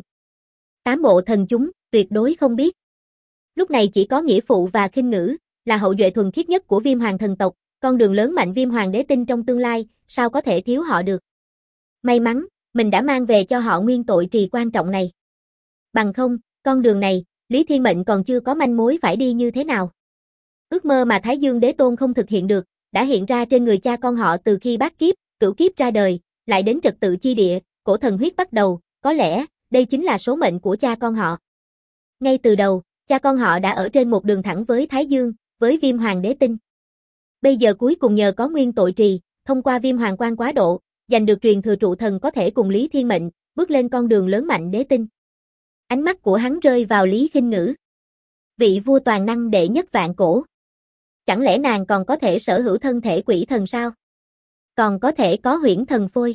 S1: 8 bộ thần chúng, tuyệt đối không biết. Lúc này chỉ có Nghĩa Phụ và Khinh Ngữ, là hậu duệ thuần khiết nhất của Viêm Hoàng thần tộc, con đường lớn mạnh Viêm Hoàng đế tinh trong tương lai, sao có thể thiếu họ được. May mắn, mình đã mang về cho họ nguyên tội trì quan trọng này. Bằng không, con đường này, Lý Thiên Mệnh còn chưa có manh mối phải đi như thế nào. Ước mơ mà Thái Dương Đế Tôn không thực hiện được, đã hiện ra trên người cha con họ từ khi bát kiếp, cửu kiếp ra đời, lại đến trật tự chi địa, cổ thần huyết bắt đầu, có lẽ, đây chính là số mệnh của cha con họ. Ngay từ đầu, cha con họ đã ở trên một đường thẳng với Thái Dương, với Viêm Hoàng đế tinh. Bây giờ cuối cùng nhờ có nguyên tội trì, thông qua Viêm Hoàng quan quá độ, giành được truyền thừa trụ thần có thể cùng Lý Thiên Mệnh, bước lên con đường lớn mạnh đế tinh. Ánh mắt của hắn rơi vào Lý Khinh Ngữ. Vị vua toàn năng đệ nhất vạn cổ. Chẳng lẽ nàng còn có thể sở hữu thân thể quỷ thần sao? Còn có thể có huyễn thần phôi.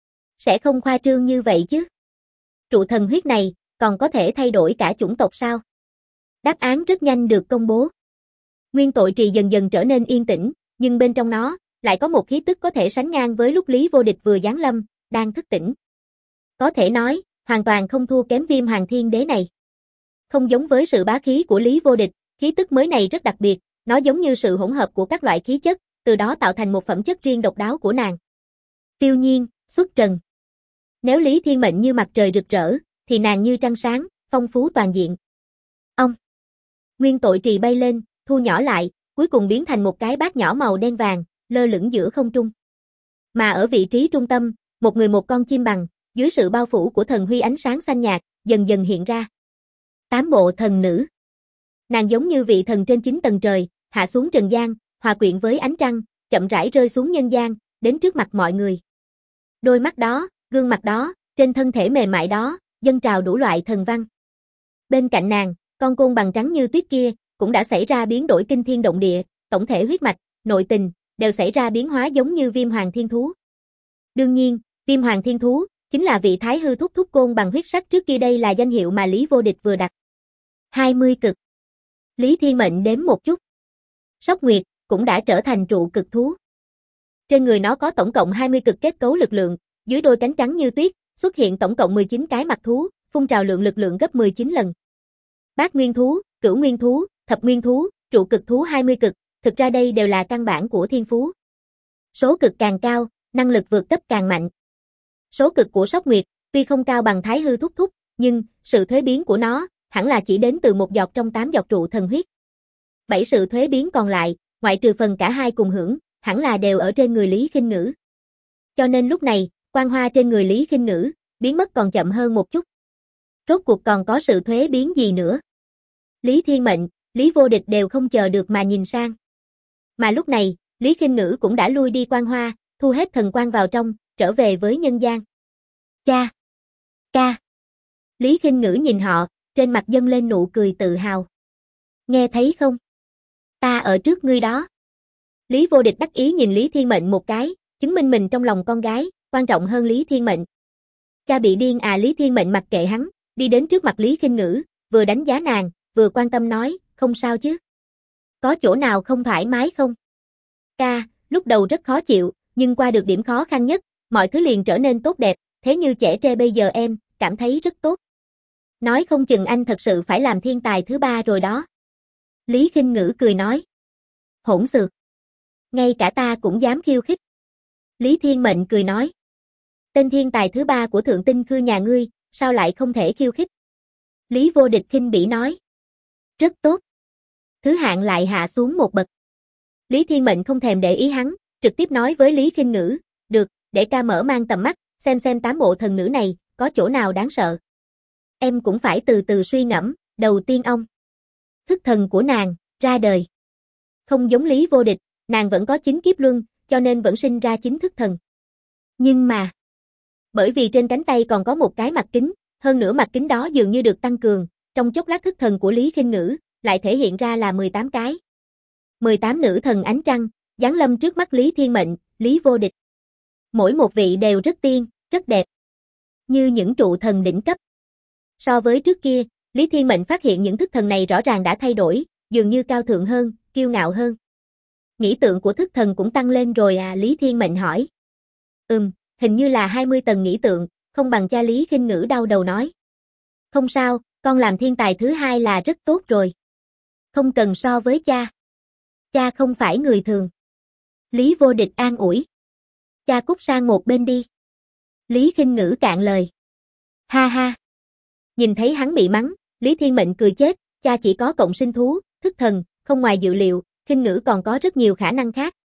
S1: Sẽ không khoa trương như vậy chứ? Trụ thần huyết này, còn có thể thay đổi cả chủng tộc sao? Đáp án rất nhanh được công bố. Nguyên tội trì dần dần trở nên yên tĩnh, nhưng bên trong nó, lại có một khí tức có thể sánh ngang với lúc Lý Vô Địch vừa giáng lâm, đang thức tỉnh. Có thể nói, hoàn toàn không thua kém Viêm Hoàng Thiên Đế này. Không giống với sự bá khí của Lý Vô Địch, khí tức mới này rất đặc biệt, nó giống như sự hỗn hợp của các loại khí chất, từ đó tạo thành một phẩm chất riêng độc đáo của nàng. Tiêu nhiên, xuất trần. Nếu Lý Thiên Mệnh như mặt trời rực rỡ, thì nàng như trăng sáng, phong phú toàn diện. Ông. Nguyên tội trì bay lên, thu nhỏ lại, cuối cùng biến thành một cái bát nhỏ màu đen vàng, lơ lửng giữa không trung. Mà ở vị trí trung tâm, một người một con chim bằng, dưới sự bao phủ của thần huy ánh sáng xanh nhạt, dần dần hiện ra. 8 bộ thần nữ. Nàng giống như vị thần trên 9 tầng trời, hạ xuống trần gian, hòa quyện với ánh trăng, chậm rãi rơi xuống nhân gian, đến trước mặt mọi người. Đôi mắt đó, gương mặt đó, trên thân thể mềm mại đó, dâng trào đủ loại thần văn. Bên cạnh nàng, con côn bằng trắng như tuyết kia, cũng đã xảy ra biến đổi kinh thiên động địa, tổng thể huyết mạch, nội tình, đều xảy ra biến hóa giống như Viêm Hoàng Thiên Thú. Đương nhiên, Viêm Hoàng Thiên Thú, chính là vị Thái Hư thúc thúc côn bằng huyết sắc trước kia đây là danh hiệu mà Lý Vô Địch vừa đặt. 20 cực. Lý Thiên Mệnh đếm một chút. Sóc Nguyệt, cũng đã trở thành trụ cực thú. Trên người nó có tổng cộng 20 cực kết cấu lực lượng, dưới đôi cánh trắng như tuyết, xuất hiện tổng cộng 19 cái mặt thú, phun trào lượng lực lượng gấp 19 lần. Bát nguyên thú, cửu nguyên thú, thập nguyên thú, trụ cực thú 20 cực, thực ra đây đều là căn bản của thiên phú. Số cực càng cao, năng lực vượt cấp càng mạnh. Số cực của Sóc Nguyệt, tuy không cao bằng Thái Hư thúc thúc, nhưng sự thuế biến của nó, hẳn là chỉ đến từ một giọt trong 8 giọt trụ thần huyết. 7 sự thuế biến còn lại, ngoại trừ phần cả hai cùng hưởng, hẳn là đều ở trên người Lý Khinh Ngữ. Cho nên lúc này, quang hoa trên người Lý Khinh Ngữ, biến mất còn chậm hơn một chút. Rốt cuộc còn có sự thuế biến gì nữa? Lý Thiên Mệnh, Lý Vô Địch đều không chờ được mà nhìn sang. Mà lúc này, Lý Khinh Ngữ cũng đã lui đi quang hoa, thu hết thần quang vào trong, trở về với nhân gian. Cha! Ca! Lý Khinh Ngữ nhìn họ, trên mặt dâng lên nụ cười tự hào. Nghe thấy không? Ta ở trước ngươi đó. Lý Vô Địch đắc ý nhìn Lý Thiên Mệnh một cái, chứng minh mình trong lòng con gái, quan trọng hơn Lý Thiên Mệnh. Cha bị điên à? Lý Thiên Mệnh mặc kệ hắn, đi đến trước mặt Lý Khinh Ngữ, vừa đánh giá nàng, vừa quan tâm nói, không sao chứ? Có chỗ nào không thoải mái không? Ca, lúc đầu rất khó chịu, nhưng qua được điểm khó khăn nhất, mọi thứ liền trở nên tốt đẹp, thế như trẻ tre bây giờ em, cảm thấy rất tốt. Nói không chừng anh thật sự phải làm thiên tài thứ 3 rồi đó. Lý Khinh Ngữ cười nói. Hỗn xược. Ngay cả ta cũng dám khiêu khích. Lý Thiên Mệnh cười nói. Tên thiên tài thứ 3 của Thượng Tinh Khư nhà ngươi, sao lại không thể khiêu khích? Lý Vô Địch khinh bỉ nói. Rất tốt. Thứ hạng lại hạ xuống một bậc. Lý Thiên Mệnh không thèm để ý hắn, trực tiếp nói với Lý Khinh Ngữ, được, để ca mở mang tầm mắt, xem 8 bộ thần nữ này, có chỗ nào đáng sợ. Em cũng phải từ từ suy ngẫm, đầu tiên ông. Thức thần của nàng, ra đời. Không giống Lý Vô Địch, nàng vẫn có 9 kiếp luân, cho nên vẫn sinh ra 9 thức thần. Nhưng mà, bởi vì trên cánh tay còn có một cái mặt kính, hơn nữa mặt kính đó dường như được tăng cường, trong chốc lát thức thần của Lý Khinh Ngữ, lại thể hiện ra là 18 cái. 18 nữ thần ánh trăng, giáng lâm trước mắt Lý Thiên Mệnh, Lý Vô Địch. Mỗi một vị đều rất tiên, rất đẹp. Như những trụ thần đỉnh cấp. So với trước kia, Lý Thiên Mệnh phát hiện những thức thần này rõ ràng đã thay đổi, dường như cao thượng hơn, kiêu ngạo hơn. Nghĩ tượng của thức thần cũng tăng lên rồi à, Lý Thiên Mệnh hỏi. Hình như là 20 tầng nghĩ tượng, không bằng cha. Lý Khinh Ngữ đau đầu nói. Không sao, con làm thiên tài thứ hai là rất tốt rồi. Không cần so với cha. Cha không phải người thường. Lý Vô Địch an ủi. Cha cút sang một bên đi. Lý Khinh Ngữ cạn lời. Ha ha. Nhìn thấy hắn bị mắng, Lý Thiên Mệnh cười chết, cha chỉ có cộng sinh thú, thức thần, không ngoài dự liệu, Khinh Ngữ còn có rất nhiều khả năng khác.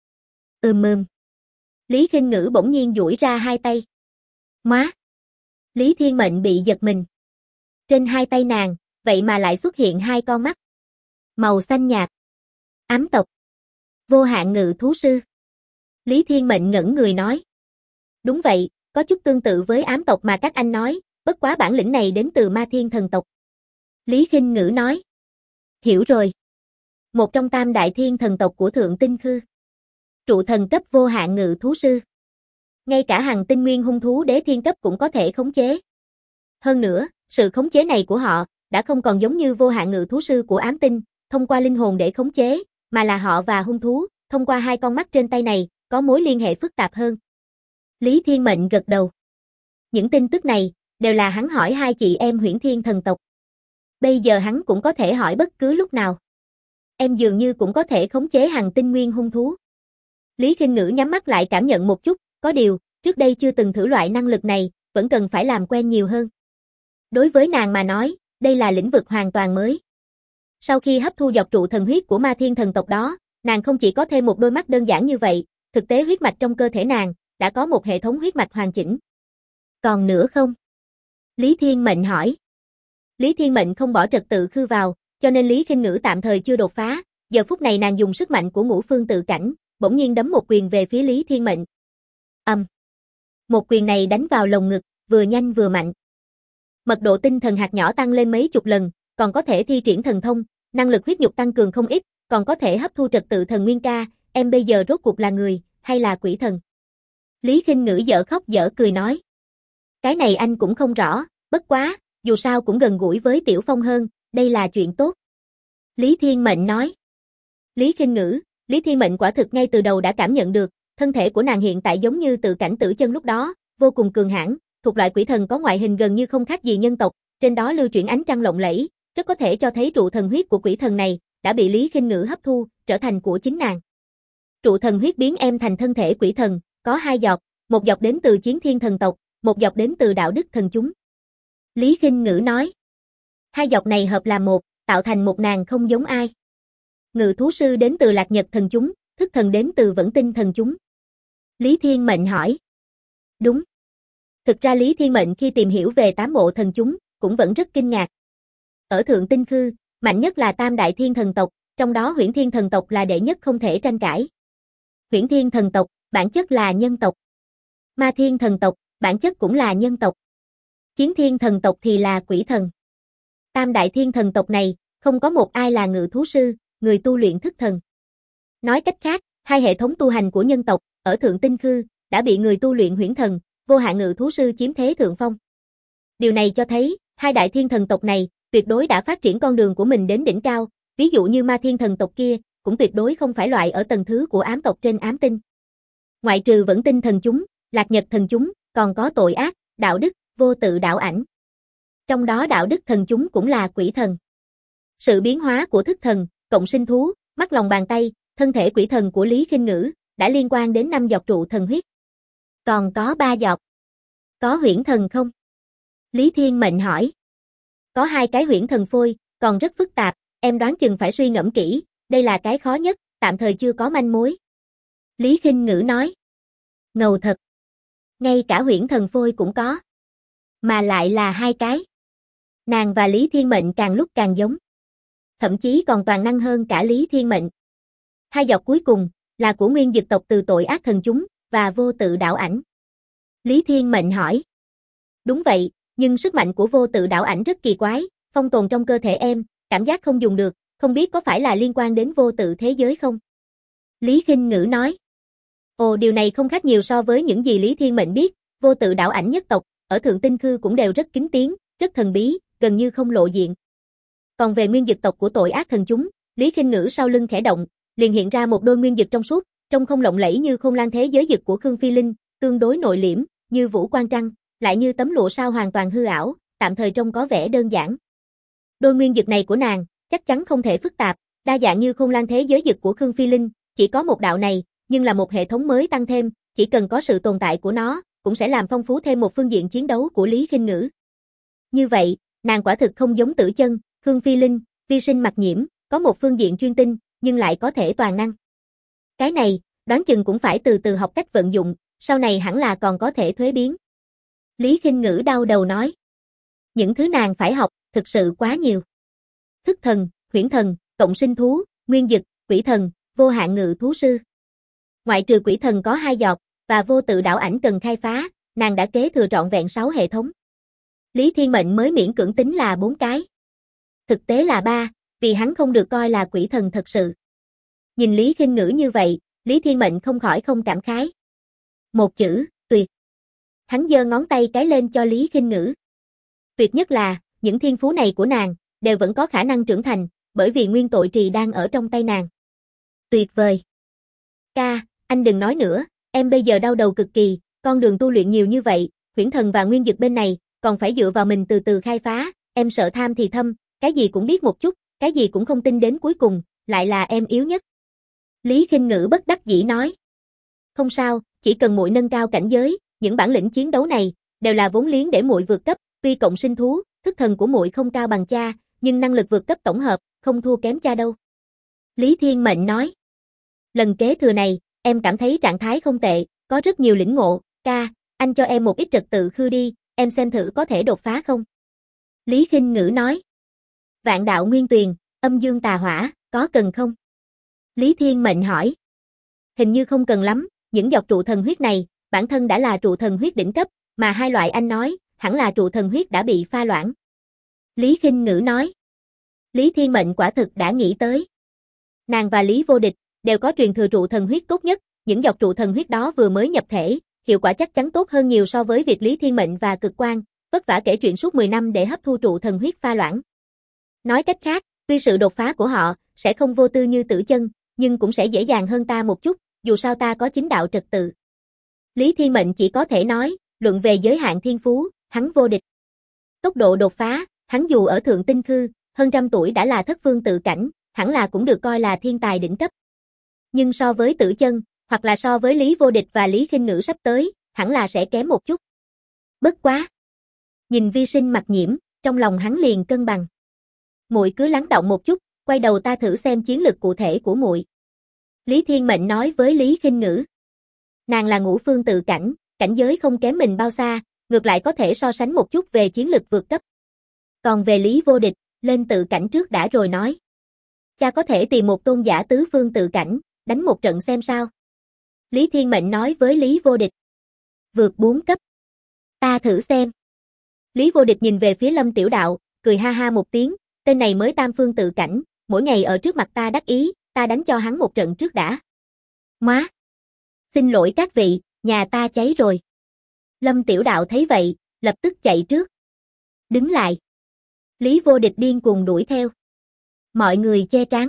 S1: Lý Khinh Ngữ bỗng nhiên duỗi ra hai tay. Má! Lý Thiên Mệnh bị giật mình. Trên hai tay nàng, vậy mà lại xuất hiện hai con mắt. Màu xanh nhạt. Ám tộc. Vô hạn ngự thú sư. Lý Thiên Mệnh ngẩn người nói. Đúng vậy, có chút tương tự với ám tộc mà các anh nói, bất quá bản lĩnh này đến từ Ma Thiên thần tộc. Lý Khinh Ngữ nói. Hiểu rồi. Một trong tam đại thiên thần tộc của Thượng Tinh Khư. Trụ thần cấp vô hạn ngự thú sư. Ngay cả Hằng Tinh Nguyên hung thú đế thiên cấp cũng có thể khống chế. Hơn nữa, sự khống chế này của họ đã không còn giống như vô hạn ngự thú sư của ám tinh, thông qua linh hồn để khống chế, mà là họ và hung thú, thông qua hai con mắt trên tay này, có mối liên hệ phức tạp hơn. Lý Thiên Mệnh gật đầu. Những tin tức này, đều là hắn hỏi hai chị em Huyễn Thiên thần tộc. Bây giờ hắn cũng có thể hỏi bất cứ lúc nào. Em dường như cũng có thể khống chế Hằng Tinh Nguyên hung thú. Lý Khinh Ngữ nhắm mắt lại cảm nhận một chút, có điều, trước đây chưa từng thử loại năng lực này, vẫn cần phải làm quen nhiều hơn. Đối với nàng mà nói, đây là lĩnh vực hoàn toàn mới. Sau khi hấp thu dọc trụ thần huyết của Ma Thiên thần tộc đó, nàng không chỉ có thêm một đôi mắt đơn giản như vậy, thực tế huyết mạch trong cơ thể nàng đã có một hệ thống huyết mạch hoàn chỉnh. Còn nữa không? Lý Thiên Mệnh hỏi. Lý Thiên Mệnh không bỏ trật tự khư vào, cho nên Lý Khinh Ngữ tạm thời chưa đột phá, giờ phút này nàng dùng sức mạnh của ngũ phương tự cảnh, bỗng nhiên đấm một quyền về phía Lý Thiên Mệnh. Một quyền này đánh vào lồng ngực, vừa nhanh vừa mạnh. Mật độ tinh thần hạt nhỏ tăng lên mấy chục lần, còn có thể thi triển thần thông, năng lực huyết nhục tăng cường không ít, còn có thể hấp thu trật tự thần nguyên ca, em bây giờ rốt cuộc là người, hay là quỷ thần? Lý Khinh Ngữ dở khóc dở cười nói. Cái này anh cũng không rõ, bất quá, dù sao cũng gần gũi với Tiểu Phong hơn, đây là chuyện tốt. Lý Thiên Mệnh nói. Lý Khinh Ngữ, Lý Thiên Mệnh quả thực ngay từ đầu đã cảm nhận được, thân thể của nàng hiện tại giống như tự cảnh tử chân lúc đó, vô cùng cường hãn, thuộc loại quỷ thần có ngoại hình gần như không khác gì nhân tộc, trên đó lưu chuyển ánh trăng lộng lẫy, rất có thể cho thấy trụ thần huyết của quỷ thần này đã bị Lý Khinh Ngữ hấp thu, trở thành của chính nàng. Trụ thần huyết biến em thành thân thể quỷ thần, có hai giọt, một giọt đến từ Chiến Thiên thần tộc, một giọt đến từ đạo đức thần chúng. Lý Khinh Ngữ nói. Hai giọt này hợp làm một, tạo thành một nàng không giống ai. Ngự thú sư đến từ Lạc Nhật thần chúng, thức thần đến từ Vẫn Tinh thần chúng. Lý Thiên Mệnh hỏi. Đúng. Thực ra Lý Thiên Mệnh khi tìm hiểu về tám bộ thần chúng, cũng vẫn rất kinh ngạc. Ở Thượng Tinh Khư, mạnh nhất là tam đại thiên thần tộc, trong đó Huyễn Thiên thần tộc là đệ nhất không thể tranh cãi. Huyễn Thiên thần tộc, bản chất là nhân tộc. Ma Thiên thần tộc, bản chất cũng là nhân tộc. Chiến Thiên thần tộc thì là quỷ thần. Tam đại thiên thần tộc này, không có một ai là ngự thú sư, người tu luyện thức thần. Nói cách khác, hai hệ thống tu hành của nhân tộc, ở Thượng Tinh Khư, đã bị người tu luyện huyễn thần, vô hạn ngự thú sư chiếm thế thượng phong. Điều này cho thấy, hai đại thiên thần tộc này, tuyệt đối đã phát triển con đường của mình đến đỉnh cao, ví dụ như Ma Thiên thần tộc kia, cũng tuyệt đối không phải loại ở tầng thứ của ám tộc trên ám tinh. Ngoại trừ Vẫn Tinh thần chúng, Lạc Nhật thần chúng, còn có tội ác, đạo đức, vô tự đạo ảnh. Trong đó đạo đức thần chúng cũng là quỷ thần. Sự biến hóa của thức thần, cộng sinh thú, mắt lòng bàn tay, thân thể quỷ thần của Lý Khinh Ngữ, đã liên quan đến 5 giọt trụ thần huyết. Còn có 3 giọt. Có huyễn thần không? Lý Thiên Mệnh hỏi. Có 2 cái huyễn thần phôi, còn rất phức tạp, em đoán chừng phải suy ngẫm kỹ, đây là cái khó nhất, tạm thời chưa có manh mối. Lý Khinh Ngữ nói. Ngầu thật. Ngay cả huyễn thần phôi cũng có. Mà lại là 2 cái. Nàng và Lý Thiên Mệnh càng lúc càng giống. Thậm chí còn toàn năng hơn cả Lý Thiên Mệnh. 2 giọt cuối cùng, là của nguyên dực tộc từ tội ác thần chúng, và vô tự đạo ảnh. Lý Thiên Mệnh hỏi. Đúng vậy, nhưng sức mạnh của vô tự đạo ảnh rất kỳ quái, phong tồn trong cơ thể em, cảm giác không dùng được, không biết có phải là liên quan đến vô tự thế giới không? Lý Khinh Ngữ nói. Ồ, điều này không khác nhiều so với những gì Lý Thiên Mệnh biết, vô tự đảo ảnh nhất tộc, ở Thượng Tinh Khư cũng đều rất kín tiếng, rất thần bí, gần như không lộ diện. Còn về nguyên dực tộc của tội ác thần chúng, Lý Khinh Ngữ sau lưng khẽ động, liền hiện ra một đôi nguyên dực trong suốt, trông không lộng lẫy như Khôn Lang thế giới dực của Khương Phi Linh, tương đối nội liễm, như Vũ Quang Trăng, lại như tấm lụa sao hoàn toàn hư ảo, tạm thời trông có vẻ đơn giản. Đôi nguyên dực này của nàng, chắc chắn không thể phức tạp, đa dạng như Khôn Lang thế giới dực của Khương Phi Linh, chỉ có một đạo này, nhưng là một hệ thống mới tăng thêm, chỉ cần có sự tồn tại của nó, cũng sẽ làm phong phú thêm một phương diện chiến đấu của Lý Khinh Ngữ. Như vậy, nàng quả thực không giống Tử Chân, Khương Phi Linh, Vi Sinh Mặc Nhiễm, có một phương diện chuyên tinh, nhưng lại có thể toàn năng. Cái này, đoán chừng cũng phải từ từ học cách vận dụng, sau này hẳn là còn có thể thuế biến. Lý Khinh Ngữ đau đầu nói. Những thứ nàng phải học, thực sự quá nhiều. Thức thần, huyễn thần, cộng sinh thú, nguyên dực, quỷ thần, vô hạn ngự thú sư. Ngoại trừ quỷ thần có 2 giọt, và vô tự đảo ảnh cần khai phá, nàng đã kế thừa trọn vẹn 6 hệ thống. Lý Thiên Mệnh mới miễn cưỡng tính là 4 cái. Thực tế là 3, vì hắn không được coi là quỷ thần thật sự. Nhìn Lý Khinh Ngữ như vậy, Lý Thiên Mệnh không khỏi không cảm khái. Một chữ, tuyệt. Hắn giơ ngón tay cái lên cho Lý Khinh Ngữ. Tuyệt nhất là, những thiên phú này của nàng, đều vẫn có khả năng trưởng thành, bởi vì nguyên tội trì đang ở trong tay nàng. Tuyệt vời. Ca, anh đừng nói nữa, em bây giờ đau đầu cực kỳ, con đường tu luyện nhiều như vậy, huyễn thần và nguyên dực bên này, còn phải dựa vào mình từ từ khai phá, em sợ tham thì thâm, cái gì cũng biết một chút, cái gì cũng không tin đến cuối cùng, lại là em yếu nhất. Lý Khinh Ngữ bất đắc dĩ nói. Không sao, chỉ cần muội nâng cao cảnh giới, những bản lĩnh chiến đấu này, đều là vốn liếng để muội vượt cấp, tuy cộng sinh thú, thức thần của muội không cao bằng cha, nhưng năng lực vượt cấp tổng hợp, không thua kém cha đâu. Lý Thiên Mệnh nói. Lần kế thừa này, em cảm thấy trạng thái không tệ, có rất nhiều lĩnh ngộ, ca, anh cho em một ít trật tự khư đi, em xem thử có thể đột phá không? Lý Khinh Ngữ nói. Vạn đạo nguyên tuyền, âm dương tà hỏa, có cần không? Lý Thiên Mệnh hỏi. Hình như không cần lắm, những giọt trụ thần huyết này, bản thân đã là trụ thần huyết đỉnh cấp, mà 2 loại anh nói, hẳn là trụ thần huyết đã bị pha loãng. Lý Khinh Ngữ nói. Lý Thiên Mệnh quả thực đã nghĩ tới. Nàng và Lý Vô Địch, đều có truyền thừa trụ thần huyết tốt nhất, những giọt trụ thần huyết đó vừa mới nhập thể, hiệu quả chắc chắn tốt hơn nhiều so với việc Lý Thiên Mệnh và Cực Quang, vất vả kể chuyện suốt 10 năm để hấp thu trụ thần huyết pha loãng. Nói cách khác, tuy sự đột phá của họ, sẽ không vô tư như Tử Chân, nhưng cũng sẽ dễ dàng hơn ta một chút, dù sao ta có chính đạo trật tự. Lý Thiên Mệnh chỉ có thể nói, luận về giới hạn thiên phú, hắn vô địch. Tốc độ đột phá, hắn dù ở Thượng Tinh Khư, hơn trăm tuổi đã là thất phương tự cảnh, hẳn là cũng được coi là thiên tài đỉnh cấp. Nhưng so với Tử Chân, hoặc là so với Lý Vô Địch và Lý Khinh Ngữ sắp tới, hẳn là sẽ kém một chút. Bất quá. Nhìn Vi Sinh Mặc Nhiễm, trong lòng hắn liền cân bằng. Muội cứ lắng động một chút, quay đầu ta thử xem chiến lực cụ thể của muội. Lý Thiên Mệnh nói với Lý Khinh Ngữ. Nàng là ngũ phương tự cảnh, cảnh giới không kém mình bao xa, ngược lại có thể so sánh một chút về chiến lực vượt cấp. Còn về Lý Vô Địch, lên tự cảnh trước đã rồi nói. Cha có thể tìm một tôn giả tứ phương tự cảnh, đánh một trận xem sao. Lý Thiên Mệnh nói với Lý Vô Địch. Vượt 4 cấp. Ta thử xem. Lý Vô Địch nhìn về phía Lâm Tiểu Đạo, cười ha ha một tiếng, tên này mới tam phương tự cảnh, mỗi ngày ở trước mặt ta đắc ý, ta đánh cho hắn một trận trước đã. Má! Xin lỗi các vị, nhà ta cháy rồi. Lâm Tiểu Đạo thấy vậy, lập tức chạy trước. Đứng lại. Lý Vô Địch điên cuồng đuổi theo. Mọi người che trán.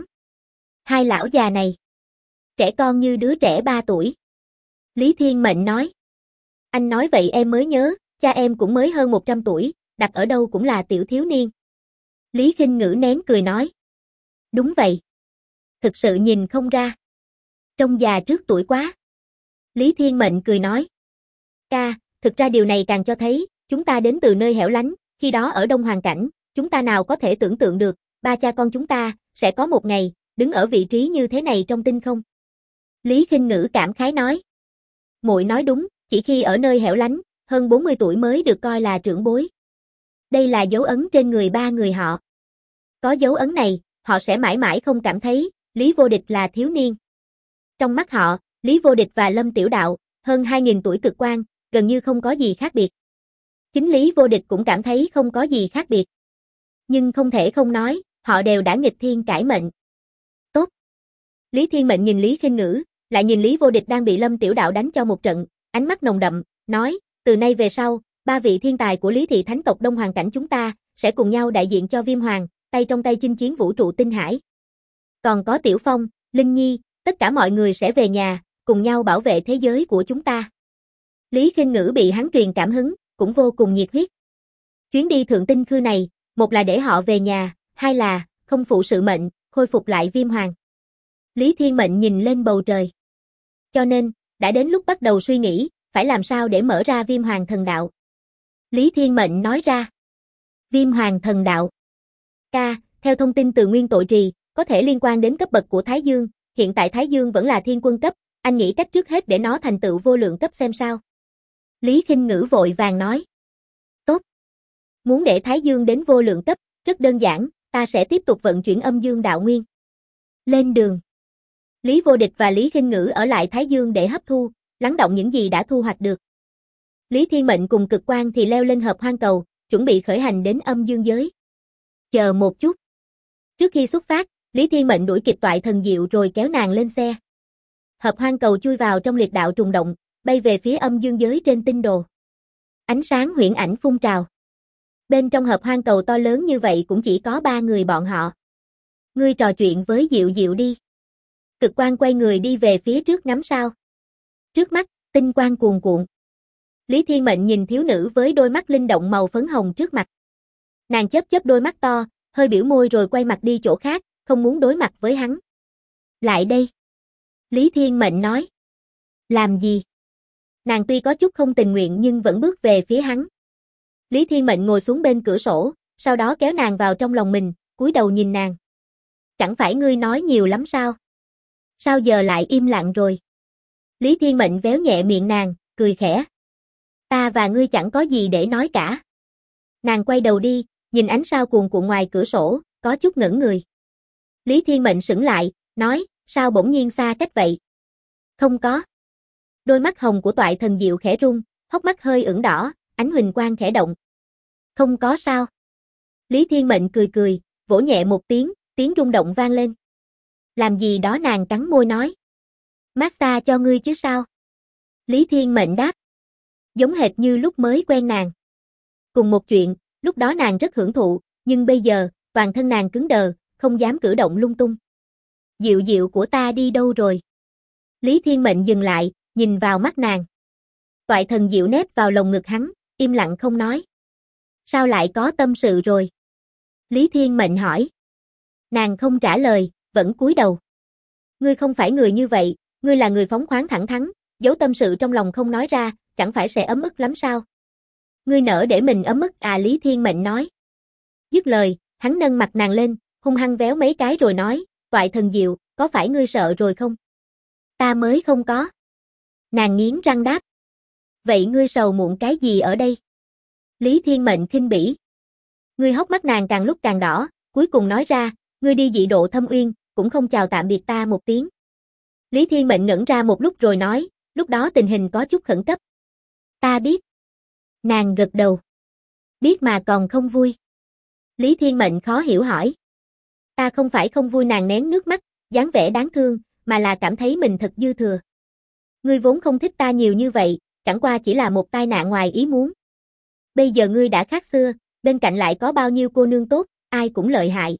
S1: 2 lão già này. Trẻ con như đứa trẻ 3 tuổi. Lý Thiên Mệnh nói. Anh nói vậy em mới nhớ, cha em cũng mới hơn 100 tuổi, đặt ở đâu cũng là tiểu thiếu niên. Lý Khinh Ngữ nén cười nói. Đúng vậy. Thực sự nhìn không ra. Trông già trước tuổi quá. Lý Thiên Mệnh cười nói. Ca, thực ra điều này càng cho thấy, chúng ta đến từ nơi hẻo lánh, khi đó ở Đông Hoàn Cảnh, chúng ta nào có thể tưởng tượng được, ba cha con chúng ta, sẽ có một ngày, đứng ở vị trí như thế này trong tinh không. Lý Khinh Ngữ cảm khái nói. Muội nói đúng, chỉ khi ở nơi hẻo lánh, hơn 40 tuổi mới được coi là trưởng bối. Đây là dấu ấn trên người 3 người họ. Có dấu ấn này, họ sẽ mãi mãi không cảm thấy, Lý Vô Địch là thiếu niên. Trong mắt họ, Lý Vô Địch và Lâm Tiểu Đạo, hơn 2.000 tuổi Cực Quang, gần như không có gì khác biệt. Chính Lý Vô Địch cũng cảm thấy không có gì khác biệt. Nhưng không thể không nói, họ đều đã nghịch thiên cải mệnh. Tốt. Lý Thiên Mệnh nhìn Lý Khinh Ngữ, lại nhìn Lý Vô Địch đang bị Lâm Tiểu Đạo đánh cho một trận, ánh mắt nồng đậm, nói, từ nay về sau, ba vị thiên tài của Lý thị thánh tộc Đông Hoàng cảnh chúng ta, sẽ cùng nhau đại diện cho Viêm Hoàng, tay trong tay chinh chiến vũ trụ tinh hải. Còn có Tiểu Phong, Linh Nhi, tất cả mọi người sẽ về nhà, cùng nhau bảo vệ thế giới của chúng ta. Lý Khinh Ngữ bị hắn truyền cảm hứng, cũng vô cùng nhiệt huyết. Chuyến đi thượng tinh khư này, một là để họ về nhà, hai là, không phụ sự mệnh, khôi phục lại Viêm Hoàng. Lý Thiên Mệnh nhìn lên bầu trời. Cho nên, đã đến lúc bắt đầu suy nghĩ, phải làm sao để mở ra Viêm Hoàng thần đạo. Lý Thiên Mệnh nói ra. Viêm Hoàng thần đạo. Theo thông tin từ Nguyên Tội Trì, có thể liên quan đến cấp bậc của Thái Dương, hiện tại Thái Dương vẫn là thiên quân cấp, anh nghĩ cách trước hết để nó thành tựu vô lượng cấp xem sao. Lý Khinh Ngữ vội vàng nói. Tốt. Muốn để Thái Dương đến vô lượng cấp, rất đơn giản, ta sẽ tiếp tục vận chuyển âm dương đạo nguyên. Lên đường. Lý Vô Địch và Lý Khinh Ngữ ở lại Thái Dương để hấp thu, lắng động những gì đã thu hoạch được. Lý Thiên Mệnh cùng Cực Quang thì leo lên Hợp Hoang Cầu, chuẩn bị khởi hành đến âm dương giới. Chờ một chút. Trước khi xuất phát, Lý Thiên Mệnh đuổi kịp Toại Thần Diệu rồi kéo nàng lên xe. Hợp Hoang Cầu chui vào trong liệt đạo trùng động, bay về phía âm dương giới trên tinh đồ. Ánh sáng huyễn ảnh phun trào. Bên trong Hợp Hoang Cầu to lớn như vậy cũng chỉ có 3 người bọn họ. Ngươi trò chuyện với Diệu Diệu đi. Cực Quang quay người đi về phía trước ngắm sao. Trước mắt, tinh quang cuồn cuộn. Lý Thiên Mệnh nhìn thiếu nữ với đôi mắt linh động màu phấn hồng trước mặt. Nàng chớp chớp đôi mắt to, hơi biểu môi rồi quay mặt đi chỗ khác, không muốn đối mặt với hắn. Lại đây. Lý Thiên Mệnh nói. Làm gì? Nàng tuy có chút không tình nguyện nhưng vẫn bước về phía hắn. Lý Thiên Mệnh ngồi xuống bên cửa sổ, sau đó kéo nàng vào trong lòng mình, cúi đầu nhìn nàng. Chẳng phải ngươi nói nhiều lắm sao? Sao giờ lại im lặng rồi? Lý Thiên Mệnh véo nhẹ miệng nàng, cười khẽ. Ta và ngươi chẳng có gì để nói cả. Nàng quay đầu đi, nhìn ánh sao cuồn cuộn ngoài cửa sổ, có chút ngẩn người. Lý Thiên Mệnh sững lại, nói, sao bỗng nhiên xa cách vậy? Không có. Đôi mắt hồng của Toại Thần Diệu khẽ rung, hốc mắt hơi ửng đỏ, ánh huỳnh quang khẽ động. Không có sao. Lý Thiên Mệnh cười cười, vỗ nhẹ một tiếng, tiếng rung động vang lên. Làm gì đó nàng cắn môi nói. Massage cho ngươi chứ sao? Lý Thiên Mệnh đáp. Giống hệt như lúc mới quen nàng. Cùng một chuyện, lúc đó nàng rất hưởng thụ, nhưng bây giờ, toàn thân nàng cứng đờ, không dám cử động lung tung. Diệu Diệu của ta đi đâu rồi? Lý Thiên Mệnh dừng lại, nhìn vào mắt nàng. Toại Thần Diệu nép vào lồng ngực hắn, im lặng không nói. Sao lại có tâm sự rồi? Lý Thiên Mệnh hỏi. Nàng không trả lời, vẫn cúi đầu. Ngươi không phải người như vậy, ngươi là người phóng khoáng thẳng thắn, giấu tâm sự trong lòng không nói ra, chẳng phải sẽ ấm ức lắm sao? Ngươi nỡ để mình ấm ức à? Lý Thiên Mệnh nói. Dứt lời, hắn nâng mặt nàng lên, hung hăng véo mấy cái rồi nói, Toại Thần Diệu, có phải ngươi sợ rồi không? Ta mới không có. Nàng nghiến răng đáp. Vậy ngươi sầu muộn cái gì ở đây? Lý Thiên Mệnh khinh bỉ. Ngươi hốc mắt nàng càng lúc càng đỏ, cuối cùng nói ra, ngươi đi dị độ Thâm Uyên, cũng không chào tạm biệt ta một tiếng. Lý Thiên Mệnh ngẩn ra một lúc rồi nói, lúc đó tình hình có chút khẩn cấp. Ta biết. Nàng gật đầu. Biết mà còn không vui. Lý Thiên Mệnh khó hiểu hỏi. Ta không phải không vui, nàng nén nước mắt, dáng vẻ đáng thương, mà là cảm thấy mình thật dư thừa. Ngươi vốn không thích ta nhiều như vậy, chẳng qua chỉ là một tai nạn ngoài ý muốn. Bây giờ ngươi đã khác xưa, bên cạnh lại có bao nhiêu cô nương tốt, ai cũng lợi hại.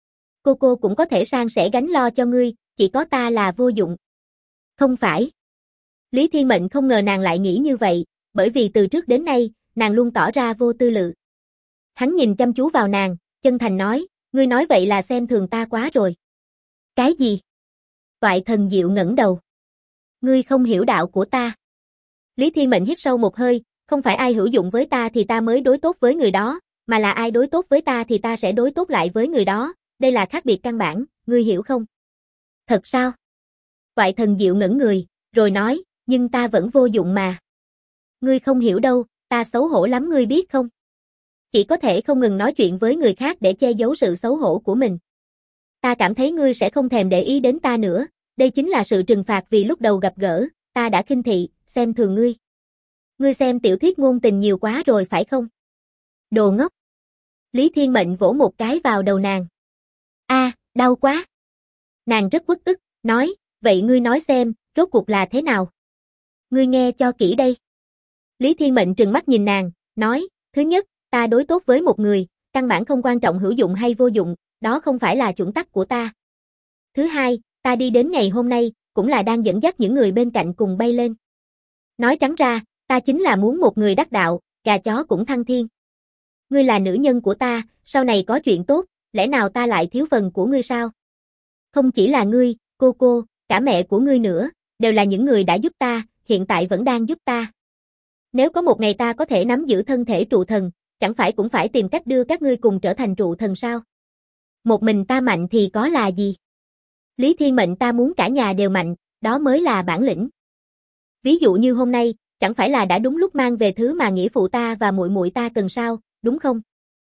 S1: Cô cũng có thể san sẻ gánh lo cho ngươi, chỉ có ta là vô dụng. Không phải. Lý Thiên Mệnh không ngờ nàng lại nghĩ như vậy, bởi vì từ trước đến nay, nàng luôn tỏ ra vô tư lự. Hắn nhìn chăm chú vào nàng, chân thành nói, ngươi nói vậy là xem thường ta quá rồi. Cái gì? Toại Thần Diệu ngẩng đầu. Ngươi không hiểu đạo của ta. Lý Thiên Mệnh hít sâu một hơi, không phải ai hữu dụng với ta thì ta mới đối tốt với người đó, mà là ai đối tốt với ta thì ta sẽ đối tốt lại với người đó, đây là khác biệt căn bản, ngươi hiểu không? Thật sao? Toại Thần Diệu ngẩn người, rồi nói, nhưng ta vẫn vô dụng mà. Ngươi không hiểu đâu, ta xấu hổ lắm ngươi biết không? Chỉ có thể không ngừng nói chuyện với người khác để che giấu sự xấu hổ của mình. Ta cảm thấy ngươi sẽ không thèm để ý đến ta nữa, đây chính là sự trừng phạt vì lúc đầu gặp gỡ, ta đã khinh thị, xem thường ngươi. Ngươi xem tiểu thuyết ngôn tình nhiều quá rồi phải không? Đồ ngốc. Lý Thiên Mệnh vỗ một cái vào đầu nàng. A, đau quá. Nàng rất uất ức, nói, vậy ngươi nói xem, rốt cuộc là thế nào? Ngươi nghe cho kỹ đây. Lý Thiên Mệnh trừng mắt nhìn nàng, nói, thứ nhất, ta đối tốt với một người, căn bản không quan trọng hữu dụng hay vô dụng, đó không phải là chuẩn tắc của ta. Thứ hai, ta đi đến ngày hôm nay, cũng là đang dẫn dắt những người bên cạnh cùng bay lên. Nói trắng ra, ta chính là muốn một người đắc đạo, gà chó cũng thăng thiên. Ngươi là nữ nhân của ta, sau này có chuyện tốt, lẽ nào ta lại thiếu phần của ngươi sao? Không chỉ là ngươi, cô, cả mẹ của ngươi nữa, đều là những người đã giúp ta, hiện tại vẫn đang giúp ta. Nếu có một ngày ta có thể nắm giữ thân thể trụ thần, chẳng phải cũng phải tìm cách đưa các ngươi cùng trở thành trụ thần sao? Một mình ta mạnh thì có là gì? Lý Thiên Mệnh ta muốn cả nhà đều mạnh, đó mới là bản lĩnh. Ví dụ như hôm nay, chẳng phải là đã đúng lúc mang về thứ mà nghĩa phụ ta và muội muội ta cần sao, đúng không?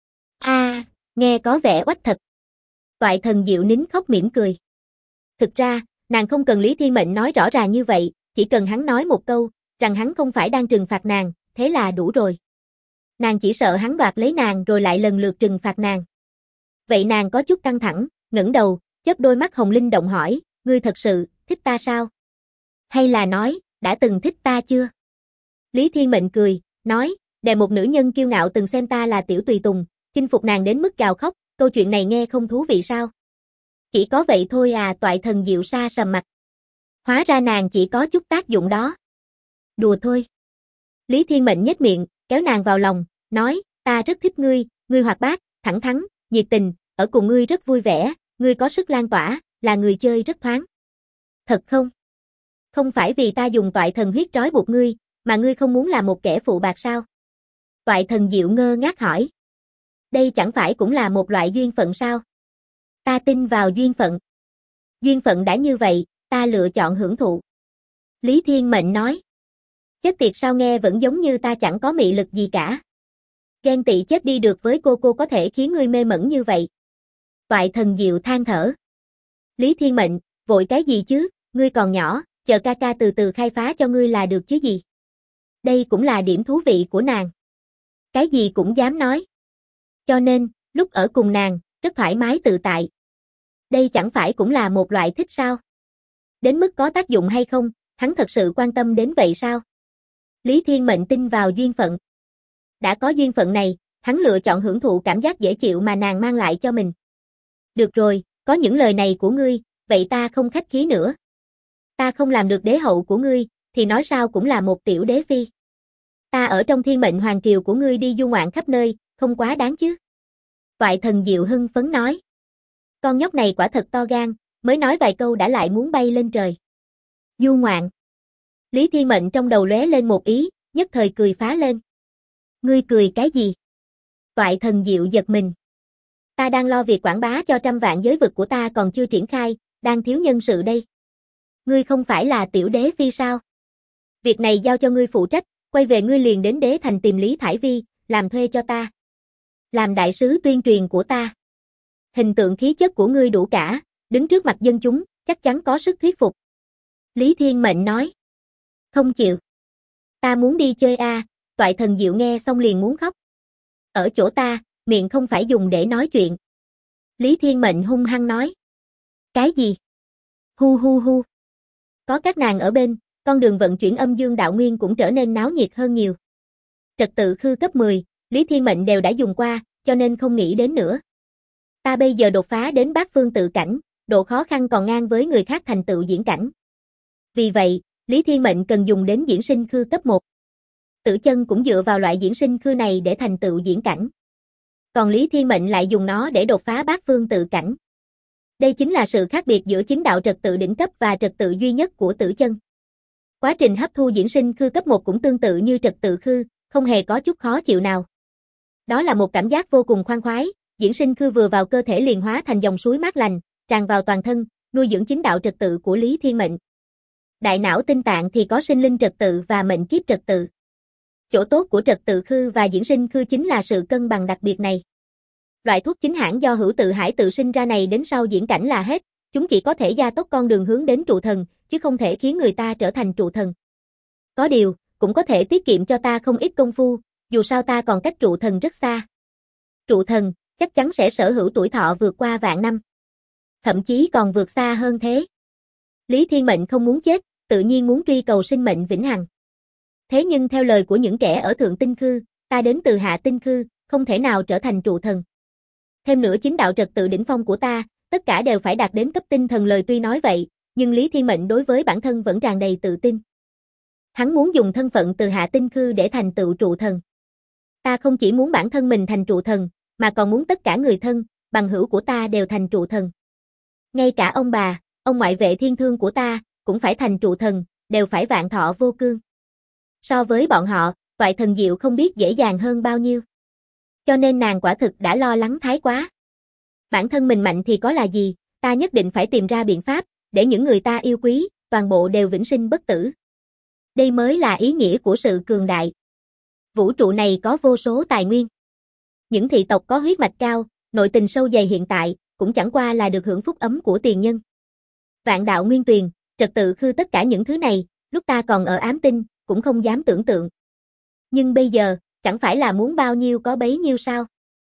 S1: Nghe có vẻ oách thật. Toại Thần Diệu nín khóc mỉm cười. Thực ra, nàng không cần Lý Thiên Mệnh nói rõ ràng như vậy, chỉ cần hắn nói một câu, rằng hắn không phải đang trừng phạt nàng, thế là đủ rồi. Nàng chỉ sợ hắn đoạt lấy nàng rồi lại lần lượt trừng phạt nàng. Vậy nàng có chút căng thẳng, ngẩng đầu, chớp đôi mắt hồng linh động hỏi, ngươi thật sự thích ta sao? Hay là nói, đã từng thích ta chưa? Lý Thiên Mệnh cười, nói, để một nữ nhân kiêu ngạo từng xem ta là tiểu tùy tùng, chinh phục nàng đến mức gào khóc, câu chuyện này nghe không thú vị sao? Chỉ có vậy thôi à? Toại Thần Diệu sa sầm mặt. Hóa ra nàng chỉ có chút tác dụng đó. Đùa thôi. Lý Thiên Mệnh nhếch miệng, kéo nàng vào lòng, nói, ta rất thích ngươi, ngươi hoạt bát, thẳng thắn, nhiệt tình, ở cùng ngươi rất vui vẻ, ngươi có sức lan tỏa, là người chơi rất thoáng. Thật không? Không phải vì ta dùng toại thần huyết trói buộc ngươi, mà ngươi không muốn làm một kẻ phụ bạc sao? Toại Thần Diệu ngơ ngác hỏi. Đây chẳng phải cũng là một loại duyên phận sao? Ta tin vào duyên phận. Duyên phận đã như vậy, ta lựa chọn hưởng thụ. Lý Thiên Mệnh nói. Chết tiệt, sao nghe vẫn giống như ta chẳng có mị lực gì cả. Ghen tị chết đi được với cô có thể khiến ngươi mê mẩn như vậy. Toại Thần Diệu than thở. Lý Thiên Mệnh, vội cái gì chứ, ngươi còn nhỏ, chờ ca ca từ từ khai phá cho ngươi là được chứ gì. Đây cũng là điểm thú vị của nàng. Cái gì cũng dám nói. Cho nên, lúc ở cùng nàng, rất thoải mái tự tại. Đây chẳng phải cũng là một loại thích sao? Đến mức có tác dụng hay không, hắn thật sự quan tâm đến vậy sao? Lý Thiên Mệnh tin vào duyên phận. Đã có duyên phận này, hắn lựa chọn hưởng thụ cảm giác dễ chịu mà nàng mang lại cho mình. Được rồi, có những lời này của ngươi, vậy ta không khách khí nữa. Ta không làm được đế hậu của ngươi, thì nói sao cũng là một tiểu đế phi. Ta ở trong thiên mệnh hoàng triều của ngươi đi du ngoạn khắp nơi, không quá đáng chứ. Toại Thần Diệu hưng phấn nói. Con nhóc này quả thật to gan, mới nói vài câu đã lại muốn bay lên trời. Du ngoạn. Lý Thiên Mệnh trong đầu lóe lên một ý, nhất thời cười phá lên. Ngươi cười cái gì? Toại Thần Diệu giật mình. Ta đang lo việc quảng bá cho 100 vạn giới vực của ta còn chưa triển khai, đang thiếu nhân sự đây. Ngươi không phải là tiểu đế phi sao? Việc này giao cho ngươi phụ trách, quay về ngươi liền đến đế thành tìm Lý Thải Vi, làm thuê cho ta. Làm đại sứ tuyên truyền của ta. Hình tượng khí chất của ngươi đủ cả, đứng trước mặt dân chúng, chắc chắn có sức thuyết phục. Lý Thiên Mệnh nói. Không chịu. Ta muốn đi chơi a. Toại Thần Diệu nghe xong liền muốn khóc. Ở chỗ ta, miệng không phải dùng để nói chuyện. Lý Thiên Mệnh hung hăng nói. Cái gì? Hu hu hu. Có các nàng ở bên, con đường vận chuyển âm dương đạo nguyên cũng trở nên náo nhiệt hơn nhiều. Trật tự khư cấp 10, Lý Thiên Mệnh đều đã dùng qua, cho nên không nghĩ đến nữa. Ta bây giờ đột phá đến bát phương tự cảnh, độ khó khăn còn ngang với người khác thành tựu diễn cảnh. Vì vậy, Lý Thiên Mệnh cần dùng đến diễn sinh khư cấp 1. Tử Chân cũng dựa vào loại diễn sinh khư này để thành tựu diễn cảnh. Còn Lý Thiên Mệnh lại dùng nó để đột phá bát phương tự cảnh. Đây chính là sự khác biệt giữa chính đạo trật tự đỉnh cấp và trật tự duy nhất của Tử Chân. Quá trình hấp thu diễn sinh khư cấp 1 cũng tương tự như trật tự khư, không hề có chút khó chịu nào. Đó là một cảm giác vô cùng khoan khoái, diễn sinh khư vừa vào cơ thể liền hóa thành dòng suối mát lành, tràn vào toàn thân, nuôi dưỡng chính đạo trật tự của Lý Thiên Mệnh. Đại não tinh tạng thì có sinh linh trật tự và mệnh kiếp trật tự. Chỗ tốt của trật tự khư và diễn sinh khư chính là sự cân bằng đặc biệt này. Loại thuốc chính hãng do Hữu Tự Hải tự sinh ra này đến sau diễn cảnh là hết, chúng chỉ có thể gia tốc con đường hướng đến trụ thần, chứ không thể khiến người ta trở thành trụ thần. Có điều, cũng có thể tiết kiệm cho ta không ít công phu, dù sao ta còn cách trụ thần rất xa. Trụ thần, chắc chắn sẽ sở hữu tuổi thọ vượt qua vạn năm. Thậm chí còn vượt xa hơn thế. Lý Thiên Mệnh không muốn chết, tự nhiên muốn truy cầu sinh mệnh vĩnh hằng. Thế nhưng theo lời của những kẻ ở Thượng Tinh Khư, ta đến từ Hạ Tinh Khư, không thể nào trở thành trụ thần. Thêm nữa chính đạo trật tự đỉnh phong của ta, tất cả đều phải đạt đến cấp tinh thần. Lời tuy nói vậy, nhưng Lý Thiên Mệnh đối với bản thân vẫn tràn đầy tự tin. Hắn muốn dùng thân phận từ Hạ Tinh Khư để thành tựu trụ thần. Ta không chỉ muốn bản thân mình thành trụ thần, mà còn muốn tất cả người thân, bằng hữu của ta đều thành trụ thần. Ngay cả ông bà, ông ngoại Vệ Thiên Thương của ta, cũng phải thành trụ thần, đều phải vạn thọ vô cương. So với bọn họ, Toại Thần Diệu không biết dễ dàng hơn bao nhiêu. Cho nên nàng quả thực đã lo lắng thái quá. Bản thân mình mạnh thì có là gì, ta nhất định phải tìm ra biện pháp, để những người ta yêu quý, toàn bộ đều vĩnh sinh bất tử. Đây mới là ý nghĩa của sự cường đại. Vũ trụ này có vô số tài nguyên. Những thị tộc có huyết mạch cao, nội tình sâu dày hiện tại, cũng chẳng qua là được hưởng phúc ấm của tiền nhân. Vạn đạo nguyên tuyền, trật tự khư, tất cả những thứ này, lúc ta còn ở ám tinh, cũng không dám tưởng tượng. Nhưng bây giờ, chẳng phải là muốn bao nhiêu có bấy nhiêu sao?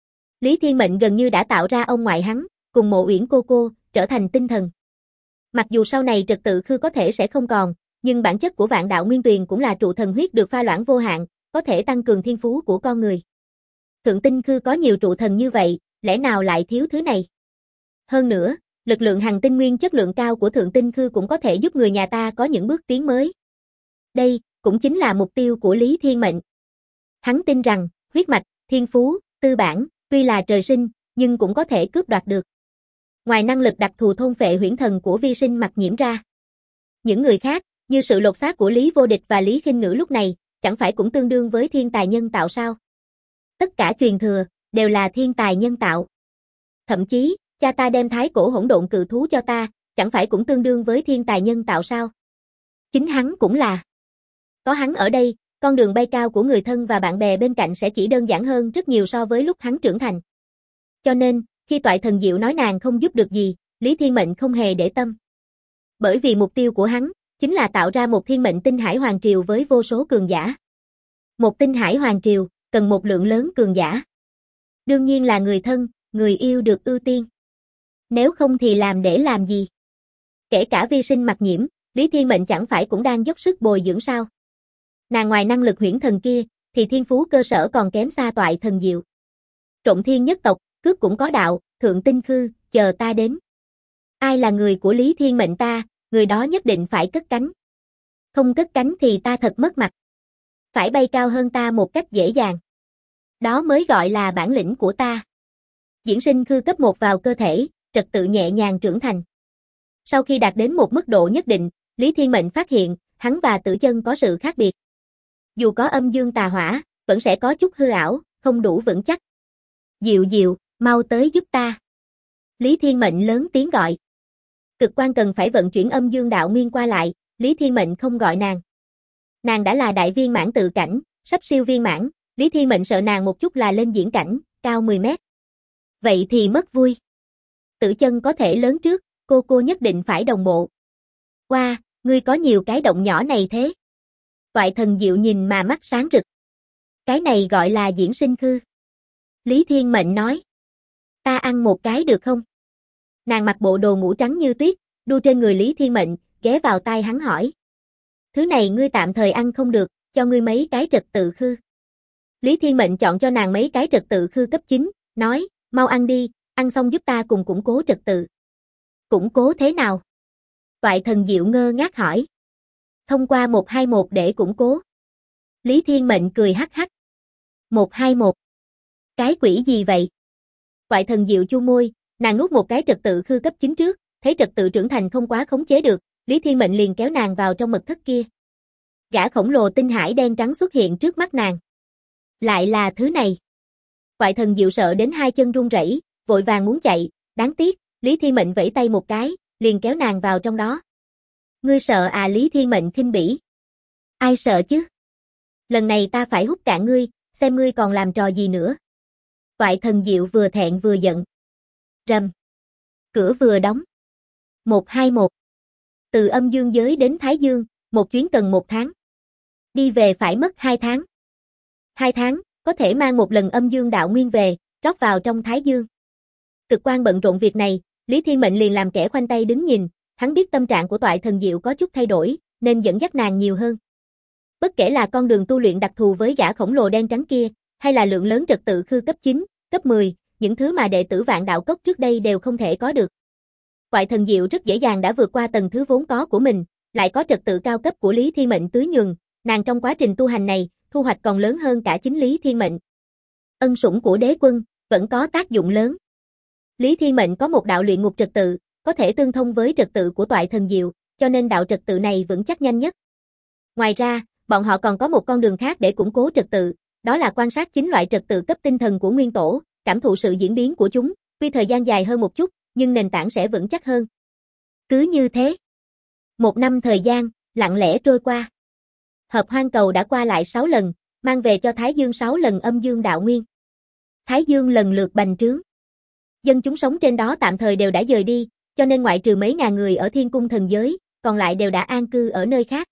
S1: Lý Thiên Mệnh gần như đã tạo ra ông ngoại hắn, cùng Mộ Uyển cô, trở thành tinh thần. Mặc dù sau này trật tự khư có thể sẽ không còn, nhưng bản chất của vạn đạo nguyên tuyền cũng là trụ thần huyết được pha loãng vô hạn, có thể tăng cường thiên phú của con người. Thượng Tinh Khư có nhiều trụ thần như vậy, lẽ nào lại thiếu thứ này? Hơn nữa, lực lượng hằng tinh nguyên chất lượng cao của Thượng Tinh Khư cũng có thể giúp người nhà ta có những bước tiến mới. Đây, cũng chính là mục tiêu của Lý Thiên Mệnh. Hắn tin rằng, huyết mạch, thiên phú, tư bản, tuy là trời sinh, nhưng cũng có thể cướp đoạt được. Ngoài năng lực đặc thù thôn phệ huyễn thần của vi sinh Mặc Nhiễm ra, những người khác, như sự lột xác của Lý Vô Địch và Lý Khinh Ngữ lúc này, chẳng phải cũng tương đương với thiên tài nhân tạo sao? Tất cả truyền thừa, đều là thiên tài nhân tạo. Thậm chí, cha ta đem thái cổ hỗn độn cự thú cho ta, chẳng phải cũng tương đương với thiên tài nhân tạo sao? Chính hắn cũng là. Có hắn ở đây, con đường bay cao của người thân và bạn bè bên cạnh sẽ chỉ đơn giản hơn rất nhiều so với lúc hắn trưởng thành. Cho nên, khi Toại Thần Diệu nói nàng không giúp được gì, Lý Thiên Mệnh không hề để tâm. Bởi vì mục tiêu của hắn, chính là tạo ra một thiên mệnh tinh hải hoàng triều với vô số cường giả. Một tinh hải hoàng triều, cần một lượng lớn cường giả. Đương nhiên là người thân, người yêu được ưu tiên. Nếu không thì làm để làm gì? Kể cả vi sinh Mặc Nhiễm, Lý Thiên Mệnh chẳng phải cũng đang dốc sức bồi dưỡng sao? Nàng ngoài năng lực huyễn thần kia, thì thiên phú cơ sở còn kém xa Toại Thần Diệu. Trộm thiên nhất tộc, cướp cũng có đạo, Thượng Tinh Khư, chờ ta đến. Ai là người của Lý Thiên Mệnh ta, người đó nhất định phải cất cánh. Không cất cánh thì ta thật mất mặt. Phải bay cao hơn ta một cách dễ dàng. Đó mới gọi là bản lĩnh của ta. Diễn sinh khư cấp 1 vào cơ thể, trật tự nhẹ nhàng trưởng thành. Sau khi đạt đến một mức độ nhất định, Lý Thiên Mệnh phát hiện, hắn và Tử Chân có sự khác biệt. Dù có âm dương tà hỏa, vẫn sẽ có chút hư ảo, không đủ vững chắc. Diệu Diệu, mau tới giúp ta. Lý Thiên Mệnh lớn tiếng gọi. Cực quan cần phải vận chuyển âm dương đạo nguyên qua lại, Lý Thiên Mệnh không gọi nàng. Nàng đã là đại viên mãn tự cảnh, sắp siêu viên mãn, Lý Thiên Mệnh sợ nàng một chút là lên diễn cảnh, cao 10 mét. Vậy thì mất vui. Tử Chân có thể lớn trước, cô nhất định phải đồng bộ. Wow, ngươi có nhiều cái động nhỏ này thế. Toại Thần Diệu nhìn mà mắt sáng rực. Cái này gọi là diễn sinh khư. Lý Thiên Mệnh nói. Ta ăn một cái được không? Nàng mặc bộ đồ ngủ trắng như tuyết, đu trên người Lý Thiên Mệnh, ghé vào tai hắn hỏi. Thứ này ngươi tạm thời ăn không được, cho ngươi mấy cái trật tự khư. Lý Thiên Mệnh chọn cho nàng mấy cái trật tự khư cấp 9, nói, mau ăn đi, ăn xong giúp ta cùng củng cố trật tự. Củng cố thế nào? Toại Thần Diệu ngơ ngác hỏi. Thông qua 121 để củng cố. Lý Thiên Mệnh cười hắc hắc. 121. Cái quỷ gì vậy? Toại Thần Diệu chu môi, nàng nuốt một cái trật tự khư cấp 9 trước, thấy trật tự trưởng thành không quá khống chế được, Lý Thiên Mệnh liền kéo nàng vào trong mật thất kia. Gã khổng lồ tinh hải đen trắng xuất hiện trước mắt nàng. Lại là thứ này. Toại Thần Diệu sợ đến hai chân run rẩy, vội vàng muốn chạy, đáng tiếc, Lý Thiên Mệnh vẫy tay một cái, liền kéo nàng vào trong đó. Ngươi sợ à? Lý Thiên Mệnh khinh bỉ. Ai sợ chứ? Lần này ta phải hút cạn ngươi, xem ngươi còn làm trò gì nữa. Toại Thần Diệu vừa thẹn vừa giận. Rầm. Cửa vừa đóng. 121. Từ âm dương giới đến Thái Dương, một chuyến cần 1 tháng. Đi về phải mất 2 tháng. 2 tháng, có thể mang một lần âm dương đạo nguyên về, rót vào trong Thái Dương. Cực quan bận rộn việc này, Lý Thiên Mệnh liền làm kẻ khoanh tay đứng nhìn, Hắn biết tâm trạng của Toại Thần Diệu có chút thay đổi, nên dẫn dắt nàng nhiều hơn. Bất kể là con đường tu luyện đặc thù với gã khổng lồ đen trắng kia, hay là lượng lớn trật tự khư cấp 9, cấp 10, những thứ mà đệ tử Vạn Đạo Cốc trước đây đều không thể có được. Toại Thần Diệu rất dễ dàng đã vượt qua tầng thứ vốn có của mình, lại có trật tự cao cấp của Lý Thiên Mệnh tưới nhường, nàng trong quá trình tu hành này, thu hoạch còn lớn hơn cả chính Lý Thiên Mệnh. Ân sủng của đế quân vẫn có tác dụng lớn. Lý Thiên Mệnh có một đạo luyện ngục trật tự, có thể tương thông với trật tự của Toại Thần Diệu, cho nên đạo trật tự này vững chắc nhanh nhất. Ngoài ra, bọn họ còn có một con đường khác để củng cố trật tự, đó là quan sát chính loại trật tự cấp tinh thần của nguyên tổ, cảm thụ sự diễn biến của chúng, tuy thời gian dài hơn một chút, nhưng nền tảng sẽ vững chắc hơn. Cứ như thế, 1 năm thời gian, lặng lẽ trôi qua. Hợp Hoang Cầu đã qua lại 6 lần, mang về cho Thái Dương 6 lần âm dương đạo nguyên. Thái Dương lần lượt bành trướng. Dân chúng sống trên đó tạm thời đều đã dời đi, cho nên ngoại trừ mấy ngàn người ở Thiên Cung Thần Giới, còn lại đều đã an cư ở nơi khác.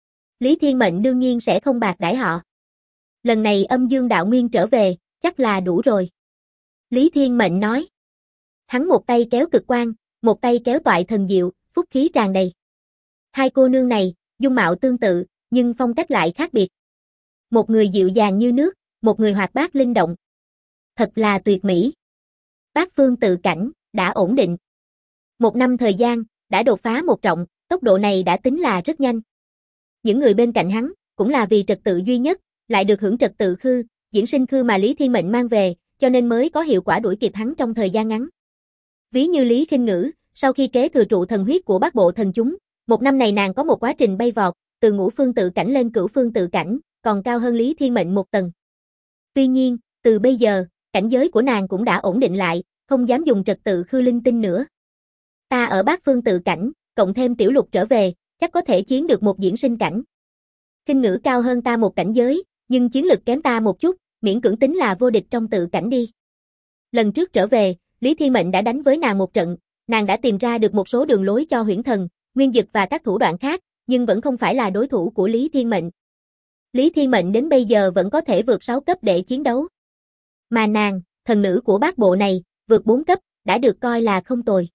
S1: Lý Thiên Mệnh đương nhiên sẽ không bạc đãi họ. Lần này âm dương đạo nguyên trở về, chắc là đủ rồi. Lý Thiên Mệnh nói. Hắn một tay kéo Cực Quang, một tay kéo Toại Thần Diệu, phúc khí tràn đầy. Hai cô nương này, dung mạo tương tự, nhưng phong cách lại khác biệt. Một người dịu dàng như nước, một người hoạt bát linh động. Thật là tuyệt mỹ. Bát phương tự cảnh, đã ổn định. 1 năm thời gian, đã đột phá một trọng, tốc độ này đã tính là rất nhanh. Những người bên cạnh hắn, cũng là vì trật tự duy nhất, lại được hưởng trật tự khư, diễn sinh khư mà Lý Thiên Mệnh mang về, cho nên mới có hiệu quả đuổi kịp hắn trong thời gian ngắn. Ví như Lý Khinh Ngữ, sau khi kế thừa trụ thần huyết của Bát Bộ thần chúng, 1 năm này nàng có một quá trình bay vọt, từ ngũ phương tự cảnh lên cửu phương tự cảnh, còn cao hơn Lý Thiên Mệnh một tầng. Tuy nhiên, từ bây giờ, cảnh giới của nàng cũng đã ổn định lại, không dám dùng trật tự khư linh tinh nữa. Ta ở Bát phương tự cảnh, cộng thêm Tiểu Lục trở về, chắc có thể chiến được một diễn sinh cảnh. Khinh Ngữ cao hơn ta một cảnh giới, nhưng chiến lực kém ta một chút, miễn cưỡng tính là vô địch trong tự cảnh đi. Lần trước trở về, Lý Thiên Mệnh đã đánh với nàng một trận, nàng đã tìm ra được một số đường lối cho Huyễn Thần, Nguyên Dực và các thủ đoạn khác, nhưng vẫn không phải là đối thủ của Lý Thiên Mệnh. Lý Thiên Mệnh đến bây giờ vẫn có thể vượt 6 cấp để chiến đấu. Mà nàng, thần nữ của Bát Bộ này, vượt 4 cấp, đã được coi là không tồi.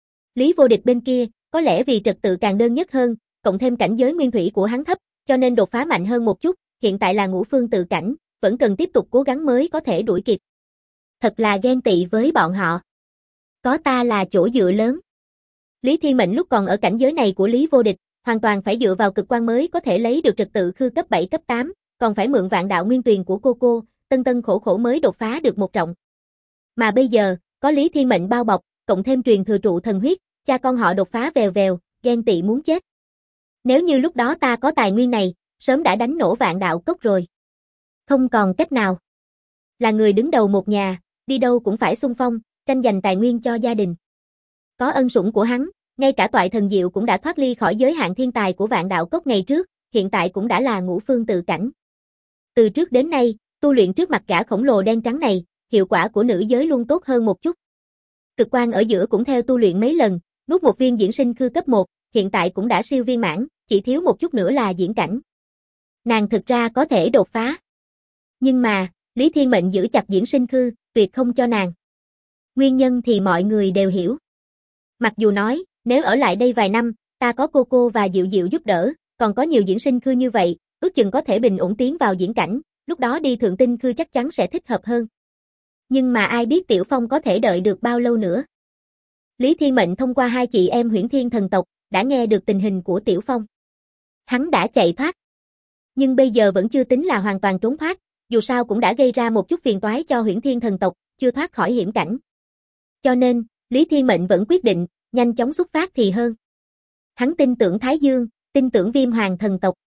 S1: Lý Vô Địch bên kia, có lẽ vì trật tự càng đơn nhất hơn, cộng thêm cảnh giới nguyên thủy của hắn thấp, cho nên đột phá mạnh hơn một chút, hiện tại là ngũ phương tự cảnh, vẫn cần tiếp tục cố gắng mới có thể đuổi kịp. Thật là ghen tị với bọn họ. Có ta là chỗ dựa lớn. Lý Thiên Mệnh lúc còn ở cảnh giới này của Lý Vô Địch, hoàn toàn phải dựa vào cực quan mới có thể lấy được trật tự khư cấp 7 cấp 8, còn phải mượn vạn đạo nguyên tuyền của cô, tân tân khổ khổ mới đột phá được một trọng. Mà bây giờ, có Lý Thiên Mệnh bao bọc, cộng thêm truyền thừa trụ thần huyết, cha con họ đột phá vèo vèo, ghen tị muốn chết. Nếu như lúc đó ta có tài nguyên này, sớm đã đánh nổ Vạn Đạo Cốc rồi. Không còn cách nào. Là người đứng đầu một nhà, đi đâu cũng phải xung phong, tranh giành tài nguyên cho gia đình. Có ân sủng của hắn, ngay cả Toại Thần Diệu cũng đã thoát ly khỏi giới hạn thiên tài của Vạn Đạo Cốc ngày trước, hiện tại cũng đã là ngũ phương tự cảnh. Từ trước đến nay, tu luyện trước mặt gã khổng lồ đen trắng này, hiệu quả của nữ giới luôn tốt hơn một chút. Cực quan ở giữa cũng theo tu luyện mấy lần, nuốt một viên diễn sinh khư cấp 1, hiện tại cũng đã siêu viên mãn, chỉ thiếu một chút nữa là diễn cảnh. Nàng thực ra có thể đột phá. Nhưng mà, Lý Thiên Mệnh giữ chặt diễn sinh khư, tuyệt không cho nàng. Nguyên nhân thì mọi người đều hiểu. Mặc dù nói, nếu ở lại đây vài năm, ta có cô và Diệu Diệu giúp đỡ, còn có nhiều diễn sinh khư như vậy, ước chừng có thể bình ổn tiến vào diễn cảnh, lúc đó đi thượng tinh khư chắc chắn sẽ thích hợp hơn. Nhưng mà ai biết Tiểu Phong có thể đợi được bao lâu nữa. Lý Thiên Mệnh thông qua hai chị em Huyễn Thiên thần tộc, đã nghe được tình hình của Tiểu Phong. Hắn đã chạy thoát. Nhưng bây giờ vẫn chưa tính là hoàn toàn trốn thoát, dù sao cũng đã gây ra một chút phiền toái cho Huyễn Thiên thần tộc, chưa thoát khỏi hiểm cảnh. Cho nên, Lý Thiên Mệnh vẫn quyết định, nhanh chóng xuất phát thì hơn. Hắn tin tưởng Thái Dương, tin tưởng Viêm Hoàng thần tộc.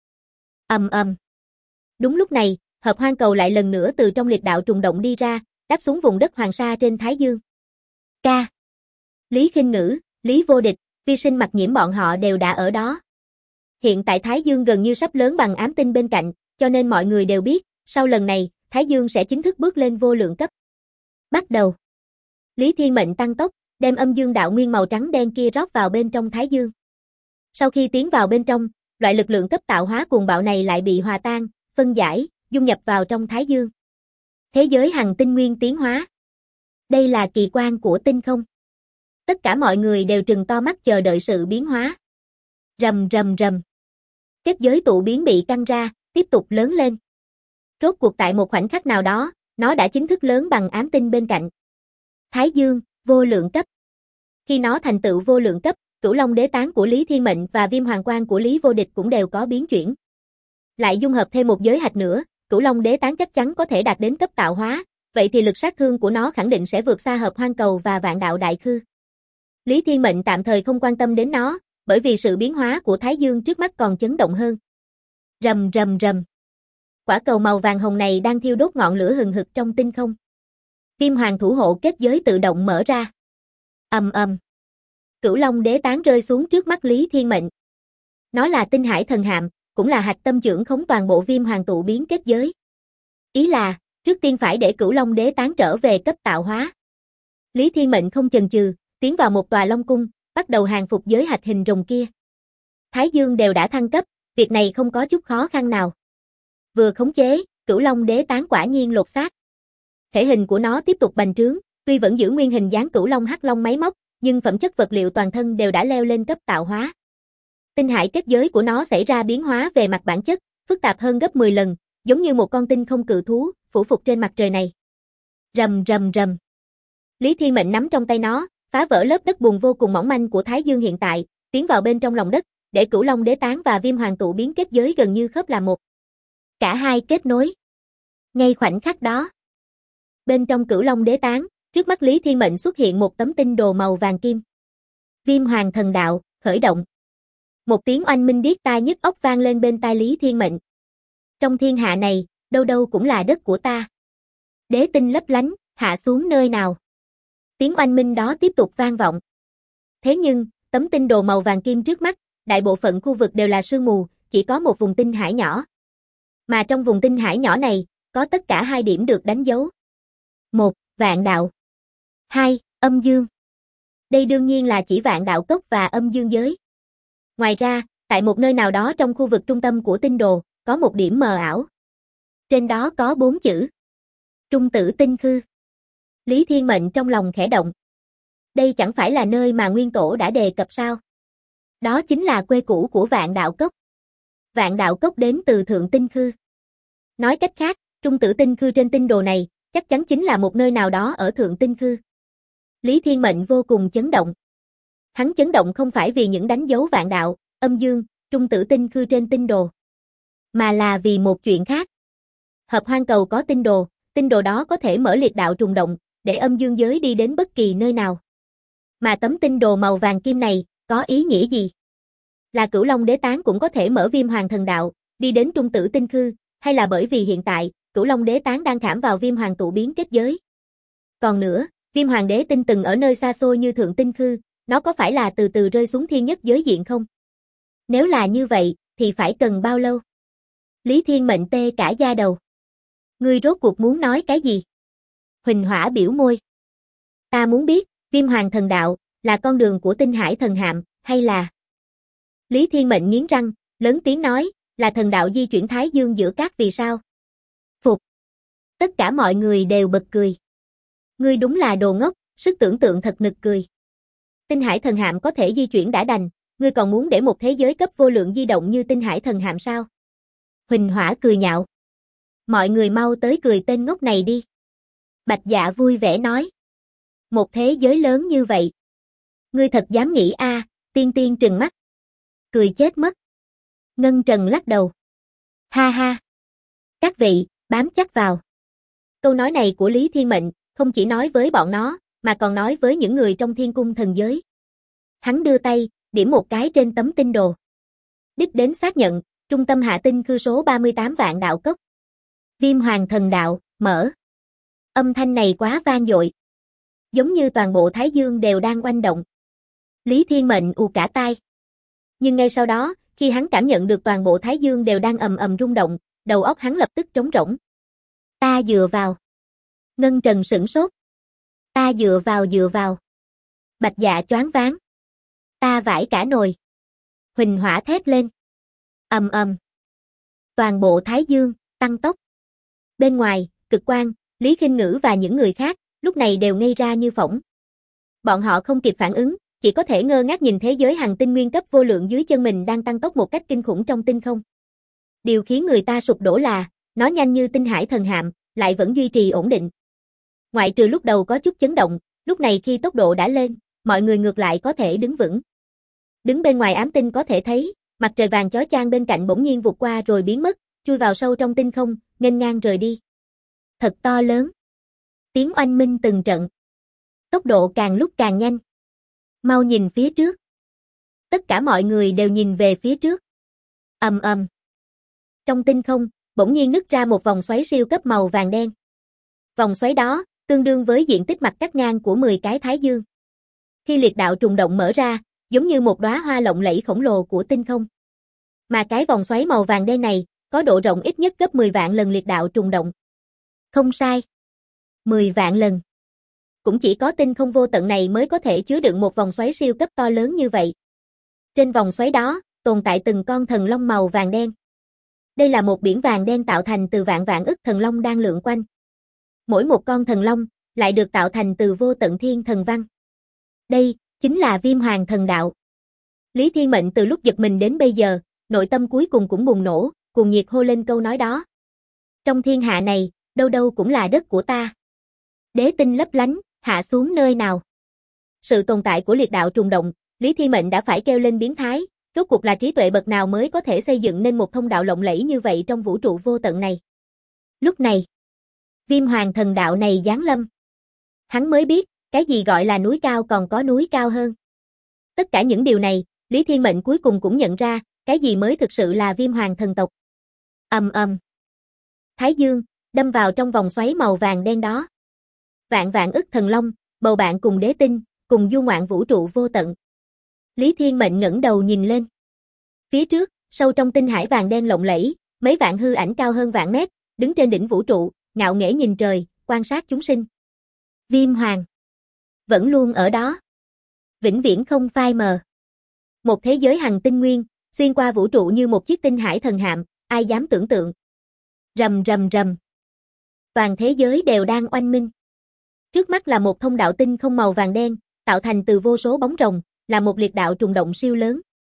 S1: Đúng lúc này, Hợp Hoang Cầu lại lần nữa từ trong liệt đạo trùng động đi ra, đáp xuống vùng đất Hoàng Sa trên Thái Dương. Ca. Lý Khinh Ngữ, Lý Vô Địch, Vi Sinh Mặc Nhiễm bọn họ đều đã ở đó. Hiện tại Thái Dương gần như sắp lớn bằng ám tinh bên cạnh, cho nên mọi người đều biết, sau lần này, Thái Dương sẽ chính thức bước lên vô lượng cấp. Bắt đầu. Lý Thiên Mệnh tăng tốc, đem âm dương đạo nguyên màu trắng đen kia rót vào bên trong Thái Dương. Sau khi tiến vào bên trong, loại lực lượng cấp tạo hóa cuồng bạo này lại bị hòa tan, phân giải, dung nhập vào trong Thái Dương. Thế giới hằng tinh nguyên tiến hóa. Đây là kỳ quan của tinh không. Tất cả mọi người đều trừng to mắt chờ đợi sự biến hóa. Rầm rầm rầm. Kết giới tụ biến bị căng ra, tiếp tục lớn lên. Rốt cuộc tại một khoảnh khắc nào đó, nó đã chính thức lớn bằng ám tinh bên cạnh. Thái Dương, vô lượng cấp. Khi nó thành tựu vô lượng cấp, Cửu Long Đế Tán của Lý Thiên Mệnh và Viêm Hoàng Quang của Lý Vô Địch cũng đều có biến chuyển. Lại dung hợp thêm một giới hạch nữa, Cửu Long Đế Tán chắc chắn có thể đạt đến cấp tạo hóa, vậy thì lực sát thương của nó khẳng định sẽ vượt xa Hợp Hoang Cầu và Vạn Đạo Đại Khư. Lý Thiên Mệnh tạm thời không quan tâm đến nó, bởi vì sự biến hóa của Thái Dương trước mắt còn chấn động hơn. Rầm rầm rầm. Quả cầu màu vàng hồng này đang thiêu đốt ngọn lửa hừng hực trong tinh không. Viêm Hoàng thủ hộ kết giới tự động mở ra. Ầm ầm. Cửu Long Đế Tán rơi xuống trước mắt Lý Thiên Mệnh. Nó là tinh hải thần hạm, cũng là hạch tâm trưởng khống toàn bộ Viêm Hoàng tụ biến kết giới. Ý là, trước tiên phải để Cửu Long Đế Tán trở về cấp tạo hóa. Lý Thiên Mệnh không chần chừ, tiến vào một tòa Long Cung, bắt đầu hàng phục giới hạch hình rồng kia. Thái Dương đều đã thăng cấp, việc này không có chút khó khăn nào. Vừa khống chế, Cửu Long Đế Tán quả nhiên lột xác. Thể hình của nó tiếp tục bành trướng, tuy vẫn giữ nguyên hình dáng Cửu Long Hắc Long máy móc, nhưng phẩm chất vật liệu toàn thân đều đã leo lên cấp tạo hóa. Tinh hải kết giới của nó xảy ra biến hóa về mặt bản chất, phức tạp hơn gấp 10 lần, giống như một con tinh không cự thú, phủ phục trên mặt trời này. Rầm rầm rầm. Lý Thiên Mệnh nắm trong tay nó, phá vỡ lớp đất bùn vô cùng mỏng manh của Thái Dương hiện tại, tiến vào bên trong lòng đất, để Cửu Long Đế Tán và Viêm Hoàng tụ biến kết giới gần như khớp làm một. Cả hai kết nối. Ngay khoảnh khắc đó, bên trong Cửu Long Đế Tán, trước mắt Lý Thiên Mệnh xuất hiện một tấm tinh đồ màu vàng kim. Viêm Hoàng thần đạo, khởi động. Một tiếng oanh minh điếc tai nhức óc vang lên bên tai Lý Thiên Mệnh. Trong thiên hạ này, đâu đâu cũng là đất của ta. Đế tinh lấp lánh, hạ xuống nơi nào. Tiếng oanh minh đó tiếp tục vang vọng. Thế nhưng, tấm tinh đồ màu vàng kim trước mắt, đại bộ phận khu vực đều là sương mù, chỉ có một vùng tinh hải nhỏ. Mà trong vùng tinh hải nhỏ này, có tất cả 2 điểm được đánh dấu. 1. Vạn đạo. 2. Âm dương. Đây đương nhiên là chỉ Vạn Đạo Cốc và Âm Dương Giới. Ngoài ra, tại một nơi nào đó trong khu vực trung tâm của tinh đồ, có một điểm mờ ảo. Trên đó có 4 chữ. Trung Tử Tinh Khư. Lý Thiên Mệnh trong lòng khẽ động. Đây chẳng phải là nơi mà Nguyên Tổ đã đề cập sao? Đó chính là quê cũ của Vạn Đạo Cốc. Vạn Đạo Cốc đến từ Thượng Tinh Khư. Nói cách khác, Trung Tử Tinh Khư trên tinh đồ này, chắc chắn chính là một nơi nào đó ở Thượng Tinh Khư. Lý Thiên Mệnh vô cùng chấn động. Hắn chấn động không phải vì những đánh dấu vạn đạo, âm dương, Trung Tử Tinh Khư trên tinh đồ, mà là vì một chuyện khác. Hợp Hoang Cầu có tinh đồ đó có thể mở liệt đạo trùng động, để âm dương giới đi đến bất kỳ nơi nào. Mà tấm tinh đồ màu vàng kim này, có ý nghĩa gì? Là Cửu Long Đế Tán cũng có thể mở Viêm Hoàng thần đạo, đi đến Trung Tử Tinh Khư, hay là bởi vì hiện tại, Cửu Long Đế Tán đang khảm vào Viêm Hoàng tụ biến kết giới? Còn nữa, Viêm Hoàng Đế Tinh từng ở nơi xa xôi như Thượng Tinh Khư, nó có phải là từ từ rơi xuống thiên nhất giới diện không? Nếu là như vậy, thì phải cần bao lâu? Lý Thiên Mệnh tê cả da đầu. Ngươi rốt cuộc muốn nói cái gì? Huỳnh Hỏa biểu môi. Ta muốn biết, Viêm Hoàng thần đạo, là con đường của tinh hải thần hạm, hay là... Lý Thiên Mệnh nghiến răng, lớn tiếng nói, là thần đạo di chuyển Thái Dương giữa các vì sao? Phục. Tất cả mọi người đều bật cười. Ngươi đúng là đồ ngốc, sức tưởng tượng thật nực cười. Tinh hải thần hạm có thể di chuyển đã đành, ngươi còn muốn để một thế giới cấp vô lượng di động như tinh hải thần hạm sao? Huỳnh Hỏa cười nhạo. Mọi người mau tới cười tên ngốc này đi. Bạch Dạ vui vẻ nói. Một thế giới lớn như vậy. Ngươi thật dám nghĩ a? Tiên Tiên trừng mắt. Cười chết mất. Ngân Trần lắc đầu. Ha ha. Các vị, bám chắc vào. Câu nói này của Lý Thiên Mệnh, không chỉ nói với bọn nó, mà còn nói với những người trong thiên cung thần giới. Hắn đưa tay, điểm một cái trên tấm tinh đồ. Đích đến xác nhận, trung tâm hạ tinh khư số 38 Vạn Đạo Cốc. Viêm Hoàng thần đạo, mở. Âm thanh này quá vang dội. Giống như toàn bộ Thái Dương đều đang oanh động. Lý Thiên Mệnh ù cả tai. Nhưng ngay sau đó, khi hắn cảm nhận được toàn bộ Thái Dương đều đang ầm ầm rung động, đầu óc hắn lập tức trống rỗng. Ta dựa vào. Ngân Trần sửng sốt. Ta dựa vào. Bạch Dạ choáng váng. Ta vãi cả nồi. Huỳnh Hỏa thét lên. Ầm ầm. Toàn bộ Thái Dương tăng tốc. Bên ngoài, Cực Quang, Lý Khinh Ngữ và những người khác lúc này đều ngây ra như phỗng. Bọn họ không kịp phản ứng, chỉ có thể ngơ ngác nhìn thế giới hành tinh nguyên cấp vô lượng dưới chân mình đang tăng tốc một cách kinh khủng trong tinh không. Điều khiến người ta sụp đổ là, nó nhanh như tinh hải thần hạm, lại vẫn duy trì ổn định. Ngoại trừ lúc đầu có chút chấn động, lúc này khi tốc độ đã lên, mọi người ngược lại có thể đứng vững. Đứng bên ngoài ám tinh có thể thấy, mặt trời vàng chói chang bên cạnh bỗng nhiên vụt qua rồi biến mất, chui vào sâu trong tinh không, nghênh ngang rời đi. Thật to lớn. Tiếng oanh minh từng trận. Tốc độ càng lúc càng nhanh. Mau nhìn phía trước. Tất cả mọi người đều nhìn về phía trước. Ầm ầm. Trong tinh không, bỗng nhiên nứt ra một vòng xoáy siêu cấp màu vàng đen. Vòng xoáy đó, tương đương với diện tích mặt cắt ngang của 10 cái thái dương. Khi liệt đạo trùng động mở ra, giống như một đóa hoa lộng lẫy khổng lồ của tinh không. Mà cái vòng xoáy màu vàng đen này, có độ rộng ít nhất gấp 10 vạn lần liệt đạo trùng động. Không sai. 10 vạn lần. Cũng chỉ có tinh không vô tận này mới có thể chứa đựng một vòng xoáy siêu cấp to lớn như vậy. Trên vòng xoáy đó, tồn tại từng con thần long màu vàng đen. Đây là một biển vàng đen tạo thành từ vạn vạn ức thần long đang lượn quanh. Mỗi một con thần long, lại được tạo thành từ vô tận thiên thần văn. Đây, chính là Viêm Hoàng Thần Đạo. Lý Thiên Mệnh từ lúc giật mình đến bây giờ, nội tâm cuối cùng cũng bùng nổ, cuồng nhiệt hô lên câu nói đó. Trong thiên hạ này, đâu đâu cũng là đất của ta. Đế tinh lấp lánh, hạ xuống nơi nào. Sự tồn tại của liệt đạo trùng động, Lý Thiên Mệnh đã phải kêu lên biến thái, rốt cuộc là trí tuệ bậc nào mới có thể xây dựng nên một thông đạo lộng lẫy như vậy trong vũ trụ vô tận này. Lúc này, Viêm Hoàng Thần Đạo này giáng lâm. Hắn mới biết, cái gì gọi là núi cao còn có núi cao hơn. Tất cả những điều này, Lý Thiên Mệnh cuối cùng cũng nhận ra, cái gì mới thực sự là Viêm Hoàng Thần tộc. Ầm ầm. Thái Dương đâm vào trong vòng xoáy màu vàng đen đó. Vạn vạn ức thần long, bầu bạn cùng đế tinh, cùng du ngoạn vũ trụ vô tận. Lý Thiên Mệnh ngẩng đầu nhìn lên. Phía trước, sâu trong tinh hải vàng đen lộng lẫy, mấy vạn hư ảnh cao hơn vạn mét, đứng trên đỉnh vũ trụ, ngạo nghễ nhìn trời, quan sát chúng sinh. Viêm Hoàng vẫn luôn ở đó. Vĩnh viễn không phai mờ. Một thế giới hằng tinh nguyên, xuyên qua vũ trụ như một chiếc tinh hải thần hạm, ai dám tưởng tượng. Rầm rầm rầm. Toàn thế giới đều đang oanh minh. Trước mắt là một thông đạo tinh không màu vàng đen, tạo thành từ vô số bóng rồng, là một liệt đạo trùng động siêu lớn.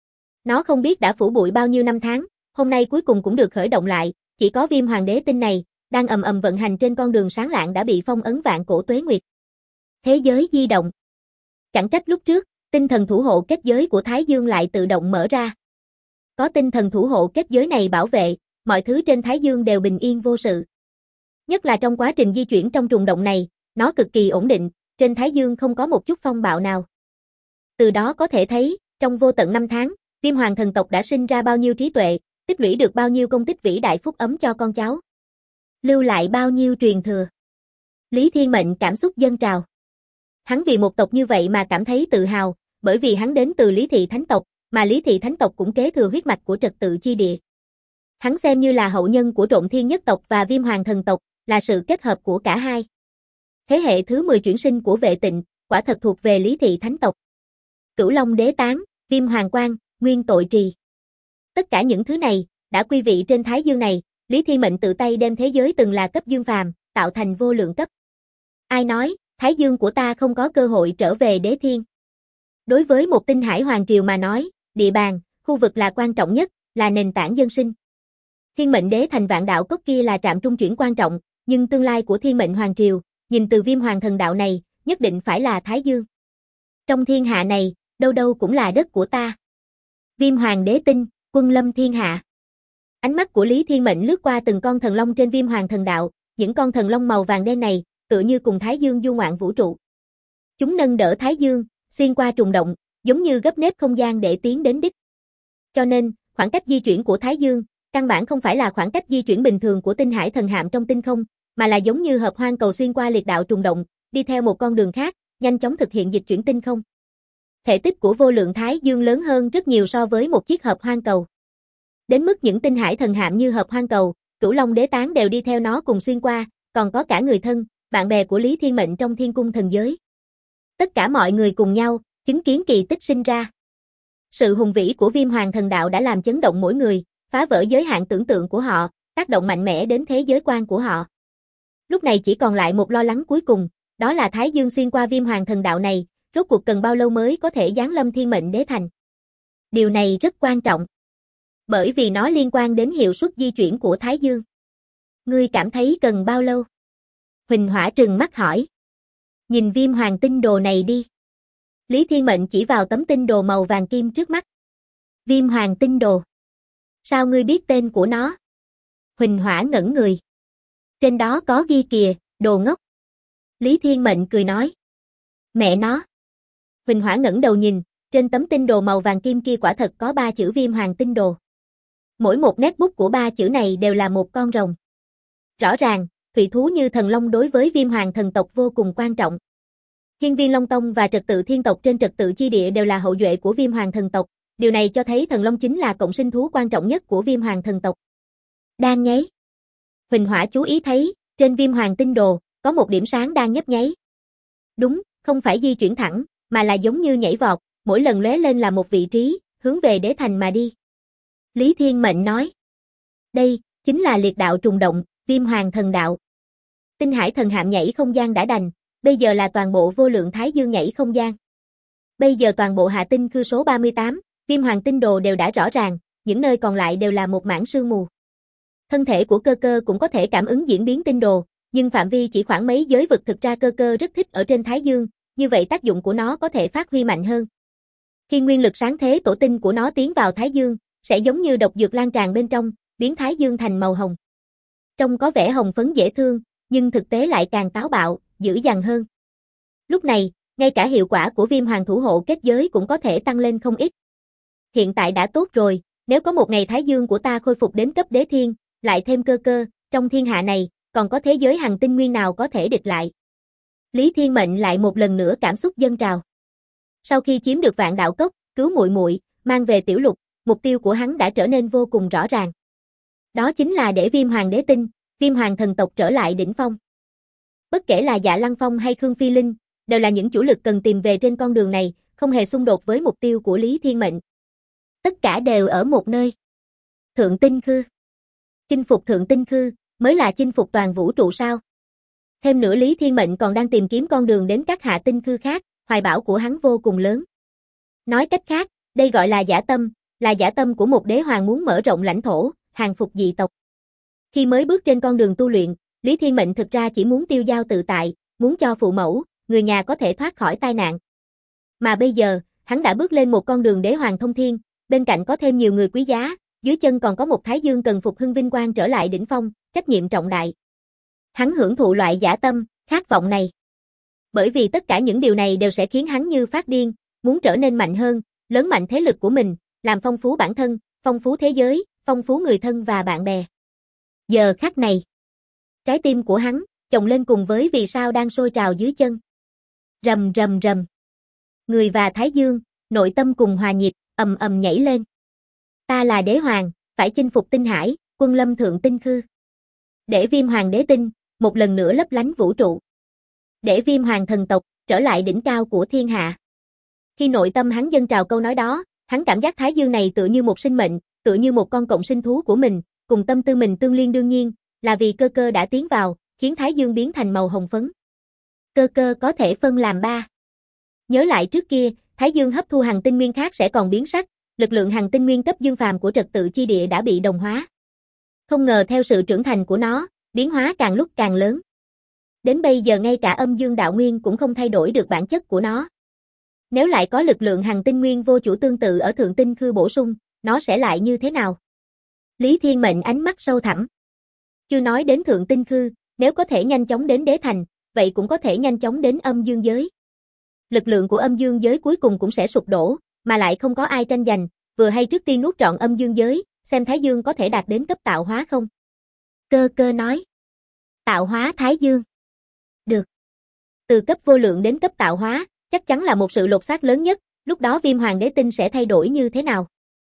S1: Nó không biết đã phủ bụi bao nhiêu năm tháng, hôm nay cuối cùng cũng được khởi động lại, chỉ có Viêm Hoàng đế tinh này, đang ầm ầm vận hành trên con đường sáng lạng đã bị phong ấn vạn cổ tuế nguyệt. Thế giới di động. Chẳng trách lúc trước, tinh thần thủ hộ kết giới của Thái Dương lại tự động mở ra. Có tinh thần thủ hộ kết giới này bảo vệ, mọi thứ trên Thái Dương đều bình yên vô sự. Nhất là trong quá trình di chuyển trong trùng động này, nó cực kỳ ổn định, trên Thái Dương không có một chút phong bạo nào. Từ đó có thể thấy, trong vô tận năm tháng, Viêm Hoàng thần tộc đã sinh ra bao nhiêu trí tuệ, tích lũy được bao nhiêu công tích vĩ đại phúc ấm cho con cháu. Lưu lại bao nhiêu truyền thừa. Lý Thiên Mệnh cảm xúc dâng trào. Hắn vì một tộc như vậy mà cảm thấy tự hào, bởi vì hắn đến từ Lý Thị Thánh tộc, mà Lý Thị Thánh tộc cũng kế thừa huyết mạch của Trật Tự Chi Địa. Hắn xem như là hậu nhân của Trộn Thiên Nhất tộc và Viêm Hoàng thần tộc, là sự kết hợp của cả hai. Thế hệ thứ 10 chuyển sinh của Vệ Tịnh, quả thật thuộc về Lý Thị Thánh tộc. Cửu Long Đế Tán, Viêm Hoàng Quang, Nguyên Tội Trì. Tất cả những thứ này, đã quy vị trên Thái Dương này, Lý Thiên Mệnh tự tay đem thế giới từng là cấp dương phàm, tạo thành vô lượng cấp. Ai nói, Thái Dương của ta không có cơ hội trở về đế thiên. Đối với một tinh hải hoàng triều mà nói, địa bàn, khu vực là quan trọng nhất, là nền tảng dân sinh. Thiên Mệnh Đế thành Vạn Đạo Cốc kia là trạm trung chuyển quan trọng, nhưng tương lai của Thiên Mệnh Hoàng triều, nhìn từ Viêm Hoàng thần đạo này, nhất định phải là Thái Dương. Trong thiên hạ này, đâu đâu cũng là đất của ta. Viêm Hoàng đế tinh, quân lâm thiên hạ. Ánh mắt của Lý Thiên Mệnh lướt qua từng con thần long trên Viêm Hoàng thần đạo, những con thần long màu vàng đen này, tựa như cùng Thái Dương du ngoạn vũ trụ. Chúng nâng đỡ Thái Dương, xuyên qua trùng động, giống như gấp nếp không gian để tiến đến đích. Cho nên, khoảng cách di chuyển của Thái Dương, căn bản không phải là khoảng cách di chuyển bình thường của tinh hải thần hạm trong tinh không, mà là giống như hợp hoang cầu xuyên qua liệt đạo trùng động, đi theo một con đường khác, nhanh chóng thực hiện dịch chuyển tinh không. Thể tích của vô lượng Thái Dương lớn hơn rất nhiều so với một chiếc hợp hoang cầu. Đến mức những tinh hải thần hạm như hợp hoang cầu, Cửu Long Đế Tán đều đi theo nó cùng xuyên qua, còn có cả người thân, bạn bè của Lý Thiên Mệnh trong thiên cung thần giới. Tất cả mọi người cùng nhau, chứng kiến kỳ tích sinh ra. Sự hùng vĩ của Viêm Hoàng thần đạo đã làm chấn động mỗi người, phá vỡ giới hạn tưởng tượng của họ, tác động mạnh mẽ đến thế giới quan của họ. Lúc này chỉ còn lại một lo lắng cuối cùng, đó là Thái Dương xuyên qua Viêm Hoàng thần đạo này, rốt cuộc cần bao lâu mới có thể giáng lâm thiên mệnh đế thành. Điều này rất quan trọng, bởi vì nó liên quan đến hiệu suất di chuyển của Thái Dương. Ngươi cảm thấy cần bao lâu? Huỳnh Hỏa trừng mắt hỏi. Nhìn viêm hoàng tinh đồ này đi. Lý Thiên Mệnh chỉ vào tấm tinh đồ màu vàng kim trước mắt. Viêm hoàng tinh đồ. Sao ngươi biết tên của nó? Huỳnh Hỏa ngẩn người. Trên đó có ghi kìa, đồ ngốc. Lý Thiên Mệnh cười nói. Mẹ nó. Huỳnh Hỏa ngẩng đầu nhìn, trên tấm tinh đồ màu vàng kim kia quả thật có 3 chữ viêm hoàng tinh đồ. Mỗi một nét bút của 3 chữ này đều là một con rồng. Rõ ràng, thủy thú như thần long đối với viêm hoàng thần tộc vô cùng quan trọng. Hiên Viên Long Tông và trật tự thiên tộc trên trật tự chi địa đều là hậu duệ của viêm hoàng thần tộc. Điều này cho thấy thần long chính là cộng sinh thú quan trọng nhất của viêm hoàng thần tộc. Đang nháy. Huỳnh Hỏa chú ý thấy, trên viêm hoàng tinh đồ, có một điểm sáng đang nhấp nháy. Đúng, không phải di chuyển thẳng, mà là giống như nhảy vọt, mỗi lần lóe lên là một vị trí, hướng về đế thành mà đi. Lý Thiên Mệnh nói. Đây, chính là liệt đạo trùng động, viêm hoàng thần đạo. Tinh hải thần hạm nhảy không gian đã đành, bây giờ là toàn bộ vô lượng thái dương nhảy không gian. Bây giờ toàn bộ hạ tinh khư số 38, viêm hoàng tinh đồ đều đã rõ ràng, những nơi còn lại đều là một mảng sương mù. Thân thể của cơ cơ cũng có thể cảm ứng diễn biến tinh đồ, nhưng phạm vi chỉ khoảng mấy giới vực, thực ra cơ cơ rất thích ở trên thái dương, như vậy tác dụng của nó có thể phát huy mạnh hơn. Khi nguyên lực sáng thế tổ tinh của nó tiến vào thái dương, sẽ giống như độc dược lan tràn bên trong, biến thái dương thành màu hồng. Trông có vẻ hồng phấn dễ thương, nhưng thực tế lại càng táo bạo, dữ dằn hơn. Lúc này, ngay cả hiệu quả của viêm hoàng thủ hộ kết giới cũng có thể tăng lên không ít. Hiện tại đã tốt rồi, nếu có một ngày thái dương của ta khôi phục đến cấp đế thiên, lại thêm cơ cơ, trong thiên hạ này, còn có thế giới hằng tinh nguyên nào có thể địch lại. Lý Thiên Mệnh lại một lần nữa cảm xúc dâng trào. Sau khi chiếm được Vạn Đạo Cốc, cứu muội muội, mang về tiểu lục, mục tiêu của hắn đã trở nên vô cùng rõ ràng. Đó chính là để viêm hoàng đế tinh, viêm hoàng thần tộc trở lại đỉnh phong. Bất kể là Dạ Lăng Phong hay Khương Phi Linh, đều là những chủ lực cần tìm về trên con đường này, không hề xung đột với mục tiêu của Lý Thiên Mệnh. Tất cả đều ở một nơi. Thượng Tinh Khư. Chinh phục Thượng Tinh Khư, mới là chinh phục toàn vũ trụ sao? Thêm nữa Lý Thiên Mệnh còn đang tìm kiếm con đường đến các hạ tinh khư khác, hoài bão của hắn vô cùng lớn. Nói cách khác, đây gọi là giả tâm của một đế hoàng muốn mở rộng lãnh thổ, hàng phục dị tộc. Khi mới bước trên con đường tu luyện, Lý Thiên Mệnh thực ra chỉ muốn tiêu dao tự tại, muốn cho phụ mẫu, người nhà có thể thoát khỏi tai nạn. Mà bây giờ, hắn đã bước lên một con đường đế hoàng thông thiên, bên cạnh có thêm nhiều người quý giá, dưới chân còn có một thái dương cần phục hưng vinh quang trở lại đỉnh phong, trách nhiệm trọng đại. Hắn hưởng thụ loại dã tâm, khát vọng này. Bởi vì tất cả những điều này đều sẽ khiến hắn như phát điên, muốn trở nên mạnh hơn, lớn mạnh thế lực của mình, làm phong phú bản thân, phong phú thế giới, phong phú người thân và bạn bè. Giờ khắc này, trái tim của hắn chồng lên cùng với vì sao đang sôi trào dưới chân. Rầm rầm rầm. Người và thái dương, nội tâm cùng hòa nhịp, ầm ầm nhảy lên. Ta là đế hoàng, phải chinh phục tinh hải, quân lâm thượng tinh khư. Để viêm hoàng đế tinh, một lần nữa lấp lánh vũ trụ. Để viêm hoàng thần tộc, trở lại đỉnh cao của thiên hạ. Khi nội tâm hắn dâng trào câu nói đó, hắn cảm giác thái dương này tựa như một sinh mệnh, tựa như một con cộng sinh thú của mình, cùng tâm tư mình tương liên đương nhiên, là vì cơ cơ đã tiến vào, khiến thái dương biến thành màu hồng phấn. Cơ cơ có thể phân làm 3. Nhớ lại trước kia, thái dương hấp thu hằng tinh nguyên khác sẽ còn biến sắc, lực lượng hằng tinh nguyên cấp dương phàm của trật tự chi địa đã bị đồng hóa. Không ngờ theo sự trưởng thành của nó, biến hóa càng lúc càng lớn. Đến bây giờ ngay cả âm dương đạo nguyên cũng không thay đổi được bản chất của nó. Nếu lại có lực lượng hằng tinh nguyên vô chủ tương tự ở thượng tinh khư bổ sung, nó sẽ lại như thế nào? Lý Thiên Mệnh ánh mắt sâu thẳm. Chưa nói đến thượng tinh khư, nếu có thể nhanh chóng đến đế thành, vậy cũng có thể nhanh chóng đến âm dương giới. Lực lượng của âm dương giới cuối cùng cũng sẽ sụp đổ, mà lại không có ai tranh giành, vừa hay trước tiên nuốt trọn âm dương giới, xem thái dương có thể đạt đến cấp tạo hóa không? Cơ cơ nói. Tạo hóa thái dương. Được. Từ cấp vô lượng đến cấp tạo hóa, chắc chắn là một sự lột xác lớn nhất, lúc đó viêm hoàng đế tinh sẽ thay đổi như thế nào?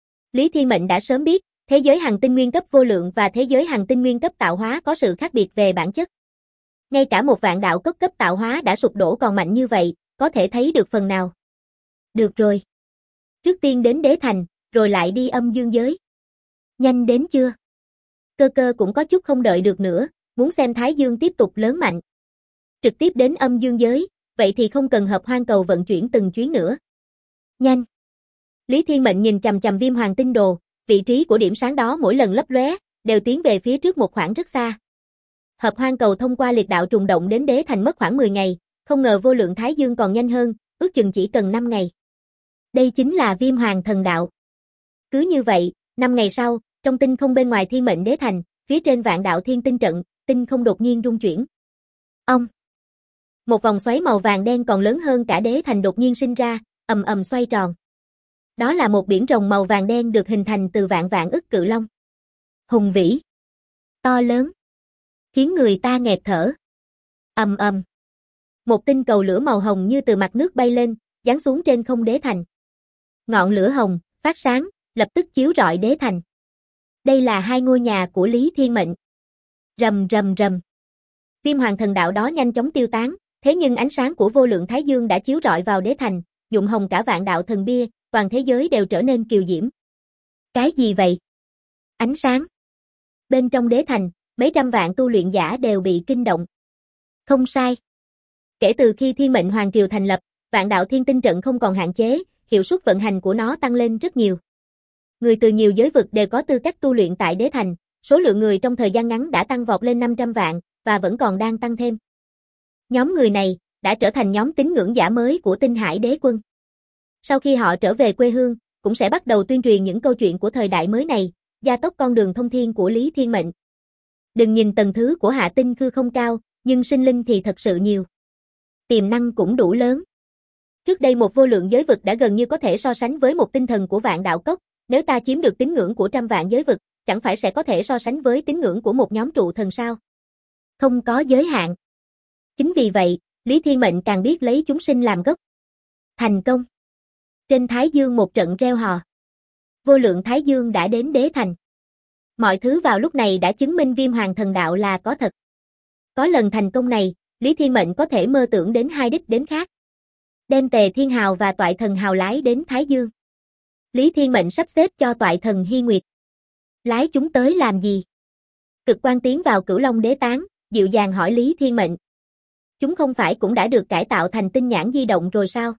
S1: Lý Thiên Mệnh đã sớm biết, thế giới hằng tinh nguyên cấp vô lượng và thế giới hằng tinh nguyên cấp tạo hóa có sự khác biệt về bản chất. Ngay cả một vạn đạo cốc cấp tạo hóa đã sụp đổ còn mạnh như vậy, có thể thấy được phần nào. Được rồi. Trước tiên đến đế thành, rồi lại đi âm dương giới. Nhanh đến chưa? Cơ cơ cũng có chút không đợi được nữa, muốn xem thái dương tiếp tục lớn mạnh. Trực tiếp đến âm dương giới, vậy thì không cần hợp hoang cầu vận chuyển từng chuyến nữa. Nhanh! Lý Thiên Mệnh nhìn chằm chằm Viêm Hoàng tinh đồ, vị trí của điểm sáng đó mỗi lần lấp lóe, đều tiến về phía trước một khoảng rất xa. Hợp hoang cầu thông qua liệt đạo trùng động đến đế thành mất khoảng 10 ngày, không ngờ vô lượng Thái Dương còn nhanh hơn, ước chừng chỉ cần 5 ngày. Đây chính là Viêm Hoàng thần đạo. Cứ như vậy, 5 ngày sau, trong tinh không bên ngoài Thiên Mệnh đế thành, phía trên Vạn Đạo Thiên Tinh trận, tinh không đột nhiên rung chuyển. Ông! Một vòng xoáy màu vàng đen còn lớn hơn cả đế thành đột nhiên sinh ra, ầm ầm xoay tròn. Đó là một biển rồng màu vàng đen được hình thành từ vạn vạn ức cự long. Hùng vĩ, to lớn, khiến người ta nghẹt thở. Ầm ầm. Một tinh cầu lửa màu hồng như từ mặt nước bay lên, giáng xuống trên không đế thành. Ngọn lửa hồng phát sáng, lập tức chiếu rọi đế thành. Đây là hai ngôi nhà của Lý Thiên Mệnh. Rầm rầm rầm. Viêm Hoàng thần đạo đó nhanh chóng tiêu tán, thế nhưng ánh sáng của vô lượng Thái Dương đã chiếu rọi vào đế thành, nhuộm hồng cả vạn đạo thần bia, toàn thế giới đều trở nên kiều diễm. Cái gì vậy? Ánh sáng. Bên trong đế thành, mấy trăm vạn tu luyện giả đều bị kinh động. Không sai. Kể từ khi Thiên Mệnh Hoàng triều thành lập, Vạn Đạo Thiên Tinh trận không còn hạn chế, hiệu suất vận hành của nó tăng lên rất nhiều. Người từ nhiều giới vực đều có tư cách tu luyện tại đế thành, số lượng người trong thời gian ngắn đã tăng vọt lên 500 vạn, và vẫn còn đang tăng thêm. Nhóm người này đã trở thành nhóm tín ngưỡng giả mới của Tinh Hải Đế Quân. Sau khi họ trở về quê hương, cũng sẽ bắt đầu tuyên truyền những câu chuyện của thời đại mới này, gia tốc con đường thông thiên của Lý Thiên Mệnh. Đừng nhìn tầng thứ của Hạ Tinh Khư không cao, nhưng sinh linh thì thật sự nhiều. Tiềm năng cũng đủ lớn. Trước đây một vô lượng giới vực đã gần như có thể so sánh với một tinh thần của vạn đạo cốc, nếu ta chiếm được tín ngưỡng của trăm vạn giới vực, chẳng phải sẽ có thể so sánh với tín ngưỡng của một nhóm trụ thần sao? Không có giới hạn. Chính vì vậy, Lý Thiên Mệnh càng biết lấy chúng sinh làm gốc. Thành công. Trên Thái Dương một trận reo hò. Vô lượng Thái Dương đã đến đế thành. Mọi thứ vào lúc này đã chứng minh Viêm Hoàng thần đạo là có thật. Có lần thành công này, Lý Thiên Mệnh có thể mơ tưởng đến hai đích đến khác. Đem Tề Thiên Hào và Toại Thần Hào lái đến Thái Dương. Lý Thiên Mệnh sắp xếp cho Toại Thần Hy Nguyệt. Lái chúng tới làm gì? Cực Quan tiến vào Cửu Long Đế Tán, dịu dàng hỏi Lý Thiên Mệnh. Chúng không phải cũng đã được cải tạo thành tinh nhãn di động rồi sao?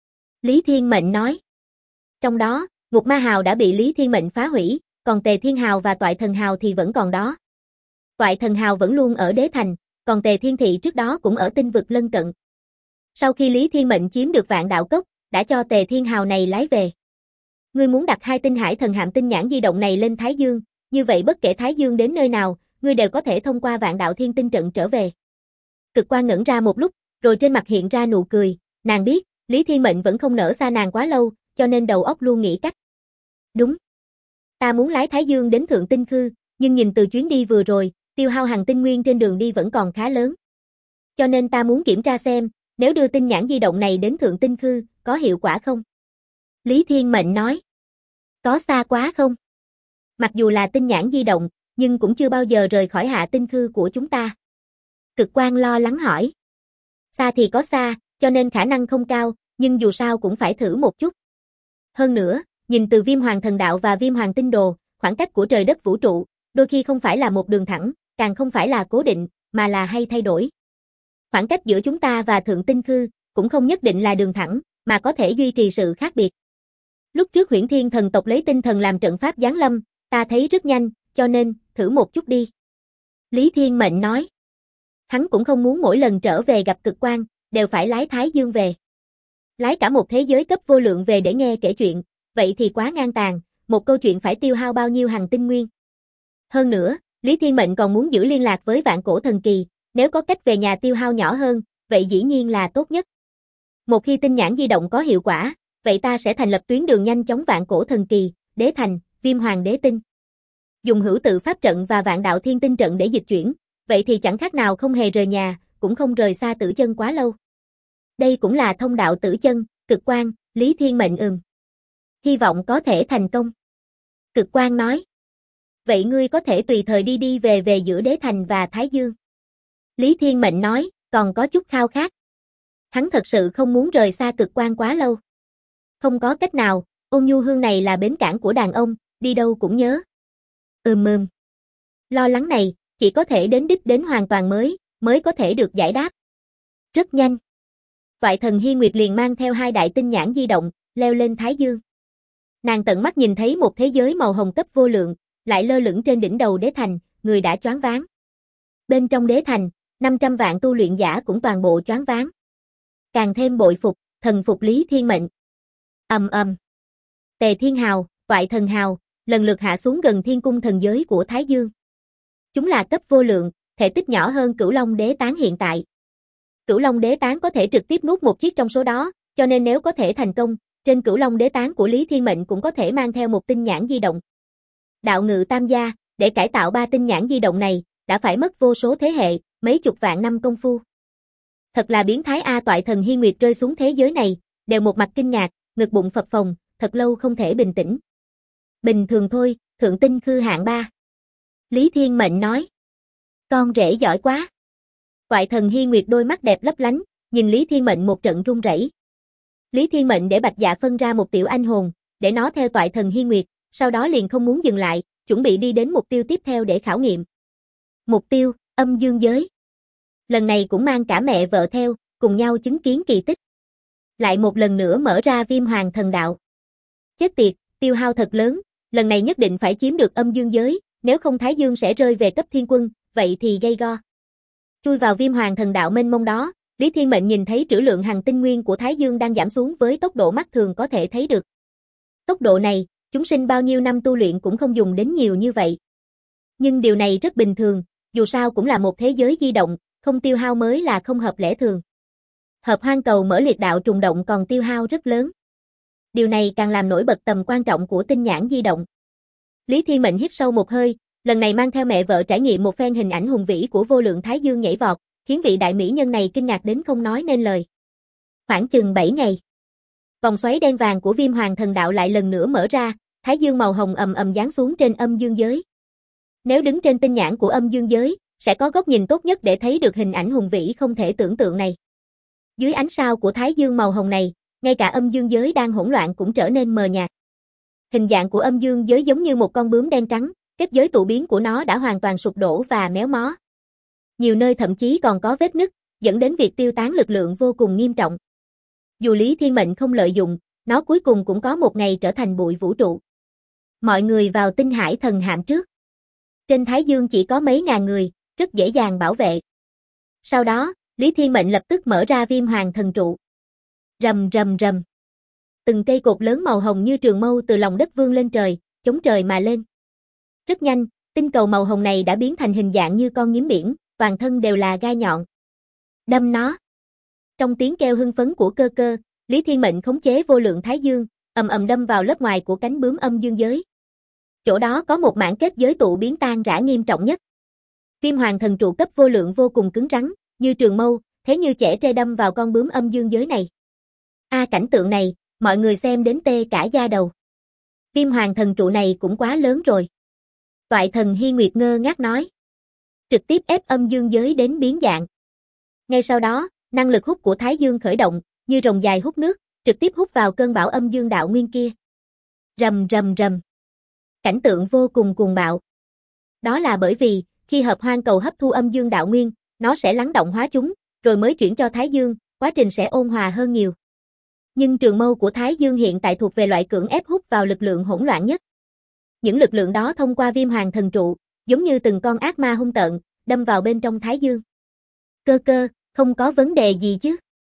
S1: Lý Thiên Mệnh nói. Trong đó, Ngục Ma Hào đã bị Lý Thiên Mệnh phá hủy, còn Tề Thiên Hào và Toại Thần Hào thì vẫn còn đó. Toại Thần Hào vẫn luôn ở đế thành, còn Tề Thiên Thị trước đó cũng ở tinh vực lân cận. Sau khi Lý Thiên Mệnh chiếm được Vạn Đạo Cốc, đã cho Tề Thiên Hào này lái về. Ngươi muốn đặt hai tinh hải thần hạm tinh nhãn di động này lên Thái Dương, như vậy bất kể Thái Dương đến nơi nào, ngươi đều có thể thông qua Vạn Đạo Thiên Tinh trận trở về. Cực Quan ngẩn ra một lúc, rồi trên mặt hiện ra nụ cười, nàng biết, Lý Thiên Mệnh vẫn không nỡ xa nàng quá lâu, cho nên đầu óc luôn nghĩ cách. Đúng. Ta muốn lái Thái Dương đến Thượng Tinh Khư, nhưng nhìn từ chuyến đi vừa rồi, tiêu hao hàng tinh nguyên trên đường đi vẫn còn khá lớn. Cho nên ta muốn kiểm tra xem, nếu đưa tinh nhãn di động này đến Thượng Tinh Khư, có hiệu quả không? Lý Thiên Mệnh nói. Có xa quá không? Mặc dù là tinh nhãn di động, nhưng cũng chưa bao giờ rời khỏi Hạ Tinh Khư của chúng ta. Cực Quan lo lắng hỏi. Xa thì có xa, cho nên khả năng không cao, nhưng dù sao cũng phải thử một chút. Hơn nữa, nhìn từ Viêm Hoàng thần đạo và Viêm Hoàng tinh đồ, khoảng cách của trời đất vũ trụ, đôi khi không phải là một đường thẳng, càng không phải là cố định, mà là hay thay đổi. Khoảng cách giữa chúng ta và Thượng Tinh Khư, cũng không nhất định là đường thẳng, mà có thể duy trì sự khác biệt. Lúc trước Huyễn Thiên thần tộc lấy tinh thần làm trận pháp giáng lâm, ta thấy rất nhanh, cho nên, thử một chút đi. Lý Thiên Mệnh nói. Hắn cũng không muốn mỗi lần trở về gặp Cực Quan, đều phải lái Thái Dương về. Lái cả một thế giới cấp vô lượng về để nghe kể chuyện, vậy thì quá ngang tàn, một câu chuyện phải tiêu hao bao nhiêu hàng tinh nguyên. Hơn nữa, Lý Thiên Mệnh còn muốn giữ liên lạc với Vạn Cổ Thần Kỳ, nếu có cách về nhà tiêu hao nhỏ hơn, vậy dĩ nhiên là tốt nhất. Một khi tinh nhãn di động có hiệu quả, vậy ta sẽ thành lập tuyến đường nhanh chóng Vạn Cổ Thần Kỳ, Đế Thành, Viêm Hoàng Đế Tinh. Dùng hữu tự pháp trận và Vạn Đạo Thiên Tinh trận để dịch chuyển, vậy thì chẳng khác nào không hề rời nhà, cũng không rời xa Tử Chân quá lâu. Đây cũng là thông đạo Tử Chân, Cực Quan, Lý Thiên Mệnh hy vọng có thể thành công. Cực Quan nói. Vậy ngươi có thể tùy thời đi đi về về giữa Đế Thành và Thái Dương. Lý Thiên Mệnh nói, còn có chút khao khát. Hắn thật sự không muốn rời xa Cực Quan quá lâu. Không có cách nào, Ôn Nhu Hương này là bến cảng của đàn ông, đi đâu cũng nhớ. Lo lắng này, chỉ có thể đến đích đến hoàn toàn mới có thể được giải đáp. Rất nhanh. Toại thần Hy Nguyệt liền mang theo hai đại tinh nhãn di động, leo lên Thái Dương. Nàng tận mắt nhìn thấy một thế giới màu hồng cấp vô lượng, lại lơ lửng trên đỉnh đầu đế thành, người đã choáng váng. Bên trong đế thành, 500 vạn tu luyện giả cũng toàn bộ choáng váng. Càng thêm bội phục, thần phục Lý Thiên Mệnh. Ầm ầm. Tề Thiên Hào, Toại Thần Hào, lần lượt hạ xuống gần thiên cung thần giới của Thái Dương. Chúng là cấp vô lượng, thể tích nhỏ hơn Cửu Long Đế Tán hiện tại. Cửu Long Đế Tán có thể trực tiếp nuốt một chiếc trong số đó, cho nên nếu có thể thành công, trên Cửu Long Đế Tán của Lý Thiên Mệnh cũng có thể mang theo một tinh nhãn di động. Đạo ngự tam gia, để cải tạo 3 tinh nhãn di động này, đã phải mất vô số thế hệ, mấy chục vạn năm công phu. Thật là biến thái a. Toại thần Hy Nguyệt rơi xuống thế giới này, đều một mặt kinh ngạc, ngực bụng phập phồng, thật lâu không thể bình tĩnh. Bình thường thôi, thượng tinh khư hạng 3. Lý Thiên Mệnh nói. Con rể giỏi quá. Toại thần Hy Nguyệt đôi mắt đẹp lấp lánh, nhìn Lý Thiên Mệnh một trận run rẩy. Lý Thiên Mệnh để Bạch Dạ phân ra một tiểu anh hồn, để nó theo Toại thần Hy Nguyệt, sau đó liền không muốn dừng lại, chuẩn bị đi đến mục tiêu tiếp theo để khảo nghiệm. Mục tiêu, âm dương giới. Lần này cũng mang cả mẹ vợ theo, cùng nhau chứng kiến kỳ tích. Lại một lần nữa mở ra Viêm Hoàng Thần Đạo. Chết tiệt, tiêu hao thật lớn, lần này nhất định phải chiếm được âm dương giới, nếu không Thái Dương sẽ rơi về cấp thiên quân, vậy thì gây go. Chui vào Viêm Hoàng Thần Đạo mênh mông đó, Lý Thiên Mệnh nhìn thấy trữ lượng hằng tinh nguyên của Thái Dương đang giảm xuống với tốc độ mắt thường có thể thấy được. Tốc độ này, chúng sinh bao nhiêu năm tu luyện cũng không dùng đến nhiều như vậy. Nhưng điều này rất bình thường, dù sao cũng là một thế giới di động, không tiêu hao mới là không hợp lẽ thường. Hợp hoang cầu mở liệt đạo trùng động còn tiêu hao rất lớn. Điều này càng làm nổi bật tầm quan trọng của tinh nhãn di động. Lý Thiên Mệnh hít sâu một hơi, lần này mang theo mẹ vợ trải nghiệm một phen hình ảnh hùng vĩ của vô lượng Thái Dương nhảy vọt, khiến vị đại mỹ nhân này kinh ngạc đến không nói nên lời. Khoảng chừng 7 ngày. Vòng xoáy đen vàng của Viêm Hoàng Thần Đạo lại lần nữa mở ra, Thái Dương màu hồng ầm ầm giáng xuống trên âm dương giới. Nếu đứng trên tinh nhãn của âm dương giới, sẽ có góc nhìn tốt nhất để thấy được hình ảnh hùng vĩ không thể tưởng tượng này. Dưới ánh sao của Thái Dương màu hồng này, ngay cả âm dương giới đang hỗn loạn cũng trở nên mờ nhạt. Hình dạng của âm dương giới giống như một con bướm đen trắng, kết giới tụ biến của nó đã hoàn toàn sụp đổ và méo mó. Nhiều nơi thậm chí còn có vết nứt, dẫn đến việc tiêu tán lực lượng vô cùng nghiêm trọng. Dù Lý Thiên Mệnh không lợi dụng, nó cuối cùng cũng có một ngày trở thành bụi vũ trụ. Mọi người vào tinh hải thần hạm trước. Trên Thái Dương chỉ có mấy ngàn người, rất dễ dàng bảo vệ. Sau đó, Lý Thiên Mệnh lập tức mở ra Viêm Hoàng Thần Trụ. Rầm rầm rầm. Từng cây cột lớn màu hồng như trường mâu từ lòng đất vươn lên trời, chống trời mà lên. Rất nhanh, tinh cầu màu hồng này đã biến thành hình dạng như con nhím biển, toàn thân đều là gai nhọn. Đâm nó. Trong tiếng kêu hưng phấn của cơ cơ, Lý Thiên Mệnh khống chế vô lượng Thái Dương, ầm ầm đâm vào lớp ngoài của cánh bướm âm dương giới. Chỗ đó có một mảng kết giới tụ biến tan rã nghiêm trọng nhất. Viêm Hoàng Thần Trụ cấp vô lượng vô cùng cứng rắn, như trường mâu, thế như chẻ tre đâm vào con bướm âm dương giới này. Cảnh tượng này, mọi người xem đến tê cả da đầu. Viêm Hoàng Thần Trụ này cũng quá lớn rồi. Toại thần Hy Nguyệt ngơ ngác nói. Trực tiếp ép âm dương giới đến biến dạng. Ngay sau đó, năng lực hút của Thái Dương khởi động, như rồng dài hút nước, trực tiếp hút vào cơn bão âm dương đạo nguyên kia. Rầm rầm rầm. Cảnh tượng vô cùng cuồng bạo. Đó là bởi vì, khi hợp hoang cầu hấp thu âm dương đạo nguyên, nó sẽ lắng động hóa chúng, rồi mới chuyển cho Thái Dương, quá trình sẽ ôn hòa hơn nhiều. Nhưng trường mâu của Thái Dương hiện tại thuộc về loại cưỡng ép hút vào lực lượng hỗn loạn nhất. Những lực lượng đó thông qua Viêm Hoàng Thần Trụ, giống như từng con ác ma hung tợn, đâm vào bên trong Thái Dương. Cơ cơ, không có vấn đề gì chứ?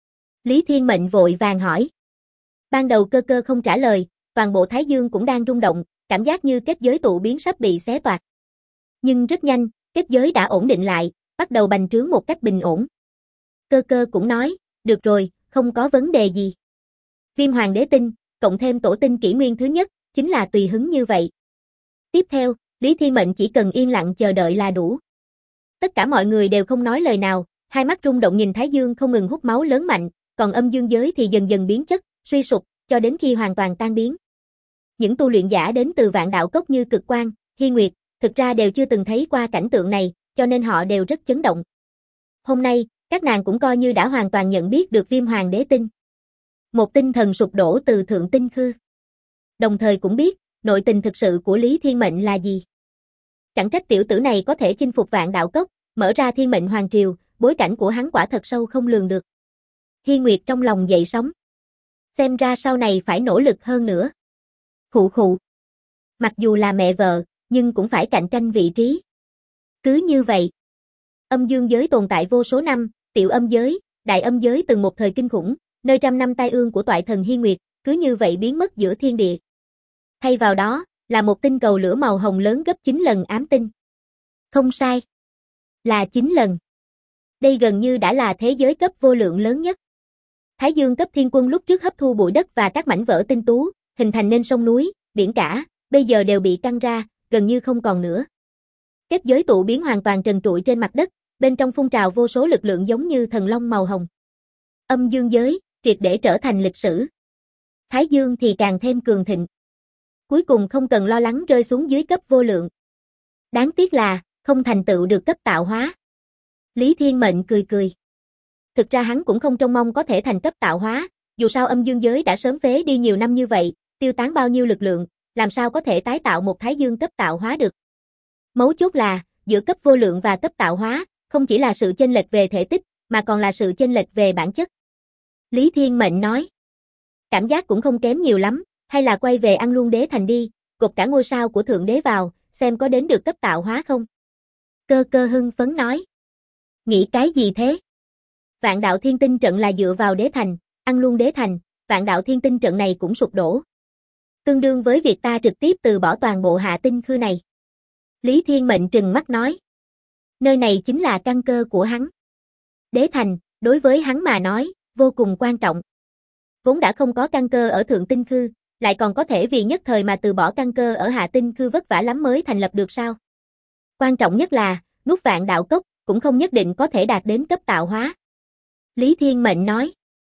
S1: Lý Thiên Mệnh vội vàng hỏi. Ban đầu cơ cơ không trả lời, toàn bộ Thái Dương cũng đang rung động, cảm giác như kết giới tụ biến sắp bị xé toạc. Nhưng rất nhanh, kết giới đã ổn định lại, bắt đầu bành trướng một cách bình ổn. Cơ cơ cũng nói, được rồi, không có vấn đề gì. Viêm Hoàng Đế Tinh, cộng thêm tổ tinh kỷ nguyên thứ nhất, chính là tùy hứng như vậy. Tiếp theo, Lý Thiên Mệnh chỉ cần yên lặng chờ đợi là đủ. Tất cả mọi người đều không nói lời nào, hai mắt rung động nhìn Thái Dương không ngừng hút máu lớn mạnh, còn âm dương giới thì dần dần biến chất, suy sụp, cho đến khi hoàn toàn tan biến. Những tu luyện giả đến từ Vạn Đạo Cốc như Cực Quang, Hy Nguyệt, thực ra đều chưa từng thấy qua cảnh tượng này, cho nên họ đều rất chấn động. Hôm nay, các nàng cũng coi như đã hoàn toàn nhận biết được Viêm Hoàng Đế Tinh. Một tinh thần sụp đổ từ thượng tinh khư. Đồng thời cũng biết, nội tình thực sự của Lý Thiên Mệnh là gì. Chẳng trách tiểu tử này có thể chinh phục Vạn Đạo Cốc, mở ra Thiên Mệnh Hoàng Triều, bối cảnh của hắn quả thật sâu không lường được. Hi Nguyệt trong lòng dậy sóng. Xem ra sau này phải nỗ lực hơn nữa. Khụ khụ. Mặc dù là mẹ vợ, nhưng cũng phải cạnh tranh vị trí. Cứ như vậy. Âm dương giới tồn tại vô số năm, tiểu âm giới, đại âm giới từng một thời kinh khủng, nơi trăm năm tai ương của toại thần Hi Nguyệt, cứ như vậy biến mất giữa thiên địa. Thay vào đó, là một tinh cầu lửa màu hồng lớn gấp 9 lần ám tinh. Không sai. Là 9 lần. Đây gần như đã là thế giới cấp vô lượng lớn nhất. Thái Dương cấp thiên quân lúc trước hấp thu bụi đất và các mảnh vỡ tinh tú, hình thành nên sông núi, biển cả, bây giờ đều bị căng ra, gần như không còn nữa. Kết giới tụ biến hoàn toàn trần trụi trên mặt đất, bên trong phun trào vô số lực lượng giống như thần long màu hồng. Âm dương giới, triệt để trở thành lịch sử. Thái Dương thì càng thêm cường thịnh. Cuối cùng không cần lo lắng rơi xuống dưới cấp vô lượng. Đáng tiếc là, không thành tựu được cấp tạo hóa. Lý Thiên Mệnh cười cười. Thực ra hắn cũng không trông mong có thể thành cấp tạo hóa, dù sao âm dương giới đã sớm phế đi nhiều năm như vậy, tiêu tán bao nhiêu lực lượng, làm sao có thể tái tạo một Thái Dương cấp tạo hóa được. Mấu chốt là, giữa cấp vô lượng và cấp tạo hóa, không chỉ là sự chênh lệch về thể tích, mà còn là sự chênh lệch về bản chất. Lý Thiên Mệnh nói. Cảm giác cũng không kém nhiều lắm, hay là quay về ăn luôn đế thành đi, gộp cả ngôi sao của thượng đế vào, xem có đến được cấp tạo hóa không. Cơ cơ hưng phấn nói. Nghĩ cái gì thế? Vạn đạo thiên tinh trận là dựa vào đế thành, ăn luôn đế thành, vạn đạo thiên tinh trận này cũng sụp đổ. Tương đương với việc ta trực tiếp từ bỏ toàn bộ hạ tinh khư này. Lý Thiên Mệnh trừng mắt nói. Nơi này chính là căn cơ của hắn. Đế thành, đối với hắn mà nói, vô cùng quan trọng. Vốn đã không có căn cơ ở thượng tinh khư, lại còn có thể vì nhất thời mà từ bỏ căn cơ ở hạ tinh khư vất vả lắm mới thành lập được sao? Quan trọng nhất là, nuốt vạn đạo cốc, cũng không nhất định có thể đạt đến cấp tạo hóa. Lý Thiên Mệnh nói.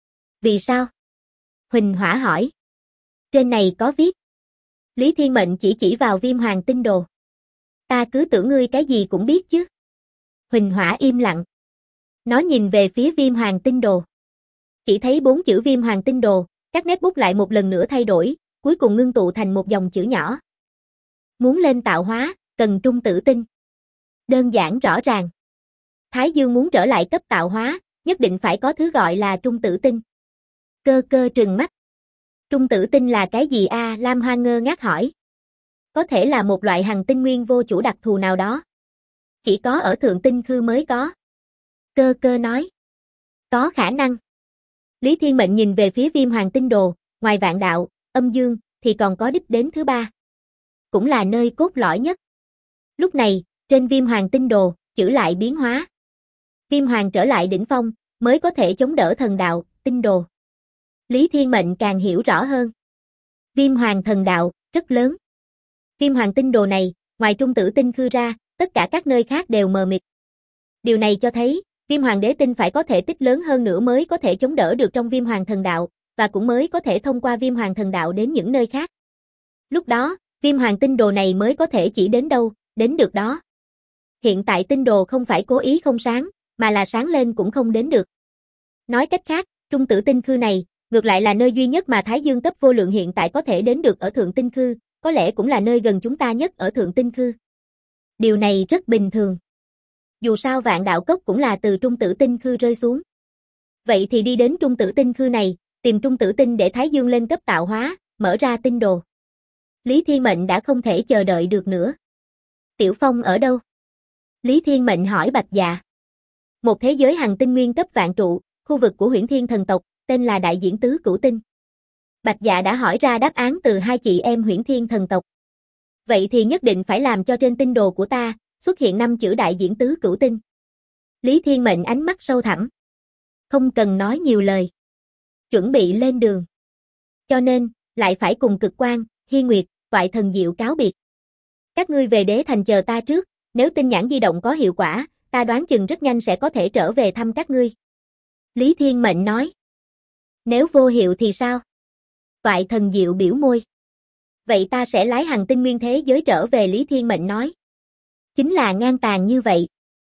S1: Vì sao? Huỳnh Hỏa hỏi. Trên này có viết. Lý Thiên Mệnh chỉ vào Viêm Hoàng tinh đồ. Ta cứ tưởng ngươi cái gì cũng biết chứ. Huỳnh Hỏa im lặng. Nó nhìn về phía Viêm Hoàng tinh đồ. Chỉ thấy 4 chữ Viêm Hoàng tinh đồ, các nét bút lại một lần nữa thay đổi, cuối cùng ngưng tụ thành một dòng chữ nhỏ. Muốn lên tạo hóa, cần trung tử tinh. Đơn giản rõ ràng. Thái Dương muốn trở lại cấp tạo hóa, nhất định phải có thứ gọi là trung tử tinh. Cơ cơ trừng mắt. Trung tử tinh là cái gì a? Lam Hoa ngơ ngác hỏi. Có thể là một loại hành tinh nguyên vô chủ đặc thù nào đó. Chỉ có ở thượng tinh khư mới có. Cơ cơ nói. Có khả năng. Lý Thiên Mệnh nhìn về phía Viêm Hoàng tinh đồ, ngoài vạn đạo, âm dương, thì còn có đích đến thứ ba. Cũng là nơi cốt lõi nhất. Lúc này, trên Viêm Hoàng tinh đồ, chữ lại biến hóa. Viêm Hoàng trở lại đỉnh phong, mới có thể chống đỡ thần đạo, tinh đồ. Lý Thiên Mệnh càng hiểu rõ hơn. Viêm Hoàng thần đạo, rất lớn. Viêm Hoàng tinh đồ này, ngoài trung tử tinh khư ra, tất cả các nơi khác đều mờ mịt. Điều này cho thấy, Viêm Hoàng đế tinh phải có thể tích lớn hơn nữa mới có thể chống đỡ được trong Viêm Hoàng thần đạo, và cũng mới có thể thông qua Viêm Hoàng thần đạo đến những nơi khác. Lúc đó, Viêm Hoàng tinh đồ này mới có thể chỉ đến đâu, đến được đó. Hiện tại tinh đồ không phải cố ý không sáng, mà là sáng lên cũng không đến được. Nói cách khác, trung tử tinh khư này, ngược lại là nơi duy nhất mà Thái Dương cấp vô lượng hiện tại có thể đến được ở thượng tinh khư, có lẽ cũng là nơi gần chúng ta nhất ở thượng tinh khư. Điều này rất bình thường. Dù sao vạn đạo cốc cũng là từ trung tử tinh khư rơi xuống. Vậy thì đi đến trung tử tinh khư này, tìm trung tử tinh để Thái Dương lên cấp tạo hóa, mở ra tinh đồ. Lý Thiên Mệnh đã không thể chờ đợi được nữa. Tiểu Phong ở đâu? Lý Thiên Mệnh hỏi Bạch Dạ. Một thế giới hằng tinh nguyên cấp vạn trụ, khu vực của Huyễn Thiên thần tộc, tên là Đại Diễn Tứ Cửu Tinh. Bạch Dạ đã hỏi ra đáp án từ hai chị em Huyễn Thiên thần tộc. Vậy thì nhất định phải làm cho trên tinh đồ của ta, xuất hiện 5 chữ Đại Diễn Tứ Cửu Tinh. Lý Thiên Mệnh ánh mắt sâu thẳm. Không cần nói nhiều lời. Chuẩn bị lên đường. Cho nên, lại phải cùng Cực Quang, Hi Nguyệt, Toại Thần Diệu cáo biệt. Các ngươi về đế thành chờ ta trước, nếu tinh nhãn di động có hiệu quả, ta đoán chừng rất nhanh sẽ có thể trở về thăm các ngươi. Lý Thiên Mệnh nói. Nếu vô hiệu thì sao? Toại Thần Diệu biểu môi. Vậy ta sẽ lái hành tinh nguyên thế giới trở về, Lý Thiên Mệnh nói. Chính là ngang tàn như vậy.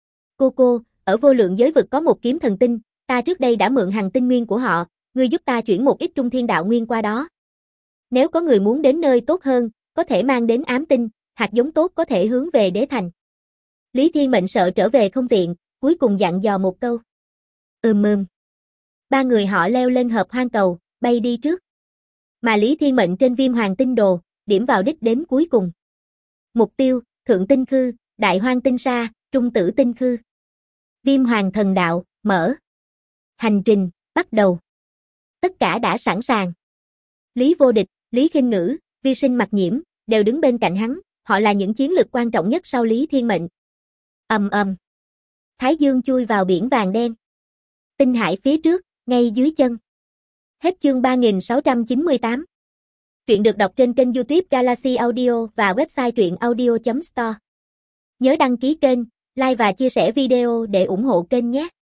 S1: Cô, ở vô lượng giới vực có một kiếm thần tinh, ta trước đây đã mượn hành tinh nguyên của họ, ngươi giúp ta chuyển một ít trung thiên đạo nguyên qua đó. Nếu có người muốn đến nơi tốt hơn, có thể mang đến ám tinh, hạt giống tốt có thể hướng về đế thành. Lý Thiên Mệnh sợ trở về không tiện, cuối cùng dặn dò một câu. Ba người họ leo lên hợp hoang cầu, bay đi trước. Mà Lý Thiên Mệnh trên Viêm Hoàng tinh đồ, điểm vào đích đến cuối cùng. Mục tiêu, Thượng Tinh Khư, Đại Hoang Tinh Sa, Trung Tử Tinh Khư. Viêm Hoàng thần đạo, mở. Hành trình, bắt đầu. Tất cả đã sẵn sàng. Lý Vô Địch, Lý Khinh Ngữ, Vi Sinh Mặc Nhiễm, đều đứng bên cạnh hắn, họ là những chiến lực quan trọng nhất sau Lý Thiên Mệnh. Ầm ầm. Thái Dương chui vào biển vàng đen. Tinh hải phía trước, ngay dưới chân. Hết chương 3698. Truyện được đọc trên kênh YouTube Galaxy Audio và website truyệnaudio.store. Nhớ đăng ký kênh, like và chia sẻ video để ủng hộ kênh nhé.